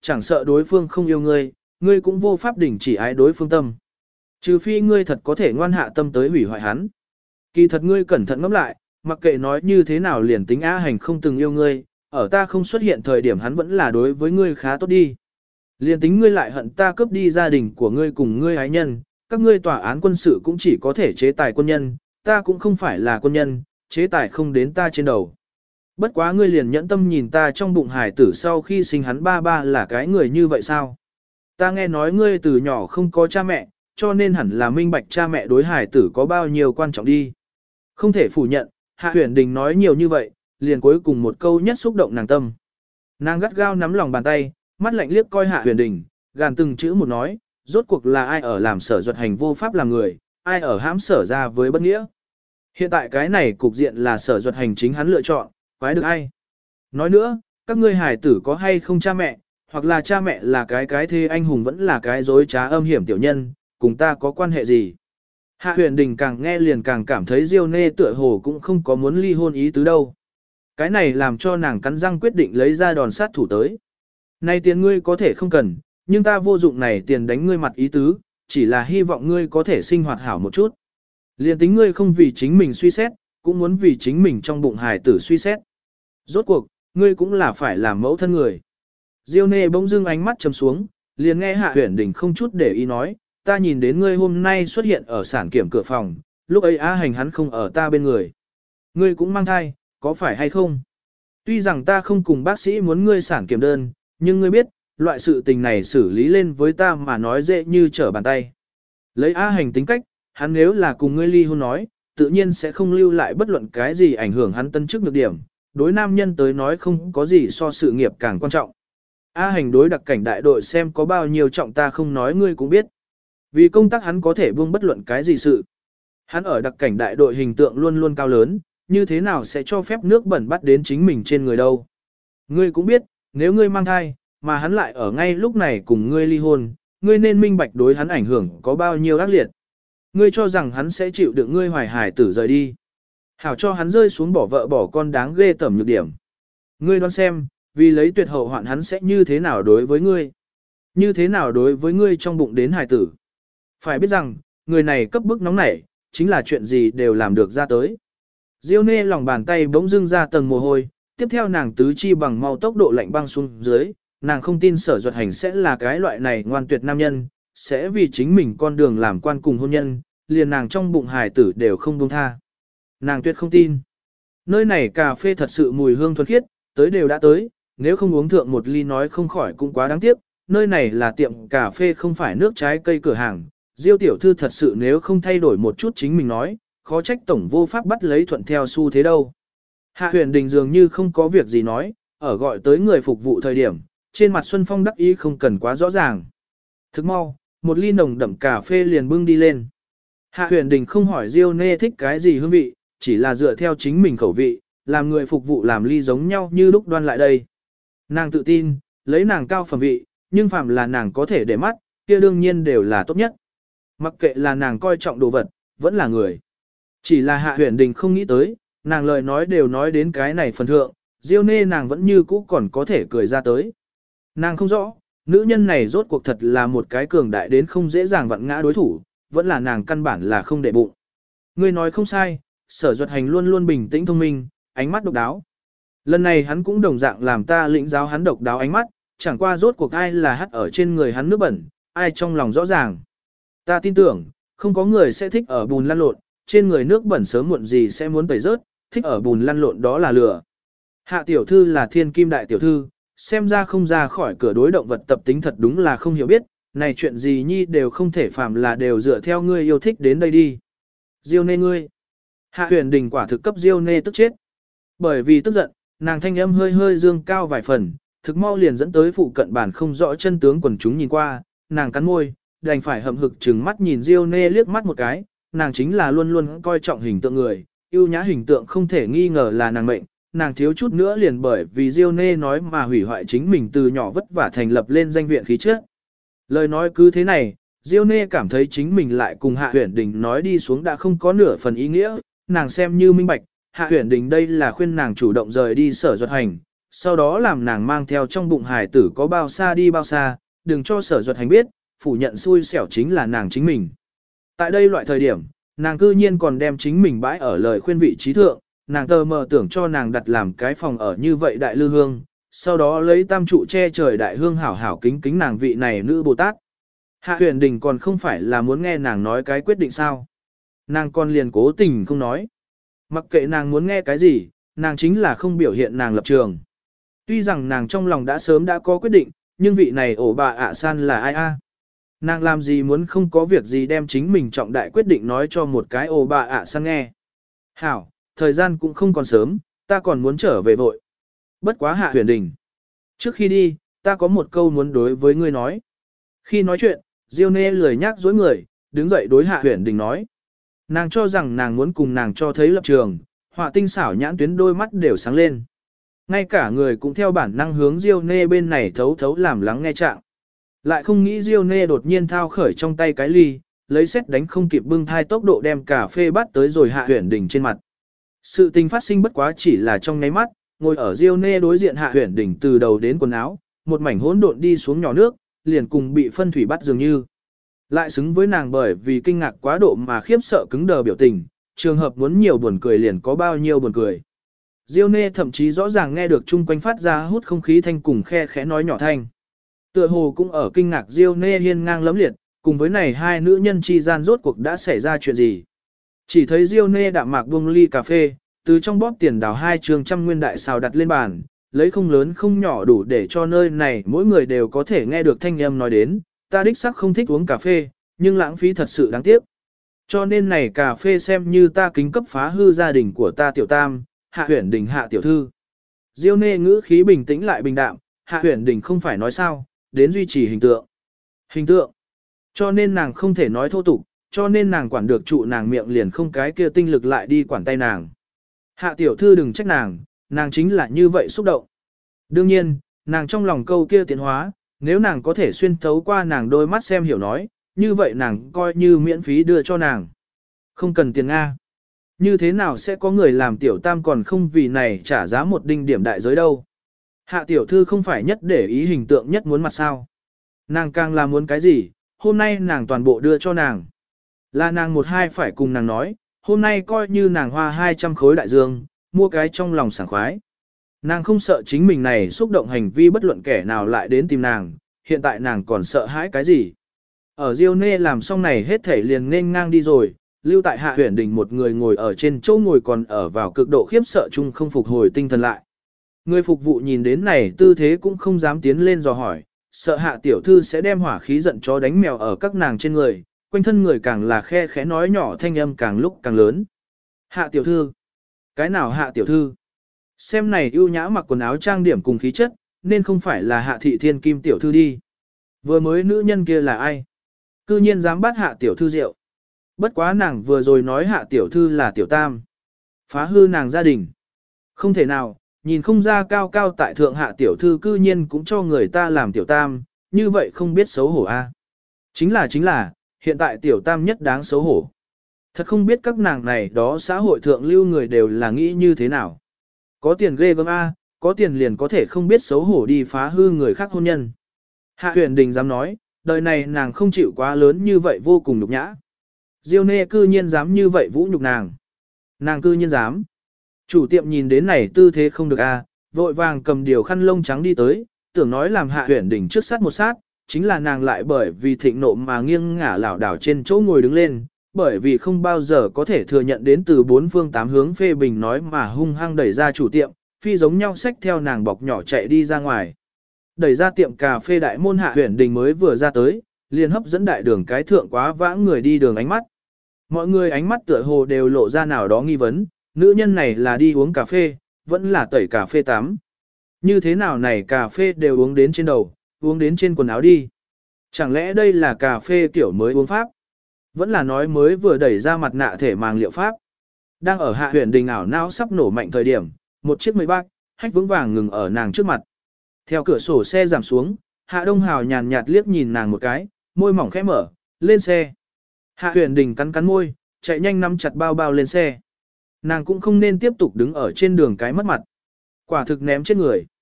chẳng sợ đối phương không yêu ngươi, ngươi cũng vô pháp đình chỉ ái đối phương tâm. Trừ phi ngươi thật có thể ngoan hạ tâm tới hủy hoại hắn. Kỳ thật ngươi cẩn thận ngẫm lại, mặc kệ nói như thế nào liền tính A Hành không từng yêu ngươi, ở ta không xuất hiện thời điểm hắn vẫn là đối với ngươi khá tốt đi. Liền tính ngươi lại hận ta cướp đi gia đình của ngươi cùng ngươi ái nhân, các ngươi tòa án quân sự cũng chỉ có thể chế tài quân nhân, ta cũng không phải là quân nhân, chế tài không đến ta trên đầu. Bất quá ngươi liền nhẫn tâm nhìn ta trong bụng hải tử sau khi sinh hắn ba ba là cái người như vậy sao? Ta nghe nói ngươi từ nhỏ không có cha mẹ, cho nên hẳn là minh bạch cha mẹ đối hải tử có bao nhiêu quan trọng đi. Không thể phủ nhận, Hạ Huyền Đình nói nhiều như vậy, liền cuối cùng một câu nhất xúc động nàng tâm. Nàng gắt gao nắm lòng bàn tay, mắt lạnh liếc coi Hạ Huyền Đình, gàn từng chữ một nói, rốt cuộc là ai ở làm Sở Duật Hành vô pháp làm người, ai ở hãm Sở ra với bất nghĩa. Hiện tại cái này cục diện là Sở Duật Hành chính hắn lựa chọn, quái được ai. Nói nữa, các ngươi hài tử có hay không cha mẹ, hoặc là cha mẹ là cái thế anh hùng vẫn là cái dối trá âm hiểm tiểu nhân, cùng ta có quan hệ gì. Hạ Huyền Đình càng nghe liền càng cảm thấy Diêu Nê tựa hồ cũng không có muốn ly hôn ý tứ đâu. Cái này làm cho nàng cắn răng quyết định lấy ra đòn sát thủ tới. Này tiền ngươi có thể không cần, nhưng ta vô dụng này tiền đánh ngươi mặt ý tứ, chỉ là hy vọng ngươi có thể sinh hoạt hảo một chút. Liền tính ngươi không vì chính mình suy xét, cũng muốn vì chính mình trong bụng hài tử suy xét. Rốt cuộc, ngươi cũng là phải làm mẫu thân người. Diêu Nê bỗng dưng ánh mắt trầm xuống, liền nghe Hạ Huyền Đình không chút để ý nói, ta nhìn đến ngươi hôm nay xuất hiện ở sản kiểm cửa phòng, lúc ấy A Hành hắn không ở ta bên người. Ngươi cũng mang thai, có phải hay không? Tuy rằng ta không cùng bác sĩ muốn ngươi sản kiểm đơn, nhưng ngươi biết, loại sự tình này xử lý lên với ta mà nói dễ như trở bàn tay. Lấy A Hành tính cách, hắn nếu là cùng ngươi ly hôn nói, tự nhiên sẽ không lưu lại bất luận cái gì ảnh hưởng hắn tân chức nhược điểm. Đối nam nhân tới nói không có gì so sự nghiệp càng quan trọng. A Hành đối đặc cảnh đại đội xem có bao nhiêu trọng ta không nói ngươi cũng biết. Vì công tác hắn có thể buông bất luận cái gì sự. Hắn ở đặc cảnh đại đội hình tượng luôn luôn cao lớn, như thế nào sẽ cho phép nước bẩn bắt đến chính mình trên người đâu. Ngươi cũng biết, nếu ngươi mang thai, mà hắn lại ở ngay lúc này cùng ngươi ly hôn, ngươi nên minh bạch đối hắn ảnh hưởng có bao nhiêu ác liệt. Ngươi cho rằng hắn sẽ chịu đựng ngươi hoài hải tử rời đi. Hảo cho hắn rơi xuống bỏ vợ bỏ con đáng ghê tởm nhược điểm. Ngươi đoán xem, vì lấy tuyệt hậu hoạn hắn sẽ như thế nào đối với ngươi. Như thế nào đối với ngươi trong bụng đến hải tử. Phải biết rằng, người này cấp bức nóng nảy, chính là chuyện gì đều làm được ra tới. Diêu Nê lòng bàn tay bỗng dưng ra tầng mồ hôi, tiếp theo nàng tứ chi bằng mau tốc độ lạnh băng xuống dưới, nàng không tin Sở Duật Hành sẽ là cái loại này ngoan tuyệt nam nhân, sẽ vì chính mình con đường làm quan cùng hôn nhân, liền nàng trong bụng hài tử đều không buông tha. Nàng tuyệt không tin. Nơi này cà phê thật sự mùi hương thuần khiết, tới đều đã tới, nếu không uống thượng một ly nói không khỏi cũng quá đáng tiếc, nơi này là tiệm cà phê không phải nước trái cây cửa hàng. Diêu tiểu thư thật sự nếu không thay đổi một chút chính mình nói, khó trách tổng vô pháp bắt lấy thuận theo xu thế đâu. Hạ Huyền Đình dường như không có việc gì nói, ở gọi tới người phục vụ thời điểm, trên mặt Xuân Phong đắc ý không cần quá rõ ràng. Thức mau, một ly nồng đậm cà phê liền bưng đi lên. Hạ Huyền Đình không hỏi Diêu Nê thích cái gì hương vị, chỉ là dựa theo chính mình khẩu vị, làm người phục vụ làm ly giống nhau như lúc đoan lại đây. Nàng tự tin, lấy nàng cao phẩm vị, nhưng phàm là nàng có thể để mắt, kia đương nhiên đều là tốt nhất. Mặc kệ là nàng coi trọng đồ vật, vẫn là người. Chỉ là Hạ Huyền Đình không nghĩ tới, nàng lời nói đều nói đến cái này phần thượng, Diêu Nê nàng vẫn như cũ còn có thể cười ra tới. Nàng không rõ, nữ nhân này rốt cuộc thật là một cái cường đại đến không dễ dàng vặn ngã đối thủ, vẫn là nàng căn bản là không để bụng. Ngươi nói không sai, Sở Duật Hành luôn luôn bình tĩnh thông minh, ánh mắt độc đáo. Lần này hắn cũng đồng dạng làm ta lĩnh giáo hắn độc đáo ánh mắt, chẳng qua rốt cuộc ai là hắt ở trên người hắn nước bẩn, ai trong lòng rõ ràng. Ta tin tưởng, không có người sẽ thích ở bùn lăn lộn, trên người nước bẩn sớm muộn gì sẽ muốn tẩy rớt, thích ở bùn lăn lộn đó là lừa. Hạ tiểu thư là thiên kim đại tiểu thư, xem ra không ra khỏi cửa đối động vật tập tính thật đúng là không hiểu biết, này chuyện gì nhi đều không thể phạm là đều dựa theo ngươi yêu thích đến đây đi. Diêu Nê ngươi. Hạ Huyền Đình quả thực cấp Diêu Nê tức chết. Bởi vì tức giận, nàng thanh âm hơi hơi dương cao vài phần, thực mau liền dẫn tới phụ cận bản không rõ chân tướng quần chúng nhìn qua, nàng cắn môi, đành phải hậm hực trừng mắt nhìn Diêu Nê liếc mắt một cái, nàng chính là luôn luôn coi trọng hình tượng người, yêu nhã hình tượng không thể nghi ngờ là nàng mệnh, nàng thiếu chút nữa liền bởi vì Diêu Nê nói mà hủy hoại chính mình từ nhỏ vất vả thành lập lên danh viện khí chất. Lời nói cứ thế này, Diêu Nê cảm thấy chính mình lại cùng Hạ Huyền Đình nói đi xuống đã không có nửa phần ý nghĩa, nàng xem như minh bạch, Hạ Huyền Đình đây là khuyên nàng chủ động rời đi Sở Duật Hành, sau đó làm nàng mang theo trong bụng hài tử có bao xa đi bao xa, đừng cho Sở Duật Hành biết, phủ nhận xui xẻo chính là nàng chính mình. Tại đây loại thời điểm, nàng cư nhiên còn đem chính mình bãi ở lời khuyên vị trí thượng, nàng tờ mờ tưởng cho nàng đặt làm cái phòng ở như vậy đại lư hương, sau đó lấy tam trụ che trời đại hương hảo hảo kính kính nàng vị này nữ Bồ Tát. Hạ Huyền Đình còn không phải là muốn nghe nàng nói cái quyết định sao. Nàng còn liền cố tình không nói. Mặc kệ nàng muốn nghe cái gì, nàng chính là không biểu hiện nàng lập trường. Tuy rằng nàng trong lòng đã sớm đã có quyết định, nhưng vị này ổ bà ạ san là ai a? Nàng làm gì muốn không có việc gì đem chính mình trọng đại quyết định nói cho một cái ổ bà ạ san nghe. Hảo, thời gian cũng không còn sớm, ta còn muốn trở về vội. Bất quá Hạ Huyền Đình. Trước khi đi, ta có một câu muốn đối với ngươi nói. Khi nói chuyện, Diêu Nê lười nhác dối người, đứng dậy đối Hạ Huyền Đình nói. Nàng cho rằng nàng muốn cùng nàng cho thấy lập trường, họa tinh xảo nhãn tuyến đôi mắt đều sáng lên. Ngay cả người cũng theo bản năng hướng Diêu Nê bên này thấu thấu làm lắng nghe trạng. Lại không nghĩ Diêu Nê đột nhiên thao khởi trong tay cái ly, lấy xét đánh không kịp bưng thai tốc độ đem cà phê bắt tới rồi Hạ Huyền Đình trên mặt. Sự tình phát sinh bất quá chỉ là trong nháy mắt, ngồi ở Diêu Nê đối diện Hạ Huyền Đình từ đầu đến quần áo, một mảnh hỗn độn đi xuống nhỏ nước, liền cùng bị phân thủy bắt dường như. Lại xứng với nàng bởi vì kinh ngạc quá độ mà khiếp sợ cứng đờ biểu tình, trường hợp muốn nhiều buồn cười liền có bao nhiêu buồn cười. Diêu Nê thậm chí rõ ràng nghe được chung quanh phát ra hút không khí thanh cùng khe khẽ nói nhỏ thanh. Tựa hồ cũng ở kinh ngạc Diêu Nê hiên ngang lấm liệt, cùng với này hai nữ nhân chi gian rốt cuộc đã xảy ra chuyện gì. Chỉ thấy Diêu Nê đạm mạc buông ly cà phê, từ trong bóp tiền đào 2 trường trăm nguyên đại xào đặt lên bàn, lấy không lớn không nhỏ đủ để cho nơi này mỗi người đều có thể nghe được thanh âm nói đến, ta đích xác không thích uống cà phê, nhưng lãng phí thật sự đáng tiếc. Cho nên này cà phê xem như ta kính cấp phá hư gia đình của ta tiểu tam, Hạ Huyền Đình Hạ tiểu thư. Diêu Nê ngữ khí bình tĩnh lại bình đạm, Hạ Huyền Đình không phải nói sao, đến duy trì hình tượng. Hình tượng. Cho nên nàng không thể nói thô tục, cho nên nàng quản được trụ nàng miệng liền không cái kia tinh lực lại đi quản tay nàng. Hạ tiểu thư đừng trách nàng chính là như vậy xúc động. Đương nhiên, nàng trong lòng câu kia tiến hóa, nếu nàng có thể xuyên thấu qua nàng đôi mắt xem hiểu nói, như vậy nàng coi như miễn phí đưa cho nàng. Không cần tiền Nga. Như thế nào sẽ có người làm tiểu tam còn không vì này trả giá một đinh điểm đại giới đâu. Hạ tiểu thư không phải nhất để ý hình tượng nhất muốn mặt sao. Nàng càng là muốn cái gì, hôm nay nàng toàn bộ đưa cho nàng. Là nàng một hai phải cùng nàng nói, hôm nay coi như nàng hoa 200 khối đại dương, mua cái trong lòng sảng khoái. Nàng không sợ chính mình này xúc động hành vi bất luận kẻ nào lại đến tìm nàng, hiện tại nàng còn sợ hãi cái gì. Ở Diêu Nê làm xong này hết thể liền nên ngang đi rồi, lưu tại Hạ Huyền Đình một người ngồi ở trên chỗ ngồi còn ở vào cực độ khiếp sợ chung không phục hồi tinh thần lại. Người phục vụ nhìn đến này tư thế cũng không dám tiến lên dò hỏi, sợ Hạ tiểu thư sẽ đem hỏa khí giận chó đánh mèo ở các nàng trên người, quanh thân người càng là khe khẽ nói nhỏ thanh âm càng lúc càng lớn. Hạ tiểu thư? Cái nào Hạ tiểu thư? Xem này ưu nhã mặc quần áo trang điểm cùng khí chất, nên không phải là Hạ thị thiên kim tiểu thư đi. Vừa mới nữ nhân kia là ai? Cư nhiên dám bắt Hạ tiểu thư rượu. Bất quá nàng vừa rồi nói Hạ tiểu thư là tiểu tam. Phá hư nàng gia đình. Không thể nào, nhìn không ra cao cao tại thượng Hạ tiểu thư cư nhiên cũng cho người ta làm tiểu tam, như vậy không biết xấu hổ a. Chính là, hiện tại tiểu tam nhất đáng xấu hổ. Thật không biết các nàng này đó xã hội thượng lưu người đều là nghĩ như thế nào. Có tiền ghê gớm a, có tiền liền có thể không biết xấu hổ đi phá hư người khác hôn nhân. Hạ Huyền Đình dám nói, đời này nàng không chịu quá lớn như vậy vô cùng nhục nhã. Diêu Nê cư nhiên dám như vậy vũ nhục nàng. Nàng cư nhiên dám. Chủ tiệm nhìn đến này tư thế không được a, vội vàng cầm điều khăn lông trắng đi tới, tưởng nói làm Hạ Huyền Đình trước sát một sát, chính là nàng lại bởi vì thịnh nộ mà nghiêng ngả lảo đảo trên chỗ ngồi đứng lên, bởi vì không bao giờ có thể thừa nhận đến từ bốn phương tám hướng phê bình nói mà hung hăng đẩy ra chủ tiệm, phi giống nhau xách theo nàng bọc nhỏ chạy đi ra ngoài. Đẩy ra tiệm cà phê đại môn Hạ Huyền Đình mới vừa ra tới, liền hấp dẫn đại đường cái thượng quá vãng người đi đường ánh mắt. Mọi người ánh mắt tựa hồ đều lộ ra nào đó nghi vấn, nữ nhân này là đi uống cà phê, vẫn là tẩy cà phê tắm. Như thế nào này cà phê đều uống đến trên đầu, uống đến trên quần áo đi. Chẳng lẽ đây là cà phê kiểu mới uống pháp? Vẫn là nói mới vừa đẩy ra mặt nạ thể màng liệu pháp. Đang ở Hạ Huyền Đình ảo não sắp nổ mạnh thời điểm, một chiếc mây bác, hách vững vàng ngừng ở nàng trước mặt. Theo cửa sổ xe giảm xuống, Hạ Đông Hào nhàn nhạt liếc nhìn nàng một cái, môi mỏng khẽ mở, lên xe. Hạ Huyền Đình cắn cắn môi, chạy nhanh nắm chặt bao bao lên xe. Nàng cũng không nên tiếp tục đứng ở trên đường cái mất mặt. Quả thực ném chết người.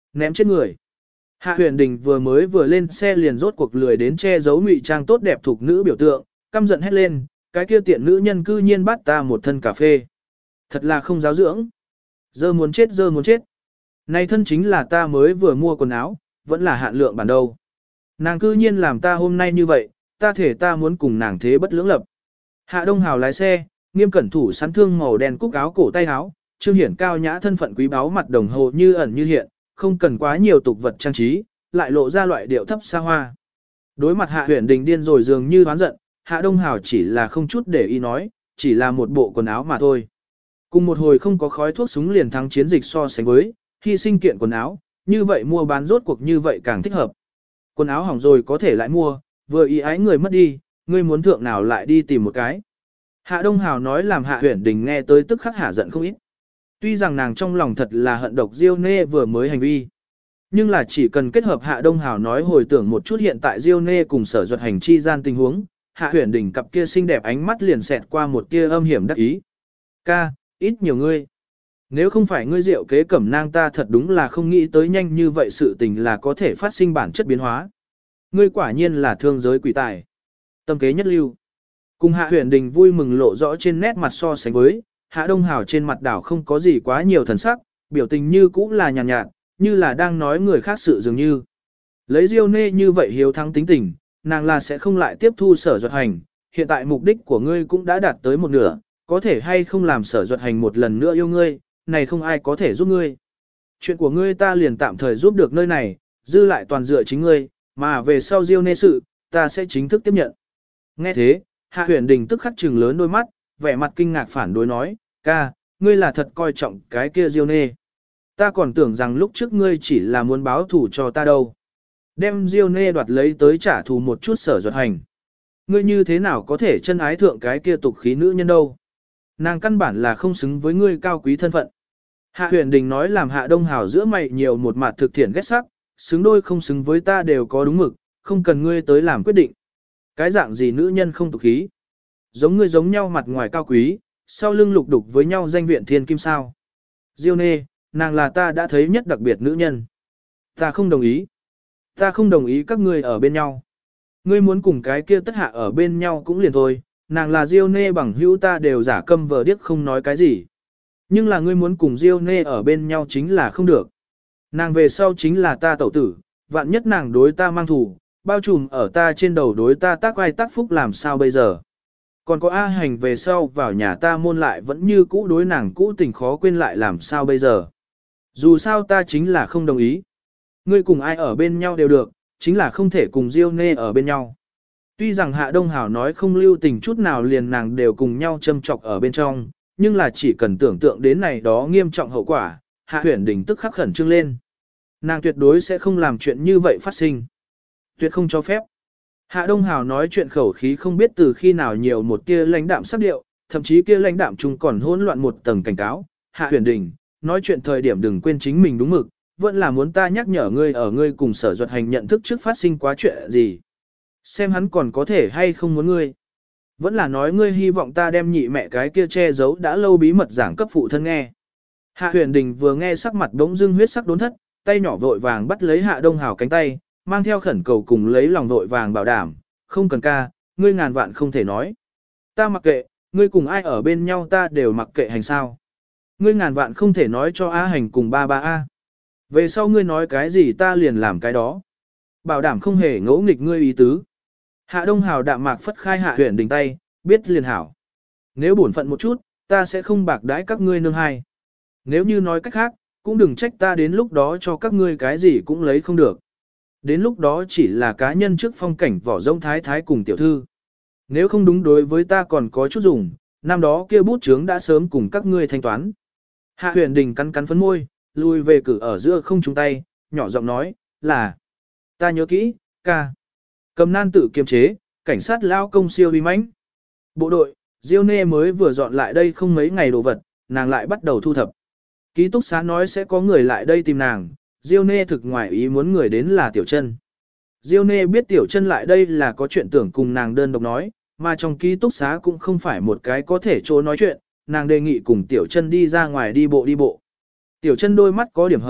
ném chết người. Hạ Huyền Đình vừa lên xe liền rốt cuộc lười đến che giấu ngụy trang tốt đẹp thuộc nữ biểu tượng, căm giận hét lên, cái kia tiện nữ nhân cư nhiên bắt ta một thân cà phê. Thật là không giáo dưỡng. Dơ muốn chết dơ muốn chết. Này thân chính là ta mới vừa mua quần áo, vẫn là hạn lượng bản đâu. Nàng cư nhiên làm ta hôm nay như vậy, ta thể ta muốn cùng nàng thế bất lưỡng lập. Hạ Đông Hào lái xe, nghiêm cẩn thủ sắn thương màu đen cúc áo cổ tay áo, trương hiển cao nhã thân phận quý báu mặt đồng hồ như ẩn như hiện, không cần quá nhiều tục vật trang trí, lại lộ ra loại điệu thấp xa hoa. Đối mặt Hạ Huyền Đình điên rồi dường như hoán giận, Hạ Đông Hào chỉ là không chút để ý nói, chỉ là một bộ quần áo mà thôi. Cùng một hồi không có khói thuốc súng liền thắng chiến dịch so sánh với, hy sinh kiện quần áo, như vậy mua bán rốt cuộc như vậy càng thích hợp. Quần áo hỏng rồi có thể lại mua, vừa ý ái người mất đi, ngươi muốn thượng nào lại đi tìm một cái. Hạ Đông Hào nói làm Hạ Huyền Đình nghe tới tức khắc hả giận không ít. Tuy rằng nàng trong lòng thật là hận độc Diêu Nê vừa mới hành vi, nhưng là chỉ cần kết hợp Hạ Đông Hào nói hồi tưởng một chút hiện tại Diêu Nê cùng Sở Duật Hành chi gian tình huống, Hạ Huyền Đình cặp kia xinh đẹp ánh mắt liền xẹt qua một tia âm hiểm đắc ý. Ca, ít nhiều ngươi. Nếu không phải ngươi diệu kế cẩm nang ta thật đúng là không nghĩ tới nhanh như vậy sự tình là có thể phát sinh bản chất biến hóa. Ngươi quả nhiên là thương giới quỷ tài. Tâm kế nhất lưu. Cùng Hạ Huyền Đình vui mừng lộ rõ trên nét mặt so sánh với, Hạ Đông Hào trên mặt đảo không có gì quá nhiều thần sắc, biểu tình như cũ là nhàn nhạt, như là đang nói người khác sự dường như. Lấy Diêu Nê như vậy hiếu thắng tính tình, nàng là sẽ không lại tiếp thu Sở Duật Hành, hiện tại mục đích của ngươi cũng đã đạt tới một nửa, có thể hay không làm Sở Duật Hành một lần nữa yêu ngươi, này không ai có thể giúp ngươi. Chuyện của ngươi ta liền tạm thời giúp được nơi này, dư lại toàn dựa chính ngươi, mà về sau Diêu Nê sự, ta sẽ chính thức tiếp nhận. Nghe thế, Hạ Huyền Đình tức khắc trừng lớn đôi mắt, vẻ mặt kinh ngạc phản đối nói, ca, ngươi là thật coi trọng cái kia Diêu Nê. Ta còn tưởng rằng lúc trước ngươi chỉ là muốn báo thù cho ta đâu. Đem Diêu Nê đoạt lấy tới trả thù một chút Sở Duật Hành. Ngươi như thế nào có thể chân ái thượng cái kia tục khí nữ nhân đâu. Nàng căn bản là không xứng với ngươi cao quý thân phận. Hạ Huyền Đình nói làm Hạ Đông Hào giữa mày nhiều một mặt thực thiện ghét sắc, xứng đôi không xứng với ta đều có đúng mực, không cần ngươi tới làm quyết định. Cái dạng gì nữ nhân không tục khí. Giống ngươi giống nhau mặt ngoài cao quý, sau lưng lục đục với nhau danh viện thiên kim sao. Diêu Nê, nàng là ta đã thấy nhất đặc biệt nữ nhân. Ta không đồng ý. Ta không đồng ý các ngươi ở bên nhau. Ngươi muốn cùng cái kia tất hạ ở bên nhau cũng liền thôi, nàng là Diêu Nê bằng hữu ta đều giả câm vờ điếc không nói cái gì. Nhưng là ngươi muốn cùng Diêu Nê ở bên nhau chính là không được. Nàng về sau chính là ta tẩu tử, vạn nhất nàng đối ta mang thù, bao trùm ở ta trên đầu đối ta tác ai tác phúc làm sao bây giờ. Còn có A Hành về sau vào nhà ta môn lại vẫn như cũ đối nàng cũ tình khó quên lại làm sao bây giờ. Dù sao ta chính là không đồng ý. Ngươi cùng ai ở bên nhau đều được, chính là không thể cùng Diêu Nê ở bên nhau. Tuy rằng Hạ Đông Hảo nói không lưu tình chút nào liền nàng đều cùng nhau châm chọc ở bên trong, nhưng là chỉ cần tưởng tượng đến này đó nghiêm trọng hậu quả, Hạ Huyền Đình tức khắc khẩn trương lên. Nàng tuyệt đối sẽ không làm chuyện như vậy phát sinh. Tuyệt không cho phép. Hạ Đông Hào nói chuyện khẩu khí không biết từ khi nào nhiều một tia lãnh đạm sắc điệu, thậm chí kia lãnh đạm chung còn hỗn loạn một tầng cảnh cáo. Hạ Huyền Đình, nói chuyện thời điểm đừng quên chính mình đúng mực, vẫn là muốn ta nhắc nhở ngươi ở ngươi cùng Sở Duật Hành nhận thức trước phát sinh quá chuyện gì. Xem hắn còn có thể hay không muốn ngươi. Vẫn là nói ngươi hy vọng ta đem nhị mẹ cái kia che giấu đã lâu bí mật giảng cấp phụ thân nghe. Hạ Huyền Đình vừa nghe sắc mặt đống dưng huyết sắc đốn thất, tay nhỏ vội vàng bắt lấy Hạ Đông Hào cánh tay, mang theo khẩn cầu cùng lấy lòng vội vàng bảo đảm, không cần ca, ngươi ngàn vạn không thể nói. Ta mặc kệ, ngươi cùng ai ở bên nhau ta đều mặc kệ hành sao. Ngươi ngàn vạn không thể nói cho A Hành cùng ba A. Về sau ngươi nói cái gì ta liền làm cái đó. Bảo đảm không hề ngỗ nghịch ngươi ý tứ. Hạ Đông Hào đạm mạc phất khai Hạ Huyền Đình tay, biết liền hảo. Nếu bổn phận một chút, ta sẽ không bạc đãi các ngươi nương hai. Nếu như nói cách khác, cũng đừng trách ta đến lúc đó cho các ngươi cái gì cũng lấy không được. Đến lúc đó chỉ là cá nhân trước phong cảnh vỏ rông thái thái cùng tiểu thư. Nếu không đúng đối với ta còn có chút dùng, năm đó kia bút chướng đã sớm cùng các ngươi thanh toán. Hạ Huyền Đình cắn cắn phấn môi, lùi về cử ở giữa không chung tay, nhỏ giọng nói, là ta nhớ kỹ, ca. Cầm nan tự kiềm chế, cảnh sát lao công siêu uy mãnh. Bộ đội, Diêu Nê mới vừa dọn lại đây không mấy ngày đồ vật, nàng lại bắt đầu thu thập. Ký túc xá nói sẽ có người lại đây tìm nàng, Diêu Nê thực ngoài ý muốn người đến là Tiểu Chân. Diêu Nê biết Tiểu Chân lại đây là có chuyện tưởng cùng nàng đơn độc nói, mà trong ký túc xá cũng không phải một cái có thể chỗ nói chuyện, nàng đề nghị cùng Tiểu Chân đi ra ngoài đi bộ. Tiểu Chân đôi mắt có điểm hồng,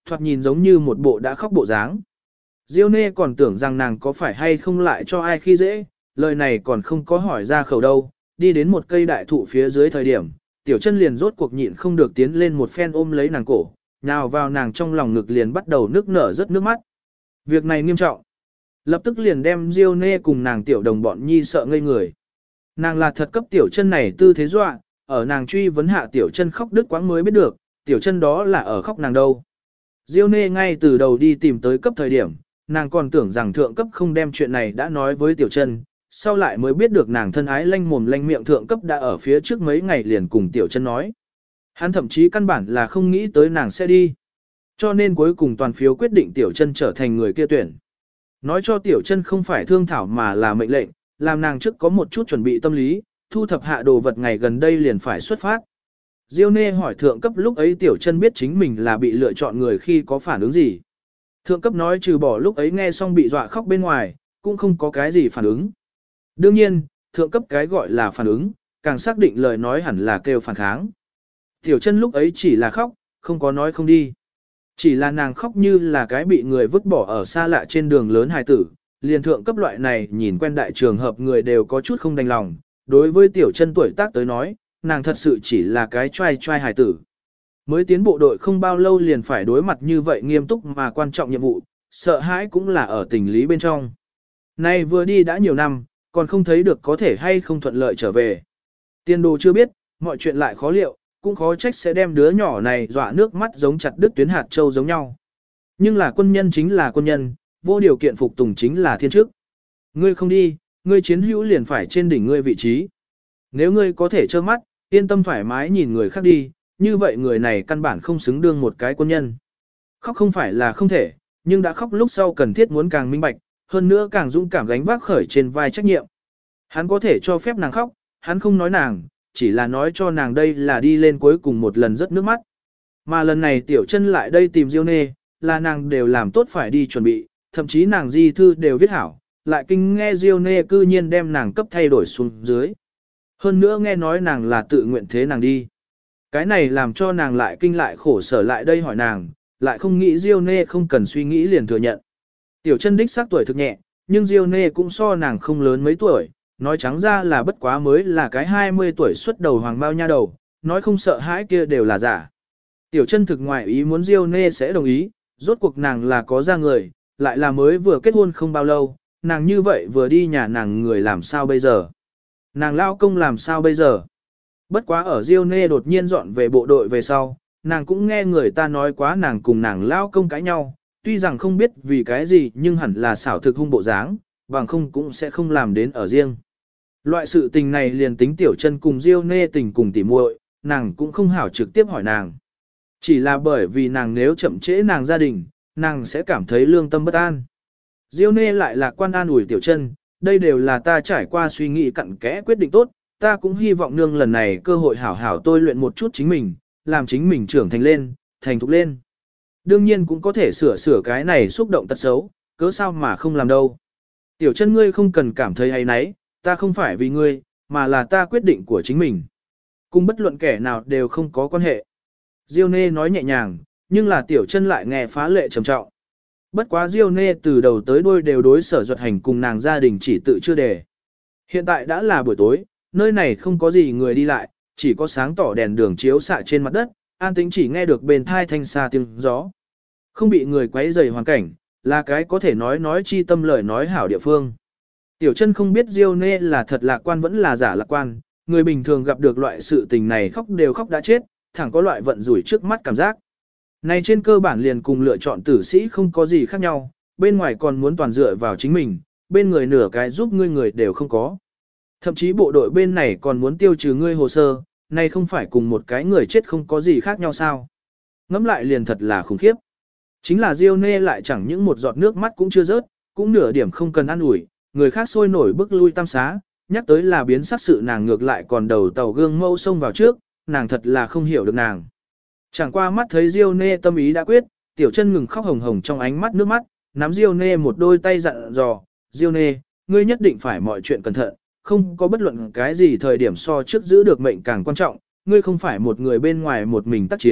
thoạt nhìn giống như một bộ đã khóc bộ dáng. Diêu Nê còn tưởng rằng nàng có phải hay không lại cho ai khi dễ, lời này còn không có hỏi ra khẩu đâu, đi đến một cây đại thụ phía dưới thời điểm, Tiểu Chân liền rốt cuộc nhịn không được tiến lên một phen ôm lấy nàng cổ, nhào vào nàng trong lòng ngực liền bắt đầu nức nở rất nước mắt. Việc này nghiêm trọng. Lập tức liền đem Diêu Nê cùng nàng tiểu đồng bọn nhi sợ ngây người. Nàng là thật cấp Tiểu Chân này tư thế dọa, ở nàng truy vấn hạ Tiểu Chân khóc đứt quãng mới biết được, Tiểu Chân đó là ở khóc nàng đâu. Diêu Nê ngay từ đầu đi tìm tới cấp thời điểm, nàng còn tưởng rằng thượng cấp không đem chuyện này đã nói với Tiểu Chân, sau lại mới biết được nàng thân ái lanh mồm lanh miệng thượng cấp đã ở phía trước mấy ngày liền cùng Tiểu Chân nói. Hắn thậm chí căn bản là không nghĩ tới nàng sẽ đi. Cho nên cuối cùng toàn phiếu quyết định Tiểu Chân trở thành người kia tuyển. Nói cho Tiểu Chân không phải thương thảo mà là mệnh lệnh, làm nàng trước có một chút chuẩn bị tâm lý, thu thập hạ đồ vật ngày gần đây liền phải xuất phát. Diêu Nê hỏi thượng cấp lúc ấy Tiểu Chân biết chính mình là bị lựa chọn người khi có phản ứng gì. Thượng cấp nói trừ bỏ lúc ấy nghe xong bị dọa khóc bên ngoài, cũng không có cái gì phản ứng. Đương nhiên, thượng cấp cái gọi là phản ứng, càng xác định lời nói hẳn là kêu phản kháng. Tiểu Chân lúc ấy chỉ là khóc, không có nói không đi. Chỉ là nàng khóc như là cái bị người vứt bỏ ở xa lạ trên đường lớn hài tử, liền thượng cấp loại này nhìn quen đại trường hợp người đều có chút không đành lòng. Đối với Tiểu Chân tuổi tác tới nói, nàng thật sự chỉ là cái trai hài tử. Mới tiến bộ đội không bao lâu liền phải đối mặt như vậy nghiêm túc mà quan trọng nhiệm vụ, sợ hãi cũng là ở tình lý bên trong. Nay vừa đi đã nhiều năm, còn không thấy được có thể hay không thuận lợi trở về. Tiên đồ chưa biết, mọi chuyện lại khó liệu, cũng khó trách sẽ đem đứa nhỏ này dọa nước mắt giống chặt đứt tuyến hạt châu giống nhau. Nhưng là quân nhân chính là quân nhân, vô điều kiện phục tùng chính là thiên chức. Ngươi không đi, ngươi chiến hữu liền phải trên đỉnh ngươi vị trí. Nếu ngươi có thể trơ mắt, yên tâm thoải mái nhìn người khác đi, như vậy người này căn bản không xứng đương một cái quân nhân. Khóc không phải là không thể, nhưng đã khóc lúc sau cần thiết muốn càng minh bạch, hơn nữa càng dũng cảm gánh vác khởi trên vai trách nhiệm. Hắn có thể cho phép nàng khóc, hắn không nói nàng, chỉ là nói cho nàng đây là đi lên cuối cùng một lần rất nước mắt. Mà lần này Tiểu Chân lại đây tìm Diêu Nê, là nàng đều làm tốt phải đi chuẩn bị, thậm chí nàng di thư đều viết hảo, lại kinh nghe Diêu Nê cư nhiên đem nàng cấp thay đổi xuống dưới. Hơn nữa nghe nói nàng là tự nguyện thế nàng đi. Cái này làm cho nàng lại kinh lại khổ sở lại đây hỏi nàng, lại không nghĩ Diêu Nê không cần suy nghĩ liền thừa nhận. Tiểu Chân đích xác tuổi thực nhẹ, nhưng Diêu Nê cũng so nàng không lớn mấy tuổi, nói trắng ra là bất quá mới là cái 20 tuổi xuất đầu hoàng bao nha đầu, nói không sợ hãi kia đều là giả. Tiểu Chân thực ngoại ý muốn Diêu Nê sẽ đồng ý, rốt cuộc nàng là có ra người, lại là mới vừa kết hôn không bao lâu, nàng như vậy vừa đi nhà nàng người làm sao bây giờ? Nàng lao công làm sao bây giờ? Bất quá ở Diêu Nê đột nhiên dọn về bộ đội về sau, nàng cũng nghe người ta nói quá nàng cùng nàng lao công cãi nhau, tuy rằng không biết vì cái gì nhưng hẳn là xảo thực hung bộ dáng, bằng không cũng sẽ không làm đến ở riêng. Loại sự tình này liền tính Tiểu Chân cùng Diêu Nê tình cùng tỉ muội, nàng cũng không hảo trực tiếp hỏi nàng. Chỉ là bởi vì nàng nếu chậm trễ nàng gia đình, nàng sẽ cảm thấy lương tâm bất an. Diêu Nê lại là quan an ủi Tiểu Chân, đây đều là ta trải qua suy nghĩ cặn kẽ quyết định tốt, ta cũng hy vọng nương lần này cơ hội hảo hảo tôi luyện một chút chính mình, làm chính mình trưởng thành lên, thành thục lên. Đương nhiên cũng có thể sửa cái này xúc động tật xấu, cớ sao mà không làm đâu. Tiểu Chân ngươi không cần cảm thấy hay náy, ta không phải vì ngươi, mà là ta quyết định của chính mình. Cùng bất luận kẻ nào đều không có quan hệ. Diêu Nê nói nhẹ nhàng, nhưng là Tiểu Chân lại nghe phá lệ trầm trọng. Bất quá Diêu Nê từ đầu tới đuôi đều đối Sở Duật Hành cùng nàng gia đình chỉ tự chưa đề. Hiện tại đã là buổi tối, nơi này không có gì người đi lại, chỉ có sáng tỏ đèn đường chiếu xạ trên mặt đất, an tĩnh chỉ nghe được bên thai thanh xa tiếng gió. Không bị người quấy rầy hoàn cảnh, là cái có thể nói chi tâm lời nói hảo địa phương. Tiểu Chân không biết Diêu Nê là thật lạc quan vẫn là giả lạc quan, người bình thường gặp được loại sự tình này khóc đều khóc đã chết, thẳng có loại vận rủi trước mắt cảm giác. Này trên cơ bản liền cùng lựa chọn tử sĩ không có gì khác nhau, bên ngoài còn muốn toàn dựa vào chính mình, bên người nửa cái giúp ngươi người đều không có. Thậm chí bộ đội bên này còn muốn tiêu trừ ngươi hồ sơ, này không phải cùng một cái người chết không có gì khác nhau sao. Ngẫm lại liền thật là khủng khiếp. Chính là Diêu Nê lại chẳng những một giọt nước mắt cũng chưa rớt, cũng nửa điểm không cần ăn ủi, người khác sôi nổi bức lui tam xá, nhắc tới là biến sắc sự nàng ngược lại còn đầu tàu gương mâu xông vào trước, nàng thật là không hiểu được nàng. Chẳng qua mắt thấy Diêu Nê tâm ý đã quyết, Tiểu Chân ngừng khóc hồng hồng trong ánh mắt nước mắt, nắm Diêu Nê một đôi tay dặn dò, Diêu Nê, ngươi nhất định phải mọi chuyện cẩn thận, không có bất luận cái gì thời điểm so trước giữ được mệnh càng quan trọng, ngươi không phải một người bên ngoài một mình tác chiến,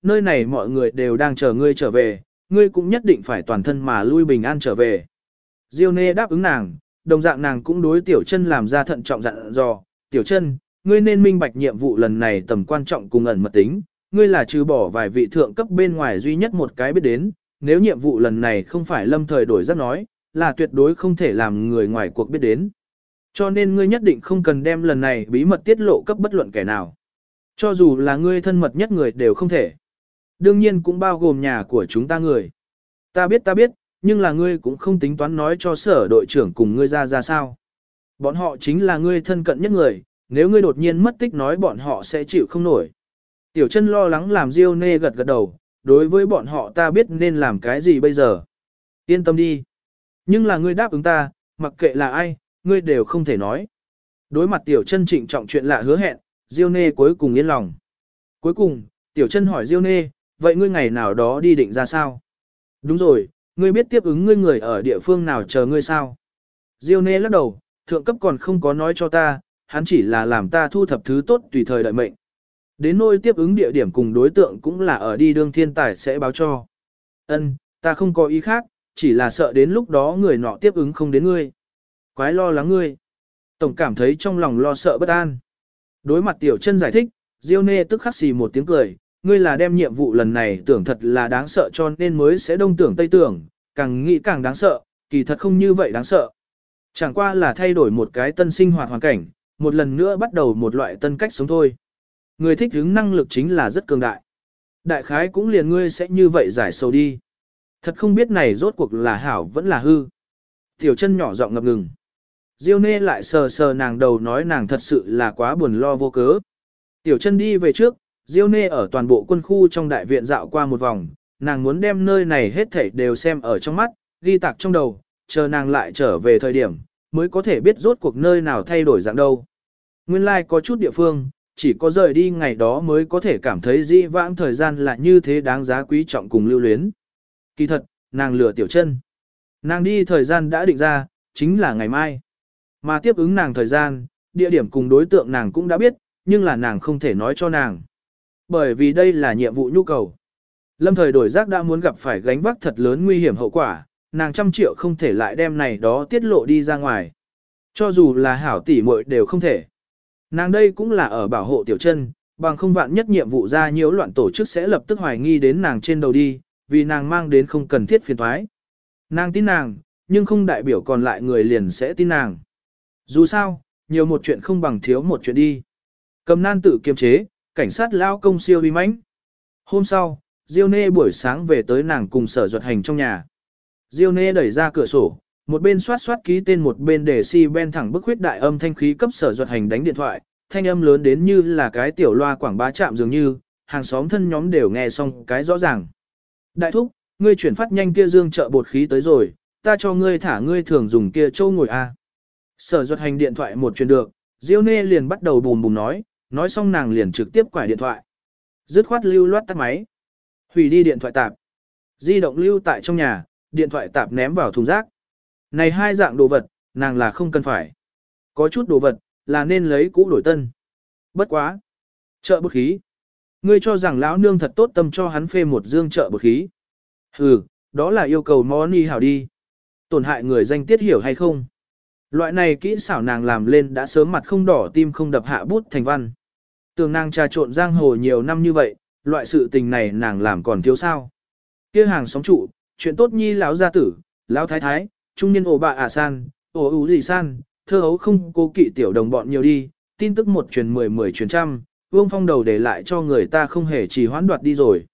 nơi này mọi người đều đang chờ ngươi trở về, ngươi cũng nhất định phải toàn thân mà lui bình an trở về. Diêu Nê đáp ứng nàng, đồng dạng nàng cũng đối Tiểu Chân làm ra thận trọng dặn dò, Tiểu Chân, ngươi nên minh bạch nhiệm vụ lần này tầm quan trọng cùng ẩn mật tính, ngươi là trừ bỏ vài vị thượng cấp bên ngoài duy nhất một cái biết đến, nếu nhiệm vụ lần này không phải lâm thời đổi giáp nói, là tuyệt đối không thể làm người ngoài cuộc biết đến. Cho nên ngươi nhất định không cần đem lần này bí mật tiết lộ cấp bất luận kẻ nào. Cho dù là ngươi thân mật nhất người đều không thể. Đương nhiên cũng bao gồm nhà của chúng ta người. Ta biết, nhưng là ngươi cũng không tính toán nói cho sở đội trưởng cùng ngươi ra sao. Bọn họ chính là ngươi thân cận nhất người, nếu ngươi đột nhiên mất tích nói bọn họ sẽ chịu không nổi. Tiểu Chân lo lắng làm Diêu Nê gật gật đầu, đối với bọn họ ta biết nên làm cái gì bây giờ. Yên tâm đi. Nhưng là ngươi đáp ứng ta, mặc kệ là ai, ngươi đều không thể nói. Đối mặt Tiểu Chân trịnh trọng chuyện lạ hứa hẹn, Diêu Nê cuối cùng yên lòng. Cuối cùng, Tiểu Chân hỏi Diêu Nê, vậy ngươi ngày nào đó đi định ra sao? Đúng rồi, ngươi biết tiếp ứng ngươi người ở địa phương nào chờ ngươi sao? Diêu Nê lắc đầu, thượng cấp còn không có nói cho ta, hắn chỉ là làm ta thu thập thứ tốt tùy thời đợi mệnh. Đến nỗi tiếp ứng địa điểm cùng đối tượng cũng là ở đi đương thiên tài sẽ báo cho. Ân, ta không có ý khác, chỉ là sợ đến lúc đó người nọ tiếp ứng không đến ngươi. Quái lo lắng ngươi. Tổng cảm thấy trong lòng lo sợ bất an. Đối mặt Tiểu Chân giải thích, Diêu Nê tức khắc xì một tiếng cười, ngươi là đem nhiệm vụ lần này tưởng thật là đáng sợ cho nên mới sẽ đông tưởng tây tưởng, càng nghĩ càng đáng sợ, kỳ thật không như vậy đáng sợ. Chẳng qua là thay đổi một cái tân sinh hoạt hoàn cảnh, một lần nữa bắt đầu một loại tân cách sống thôi. Người thích ứng năng lực chính là rất cường đại. Đại khái cũng liền ngươi sẽ như vậy giải sầu đi. Thật không biết này rốt cuộc là hảo vẫn là hư. Tiểu Chân nhỏ giọng ngập ngừng. Diêu Nê lại sờ sờ nàng đầu nói nàng thật sự là quá buồn lo vô cớ. Tiểu Chân đi về trước, Diêu Nê ở toàn bộ quân khu trong đại viện dạo qua một vòng, nàng muốn đem nơi này hết thảy đều xem ở trong mắt, ghi tạc trong đầu, chờ nàng lại trở về thời điểm, mới có thể biết rốt cuộc nơi nào thay đổi dạng đâu. Nguyên lai có chút địa phương, chỉ có rời đi ngày đó mới có thể cảm thấy dĩ vãng thời gian là như thế đáng giá quý trọng cùng lưu luyến. Kỳ thật, nàng lừa Tiểu Chân. Nàng đi thời gian đã định ra, chính là ngày mai. Mà tiếp ứng nàng thời gian, địa điểm cùng đối tượng nàng cũng đã biết, nhưng là nàng không thể nói cho nàng. Bởi vì đây là nhiệm vụ nhu cầu. Lâm thời đổi giác đã muốn gặp phải gánh vác thật lớn nguy hiểm hậu quả, nàng 100 triệu không thể lại đem này đó tiết lộ đi ra ngoài. Cho dù là hảo tỷ muội đều không thể. Nàng đây cũng là ở bảo hộ Tiểu Chân, bằng không vạn nhất nhiệm vụ ra nhiễu loạn tổ chức sẽ lập tức hoài nghi đến nàng trên đầu đi, vì nàng mang đến không cần thiết phiền toái. Nàng tin nàng, nhưng không đại biểu còn lại người liền sẽ tin nàng. Dù sao, nhiều một chuyện không bằng thiếu một chuyện đi. Cầm nan tự kiềm chế, cảnh sát lao công siêu uy mãnh. Hôm sau, Diêu Nê buổi sáng về tới nàng cùng Sở Duật Hành trong nhà. Diêu Nê đẩy ra cửa sổ, một bên soát soát ký tên một bên để si ben thẳng bức huyết đại âm thanh khí cấp Sở Duật Hành đánh điện thoại, thanh âm lớn đến như là cái tiểu loa quảng bá chạm dường như, hàng xóm thân nhóm đều nghe xong cái rõ ràng. Đại thúc, ngươi chuyển phát nhanh kia dương chợ bột khí tới rồi, ta cho ngươi thả ngươi thường dùng kia châu ngồi a. Sở Duật Hành điện thoại một truyền được, Diêu Nê liền bắt đầu bùm bùm nói xong nàng liền trực tiếp quải điện thoại. Dứt khoát lưu loát tắt máy. Hủy đi điện thoại tạp. Di động lưu tại trong nhà, điện thoại tạp ném vào thùng rác. Này hai dạng đồ vật, nàng là không cần phải. Có chút đồ vật, là nên lấy cũ đổi tân. Bất quá. Chợ bột khí. Ngươi cho rằng lão nương thật tốt tâm cho hắn phê một dương chợ bột khí. Hừ, đó là yêu cầu money hảo đi. Tổn hại người danh tiết hiểu hay không? Loại này kỹ xảo nàng làm lên đã sớm mặt không đỏ tim không đập hạ bút thành văn. Tưởng nàng trà trộn giang hồ nhiều năm như vậy, loại sự tình này nàng làm còn thiếu sao. Kia hàng xóm trụ, chuyện tốt nhi lão gia tử, lão thái thái, trung niên ổ bạ san, ổ ú gì san, thơ hấu không cố kỵ tiểu đồng bọn nhiều đi, tin tức một truyền 10 truyền trăm, Vương Phong đầu để lại cho người ta không hề chỉ hoãn đoạt đi rồi.